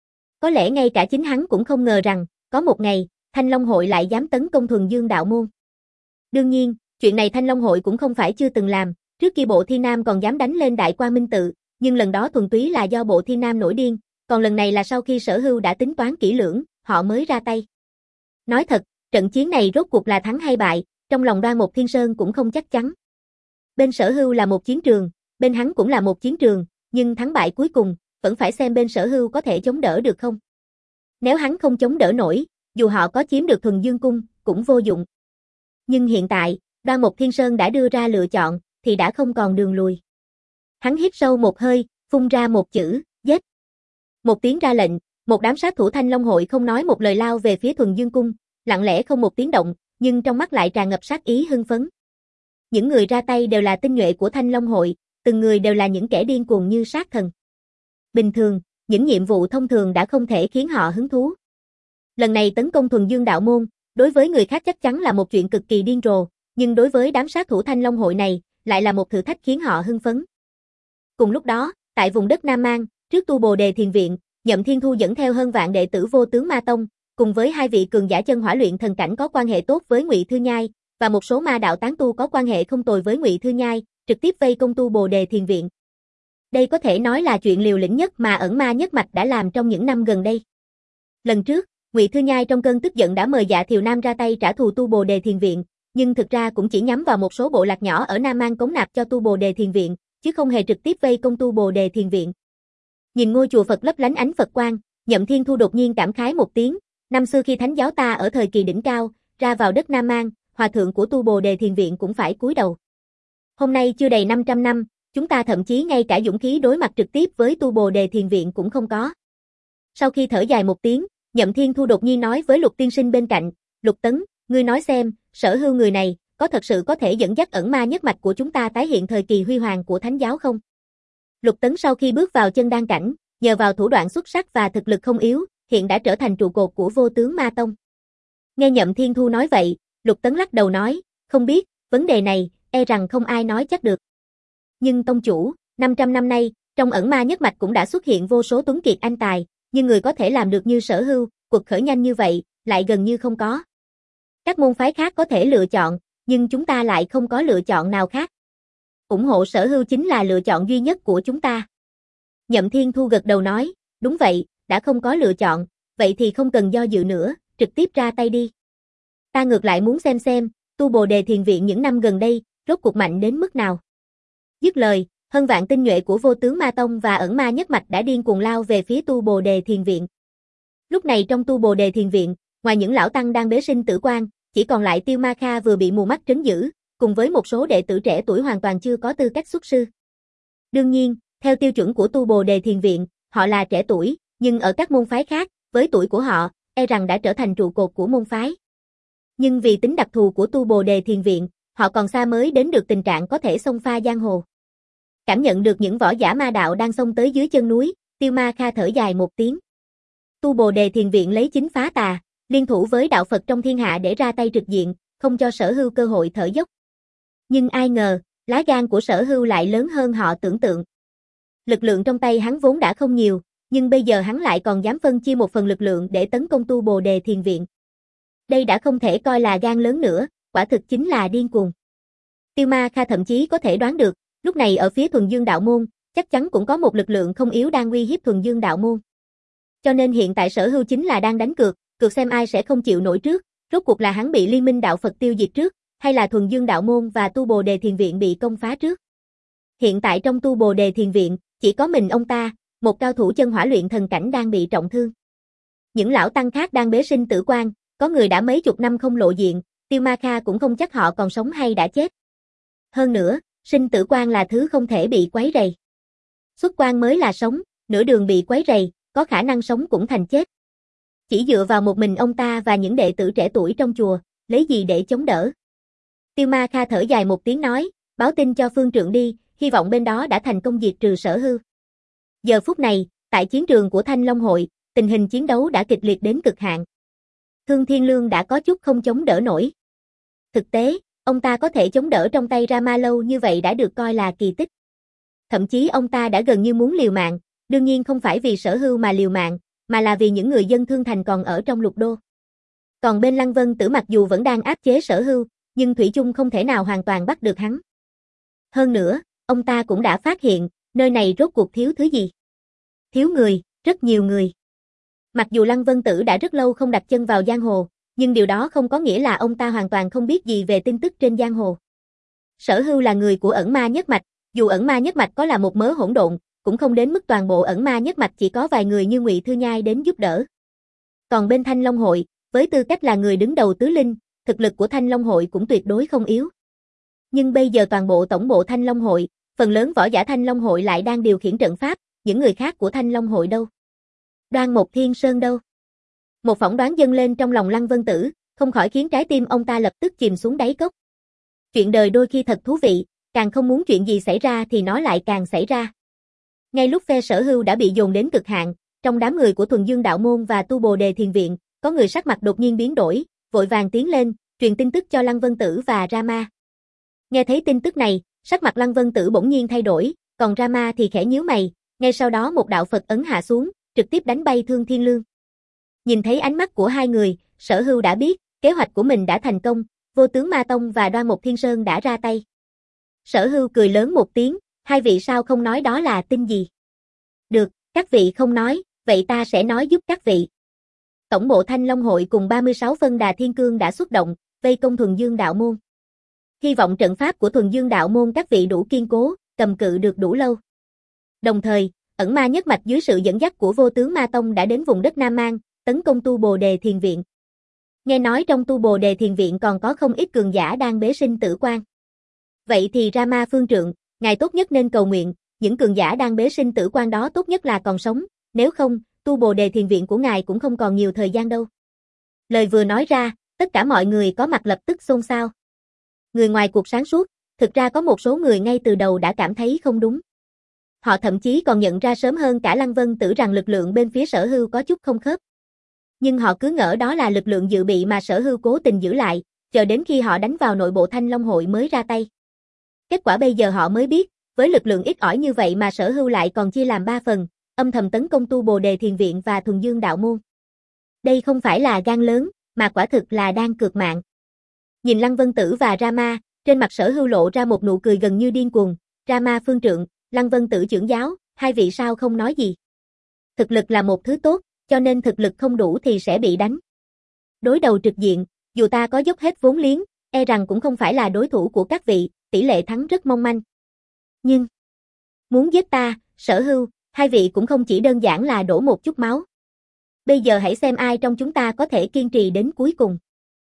Có lẽ ngay cả chính hắn cũng không ngờ rằng, có một ngày, Thanh Long hội lại dám tấn công Thuần Dương đạo môn. Đương nhiên, chuyện này Thanh Long hội cũng không phải chưa từng làm, trước kia Bộ Thiên Nam còn dám đánh lên Đại Quang Minh Tự, nhưng lần đó thuần túy là do Bộ Thiên Nam nổi điên, còn lần này là sau khi Sở Hưu đã tính toán kỹ lưỡng, họ mới ra tay. Nói thật, trận chiến này rốt cuộc là thắng hay bại, trong lòng Đoan Mộc Thiên Sơn cũng không chắc chắn. Bên Sở Hưu là một chiến trường, bên hắn cũng là một chiến trường, nhưng thắng bại cuối cùng, vẫn phải xem bên Sở Hưu có thể chống đỡ được không. Nếu hắn không chống đỡ nổi, dù họ có chiếm được Thuần Dương Cung, cũng vô dụng. Nhưng hiện tại, Đoan Mộc Thiên Sơn đã đưa ra lựa chọn, thì đã không còn đường lùi. Hắn hít sâu một hơi, phun ra một chữ, giết. Một tiếng ra lệnh, một đám sát thủ Thanh Long hội không nói một lời lao về phía Thuần Dương Cung, lặng lẽ không một tiếng động, nhưng trong mắt lại tràn ngập sát ý hưng phấn. Những người ra tay đều là tinh nhuệ của Thanh Long hội, từng người đều là những kẻ điên cuồng như sát thần. Bình thường, những nhiệm vụ thông thường đã không thể khiến họ hứng thú. Lần này tấn công Thuần Dương đạo môn, đối với người khác chắc chắn là một chuyện cực kỳ điên rồ, nhưng đối với đám sát thủ Thanh Long hội này, lại là một thử thách khiến họ hưng phấn. Cùng lúc đó, tại vùng đất Nam Mang, trước tu Bồ Đề Thiền Viện, Nhậm Thiên Thu dẫn theo hơn vạn đệ tử Vô Tướng Ma Tông, cùng với hai vị cường giả chân hỏa luyện thần cảnh có quan hệ tốt với Ngụy Thư Nhai, và một số ma đạo tán tu có quan hệ không tồi với Ngụy Thư Nhai, trực tiếp vây công tu Bồ Đề Thiền Viện. Đây có thể nói là chuyện liều lĩnh nhất mà ẩn ma nhất mạch đã làm trong những năm gần đây. Lần trước, Ngụy Thư Nhai trong cơn tức giận đã mời Dạ Thiều Nam ra tay trả thù tu Bồ Đề Thiền Viện, nhưng thực ra cũng chỉ nhắm vào một số bộ lạc nhỏ ở Nam Mang cống nạp cho tu Bồ Đề Thiền Viện, chứ không hề trực tiếp vây công tu Bồ Đề Thiền Viện. Nhìn ngôi chùa Phật lấp lánh ánh Phật quang, Nhậm Thiên Thu đột nhiên cảm khái một tiếng, năm xưa khi thánh giáo ta ở thời kỳ đỉnh cao, ra vào đất Nam Mang, hòa thượng của tu Bồ Đề Thiền Viện cũng phải cúi đầu. Hôm nay chưa đầy năm trăm năm, chúng ta thậm chí ngay cả dũng khí đối mặt trực tiếp với tu Bồ Đề Thiền Viện cũng không có. Sau khi thở dài một tiếng, Nhậm Thiên Thu đột nhiên nói với Lục tiên sinh bên cạnh, Lục Tấn, ngươi nói xem, Sở Hưu người này, có thật sự có thể dẫn dắt ẩn ma nhất mạch của chúng ta tái hiện thời kỳ huy hoàng của thánh giáo không? Lục Tấn sau khi bước vào chân đan cảnh, nhờ vào thủ đoạn xuất sắc và thực lực không yếu, hiện đã trở thành trụ cột của Vô Tướng Ma Tông. Nghe Nhậm Thiên Thu nói vậy, Lục Tấn lắc đầu nói, không biết, vấn đề này, e rằng không ai nói chắc được. Nhưng tông chủ, năm trăm năm nay, trong ẩn ma nhất mạch cũng đã xuất hiện vô số tuấn kiệt anh tài, nhưng người có thể làm được như Sở Hưu, quật khởi nhanh như vậy, lại gần như không có. Các môn phái khác có thể lựa chọn, nhưng chúng ta lại không có lựa chọn nào khác. Ủng hộ Sở Hưu chính là lựa chọn duy nhất của chúng ta. Nhậm Thiên Thu gật đầu nói, đúng vậy, đã không có lựa chọn, vậy thì không cần do dự nữa, trực tiếp ra tay đi. Ta ngược lại muốn xem xem, tu Bồ Đề Thiền Viện những năm gần đây, rốt cuộc mạnh đến mức nào. Dứt lời, hơn vạn tinh nhuệ của Vô Tướng Ma Tông và ẩn ma nhất mạch đã điên cuồng lao về phía tu Bồ Đề Thiền Viện. Lúc này trong tu Bồ Đề Thiền Viện, ngoài những lão tăng đang bế sinh tử quan, chỉ còn lại Tiêu Ma Kha vừa bị mù mắt trấn giữ, cùng với một số đệ tử trẻ tuổi hoàn toàn chưa có tư cách xuất sư. Đương nhiên, theo tiêu chuẩn của tu Bồ Đề Thiền Viện, họ là trẻ tuổi, nhưng ở các môn phái khác, với tuổi của họ, e rằng đã trở thành trụ cột của môn phái. Nhưng vì tính đặc thù của tu Bồ Đề Thiền Viện, họ còn xa mới đến được tình trạng có thể xông pha giang hồ. Cảm nhận được những võ giả ma đạo đang xông tới dưới chân núi, Tiêu Ma Kha thở dài một tiếng. Tu Bồ Đề Thiền Viện lấy chính phá tà, liên thủ với đạo Phật trong thiên hạ để ra tay trực diện, không cho Sở Hưu cơ hội thở dốc. Nhưng ai ngờ, lá gan của Sở Hưu lại lớn hơn họ tưởng tượng. Lực lượng trong tay hắn vốn đã không nhiều, nhưng bây giờ hắn lại còn dám phân chia một phần lực lượng để tấn công Tu Bồ Đề Thiền Viện. Đây đã không thể coi là gan lớn nữa, quả thực chính là điên cuồng. Tiêu Ma Kha thậm chí có thể đoán được, lúc này ở phía Thuần Dương Đạo Môn, chắc chắn cũng có một lực lượng không yếu đang uy hiếp Thuần Dương Đạo Môn. Cho nên hiện tại Sở Hưu chính là đang đánh cược, cược xem ai sẽ không chịu nổi trước, rốt cuộc là hắn bị Liên minh đạo Phật tiêu diệt trước, hay là Thuần Dương Đạo Môn và Tu Bồ Đề Thiền Viện bị công phá trước. Hiện tại trong Tu Bồ Đề Thiền Viện, chỉ có mình ông ta, một cao thủ chân hỏa luyện thần cảnh đang bị trọng thương. Những lão tăng khác đang bế sinh tử quan, có người đã mấy chục năm không lộ diện, Tiêu Ma Kha cũng không chắc họ còn sống hay đã chết. Hơn nữa, sinh tử quan là thứ không thể bị quấy rầy. Xuất quan mới là sống, nửa đường bị quấy rầy, có khả năng sống cũng thành chết. Chỉ dựa vào một mình ông ta và những đệ tử trẻ tuổi trong chùa, lấy gì để chống đỡ. Tiêu Ma Kha thở dài một tiếng nói, báo tin cho phương trượng đi, hy vọng bên đó đã thành công diệt trừ Sở Hưu. Giờ phút này, tại chiến trường của Thanh Long Hội, tình hình chiến đấu đã kịch liệt đến cực hạn. Thương Thiên Lương đã có chút không chống đỡ nổi. Thực tế, ông ta có thể chống đỡ trong tay Rama lâu như vậy đã được coi là kỳ tích. Thậm chí ông ta đã gần như muốn liều mạng, đương nhiên không phải vì Sở Hưu mà liều mạng, mà là vì những người dân Thương Thành còn ở trong lục đô. Còn bên Lăng Vân Tử mặc dù vẫn đang áp chế Sở Hưu, nhưng thủy chung không thể nào hoàn toàn bắt được hắn. Hơn nữa, ông ta cũng đã phát hiện, nơi này rốt cuộc thiếu thứ gì. Thiếu người, rất nhiều người. Mặc dù Lăng Vân Tử đã rất lâu không đặt chân vào giang hồ, nhưng điều đó không có nghĩa là ông ta hoàn toàn không biết gì về tin tức trên giang hồ. Sở Hưu là người của ẩn ma nhất mạch, dù ẩn ma nhất mạch có là một mớ hỗn độn, cũng không đến mức toàn bộ ẩn ma nhất mạch chỉ có vài người như Ngụy Thư Nhai đến giúp đỡ. Còn bên Thanh Long Hội, với tư cách là người đứng đầu tứ linh, thực lực của Thanh Long Hội cũng tuyệt đối không yếu. Nhưng bây giờ toàn bộ tổng bộ Thanh Long Hội, phần lớn võ giả Thanh Long Hội lại đang điều khiển trận pháp, những người khác của Thanh Long Hội đâu? Đoan Mộc Thiên Sơn đâu? Một phỏng đoán dâng lên trong lòng Lăng Vân Tử, không khỏi khiến trái tim ông ta lập tức chìm xuống đáy cốc. Chuyện đời đôi khi thật thú vị, càng không muốn chuyện gì xảy ra thì nó lại càng xảy ra. Ngay lúc phe Sở Hưu đã bị dồn đến cực hạn, trong đám người của Thuần Dương Đạo Môn và Tu Bồ Đề Thiền Viện, có người sắc mặt đột nhiên biến đổi, vội vàng tiến lên, truyền tin tức cho Lăng Vân Tử và Rama. Nghe thấy tin tức này, sắc mặt Lăng Vân Tử bỗng nhiên thay đổi, còn Rama thì khẽ nhíu mày, ngay sau đó một đạo Phật ấn hạ xuống, trực tiếp đánh bay Thương Thiên Lương. Nhìn thấy ánh mắt của hai người, Sở Hưu đã biết, kế hoạch của mình đã thành công, Vô Tướng Ma Tông và Đoan Mộc Thiên Sơn đã ra tay. Sở Hưu cười lớn một tiếng, hai vị sao không nói đó là tin gì? Được, các vị không nói, vậy ta sẽ nói giúp các vị. Tổng bộ Thanh Long Hội cùng ba mươi sáu phân đà thiên cương đã xuất động, vây công Thuần Dương Đạo Môn. Hy vọng trận pháp của Thuần Dương Đạo Môn các vị đủ kiên cố, cầm cự được đủ lâu. Đồng thời, ẩn ma nhất mạch dưới sự dẫn dắt của Vô Tướng Ma Tông đã đến vùng đất Nam Mang, tấn công Tu Bồ Đề Thiền Viện. Nghe nói trong Tu Bồ Đề Thiền Viện còn có không ít cường giả đang bế sinh tử quan. Vậy thì Rama phương trượng, ngài tốt nhất nên cầu nguyện, những cường giả đang bế sinh tử quan đó tốt nhất là còn sống, nếu không, Tu Bồ Đề Thiền Viện của ngài cũng không còn nhiều thời gian đâu. Lời vừa nói ra, tất cả mọi người có mặt lập tức xôn xao. Người ngoài cuộc sáng suốt, thực ra có một số người ngay từ đầu đã cảm thấy không đúng. Họ thậm chí còn nhận ra sớm hơn cả Lăng Vân Tử rằng lực lượng bên phía Sở Hưu có chút không khớp. Nhưng họ cứ ngỡ đó là lực lượng dự bị mà Sở Hưu cố tình giữ lại, chờ đến khi họ đánh vào nội bộ Thanh Long Hội mới ra tay. Kết quả bây giờ họ mới biết, với lực lượng ít ỏi như vậy mà Sở Hưu lại còn chia làm ba phần, âm thầm tấn công Tu Bồ Đề Thiền Viện và Thuần Dương Đạo Môn. Đây không phải là gan lớn, mà quả thực là đang cược mạng. Nhìn Lăng Vân Tử và Rama, trên mặt Sở Hưu lộ ra một nụ cười gần như điên cuồng. Rama phương trượng, Lăng Vân Tử trưởng giáo, hai vị sao không nói gì? Thực lực là một thứ tốt, cho nên thực lực không đủ thì sẽ bị đánh. Đối đầu trực diện, dù ta có dốc hết vốn liếng, e rằng cũng không phải là đối thủ của các vị, tỷ lệ thắng rất mong manh. Nhưng, muốn giết ta, Sở Hưu, hai vị cũng không chỉ đơn giản là đổ một chút máu. Bây giờ hãy xem ai trong chúng ta có thể kiên trì đến cuối cùng.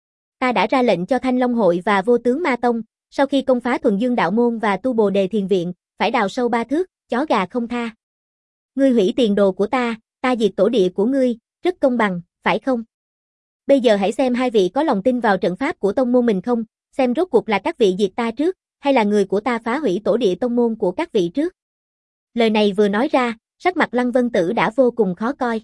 Ta đã ra lệnh cho Thanh Long Hội và Vô Tướng Ma Tông, sau khi công phá Thuần Dương Đạo Môn và Tu Bồ Đề Thiền Viện, phải đào sâu ba thước, chó gà không tha. Ngươi hủy tiền đồ của ta, ta diệt tổ địa của ngươi, rất công bằng, phải không? Bây giờ hãy xem hai vị có lòng tin vào trận pháp của tông môn mình không, xem rốt cuộc là các vị diệt ta trước, hay là người của ta phá hủy tổ địa tông môn của các vị trước. Lời này vừa nói ra, sắc mặt Lăng Vân Tử đã vô cùng khó coi.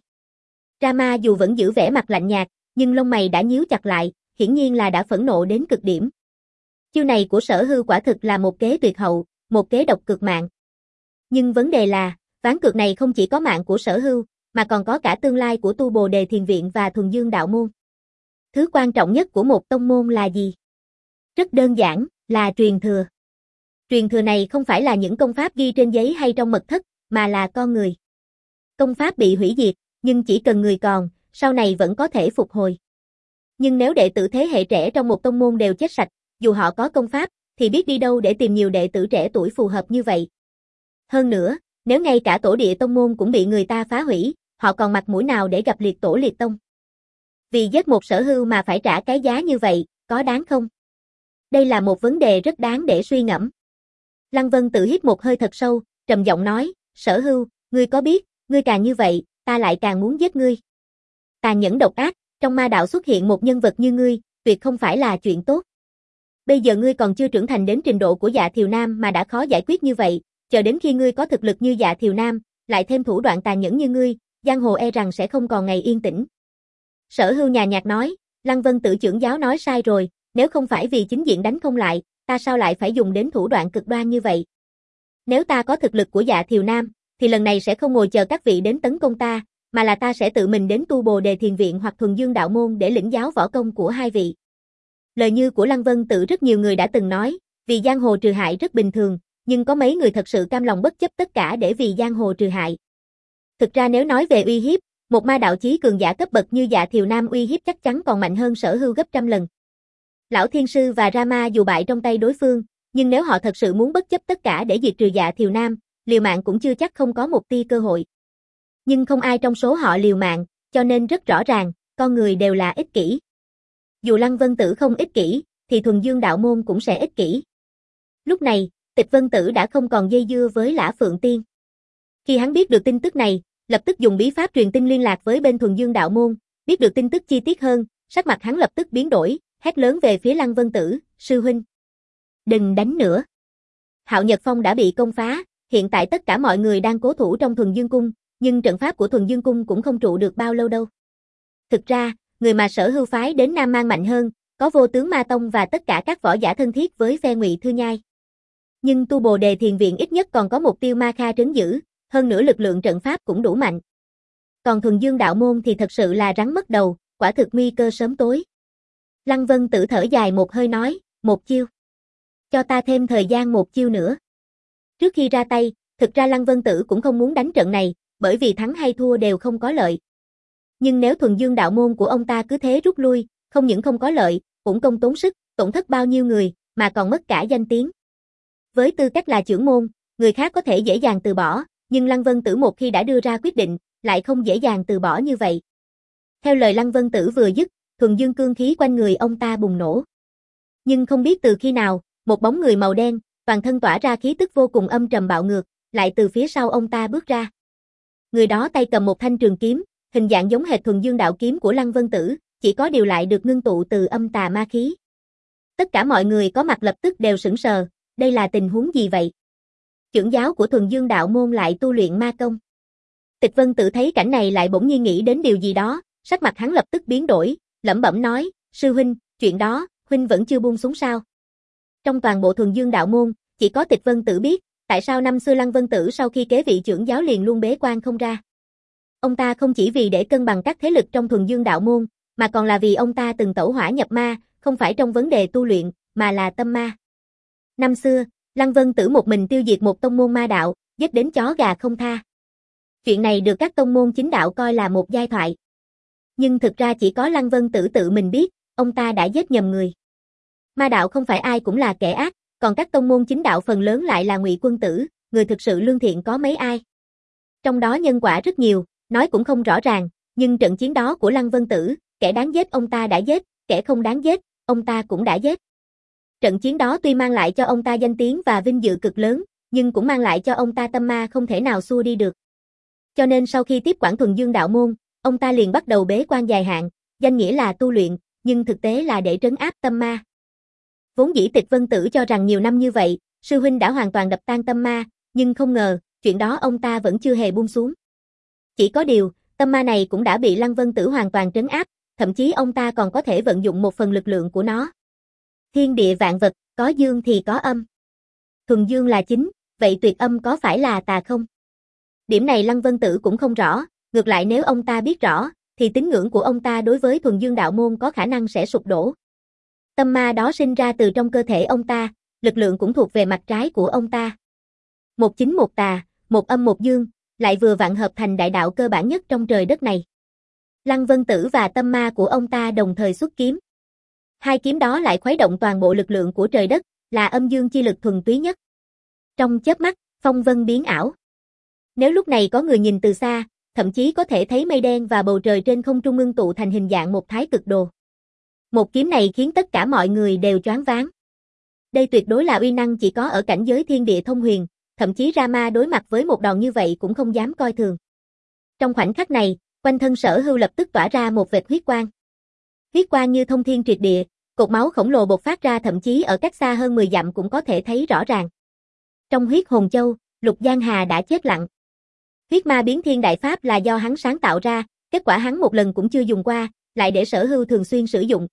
Rama dù vẫn giữ vẻ mặt lạnh nhạt, nhưng lông mày đã nhíu chặt lại, hiển nhiên là đã phẫn nộ đến cực điểm. Chiêu này của Sở Hưu quả thực là một kế tuyệt hậu, một kế độc cực mạng. Nhưng vấn đề là, ván cược này không chỉ có mạng của Sở Hưu, mà còn có cả tương lai của Tu Bồ Đề Thiền Viện và Thuần Dương Đạo Môn. Thứ quan trọng nhất của một tông môn là gì? Rất đơn giản, là truyền thừa. Truyền thừa này không phải là những công pháp ghi trên giấy hay trong mật thất, mà là con người. Công pháp bị hủy diệt, nhưng chỉ cần người còn, sau này vẫn có thể phục hồi. Nhưng nếu đệ tử thế hệ trẻ trong một tông môn đều chết sạch, dù họ có công pháp, thì biết đi đâu để tìm nhiều đệ tử trẻ tuổi phù hợp như vậy. Hơn nữa, nếu ngay cả tổ địa tông môn cũng bị người ta phá hủy, họ còn mặt mũi nào để gặp liệt tổ liệt tông? Vì giết một Sở Hưu mà phải trả cái giá như vậy, có đáng không? Đây là một vấn đề rất đáng để suy ngẫm. Lăng Vân Tử hít một hơi thật sâu, trầm giọng nói, Sở Hưu, ngươi có biết, ngươi càng như vậy, ta lại càng muốn giết ngươi. Tàn nhẫn độc ác, trong ma đạo xuất hiện một nhân vật như ngươi, tuyệt không phải là chuyện tốt. Bây giờ ngươi còn chưa trưởng thành đến trình độ của Dạ Thiều Nam mà đã khó giải quyết như vậy, chờ đến khi ngươi có thực lực như Dạ Thiều Nam, lại thêm thủ đoạn tàn nhẫn như ngươi, giang hồ e rằng sẽ không còn ngày yên tĩnh. Sở Hưu nhàn nhạt nói, Lăng Vân Tử trưởng giáo nói sai rồi, nếu không phải vì chính diện đánh không lại, ta sao lại phải dùng đến thủ đoạn cực đoan như vậy? Nếu ta có thực lực của Dạ Thiều Nam, thì lần này sẽ không ngồi chờ các vị đến tấn công ta, mà là ta sẽ tự mình đến Tu Bồ Đề Thiền Viện hoặc Thuần Dương Đạo Môn để lĩnh giáo võ công của hai vị. Lời như của Lăng Vân Tử rất nhiều người đã từng nói, vì giang hồ trừ hại rất bình thường, nhưng có mấy người thật sự cam lòng bất chấp tất cả để vì giang hồ trừ hại. Thực ra nếu nói về uy hiếp, một ma đạo chí cường giả cấp bậc như Dạ Thiều Nam uy hiếp chắc chắn còn mạnh hơn Sở Hưu gấp trăm lần. Lão Thiên Sư và Rama dù bại trong tay đối phương, nhưng nếu họ thật sự muốn bất chấp tất cả để diệt trừ Dạ Thiều Nam, liều mạng cũng chưa chắc không có một tia cơ hội. Nhưng không ai trong số họ liều mạng, cho nên rất rõ ràng, con người đều là ích kỷ. Dù Lăng Vân Tử không ích kỷ, thì Thuần Dương Đạo Môn cũng sẽ ích kỷ. Lúc này, Tịch Vân Tử đã không còn dây dưa với Lã Phượng Tiên. Khi hắn biết được tin tức này, lập tức dùng bí pháp truyền tin liên lạc với bên Thuần Dương Đạo Môn, biết được tin tức chi tiết hơn, sắc mặt hắn lập tức biến đổi, hét lớn về phía Lăng Vân Tử, sư huynh. Đừng đánh nữa. Hạo Nhật Phong đã bị công phá, hiện tại tất cả mọi người đang cố thủ trong Thuần Dương Cung, nhưng trận pháp của Thuần Dương Cung cũng không trụ được bao lâu đâu. Thực ra, người mà Sở Hưu phái đến Nam Mang mạnh hơn, có Vô Tướng Ma Tông và tất cả các võ giả thân thiết với phe Ngụy Thư Nhai. Nhưng Tu Bồ Đề Thiền Viện ít nhất còn có một Tiêu Ma Kha trấn giữ, hơn nữa lực lượng trận pháp cũng đủ mạnh. Còn Thuần Dương Đạo Môn thì thật sự là rắn mất đầu, quả thực nguy cơ sớm tối. Lăng Vân Tử thở dài một hơi nói, một chiêu. Cho ta thêm thời gian một chiêu nữa. Trước khi ra tay, thực ra Lăng Vân Tử cũng không muốn đánh trận này, bởi vì thắng hay thua đều không có lợi. Nhưng nếu Thuần Dương Đạo Môn của ông ta cứ thế rút lui, không những không có lợi, cũng công tốn sức, tổn thất bao nhiêu người, mà còn mất cả danh tiếng. Với tư cách là trưởng môn, người khác có thể dễ dàng từ bỏ, nhưng Lăng Vân Tử một khi đã đưa ra quyết định, lại không dễ dàng từ bỏ như vậy. Theo lời Lăng Vân Tử vừa dứt, Thuần Dương cương khí quanh người ông ta bùng nổ. Nhưng không biết từ khi nào, một bóng người màu đen, toàn thân tỏa ra khí tức vô cùng âm trầm bạo ngược, lại từ phía sau ông ta bước ra. Người đó tay cầm một thanh trường kiếm, hình dạng giống hệt Thuần Dương đạo kiếm của Lăng Vân Tử, chỉ có điều lại được ngưng tụ từ âm tà ma khí. Tất cả mọi người có mặt lập tức đều sững sờ, đây là tình huống gì vậy? Trưởng giáo của Thuần Dương đạo môn lại tu luyện ma công. Tịch Vân Tử thấy cảnh này lại bỗng nhiên nghĩ đến điều gì đó, sắc mặt hắn lập tức biến đổi, lẩm bẩm nói, sư huynh, chuyện đó, huynh vẫn chưa buông xuống sao? Trong toàn bộ Thuần Dương đạo môn, chỉ có Tịch Vân Tử biết, tại sao năm xưa Lăng Vân Tử sau khi kế vị trưởng giáo liền luôn bế quan không ra. Ông ta không chỉ vì để cân bằng các thế lực trong Thuần Dương đạo môn, mà còn là vì ông ta từng tẩu hỏa nhập ma, không phải trong vấn đề tu luyện, mà là tâm ma. Năm xưa, Lăng Vân Tử một mình tiêu diệt một tông môn ma đạo, giết đến chó gà không tha. Chuyện này được các tông môn chính đạo coi là một giai thoại. Nhưng thực ra chỉ có Lăng Vân Tử tự mình biết, ông ta đã giết nhầm người. Ma đạo không phải ai cũng là kẻ ác, còn các tông môn chính đạo phần lớn lại là ngụy quân tử, người thực sự lương thiện có mấy ai. Trong đó nhân quả rất nhiều, nói cũng không rõ ràng, nhưng trận chiến đó của Lăng Vân Tử, kẻ đáng giết ông ta đã giết, kẻ không đáng giết, ông ta cũng đã giết. Trận chiến đó tuy mang lại cho ông ta danh tiếng và vinh dự cực lớn, nhưng cũng mang lại cho ông ta tâm ma không thể nào xua đi được. Cho nên sau khi tiếp quản Thuần Dương đạo môn, ông ta liền bắt đầu bế quan dài hạn, danh nghĩa là tu luyện, nhưng thực tế là để trấn áp tâm ma. Vốn dĩ Tịch Vân Tử cho rằng nhiều năm như vậy, sư huynh đã hoàn toàn đập tan tâm ma, nhưng không ngờ, chuyện đó ông ta vẫn chưa hề buông xuống. Chỉ có điều, tâm ma này cũng đã bị Lăng Vân Tử hoàn toàn trấn áp, thậm chí ông ta còn có thể vận dụng một phần lực lượng của nó. Thiên địa vạn vật, có dương thì có âm. Thuần dương là chính, vậy tuyệt âm có phải là tà không? Điểm này Lăng Vân Tử cũng không rõ, ngược lại nếu ông ta biết rõ, thì tín ngưỡng của ông ta đối với thuần dương đạo môn có khả năng sẽ sụp đổ. Tâm ma đó sinh ra từ trong cơ thể ông ta, lực lượng cũng thuộc về mặt trái của ông ta. Một chính một tà, một âm một dương, lại vừa vặn hợp thành đại đạo cơ bản nhất trong trời đất này. Lăng Vân Tử và tâm ma của ông ta đồng thời xuất kiếm. Hai kiếm đó lại khuấy động toàn bộ lực lượng của trời đất, là âm dương chi lực thuần túy nhất. Trong chớp mắt, phong vân biến ảo. Nếu lúc này có người nhìn từ xa, thậm chí có thể thấy mây đen và bầu trời trên không trung ngưng tụ thành hình dạng một thái cực đồ. Một kiếm này khiến tất cả mọi người đều choáng váng. Đây tuyệt đối là uy năng chỉ có ở cảnh giới thiên địa thông huyền, thậm chí Rama đối mặt với một đòn như vậy cũng không dám coi thường. Trong khoảnh khắc này, quanh thân Sở Hưu lập tức tỏa ra một vệt huyết quang. Huyết quang như thông thiên triệt địa, cột máu khổng lồ bộc phát ra thậm chí ở cách xa hơn mười dặm cũng có thể thấy rõ ràng. Trong huyết hồn châu, Lục Giang Hà đã chết lặng. Huyết ma biến thiên đại pháp là do hắn sáng tạo ra, kết quả hắn một lần cũng chưa dùng qua, lại để Sở Hưu thường xuyên sử dụng.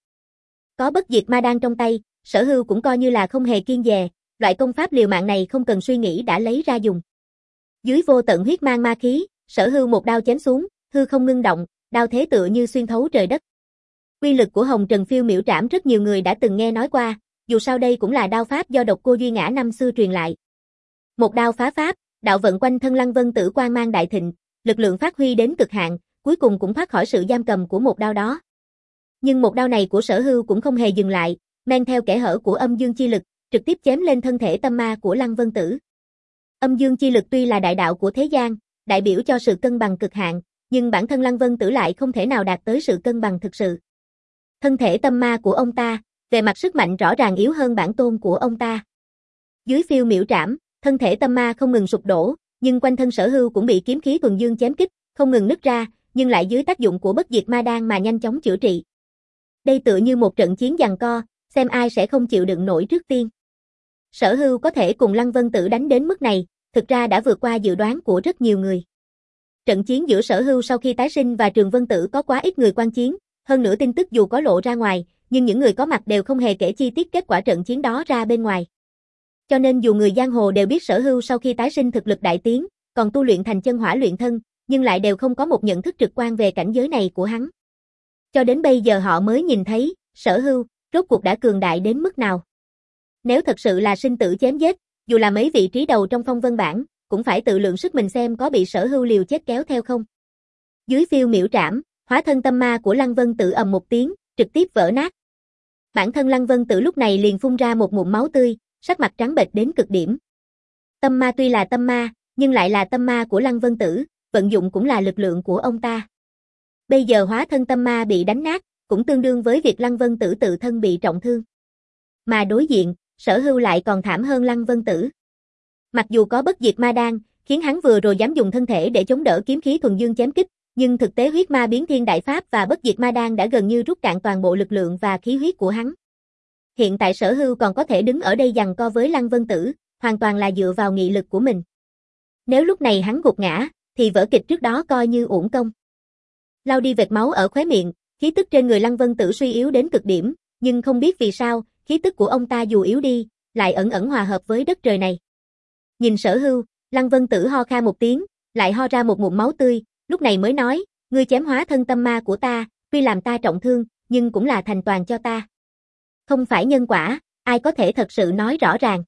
Có bất diệt ma đan trong tay, Sở Hưu cũng coi như là không hề kiêng dè, loại công pháp liều mạng này không cần suy nghĩ đã lấy ra dùng. Dưới vô tận huyết mang ma khí, Sở Hưu một đao chém xuống, hư không ngưng động, đao thế tựa như xuyên thấu trời đất. Uy lực của Hồng Trần Phiêu Miểu Trảm rất nhiều người đã từng nghe nói qua, dù sao đây cũng là đao pháp do Độc Cô Duy Ngã năm xưa truyền lại. Một đao phá pháp, đạo vận quanh thân Lăng Vân Tử quang mang đại thịnh, lực lượng phát huy đến cực hạn, cuối cùng cũng thoát khỏi sự giam cầm của một đao đó. Nhưng một đao này của Sở Hưu cũng không hề dừng lại, men theo kẽ hở của âm dương chi lực, trực tiếp chém lên thân thể tâm ma của Lăng Vân Tử. Âm dương chi lực tuy là đại đạo của thế gian, đại biểu cho sự cân bằng cực hạn, nhưng bản thân Lăng Vân Tử lại không thể nào đạt tới sự cân bằng thực sự. Thân thể tâm ma của ông ta, về mặt sức mạnh rõ ràng yếu hơn bản tôn của ông ta. Dưới phiêu miểu trảm, thân thể tâm ma không ngừng sụp đổ, nhưng quanh thân Sở Hưu cũng bị kiếm khí thuần dương chém kích, không ngừng nứt ra, nhưng lại dưới tác dụng của bất diệt ma đan mà nhanh chóng chữa trị. Đây tựa như một trận chiến giằng co, xem ai sẽ không chịu đựng nổi trước tiên. Sở Hưu có thể cùng Lăng Vân Tử đánh đến mức này, thực ra đã vượt qua dự đoán của rất nhiều người. Trận chiến giữa Sở Hưu sau khi tái sinh và Trường Vân Tử có quá ít người quan chiến, hơn nữa tin tức dù có lộ ra ngoài, nhưng những người có mặt đều không hề kể chi tiết kết quả trận chiến đó ra bên ngoài. Cho nên dù người giang hồ đều biết Sở Hưu sau khi tái sinh thực lực đại tiến, còn tu luyện thành chân hỏa luyện thân, nhưng lại đều không có một nhận thức trực quan về cảnh giới này của hắn. Cho đến bây giờ họ mới nhìn thấy, Sở Hưu, rốt cuộc đã cường đại đến mức nào. Nếu thật sự là sinh tử chém giết, dù là mấy vị trí đầu trong phong vân bảng, cũng phải tự lượng sức mình xem có bị Sở Hưu liều chết kéo theo không. Dưới phiêu miểu trảm, hóa thân tâm ma của Lăng Vân Tử ầm một tiếng, trực tiếp vỡ nát. Bản thân Lăng Vân Tử lúc này liền phun ra một ngụm máu tươi, sắc mặt trắng bệch đến cực điểm. Tâm ma tuy là tâm ma, nhưng lại là tâm ma của Lăng Vân Tử, vận dụng cũng là lực lượng của ông ta. Bây giờ hóa thân tâm ma bị đánh nát, cũng tương đương với việc Lăng Vân Tử tự thân bị trọng thương. Mà đối diện, Sở Hưu lại còn thảm hơn Lăng Vân Tử. Mặc dù có bất diệt ma đan, khiến hắn vừa rồi dám dùng thân thể để chống đỡ kiếm khí thuần dương chém kích, nhưng thực tế huyết ma biến thiên đại pháp và bất diệt ma đan đã gần như rút cạn toàn bộ lực lượng và khí huyết của hắn. Hiện tại Sở Hưu còn có thể đứng ở đây giằng co với Lăng Vân Tử, hoàn toàn là dựa vào nghị lực của mình. Nếu lúc này hắn gục ngã, thì vở kịch trước đó coi như uổng công. Lau đi vệt máu ở khóe miệng, khí tức trên người Lăng Vân Tử suy yếu đến cực điểm, nhưng không biết vì sao, khí tức của ông ta dù yếu đi, lại ẩn ẩn hòa hợp với đất trời này. Nhìn Sở Hưu, Lăng Vân Tử ho khan một tiếng, lại ho ra một ngụm máu tươi, lúc này mới nói, ngươi chém hóa thân tâm ma của ta, tuy làm ta trọng thương, nhưng cũng là thành toàn cho ta. Không phải nhân quả, ai có thể thật sự nói rõ ràng.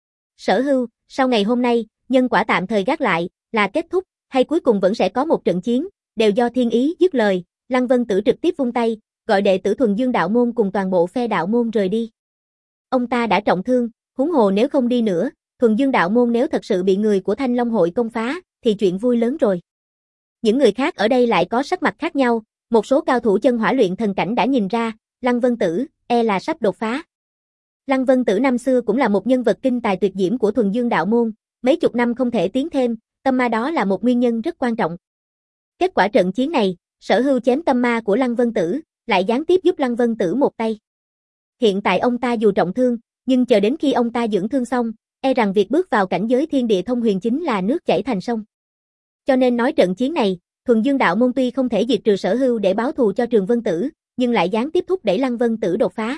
Sở Hưu, sau ngày hôm nay, nhân quả tạm thời gác lại, là kết thúc, hay cuối cùng vẫn sẽ có một trận chiến, đều do thiên ý. Dứt lời, Lăng Vân Tử trực tiếp vung tay, gọi đệ tử thuần dương đạo môn cùng toàn bộ phe đạo môn rời đi. Ông ta đã trọng thương, huống hồ nếu không đi nữa, thuần dương đạo môn nếu thật sự bị người của Thanh Long hội công phá, thì chuyện vui lớn rồi. Những người khác ở đây lại có sắc mặt khác nhau, một số cao thủ chân hỏa luyện thần cảnh đã nhìn ra, Lăng Vân Tử, e là sắp đột phá. Lăng Vân Tử năm xưa cũng là một nhân vật kinh tài tuyệt diễm của thuần dương đạo môn, mấy chục năm không thể tiến thêm, tâm ma đó là một nguyên nhân rất quan trọng. Kết quả trận chiến này, Sở Hưu chém tâm ma của Lăng Vân Tử, lại gián tiếp giúp Lăng Vân Tử một tay. Hiện tại ông ta dù trọng thương, nhưng chờ đến khi ông ta dưỡng thương xong, e rằng việc bước vào cảnh giới thiên địa thông huyền chính là nước chảy thành sông. Cho nên nói trận chiến này, Thuần Dương Đạo Môn tuy không thể diệt trừ Sở Hưu để báo thù cho Trường Vân Tử, nhưng lại gián tiếp thúc đẩy Lăng Vân Tử đột phá.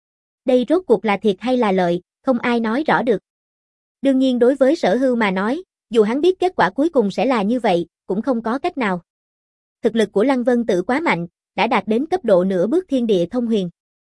Đây rốt cuộc là thiệt hay là lợi, không ai nói rõ được. Đương nhiên đối với Sở Hưu mà nói, dù hắn biết kết quả cuối cùng sẽ là như vậy, cũng không có cách nào. Thực lực của Lăng Vân Tử quá mạnh, đã đạt đến cấp độ nửa bước thiên địa thông huyền.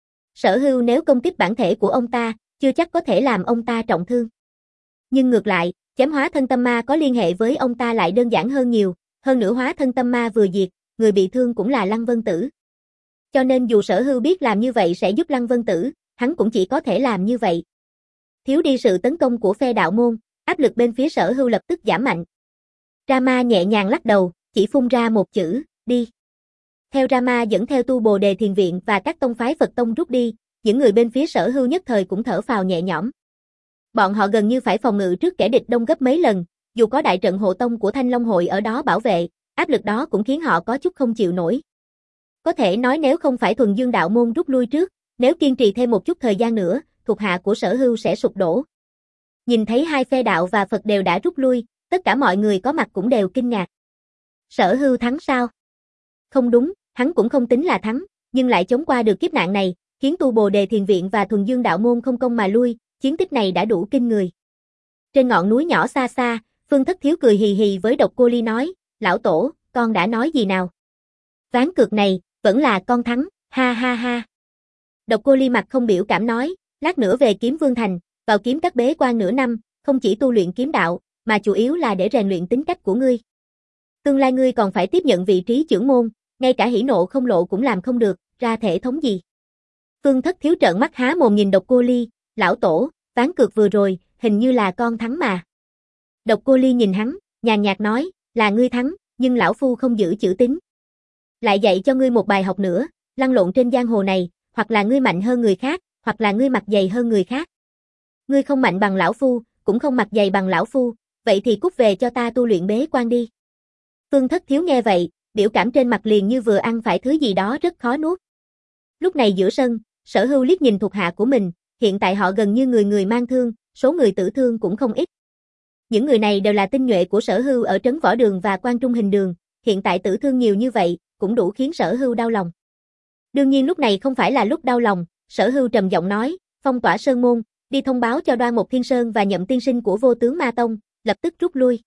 Sở Hưu nếu công kích bản thể của ông ta, chưa chắc có thể làm ông ta trọng thương. Nhưng ngược lại, chém hóa thân tâm ma có liên hệ với ông ta lại đơn giản hơn nhiều, hơn nữa hóa thân tâm ma vừa diệt, người bị thương cũng là Lăng Vân Tử. Cho nên dù Sở Hưu biết làm như vậy sẽ giúp Lăng Vân Tử, hắn cũng chỉ có thể làm như vậy. Thiếu đi sự tấn công của phe đạo môn, áp lực bên phía Sở Hưu lập tức giảm mạnh. Rama nhẹ nhàng lắc đầu, chỉ phun ra một chữ, đi. Theo Rama dẫn theo Tu Bồ Đề Thiền Viện và các tông phái Phật tông rút đi, những người bên phía Sở Hưu nhất thời cũng thở phào nhẹ nhõm. Bọn họ gần như phải phòng ngự trước kẻ địch đông gấp mấy lần, dù có đại trận hộ tông của Thanh Long Hội ở đó bảo vệ, áp lực đó cũng khiến họ có chút không chịu nổi. Có thể nói nếu không phải Thuần Dương Đạo Môn rút lui trước, nếu kiên trì thêm một chút thời gian nữa, thuộc hạ của Sở Hưu sẽ sụp đổ. Nhìn thấy hai phe đạo và Phật đều đã rút lui, tất cả mọi người có mặt cũng đều kinh ngạc. Sở Hưu thắng sao? Không đúng, hắn cũng không tính là thắng, nhưng lại chống qua được kiếp nạn này, khiến Tu Bồ Đề Thiền Viện và Thuần Dương Đạo Môn không công mà lui, chiến tích này đã đủ kinh người. Trên ngọn núi nhỏ xa xa, Phương Thất Thiếu cười hì hì với Độc Cô Ly nói, lão tổ, con đã nói gì nào? Ván cược này, vẫn là con thắng, ha ha ha. Độc Cô Ly mặt không biểu cảm nói, lát nữa về Kiếm Vương Thành, vào kiếm các bế quan nửa năm, không chỉ tu luyện kiếm đạo, mà chủ yếu là để rèn luyện tính cách của ngươi. Tương lai ngươi còn phải tiếp nhận vị trí trưởng môn, ngay cả hỉ nộ không lộ cũng làm không được, ra thể thống gì. Phương Thất Thiếu trợn mắt há mồm nhìn Độc Cô Ly, lão tổ, ván cược vừa rồi, hình như là con thắng mà. Độc Cô Ly nhìn hắn, nhàn nhạt nói, là ngươi thắng, nhưng lão phu không giữ chữ tín. Lại dạy cho ngươi một bài học nữa, lăn lộn trên giang hồ này, hoặc là ngươi mạnh hơn người khác, hoặc là ngươi mặt dày hơn người khác. Ngươi không mạnh bằng lão phu, cũng không mặt dày bằng lão phu, vậy thì cút về cho ta tu luyện bế quan đi. Phương Thất Thiếu nghe vậy, biểu cảm trên mặt liền như vừa ăn phải thứ gì đó rất khó nuốt. Lúc này giữa sân, Sở Hưu liếc nhìn thuộc hạ của mình, hiện tại họ gần như người người mang thương, số người tử thương cũng không ít. Những người này đều là tinh nhuệ của Sở Hưu ở Trấn Võ Đường và Quan Trung Hình Đường, hiện tại tử thương nhiều như vậy, cũng đủ khiến Sở Hưu đau lòng. Đương nhiên lúc này không phải là lúc đau lòng, Sở Hưu trầm giọng nói, phong tỏa sơn môn, đi thông báo cho Đoan Mục Thiên Sơn và Nhậm tiên sinh của Vô Tướng Ma Tông, lập tức rút lui.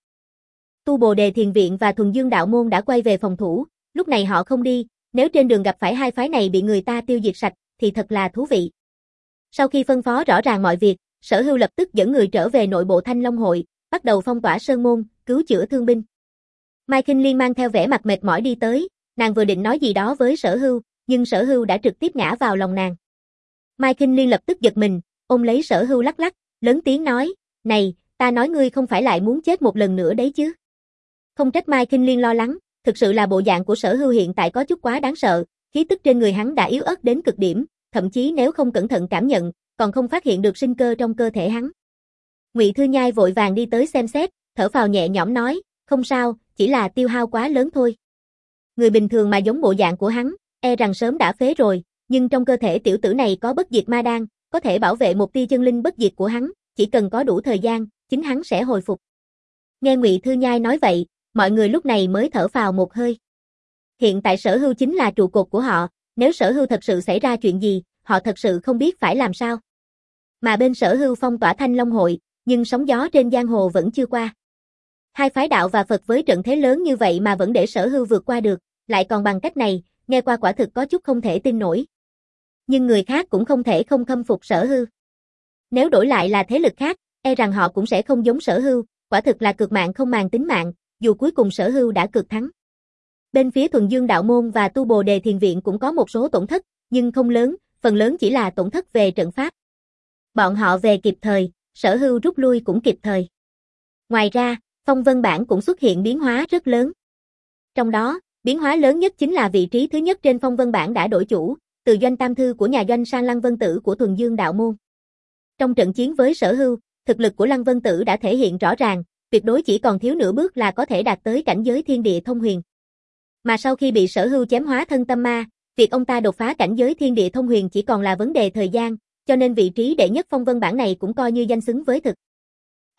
Tu Bồ Đề Thiền Viện và Thuần Dương Đạo Môn đã quay về phòng thủ, lúc này họ không đi, nếu trên đường gặp phải hai phái này bị người ta tiêu diệt sạch, thì thật là thú vị. Sau khi phân phó rõ ràng mọi việc, Sở Hưu lập tức dẫn người trở về nội bộ Thanh Long Hội, bắt đầu phong tỏa sơn môn, cứu chữa thương binh. Mai Kinh Liên mang theo vẻ mặt mệt mỏi đi tới, nàng vừa định nói gì đó với Sở Hưu, nhưng Sở Hưu đã trực tiếp ngã vào lòng nàng. Mai Kinh Liên lập tức giật mình, ôm lấy Sở Hưu lắc lắc, lớn tiếng nói, này, ta nói ngươi không phải lại muốn chết một lần nữa đấy chứ. Không trách Mai Kinh Liên lo lắng, thực sự là bộ dạng của Sở Hưu hiện tại có chút quá đáng sợ, khí tức trên người hắn đã yếu ớt đến cực điểm, thậm chí nếu không cẩn thận cảm nhận, còn không phát hiện được sinh cơ trong cơ thể hắn. Ngụy Thư Nhai vội vàng đi tới xem xét, thở phào nhẹ nhõm nói, không sao, chỉ là tiêu hao quá lớn thôi. Người bình thường mà giống bộ dạng của hắn, e rằng sớm đã phế rồi, nhưng trong cơ thể tiểu tử này có bất diệt ma đan, có thể bảo vệ một tia chân linh bất diệt của hắn, chỉ cần có đủ thời gian, chính hắn sẽ hồi phục. Nghe Ngụy Thư Nhai nói vậy, mọi người lúc này mới thở phào một hơi. Hiện tại Sở Hưu chính là trụ cột của họ, nếu Sở Hưu thật sự xảy ra chuyện gì, họ thật sự không biết phải làm sao. Mà bên Sở Hưu phong tỏa Thanh Long Hội, nhưng sóng gió trên giang hồ vẫn chưa qua. Hai phái đạo và Phật với trận thế lớn như vậy mà vẫn để Sở Hưu vượt qua được, lại còn bằng cách này, nghe qua quả thực có chút không thể tin nổi. Nhưng người khác cũng không thể không khâm phục Sở Hưu. Nếu đổi lại là thế lực khác, e rằng họ cũng sẽ không giống Sở Hưu, quả thực là cược mạng không màng tính mạng, dù cuối cùng Sở Hưu đã cược thắng. Bên phía Thuần Dương Đạo Môn và Tu Bồ Đề Thiền Viện cũng có một số tổn thất, nhưng không lớn, phần lớn chỉ là tổn thất về trận pháp. Bọn họ về kịp thời, Sở Hưu rút lui cũng kịp thời. Ngoài ra, phong vân bảng cũng xuất hiện biến hóa rất lớn. Trong đó, biến hóa lớn nhất chính là vị trí thứ nhất trên phong vân bảng đã đổi chủ, từ Doanh Tam Thư của nhà Doanh sang Lăng Vân Tử của Thuần Dương Đạo Môn. Trong trận chiến với Sở Hưu, thực lực của Lăng Vân Tử đã thể hiện rõ ràng, tuyệt đối chỉ còn thiếu nửa bước là có thể đạt tới cảnh giới thiên địa thông huyền. Mà sau khi bị Sở Hưu chém hóa thân tâm ma, việc ông ta đột phá cảnh giới thiên địa thông huyền chỉ còn là vấn đề thời gian, cho nên vị trí đệ nhất phong vân bảng này cũng coi như danh xứng với thực.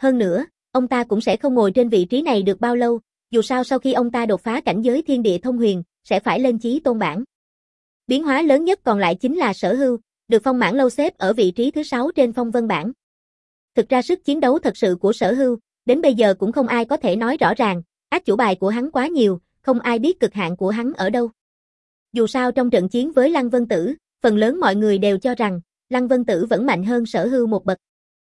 Hơn nữa, ông ta cũng sẽ không ngồi trên vị trí này được bao lâu, dù sao sau khi ông ta đột phá cảnh giới thiên địa thông huyền, sẽ phải lên chí tôn bảng. Biến hóa lớn nhất còn lại chính là Sở Hưu, được Phong Mãn Lâu xếp ở vị trí thứ sáu trên phong vân bảng. Thực ra sức chiến đấu thật sự của Sở Hưu, đến bây giờ cũng không ai có thể nói rõ ràng, ác chủ bài của hắn quá nhiều, không ai biết cực hạn của hắn ở đâu. Dù sao trong trận chiến với Lăng Vân Tử, phần lớn mọi người đều cho rằng, Lăng Vân Tử vẫn mạnh hơn Sở Hưu một bậc.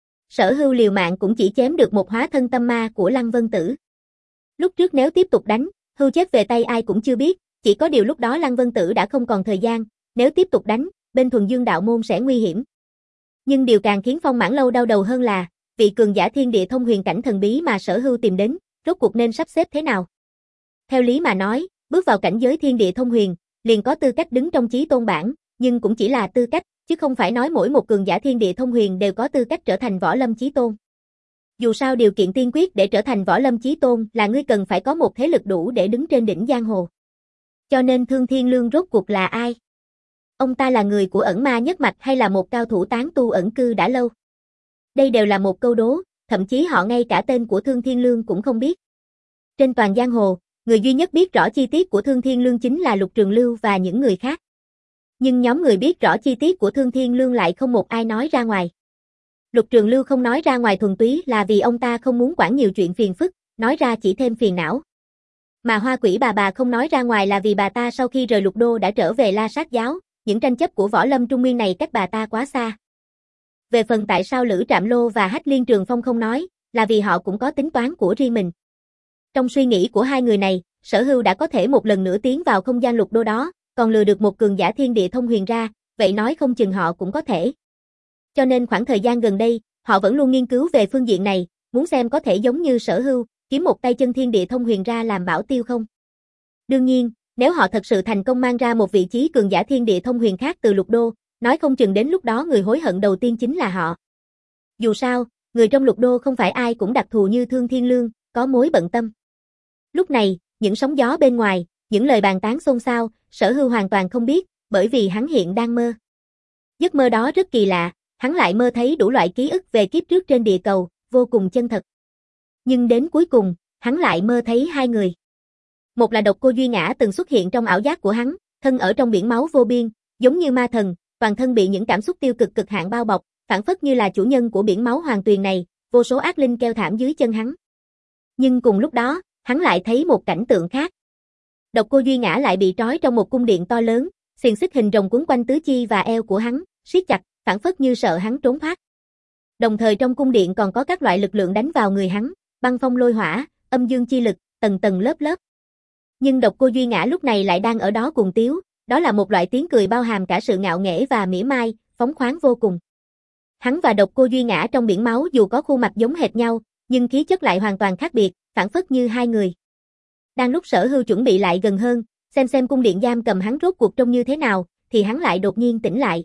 Sở Hưu liều mạng cũng chỉ chém được một hóa thân tâm ma của Lăng Vân Tử. Lúc trước nếu tiếp tục đánh, Hưu chết về tay ai cũng chưa biết, chỉ có điều lúc đó Lăng Vân Tử đã không còn thời gian, nếu tiếp tục đánh, bên Thuần Dương đạo môn sẽ nguy hiểm. Nhưng điều càng khiến Phong Mãn Lâu đau đầu hơn là, vị cường giả thiên địa thông huyền cảnh thần bí mà Sở Hưu tìm đến, rốt cuộc nên sắp xếp thế nào? Theo lý mà nói, bước vào cảnh giới thiên địa thông huyền, liền có tư cách đứng trong chí tôn bảng, nhưng cũng chỉ là tư cách, chứ không phải nói mỗi một cường giả thiên địa thông huyền đều có tư cách trở thành võ lâm chí tôn. Dù sao điều kiện tiên quyết để trở thành võ lâm chí tôn là ngươi cần phải có một thế lực đủ để đứng trên đỉnh giang hồ. Cho nên Thương Thiên Lương rốt cuộc là ai? Ông ta là người của ẩn ma nhất mạch hay là một cao thủ tán tu ẩn cư đã lâu? Đây đều là một câu đố, thậm chí họ ngay cả tên của Thương Thiên Lương cũng không biết. Trên toàn giang hồ, người duy nhất biết rõ chi tiết của Thương Thiên Lương chính là Lục Trường Lưu và những người khác. Nhưng nhóm người biết rõ chi tiết của Thương Thiên Lương lại không một ai nói ra ngoài. Lục Trường Lưu không nói ra ngoài thuần túy là vì ông ta không muốn quản nhiều chuyện phiền phức, nói ra chỉ thêm phiền não. Mà Hoa Quỷ bà bà không nói ra ngoài là vì bà ta sau khi rời Lục Đô đã trở về La Sát giáo, những tranh chấp của võ lâm trung nguyên này cách bà ta quá xa. Về phần tại sao Lữ Trạm Lô và Hách Liên Trường Phong không nói, là vì họ cũng có tính toán của riêng mình. Trong suy nghĩ của hai người này, Sở Hưu đã có thể một lần nữa tiến vào không gian Lục Đô đó, còn lừa được một cường giả thiên địa thông huyền ra, vậy nói không chừng họ cũng có thể. Cho nên khoảng thời gian gần đây, họ vẫn luôn nghiên cứu về phương diện này, muốn xem có thể giống như Sở Hưu, kiếm một tay chân thiên địa thông huyền ra làm bảo tiêu không. Đương nhiên, nếu họ thật sự thành công mang ra một vị trí cường giả thiên địa thông huyền khác từ Lục Đô, nói không chừng đến lúc đó người hối hận đầu tiên chính là họ. Dù sao, người trong Lục Đô không phải ai cũng đặc thù như Thương Thiên Lương, có mối bận tâm. Lúc này, những sóng gió bên ngoài, những lời bàn tán xôn xao, Sở Hưu hoàn toàn không biết, bởi vì hắn hiện đang mơ. Giấc mơ đó rất kỳ lạ, hắn lại mơ thấy đủ loại ký ức về kiếp trước trên địa cầu, vô cùng chân thật. Nhưng đến cuối cùng, hắn lại mơ thấy hai người. Một là Độc Cô Duy Ngã từng xuất hiện trong ảo giác của hắn, thân ở trong biển máu vô biên, giống như ma thần, toàn thân bị những cảm xúc tiêu cực cực hạn bao bọc, phản phất như là chủ nhân của biển máu hoàng tuyền này, vô số ác linh kêu thảm dưới chân hắn. Nhưng cùng lúc đó, hắn lại thấy một cảnh tượng khác. Độc Cô Duy Ngã lại bị trói trong một cung điện to lớn, xiềng xích hình rồng quấn quanh tứ chi và eo của hắn, siết chặt, phản phất như sợ hắn trốn thoát. Đồng thời trong cung điện còn có các loại lực lượng đánh vào người hắn, băng phong lôi hỏa, âm dương chi lực, tầng tầng lớp lớp. Nhưng Độc Cô Duy Ngã lúc này lại đang ở đó cuồng tiếu, đó là một loại tiếng cười bao hàm cả sự ngạo nghễ và mỉa mai, phóng khoáng vô cùng. Hắn và Độc Cô Duy Ngã trong biển máu dù có khuôn mặt giống hệt nhau, nhưng khí chất lại hoàn toàn khác biệt, phản phất như hai người. Đang lúc Sở Hưu chuẩn bị lại gần hơn, xem xem cung điện giam cầm hắn rốt cuộc trông như thế nào, thì hắn lại đột nhiên tỉnh lại.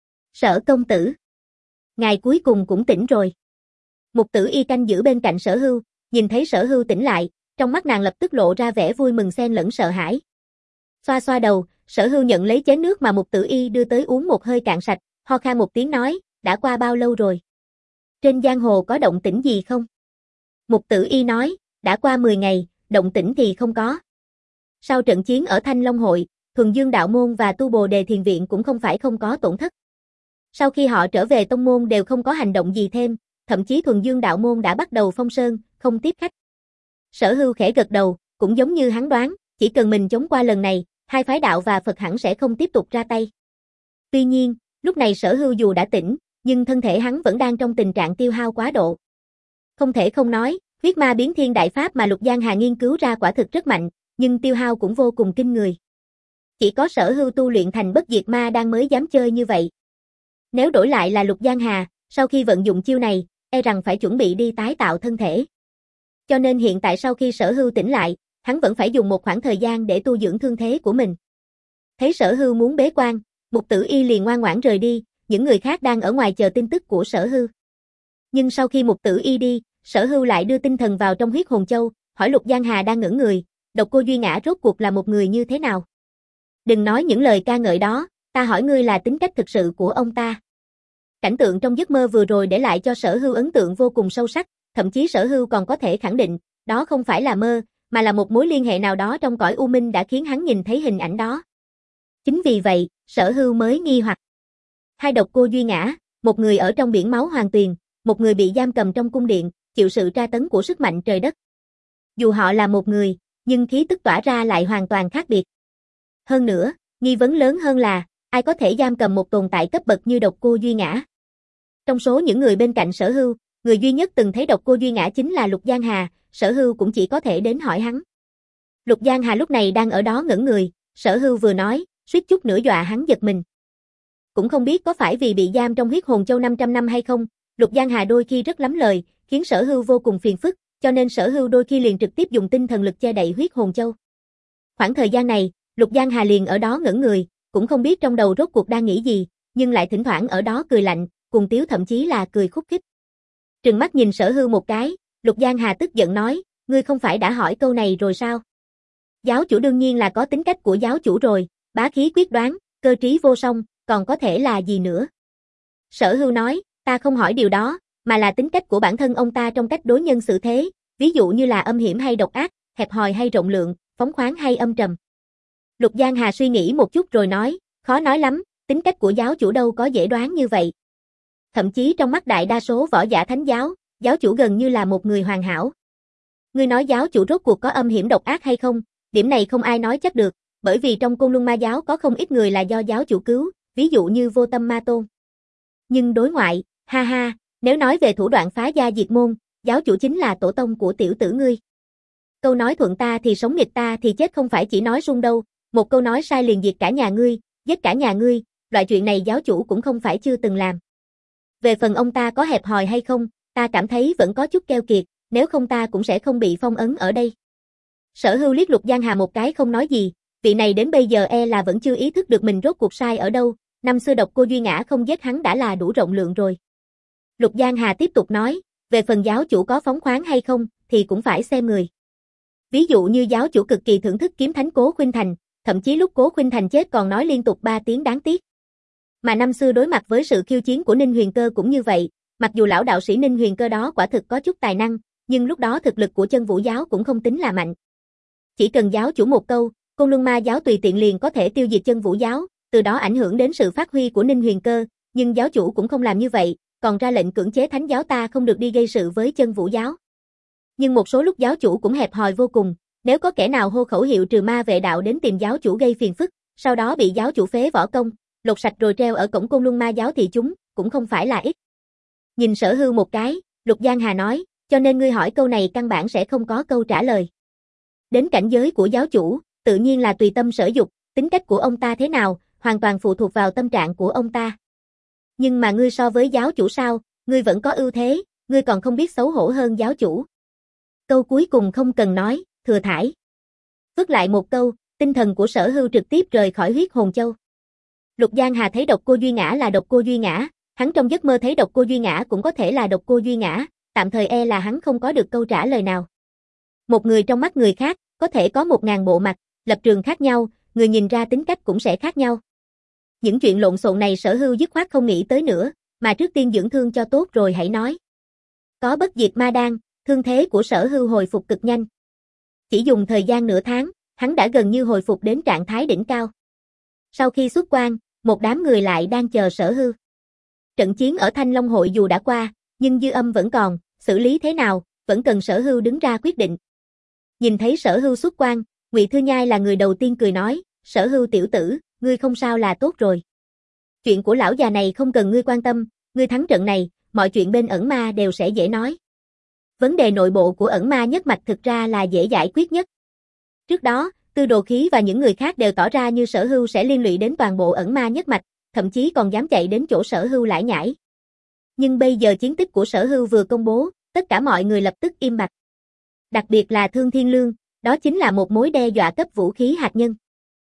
Sở công tử, ngài cuối cùng cũng tỉnh rồi. Mục Tử Y canh giữ bên cạnh Sở Hưu, nhìn thấy Sở Hưu tỉnh lại, trong mắt nàng lập tức lộ ra vẻ vui mừng xen lẫn sợ hãi. Xoa xoa đầu, Sở Hưu nhận lấy chén nước mà Mục Tử Y đưa tới uống một hơi cạn sạch, ho khan một tiếng nói, đã qua bao lâu rồi? Trên giang hồ có động tĩnh gì không? Mục Tử Y nói, đã qua mười ngày, động tĩnh thì không có. Sau trận chiến ở Thanh Long Hội, Thuần Dương đạo môn và Tu Bồ Đề Thiền viện cũng không phải không có tổn thất. Sau khi họ trở về tông môn đều không có hành động gì thêm, thậm chí Thuần Dương đạo môn đã bắt đầu phong sơn, không tiếp khách. Sở Hưu khẽ gật đầu, cũng giống như hắn đoán, chỉ cần mình chống qua lần này, hai phái đạo và Phật hẳn sẽ không tiếp tục ra tay. Tuy nhiên, lúc này Sở Hưu dù đã tỉnh, nhưng thân thể hắn vẫn đang trong tình trạng tiêu hao quá độ. Không thể không nói, huyết ma biến thiên đại pháp mà Lục Giang Hà nghiên cứu ra quả thực rất mạnh, nhưng tiêu hao cũng vô cùng kinh người. Chỉ có Sở Hưu tu luyện thành bất diệt ma đang mới dám chơi như vậy. Nếu đổi lại là Lục Giang Hà, sau khi vận dụng chiêu này, e rằng phải chuẩn bị đi tái tạo thân thể. Cho nên hiện tại sau khi Sở Hưu tỉnh lại, hắn vẫn phải dùng một khoảng thời gian để tu dưỡng thương thế của mình. Thấy Sở Hưu muốn bế quan, Mục Tử Y liền ngoan ngoãn rời đi, những người khác đang ở ngoài chờ tin tức của Sở Hưu. Nhưng sau khi Mục Tử Y đi, Sở Hưu lại đưa tinh thần vào trong huyết hồn châu, hỏi Lục Giang Hà đang ngẩn người, Độc Cô Duy Ngã rốt cuộc là một người như thế nào? Đừng nói những lời ca ngợi đó, ta hỏi ngươi là tính cách thực sự của ông ta. Cảnh tượng trong giấc mơ vừa rồi để lại cho Sở Hưu ấn tượng vô cùng sâu sắc, thậm chí Sở Hưu còn có thể khẳng định, đó không phải là mơ, mà là một mối liên hệ nào đó trong cõi u minh đã khiến hắn nhìn thấy hình ảnh đó. Chính vì vậy, Sở Hưu mới nghi hoặc. Hai độc cô duy ngã, một người ở trong biển máu hoàng tuyền, một người bị giam cầm trong cung điện, chịu sự tra tấn của sức mạnh trời đất. Dù họ là một người, nhưng khí tức tỏa ra lại hoàn toàn khác biệt. Hơn nữa, nghi vấn lớn hơn là, ai có thể giam cầm một tồn tại cấp bậc như độc cô duy ngã. Trong số những người bên cạnh Sở Hưu, người duy nhất từng thấy độc cô duy ngã chính là Lục Giang Hà, Sở Hưu cũng chỉ có thể đến hỏi hắn. Lục Giang Hà lúc này đang ở đó ngẩn người, Sở Hưu vừa nói, suýt chút nữa dọa hắn giật mình. Cũng không biết có phải vì bị giam trong huyết hồn châu năm trăm năm hay không, Lục Giang Hà đôi khi rất lắm lời, khiến Sở Hưu vô cùng phiền phức, cho nên Sở Hưu đôi khi liền trực tiếp dùng tinh thần lực che đậy huyết hồn châu. Khoảng thời gian này, Lục Giang Hà liền ở đó ngẩn người, cũng không biết trong đầu rốt cuộc đang nghĩ gì, nhưng lại thỉnh thoảng ở đó cười lạnh, cùng tiếu thậm chí là cười khúc khích. Trừng mắt nhìn Sở Hưu một cái, Lục Giang Hà tức giận nói, ngươi không phải đã hỏi câu này rồi sao? Giáo chủ đương nhiên là có tính cách của giáo chủ rồi, bá khí quyết đoán, cơ trí vô song, còn có thể là gì nữa? Sở Hưu nói, ta không hỏi điều đó, mà là tính cách của bản thân ông ta trong cách đối nhân xử thế, ví dụ như là âm hiểm hay độc ác, hẹp hòi hay rộng lượng, phóng khoáng hay âm trầm. Lục Giang Hà suy nghĩ một chút rồi nói, khó nói lắm, tính cách của giáo chủ đâu có dễ đoán như vậy. Thậm chí trong mắt đại đa số võ giả thánh giáo, giáo chủ gần như là một người hoàn hảo. Ngươi nói giáo chủ rốt cuộc có âm hiểm độc ác hay không, điểm này không ai nói chắc được, bởi vì trong Côn Luân Ma giáo có không ít người là do giáo chủ cứu, ví dụ như Vô Tâm Ma Tôn. Nhưng đối ngoại, ha ha, nếu nói về thủ đoạn phá gia diệt môn, giáo chủ chính là tổ tông của tiểu tử ngươi. Câu nói thuận ta thì sống nghịch ta thì chết không phải chỉ nói suông đâu, một câu nói sai liền diệt cả nhà ngươi, giết cả nhà ngươi, loại chuyện này giáo chủ cũng không phải chưa từng làm. Về phần ông ta có hẹp hòi hay không, ta cảm thấy vẫn có chút keo kiệt, nếu không ta cũng sẽ không bị phong ấn ở đây. Sở Hưu liếc Lục Giang Hà một cái không nói gì, vị này đến bây giờ e là vẫn chưa ý thức được mình rốt cuộc sai ở đâu, năm xưa độc cô duy ngã không giết hắn đã là đủ rộng lượng rồi. Lục Giang Hà tiếp tục nói, về phần giáo chủ có phóng khoáng hay không, thì cũng phải xem người. Ví dụ như giáo chủ cực kỳ thưởng thức kiếm thánh Cố Khuynh Thành, thậm chí lúc Cố Khuynh Thành chết còn nói liên tục ba tiếng đáng tiếc. Mà năm xưa đối mặt với sự khiêu chiến của Ninh Huyền Cơ cũng như vậy, mặc dù lão đạo sĩ Ninh Huyền Cơ đó quả thực có chút tài năng, nhưng lúc đó thực lực của Chân Vũ giáo cũng không tính là mạnh. Chỉ cần giáo chủ một câu, Côn Luân Ma giáo tùy tiện liền có thể tiêu diệt Chân Vũ giáo, từ đó ảnh hưởng đến sự phát huy của Ninh Huyền Cơ, nhưng giáo chủ cũng không làm như vậy, còn ra lệnh cưỡng chế thánh giáo ta không được đi gây sự với Chân Vũ giáo. Nhưng một số lúc giáo chủ cũng hẹp hòi vô cùng, nếu có kẻ nào hô khẩu hiệu trừ ma vệ đạo đến tìm giáo chủ gây phiền phức, sau đó bị giáo chủ phế võ công, lột sạch rồi treo ở cổng Côn Luân Ma giáo thì chúng cũng không phải là ít. Nhìn Sở Hưu một cái, Lục Giang Hà nói, cho nên ngươi hỏi câu này căn bản sẽ không có câu trả lời. Đến cảnh giới của giáo chủ, tự nhiên là tùy tâm sở dục, tính cách của ông ta thế nào, hoàn toàn phụ thuộc vào tâm trạng của ông ta. Nhưng mà ngươi so với giáo chủ sao, ngươi vẫn có ưu thế, ngươi còn không biết xấu hổ hơn giáo chủ. Câu cuối cùng không cần nói, thừa thải. Vứt lại một câu, tinh thần của Sở Hưu trực tiếp rời khỏi huyết hồn châu. Lục Giang Hà thấy độc cô duy ngã là độc cô duy ngã, hắn trong giấc mơ thấy độc cô duy ngã cũng có thể là độc cô duy ngã, tạm thời e là hắn không có được câu trả lời nào. Một người trong mắt người khác, có thể có một ngàn bộ mặt, lập trường khác nhau, người nhìn ra tính cách cũng sẽ khác nhau. Những chuyện lộn xộn này Sở Hưu dứt khoát không nghĩ tới nữa, mà trước tiên dưỡng thương cho tốt rồi hãy nói. Có bất diệt ma đan, thương thế của Sở Hưu hồi phục cực nhanh. Chỉ dùng thời gian nửa tháng, hắn đã gần như hồi phục đến trạng thái đỉnh cao. Sau khi xuất quan, một đám người lại đang chờ Sở Hưu. Trận chiến ở Thanh Long hội dù đã qua, nhưng dư âm vẫn còn, xử lý thế nào, vẫn cần Sở Hưu đứng ra quyết định. Nhìn thấy Sở Hưu xuất quan, Ngụy Thư Nhai là người đầu tiên cười nói, Sở Hưu tiểu tử, ngươi không sao là tốt rồi. Chuyện của lão già này không cần ngươi quan tâm, ngươi thắng trận này, mọi chuyện bên ẩn ma đều sẽ dễ nói. Vấn đề nội bộ của ẩn ma nhất mạch thực ra là dễ giải quyết nhất. Trước đó, Tư Đồ Khí và những người khác đều tỏ ra như Sở Hưu sẽ liên lụy đến toàn bộ ẩn ma nhất mạch, thậm chí còn dám chạy đến chỗ Sở Hưu lải nhải. Nhưng bây giờ chiến tích của Sở Hưu vừa công bố, tất cả mọi người lập tức im bặt. Đặc biệt là Thương Thiên Lương, đó chính là một mối đe dọa cấp vũ khí hạt nhân.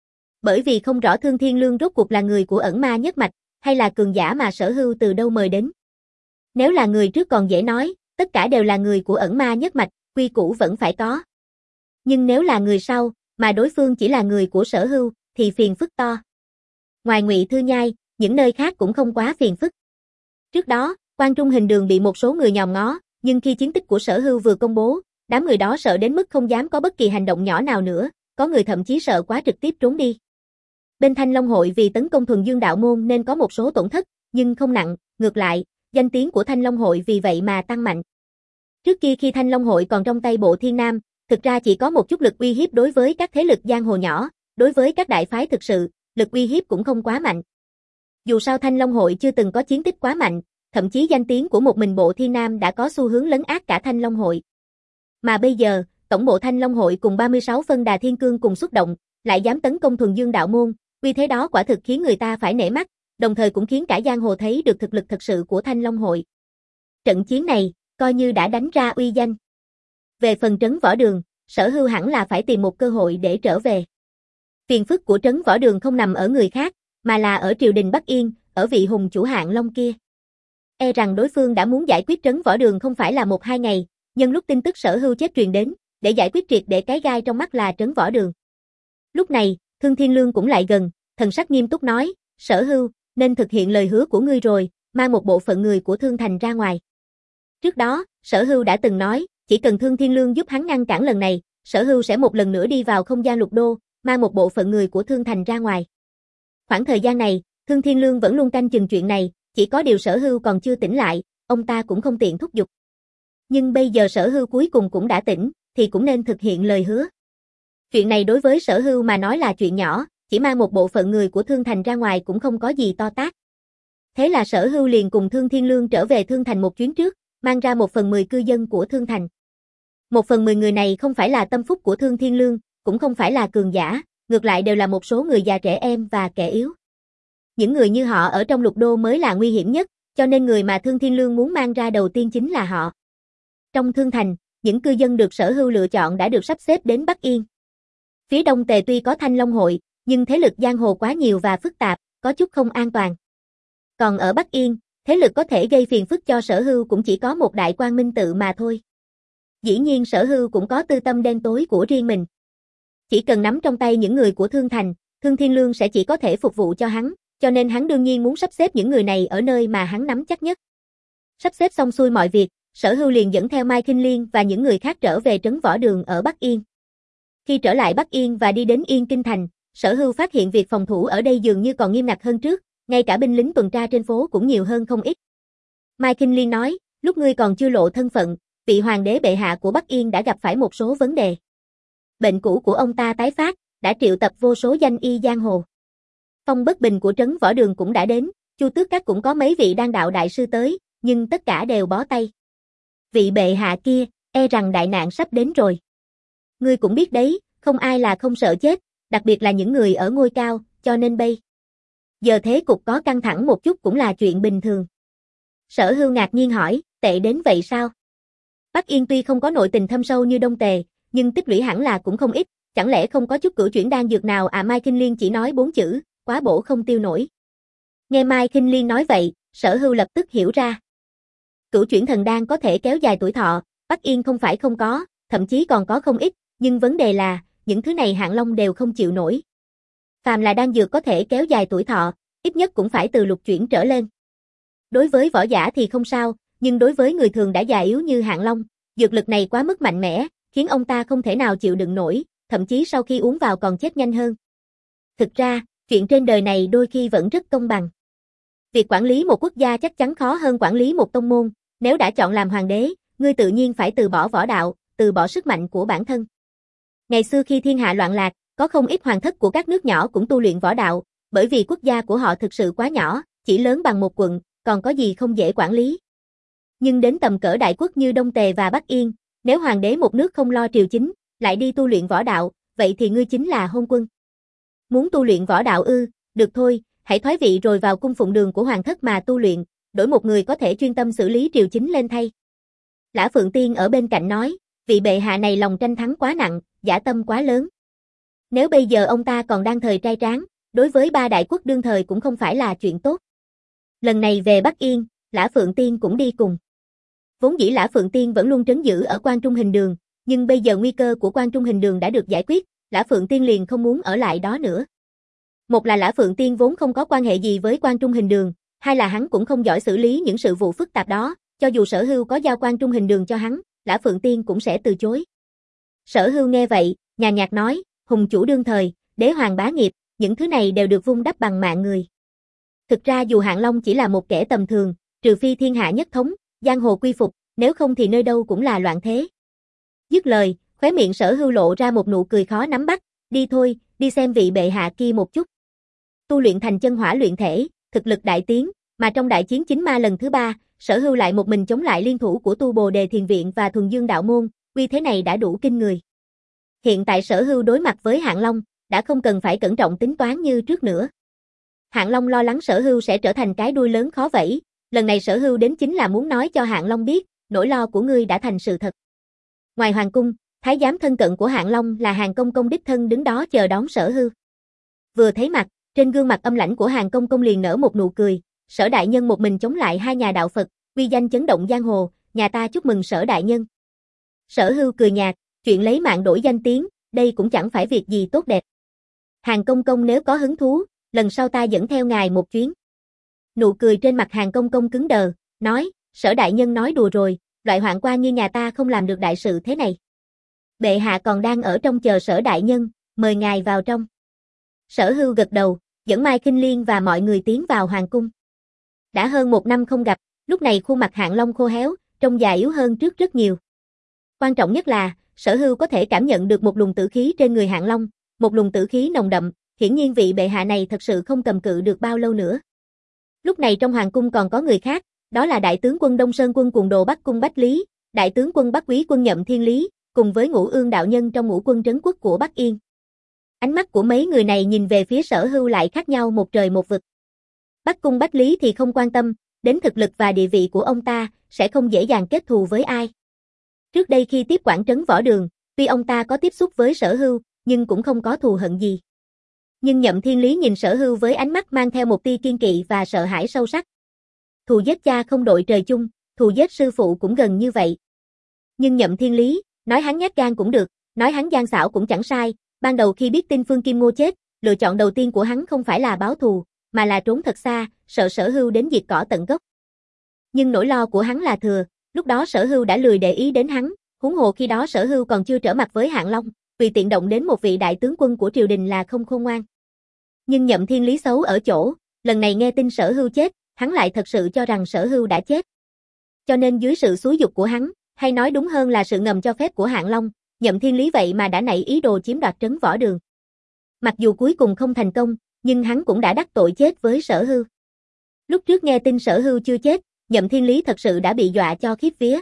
Bởi vì không rõ Thương Thiên Lương rốt cuộc là người của ẩn ma nhất mạch, hay là cường giả mà Sở Hưu từ đâu mời đến. Nếu là người trước còn dễ nói, tất cả đều là người của ẩn ma nhất mạch, quy củ vẫn phải có. Nhưng nếu là người sau, mà đối phương chỉ là người của Sở Hưu, thì phiền phức to. Ngoài Ngụy Thư Nhai, những nơi khác cũng không quá phiền phức. Trước đó, Quan Trung Hình Đường bị một số người nhòm ngó, nhưng khi chiến tích của Sở Hưu vừa công bố, đám người đó sợ đến mức không dám có bất kỳ hành động nhỏ nào nữa, có người thậm chí sợ quá trực tiếp trốn đi. Bên Thanh Long hội vì tấn công Thuần Dương đạo môn nên có một số tổn thất, nhưng không nặng, ngược lại, danh tiếng của Thanh Long hội vì vậy mà tăng mạnh. Trước kia khi Thanh Long hội còn trong tay Bộ Thiên Nam, thực ra chỉ có một chút lực uy hiếp đối với các thế lực giang hồ nhỏ, đối với các đại phái thực sự, lực uy hiếp cũng không quá mạnh. Dù sao Thanh Long hội chưa từng có chiến tích quá mạnh, thậm chí danh tiếng của một mình Bộ Thiên Nam đã có xu hướng lấn át cả Thanh Long hội. Mà bây giờ, tổng bộ Thanh Long hội cùng ba mươi sáu phân đà thiên cương cùng xúc động, lại dám tấn công Thuần Dương đạo môn, uy thế đó quả thực khiến người ta phải nể mắt, đồng thời cũng khiến cả giang hồ thấy được thực lực thật sự của Thanh Long hội. Trận chiến này, coi như đã đánh ra uy danh. Về phần Trấn Võ Đường, Sở Hưu hẳn là phải tìm một cơ hội để trở về. Phiền phức của Trấn Võ Đường không nằm ở người khác, mà là ở triều đình Bắc Yên, ở vị hùng chủ Hạng Long kia. E rằng đối phương đã muốn giải quyết Trấn Võ Đường không phải là một hai ngày, nhân lúc tin tức Sở Hưu chết truyền đến, để giải quyết triệt để cái gai trong mắt là Trấn Võ Đường. Lúc này, Thương Thiên Lương cũng lại gần, thần sắc nghiêm túc nói, Sở Hưu, nên thực hiện lời hứa của ngươi rồi, mang một bộ phận người của Thương Thành ra ngoài. Trước đó, Sở Hưu đã từng nói, chỉ cần Thương Thiên Lương giúp hắn ngăn cản lần này, Sở Hưu sẽ một lần nữa đi vào không gian lục đô, mang một bộ phận người của Thương Thành ra ngoài. Khoảng thời gian này, Thương Thiên Lương vẫn luôn canh chừng chuyện này, chỉ có điều Sở Hưu còn chưa tỉnh lại, ông ta cũng không tiện thúc giục. Nhưng bây giờ Sở Hưu cuối cùng cũng đã tỉnh, thì cũng nên thực hiện lời hứa. Chuyện này đối với Sở Hưu mà nói là chuyện nhỏ, chỉ mang một bộ phận người của Thương Thành ra ngoài cũng không có gì to tát. Thế là Sở Hưu liền cùng Thương Thiên Lương trở về Thương Thành một chuyến trước, mang ra một phần mười cư dân của Thương Thành. Một phần mười người này không phải là tâm phúc của Thương Thiên Lương, cũng không phải là cường giả, ngược lại đều là một số người già trẻ em và kẻ yếu. Những người như họ ở trong lục đô mới là nguy hiểm nhất, cho nên người mà Thương Thiên Lương muốn mang ra đầu tiên chính là họ. Trong Thương Thành, những cư dân được Sở Hưu lựa chọn đã được sắp xếp đến Bắc Yên. Phía Đông Tề tuy có Thanh Long hội, nhưng thế lực giang hồ quá nhiều và phức tạp, có chút không an toàn. Còn ở Bắc Yên, thế lực có thể gây phiền phức cho Sở Hưu cũng chỉ có một Đại Quang Minh Tự mà thôi. Dĩ nhiên Sở Hưu cũng có tư tâm đen tối của riêng mình. Chỉ cần nắm trong tay những người của Thương Thành, Thương Thiên Lương sẽ chỉ có thể phục vụ cho hắn, cho nên hắn đương nhiên muốn sắp xếp những người này ở nơi mà hắn nắm chắc nhất. Sắp xếp xong xuôi mọi việc, Sở Hưu liền dẫn theo Mai Kinh Liên và những người khác trở về Trấn Võ Đường ở Bắc Yên. Khi trở lại Bắc Yên và đi đến Yên Kinh Thành, Sở Hưu phát hiện việc phòng thủ ở đây dường như còn nghiêm ngặt hơn trước, ngay cả binh lính tuần tra trên phố cũng nhiều hơn không ít. Mai Kinh Liên nói, lúc ngươi còn chưa lộ thân phận, vị hoàng đế bệ hạ của Bắc Yên đã gặp phải một số vấn đề. Bệnh cũ của ông ta tái phát, đã triệu tập vô số danh y giang hồ. Phong bất bình của Trấn Võ Đường cũng đã đến, Chu Tước Các cũng có mấy vị đan đạo đại sư tới, nhưng tất cả đều bó tay. Vị bệ hạ kia, e rằng đại nạn sắp đến rồi. Ngươi cũng biết đấy, không ai là không sợ chết, đặc biệt là những người ở ngôi cao, cho nên bây giờ thế cục có căng thẳng một chút cũng là chuyện bình thường. Sở Hưu ngạc nhiên hỏi, tệ đến vậy sao? Bắc Yên tuy không có nội tình thâm sâu như Đông Tề, nhưng tích lũy hẳn là cũng không ít, chẳng lẽ không có chút cửu chuyển đan dược nào à? Mai Kinh Liên chỉ nói bốn chữ, quá bổ không tiêu nổi. Nghe Mai Kinh Liên nói vậy, Sở Hưu lập tức hiểu ra. Cửu chuyển thần đan có thể kéo dài tuổi thọ, Bắc Yên không phải không có, thậm chí còn có không ít, nhưng vấn đề là, những thứ này Hạng Long đều không chịu nổi. Phàm là đan dược có thể kéo dài tuổi thọ, ít nhất cũng phải từ lục chuyển trở lên. Đối với võ giả thì không sao, nhưng đối với người thường đã già yếu như Hạng Long, dược lực này quá mức mạnh mẽ, khiến ông ta không thể nào chịu đựng nổi, thậm chí sau khi uống vào còn chết nhanh hơn. Thực ra, chuyện trên đời này đôi khi vẫn rất công bằng. Việc quản lý một quốc gia chắc chắn khó hơn quản lý một tông môn, nếu đã chọn làm hoàng đế, ngươi tự nhiên phải từ bỏ võ đạo, từ bỏ sức mạnh của bản thân. Ngày xưa khi thiên hạ loạn lạc, có không ít hoàng thất của các nước nhỏ cũng tu luyện võ đạo, bởi vì quốc gia của họ thực sự quá nhỏ, chỉ lớn bằng một quận, còn có gì không dễ quản lý. Nhưng đến tầm cỡ đại quốc như Đông Tề và Bắc Yên, nếu hoàng đế một nước không lo triều chính, lại đi tu luyện võ đạo, vậy thì ngươi chính là hôn quân. Muốn tu luyện võ đạo ư, được thôi, hãy thoái vị rồi vào cung phụng đường của hoàng thất mà tu luyện, đổi một người có thể chuyên tâm xử lý triều chính lên thay. Lã Phượng Tiên ở bên cạnh nói, vị bệ hạ này lòng tranh thắng quá nặng, dã tâm quá lớn. Nếu bây giờ ông ta còn đang thời trai tráng, đối với ba đại quốc đương thời cũng không phải là chuyện tốt. Lần này về Bắc Yên, Lã Phượng Tiên cũng đi cùng. Vốn dĩ Lã Phượng Tiên vẫn luôn trấn giữ ở Quan Trung Hình Đường, nhưng bây giờ nguy cơ của Quan Trung Hình Đường đã được giải quyết, Lã Phượng Tiên liền không muốn ở lại đó nữa. Một là Lã Phượng Tiên vốn không có quan hệ gì với Quan Trung Hình Đường, hai là hắn cũng không giỏi xử lý những sự vụ phức tạp đó, cho dù Sở Hưu có giao quan trung hình đường cho hắn, Lã Phượng Tiên cũng sẽ từ chối. Sở Hưu nghe vậy, nhàn nhạt nói, hùng chủ đương thời, đế hoàng bá nghiệp, những thứ này đều được vun đắp bằng mạng người. Thực ra dù Hạng Long chỉ là một kẻ tầm thường, trừ phi thiên hạ nhất thống, giang hồ quy phục, nếu không thì nơi đâu cũng là loạn thế. Dứt lời, khóe miệng Sở Hưu lộ ra một nụ cười khó nắm bắt, đi thôi, đi xem vị bệ hạ kia một chút. Tu luyện thành chân hỏa luyện thể, thực lực đại tiến, mà trong đại chiến chính ma lần thứ ba, Sở Hưu lại một mình chống lại liên thủ của Tu Bồ Đề Thiền Viện và Thuần Dương Đạo Môn, uy thế này đã đủ kinh người. Hiện tại Sở Hưu đối mặt với Hạng Long, đã không cần phải cẩn trọng tính toán như trước nữa. Hạng Long lo lắng Sở Hưu sẽ trở thành cái đuôi lớn khó vẫy, lần này Sở Hưu đến chính là muốn nói cho Hạng Long biết, nỗi lo của ngươi đã thành sự thật. Ngoài hoàng cung, thái giám thân cận của Hạng Long là Hàn Công Công đích thân đứng đó chờ đón Sở Hưu. Vừa thấy mặt, trên gương mặt âm lãnh của Hàn Công Công liền nở một nụ cười, Sở đại nhân một mình chống lại hai nhà đạo Phật, uy danh chấn động giang hồ, nhà ta chúc mừng Sở đại nhân. Sở Hưu cười nhạt, chuyện lấy mạng đổi danh tiếng, đây cũng chẳng phải việc gì tốt đẹp. Hàn Công Công nếu có hứng thú, lần sau ta dẫn theo ngài một chuyến. Nụ cười trên mặt Hàn Công Công cứng đờ, nói, Sở đại nhân nói đùa rồi, loại hoạn quan như nhà ta không làm được đại sự thế này. Bệ hạ còn đang ở trong chờ Sở đại nhân, mời ngài vào trong. Sở Hưu gật đầu, dẫn Mai Kinh Liên và mọi người tiến vào hoàng cung. Đã hơn một năm không gặp, lúc này khuôn mặt Hạng Long khô héo, trông già yếu hơn trước rất nhiều. Quan trọng nhất là, Sở Hưu có thể cảm nhận được một luồng tử khí trên người Hạng Long, một luồng tử khí nồng đậm, hiển nhiên vị bệ hạ này thật sự không cầm cự được bao lâu nữa. Lúc này trong hoàng cung còn có người khác, đó là đại tướng quân Đông Sơn quân cùng đồ Bắc cung Bách Lý, đại tướng quân Bắc Quý quân Nhậm Thiên Lý, cùng với Ngũ Ương đạo nhân trong ngũ quân trấn quốc của Bắc Yên. Ánh mắt của mấy người này nhìn về phía Sở Hưu lại khác nhau một trời một vực. Bắc cung Bách Lý thì không quan tâm, đến thực lực và địa vị của ông ta, sẽ không dễ dàng kết thù với ai. Trước đây khi tiếp quản trấn Võ Đường, tuy ông ta có tiếp xúc với Sở Hưu, nhưng cũng không có thù hận gì. Nhưng Nhậm Thiên Lý nhìn Sở Hưu với ánh mắt mang theo một tia kiên kỵ và sợ hãi sâu sắc. Thù giết cha không đội trời chung, thù giết sư phụ cũng gần như vậy. Nhưng Nhậm Thiên Lý, nói hắn nhát gan cũng được, nói hắn gian xảo cũng chẳng sai, ban đầu khi biết tin Phương Kim Ngô chết, lựa chọn đầu tiên của hắn không phải là báo thù, mà là trốn thật xa, sợ Sở Hưu đến diệt cỏ tận gốc. Nhưng nỗi lo của hắn là thừa, lúc đó Sở Hưu đã lười để ý đến hắn, huống hồ khi đó Sở Hưu còn chưa trở mặt với Hạng Long, vì tiện động đến một vị đại tướng quân của triều đình là không khôn ngoan. Nhưng Nhậm Thiên Lý xấu ở chỗ, lần này nghe tin Sở Hưu chết, hắn lại thật sự cho rằng Sở Hưu đã chết. Cho nên dưới sự xúi giục của hắn, hay nói đúng hơn là sự ngầm cho phép của Hạng Long, Nhậm Thiên Lý vậy mà đã nảy ý đồ chiếm đoạt trấn Võ Đường. Mặc dù cuối cùng không thành công, nhưng hắn cũng đã đắc tội chết với Sở Hưu. Lúc trước nghe tin Sở Hưu chưa chết, Nhậm Thiên Lý thật sự đã bị dọa cho khiếp vía.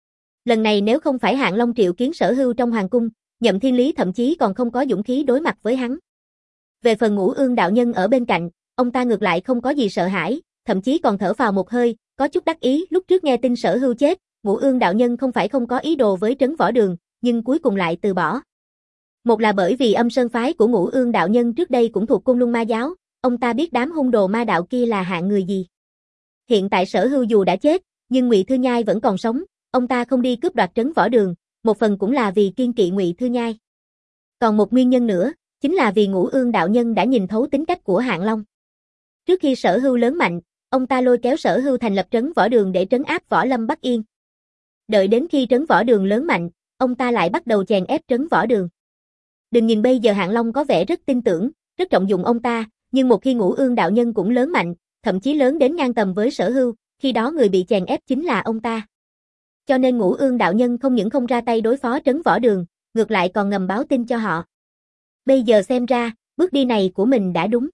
Lần này nếu không phải Hạng Long triệu kiến Sở Hưu trong hoàng cung, Nhậm Thiên Lý thậm chí còn không có dũng khí đối mặt với hắn. Về phần Ngũ Ương đạo nhân ở bên cạnh, ông ta ngược lại không có gì sợ hãi, thậm chí còn thở phào một hơi, có chút đắc ý. Lúc trước nghe tin Sở Hưu chết, Ngũ Ương đạo nhân không phải không có ý đồ với trấn Võ Đường, nhưng cuối cùng lại từ bỏ. Một là bởi vì Âm Sơn phái của Ngũ Ương đạo nhân trước đây cũng thuộc Côn Luân Ma giáo, ông ta biết đám hung đồ ma đạo kia là hạng người gì. Hiện tại Sở Hưu dù đã chết, nhưng Ngụy Thư Nhai vẫn còn sống, ông ta không đi cướp đoạt trấn Võ Đường, một phần cũng là vì kiên kỵ Ngụy Thư Nhai. Còn một nguyên nhân nữa, chính là vì Ngũ Ương đạo nhân đã nhìn thấu tính cách của Hạng Long. Trước khi Sở Hưu lớn mạnh, ông ta lôi kéo Sở Hưu thành lập trấn Võ Đường để trấn áp Võ Lâm Bắc Yên. Đợi đến khi trấn Võ Đường lớn mạnh, ông ta lại bắt đầu chèn ép trấn Võ Đường. Đừng nhìn bây giờ Hạng Long có vẻ rất tin tưởng, rất trọng dụng ông ta, nhưng một khi Ngũ Ương đạo nhân cũng lớn mạnh, thậm chí lớn đến ngang tầm với Sở Hưu, khi đó người bị chèn ép chính là ông ta. Cho nên Ngũ Ương đạo nhân không những không ra tay đối phó trấn Võ Đường, ngược lại còn ngầm báo tin cho họ. Bây giờ xem ra, bước đi này của mình đã đúng.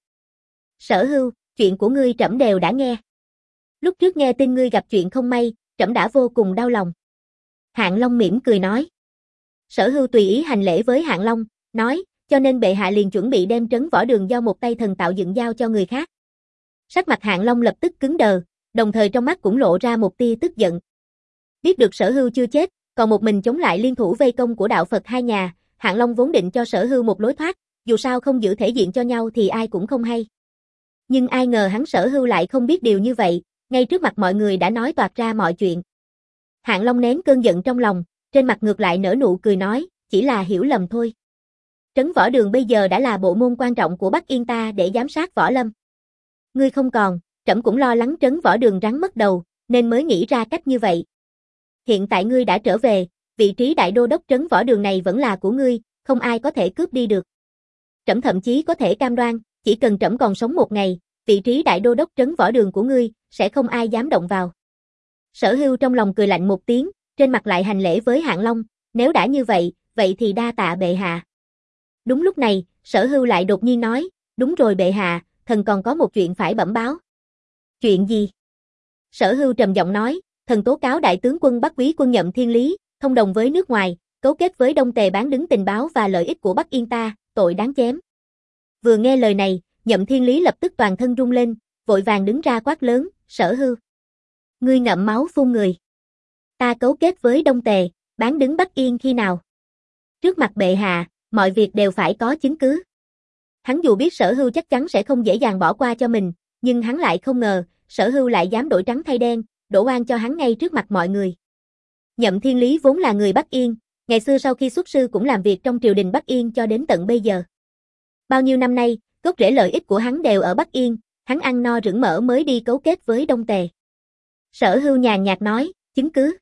Sở Hưu, chuyện của ngươi trẫm đều đã nghe. Lúc trước nghe tin ngươi gặp chuyện không may, trẫm đã vô cùng đau lòng. Hạng Long mỉm cười nói. Sở Hưu tùy ý hành lễ với Hạng Long, nói, cho nên bệ hạ liền chuẩn bị đem trấn Võ Đường do một tay thần tạo dựng giao cho người khác. Sắc mặt Hạng Long lập tức cứng đờ, đồng thời trong mắt cũng lộ ra một tia tức giận. Biết được Sở Hưu chưa chết, còn một mình chống lại liên thủ vây công của đạo Phật hai nhà, Hạng Long vốn định cho Sở Hưu một lối thoát, dù sao không giữ thể diện cho nhau thì ai cũng không hay. Nhưng ai ngờ hắn Sở Hưu lại không biết điều như vậy, ngay trước mặt mọi người đã nói toạc ra mọi chuyện. Hạng Long nén cơn giận trong lòng, trên mặt ngược lại nở nụ cười nói, chỉ là hiểu lầm thôi. Trấn Võ Đường bây giờ đã là bộ môn quan trọng của Bắc Yên ta để giám sát Võ Lâm. Ngươi không còn, trẫm cũng lo lắng trấn Võ Đường rắn mất đầu, nên mới nghĩ ra cách như vậy. Hiện tại ngươi đã trở về, vị trí đại đô đốc trấn võ đường này vẫn là của ngươi, không ai có thể cướp đi được. Trẫm thậm chí có thể cam đoan, chỉ cần trẫm còn sống một ngày, vị trí đại đô đốc trấn võ đường của ngươi, sẽ không ai dám động vào. Sở Hưu trong lòng cười lạnh một tiếng, trên mặt lại hành lễ với Hạng Long, nếu đã như vậy, vậy thì đa tạ bệ hạ. Đúng lúc này, Sở Hưu lại đột nhiên nói, đúng rồi bệ hạ, thần còn có một chuyện phải bẩm báo. Chuyện gì? Sở Hưu trầm giọng nói, thần tố cáo đại tướng quân Bắc Quý quân Nhậm Thiên Lý, thông đồng với nước ngoài, cấu kết với Đông Tề bán đứng tình báo và lợi ích của Bắc Yên ta, tội đáng chém. Vừa nghe lời này, Nhậm Thiên Lý lập tức toàn thân rung lên, vội vàng đứng ra quát lớn, Sở Hưu. Ngươi ngậm máu phun người. Ta cấu kết với Đông Tề, bán đứng Bắc Yên khi nào? Trước mặt bệ hạ, mọi việc đều phải có chứng cứ. Hắn dù biết Sở Hưu chắc chắn sẽ không dễ dàng bỏ qua cho mình, nhưng hắn lại không ngờ, Sở Hưu lại dám đổi trắng thay đen, đổ oan cho hắn ngay trước mặt mọi người. Nhậm Thiên Lý vốn là người Bắc Yên, ngày xưa sau khi xuất sư cũng làm việc trong triều đình Bắc Yên cho đến tận bây giờ. Bao nhiêu năm nay, gốc rễ lợi ích của hắn đều ở Bắc Yên, hắn ăn no rửng mỡ mới đi cấu kết với Đông Tề. Sở Hưu nhàn nhạt nói, chứng cứ.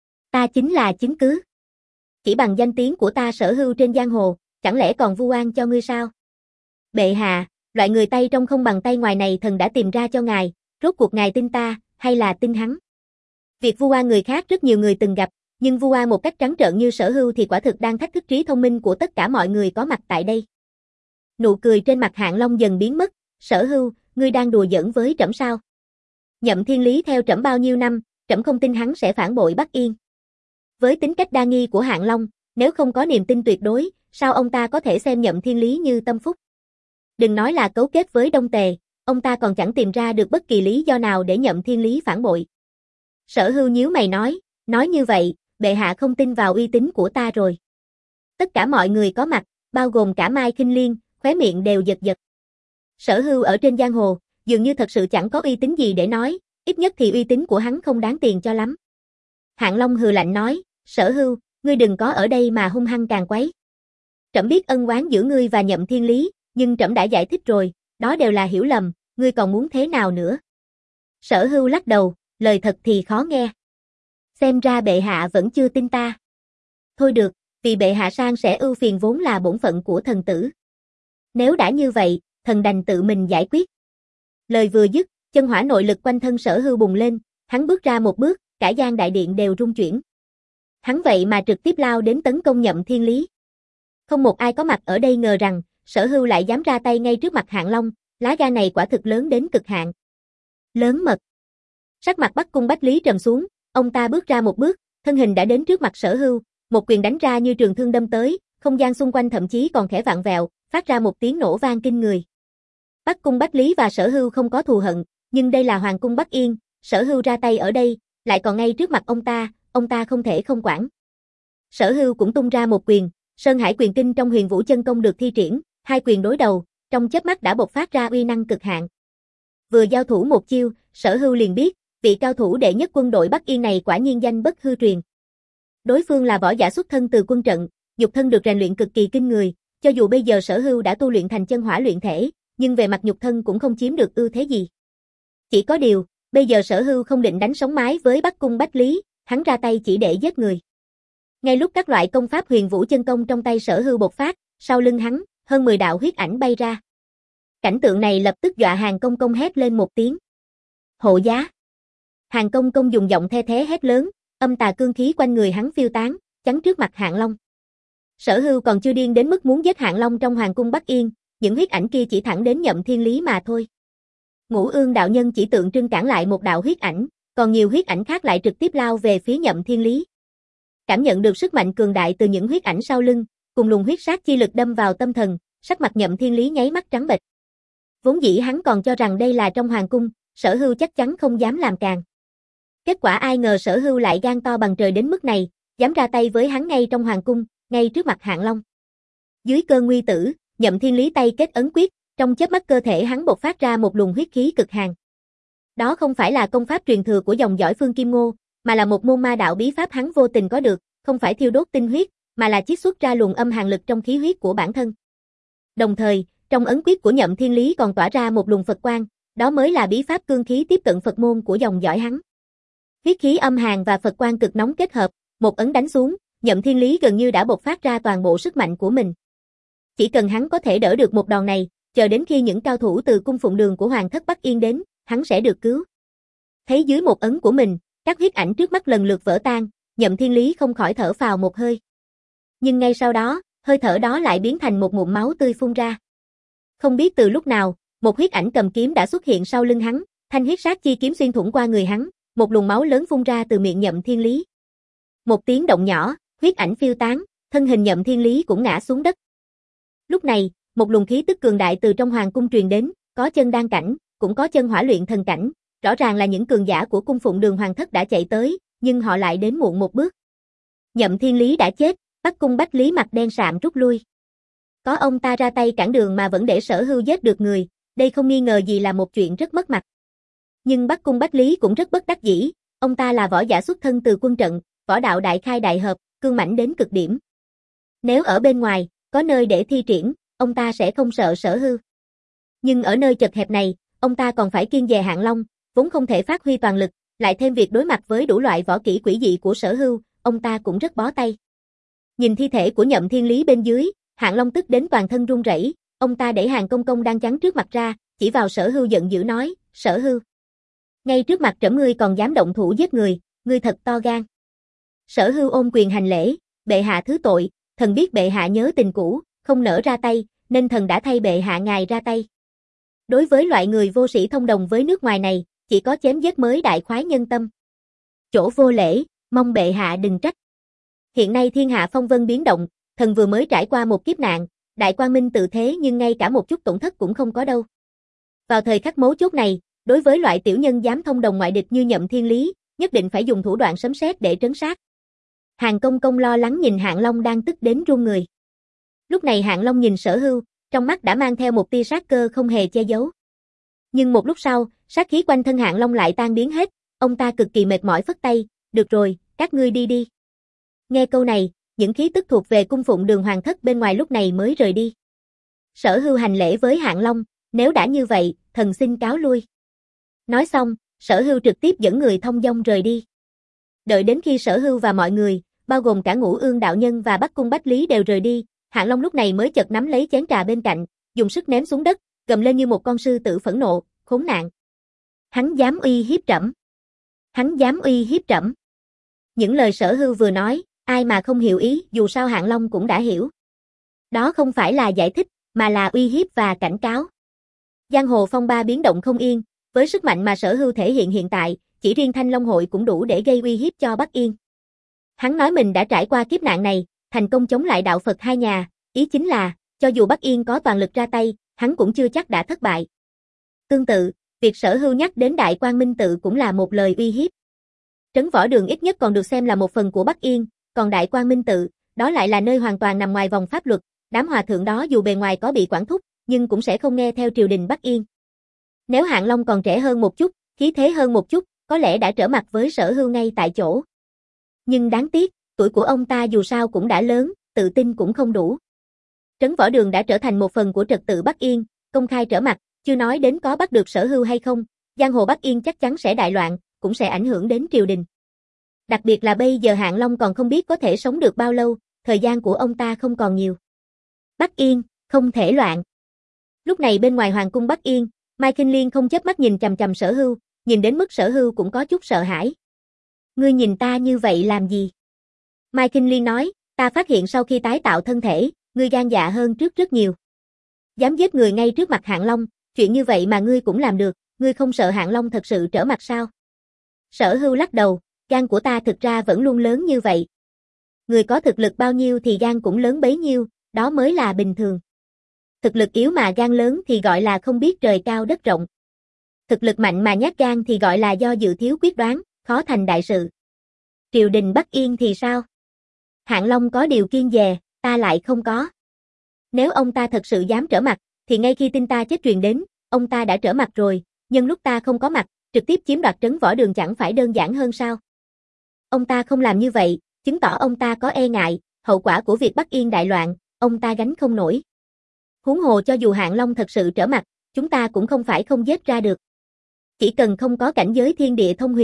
Ta chính là chứng cứ. Chỉ bằng danh tiếng của ta Sở Hưu trên giang hồ, chẳng lẽ còn vu oan cho ngươi sao? Bệ hạ, loại người tay trong không bằng tay ngoài này thần đã tìm ra cho ngài, rốt cuộc ngài tin ta, hay là tin hắn? Việc vu oan người khác rất nhiều người từng gặp, nhưng vu oan một cách trắng trợn như Sở Hưu thì quả thực đang thách thức trí thông minh của tất cả mọi người có mặt tại đây. Nụ cười trên mặt Hạng Long dần biến mất, Sở Hưu, ngươi đang đùa giỡn với trẫm sao? Nhậm Thiên Lý theo trẫm bao nhiêu năm, trẫm không tin hắn sẽ phản bội Bắc Yên. Với tính cách đa nghi của Hạng Long, nếu không có niềm tin tuyệt đối, sao ông ta có thể xem Nhậm Thiên Lý như tâm phúc? Đừng nói là cấu kết với Đông Tề, ông ta còn chẳng tìm ra được bất kỳ lý do nào để Nhậm Thiên Lý phản bội. Sở Hưu nhíu mày nói, nói như vậy, bệ hạ không tin vào uy tín của ta rồi. Tất cả mọi người có mặt, bao gồm cả Mai Khinh Liên, khóe miệng đều giật giật. Sở Hưu ở trên giang hồ, dường như thật sự chẳng có uy tín gì để nói, ít nhất thì uy tín của hắn không đáng tiền cho lắm. Hạng Long hừ lạnh nói, Sở Hưu, ngươi đừng có ở đây mà hung hăng càng quấy. Trẫm biết ân oán giữa ngươi và Nhậm Thiên Lý, nhưng trẫm đã giải thích rồi, đó đều là hiểu lầm, ngươi còn muốn thế nào nữa? Sở Hưu lắc đầu, lời thật thì khó nghe. Xem ra bệ hạ vẫn chưa tin ta. Thôi được, vì bệ hạ san sẻ ưu phiền vốn là bổn phận của thần tử. Nếu đã như vậy, thần đành tự mình giải quyết. Lời vừa dứt, chân hỏa nội lực quanh thân Sở Hưu bùng lên, hắn bước ra một bước, cả gian đại điện đều rung chuyển. Hắn vậy mà trực tiếp lao đến tấn công Nhậm Thiên Lý. Không một ai có mặt ở đây ngờ rằng, Sở Hưu lại dám ra tay ngay trước mặt Hạng Long, lá gan này quả thực lớn đến cực hạn. Lớn mật. Sắc mặt Bắc Cung Bách Lý trầm xuống, ông ta bước ra một bước, thân hình đã đến trước mặt Sở Hưu, một quyền đánh ra như trường thương đâm tới, không gian xung quanh thậm chí còn khẽ vặn vẹo, phát ra một tiếng nổ vang kinh người. Bắc Cung Bách Lý và Sở Hưu không có thù hận, nhưng đây là Hoàng cung Bắc Yên, Sở Hưu ra tay ở đây, lại còn ngay trước mặt ông ta, ông ta không thể không quản. Sở Hưu cũng tung ra một quyền, Sơn Hải quyền kinh trong Huyền Vũ chân công được thi triển, hai quyền đối đầu, trong chớp mắt đã bộc phát ra uy năng cực hạn. Vừa giao thủ một chiêu, Sở Hưu liền biết, vị cao thủ đệ nhất quân đội Bắc Yên này quả nhiên danh bất hư truyền. Đối phương là võ giả xuất thân từ quân trận, nhục thân được rèn luyện cực kỳ kinh người, cho dù bây giờ Sở Hưu đã tu luyện thành chân hỏa luyện thể, nhưng về mặt nhục thân cũng không chiếm được ưu thế gì. Chỉ có điều, bây giờ Sở Hưu không định đánh sống mái với Bắc Cung Bách Lý, hắn ra tay chỉ để giết người. Ngay lúc các loại công pháp Huyền Vũ chân công trong tay Sở Hưu bộc phát, sau lưng hắn, hơn mười đạo huyết ảnh bay ra. Cảnh tượng này lập tức dọa Hàng Công Công hét lên một tiếng. Hộ giá. Hàng Công Công dùng giọng the thé hét lớn, âm tà cương khí quanh người hắn phiêu tán, chắn trước mặt Hạng Long. Sở Hưu còn chưa điên đến mức muốn giết Hạng Long trong Hoàng cung Bắc Yên, những huyết ảnh kia chỉ thẳng đến Nhậm Thiên Lý mà thôi. Ngũ Ương đạo nhân chỉ tượng trưng cản lại một đạo huyết ảnh, còn nhiều huyết ảnh khác lại trực tiếp lao về phía Nhậm Thiên Lý. Cảm nhận được sức mạnh cường đại từ những huyết ảnh sau lưng, cùng luồng huyết sát chi lực đâm vào tâm thần, sắc mặt Nhậm Thiên Lý nháy mắt trắng bệch. Vốn dĩ hắn còn cho rằng đây là trong hoàng cung, Sở Hưu chắc chắn không dám làm càn. Kết quả ai ngờ Sở Hưu lại gan to bằng trời đến mức này, dám ra tay với hắn ngay trong hoàng cung, ngay trước mặt Hạng Long. Dưới cơn nguy tử, Nhậm Thiên Lý tay kết ấn quyết, trong chớp mắt cơ thể hắn bộc phát ra một luồng huyết khí cực hàn. Đó không phải là công pháp truyền thừa của dòng dõi Phương Kim Ngô, mà là một môn ma đạo bí pháp hắn vô tình có được, không phải thiêu đốt tinh huyết, mà là chiết xuất ra luồng âm hàn lực trong khí huyết của bản thân. Đồng thời, trong ấn quyết của Nhậm Thiên Lý còn tỏa ra một luồng Phật quang, đó mới là bí pháp cương khí tiếp cận Phật môn của dòng dõi hắn. Huyết khí âm hàn và Phật quang cực nóng kết hợp, một ấn đánh xuống, Nhậm Thiên Lý gần như đã bộc phát ra toàn bộ sức mạnh của mình. Chỉ cần hắn có thể đỡ được một đòn này, chờ đến khi những cao thủ từ cung phụng đường của Hoàng thất Bắc Yên đến, hắn sẽ được cứu. Thấy dưới một ấn của mình, các huyết ảnh trước mắt lần lượt vỡ tan, Nhậm Thiên Lý không khỏi thở phào một hơi. Nhưng ngay sau đó, hơi thở đó lại biến thành một ngụm máu tươi phun ra. Không biết từ lúc nào, một huyết ảnh cầm kiếm đã xuất hiện sau lưng hắn, thanh huyết sát chi kiếm xuyên thủng qua người hắn, một luồng máu lớn phun ra từ miệng Nhậm Thiên Lý. Một tiếng động nhỏ, huyết ảnh phiêu tán, thân hình Nhậm Thiên Lý cũng ngã xuống đất. Lúc này, một luồng khí tức cường đại từ trong hoàng cung truyền đến, có chân đan cảnh, cũng có chân hỏa luyện thần cảnh, rõ ràng là những cường giả của cung phụng đường hoàng thất đã chạy tới, nhưng họ lại đến muộn một bước. Nhậm Thiên Lý đã chết, Bắc Cung Bách Lý mặt đen sạm rút lui. Có ông ta ra tay cản đường mà vẫn để Sở Hưu giết được người, đây không nghi ngờ gì là một chuyện rất mất mặt. Nhưng Bắc Cung Bách Lý cũng rất bất đắc dĩ, ông ta là võ giả xuất thân từ quân trận, võ đạo đại khai đại hợp, cương mãnh đến cực điểm. Nếu ở bên ngoài, có nơi để thi triển, ông ta sẽ không sợ Sở Hưu. Nhưng ở nơi chật hẹp này, ông ta còn phải kiêng dè Hạng Long, vốn không thể phát huy toàn lực, lại thêm việc đối mặt với đủ loại võ kỹ quỷ dị của Sở Hưu, ông ta cũng rất bó tay. Nhìn thi thể của Nhậm Thiên Lý bên dưới, Hạng Long tức đến toàn thân run rẩy, ông ta đẩy Hàng Công Công đang chắn trước mặt ra, chỉ vào Sở Hưu giận dữ nói, Sở Hưu. Ngay trước mặt trẫm ngươi còn dám động thủ giết người, ngươi thật to gan. Sở Hưu ôm quyền hành lễ, bệ hạ thứ tội, thần biết bệ hạ nhớ tình cũ, không nỡ ra tay, nên thần đã thay bệ hạ ngài ra tay. Đối với loại người vô sĩ thông đồng với nước ngoài này, chỉ có chém giết mới đại khoái nhân tâm. Chỗ vô lễ, mong bệ hạ đừng trách. Hiện nay thiên hạ phong vân biến động, thần vừa mới trải qua một kiếp nạn, đại quang minh tự thế nhưng ngay cả một chút tổn thất cũng không có đâu. Vào thời khắc mấu chốt này, đối với loại tiểu nhân dám thông đồng ngoại địch như Nhậm Thiên Lý, nhất định phải dùng thủ đoạn sấm sét để trấn sát. Hàng Công Công lo lắng nhìn Hạng Long đang tức đến run người. Lúc này Hạng Long nhìn Sở Hưu, trong mắt đã mang theo một tia sát cơ không hề che giấu. Nhưng một lúc sau, sát khí quanh thân Hạng Long lại tan biến hết, ông ta cực kỳ mệt mỏi phất tay, được rồi, các ngươi đi đi. Nghe câu này, những khí tức thuộc về cung phụng đường hoàng thất bên ngoài lúc này mới rời đi. Sở Hưu hành lễ với Hạng Long, nếu đã như vậy, thần xin cáo lui. Nói xong, Sở Hưu trực tiếp dẫn người thông dong rời đi. Đợi đến khi Sở Hưu và mọi người, bao gồm cả Ngũ Ương đạo nhân và Bắc Cung Bách Lý đều rời đi, Hạng Long lúc này mới chợt nắm lấy chén trà bên cạnh, dùng sức ném xuống đất, gầm lên như một con sư tử phẫn nộ, khốn nạn. Hắn dám uy hiếp trẫm. Hắn dám uy hiếp trẫm. Những lời Sở Hưu vừa nói, ai mà không hiểu ý, dù sao Hạng Long cũng đã hiểu. Đó không phải là giải thích, mà là uy hiếp và cảnh cáo. Giang hồ phong ba biến động không yên, với sức mạnh mà Sở Hưu thể hiện hiện tại, chỉ riêng Thanh Long hội cũng đủ để gây uy hiếp cho Bắc Yên. Hắn nói mình đã trải qua kiếp nạn này, thành công chống lại đạo Phật hai nhà, ý chính là, cho dù Bắc Yên có toàn lực ra tay, hắn cũng chưa chắc đã thất bại. Tương tự, việc Sở Hưu nhắc đến Đại Quang Minh Tự cũng là một lời uy hiếp. Trấn Võ Đường ít nhất còn được xem là một phần của Bắc Yên, còn Đại Quang Minh Tự, đó lại là nơi hoàn toàn nằm ngoài vòng pháp luật, đám hòa thượng đó dù bề ngoài có bị quản thúc, nhưng cũng sẽ không nghe theo triều đình Bắc Yên. Nếu Hạng Long còn trẻ hơn một chút, khí thế hơn một chút, có lẽ đã trở mặt với Sở Hưu ngay tại chỗ. Nhưng đáng tiếc, tuổi của ông ta dù sao cũng đã lớn, tự tin cũng không đủ. Trấn Võ Đường đã trở thành một phần của trật tự Bắc Yên, công khai trở mặt, chưa nói đến có bắt được Sở Hưu hay không, giang hồ Bắc Yên chắc chắn sẽ đại loạn, cũng sẽ ảnh hưởng đến triều đình. Đặc biệt là bây giờ Hạng Long còn không biết có thể sống được bao lâu, thời gian của ông ta không còn nhiều. Bắc Yên, không thể loạn. Lúc này bên ngoài hoàng cung Bắc Yên, Mai Kinh Liên không chớp mắt nhìn chằm chằm Sở Hưu, nhìn đến mức Sở Hưu cũng có chút sợ hãi. Ngươi nhìn ta như vậy làm gì? Mai Kinh Liên nói, ta phát hiện sau khi tái tạo thân thể, ngươi gan dạ hơn trước rất nhiều. Dám giết người ngay trước mặt Hạng Long, chuyện như vậy mà ngươi cũng làm được, ngươi không sợ Hạng Long thật sự trở mặt sao? Sở Hưu lắc đầu, gan của ta thực ra vẫn luôn lớn như vậy. Người có thực lực bao nhiêu thì gan cũng lớn bấy nhiêu, đó mới là bình thường. Thực lực yếu mà gan lớn thì gọi là không biết trời cao đất rộng. Thực lực mạnh mà nhát gan thì gọi là do dự thiếu quyết đoán, khó thành đại sự. Triều đình Bắc Yên thì sao? Hạng Long có điều kiêng dè, ta lại không có. Nếu ông ta thật sự dám trở mặt, thì ngay khi tin ta chết truyền đến, ông ta đã trở mặt rồi, nhưng lúc ta không có mặt, trực tiếp chiếm đoạt Trấn Võ Đường chẳng phải đơn giản hơn sao? Ông ta không làm như vậy, chứng tỏ ông ta có e ngại, hậu quả của việc Bắc Yên đại loạn, ông ta gánh không nổi. Huống hồ cho dù Hạng Long thật sự trở mặt, chúng ta cũng không phải không giết ra được. Chỉ cần không có cảnh giới thiên địa thông huyền,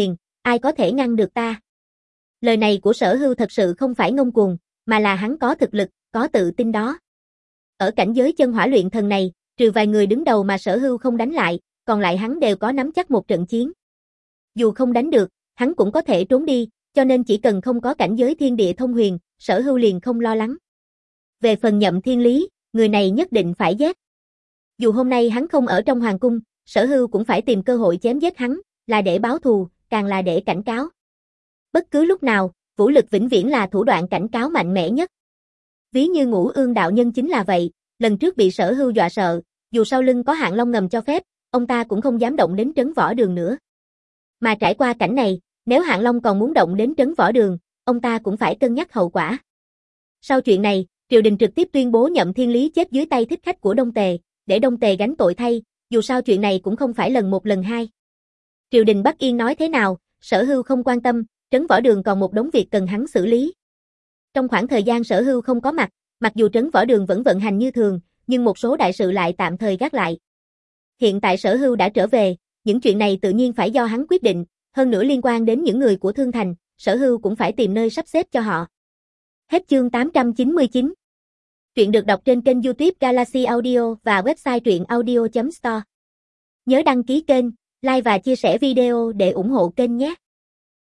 ai có thể ngăn được ta? Lời này của Sở Hưu thật sự không phải ngông cuồng, mà là hắn có thực lực, có tự tin đó. Ở cảnh giới chân hỏa luyện thần này, trừ vài người đứng đầu mà Sở Hưu không đánh lại, còn lại hắn đều có nắm chắc một trận chiến. Dù không đánh được, hắn cũng có thể trốn đi, cho nên chỉ cần không có cảnh giới thiên địa thông huyền, Sở Hưu liền không lo lắng. Về phần Nhậm Thiên Lý, người này nhất định phải giết. Dù hôm nay hắn không ở trong hoàng cung, Sở Hưu cũng phải tìm cơ hội chém giết hắn, là để báo thù, càng là để cảnh cáo. Bất cứ lúc nào, vũ lực vĩnh viễn là thủ đoạn cảnh cáo mạnh mẽ nhất. Ví như Ngũ Ương đạo nhân chính là vậy, lần trước bị Sở Hưu dọa sợ, dù sau lưng có Hạng Long ngầm cho phép, ông ta cũng không dám động đến Trấn Võ Đường nữa. Mà trải qua cảnh này, nếu Hạng Long còn muốn động đến Trấn Võ Đường, ông ta cũng phải cân nhắc hậu quả. Sau chuyện này, triều đình trực tiếp tuyên bố Nhậm Thiên Lý chết dưới tay thích khách của Đông Tề, để Đông Tề gánh tội thay, dù sao chuyện này cũng không phải lần một lần hai. Triều đình Bắc Yên nói thế nào, Sở Hưu không quan tâm, Trấn Võ Đường còn một đống việc cần hắn xử lý. Trong khoảng thời gian Sở Hưu không có mặt, mặc dù Trấn Võ Đường vẫn vận hành như thường, nhưng một số đại sự lại tạm thời gác lại. Hiện tại Sở Hưu đã trở về, những chuyện này tự nhiên phải do hắn quyết định, hơn nữa liên quan đến những người của Thương Thành, Sở Hưu cũng phải tìm nơi sắp xếp cho họ. Hết chương tám trăm chín mươi chín. Truyện được đọc trên kênh YouTube Galaxy Audio và website truyện audio chấm store. Nhớ đăng ký kênh, like và chia sẻ video để ủng hộ kênh nhé.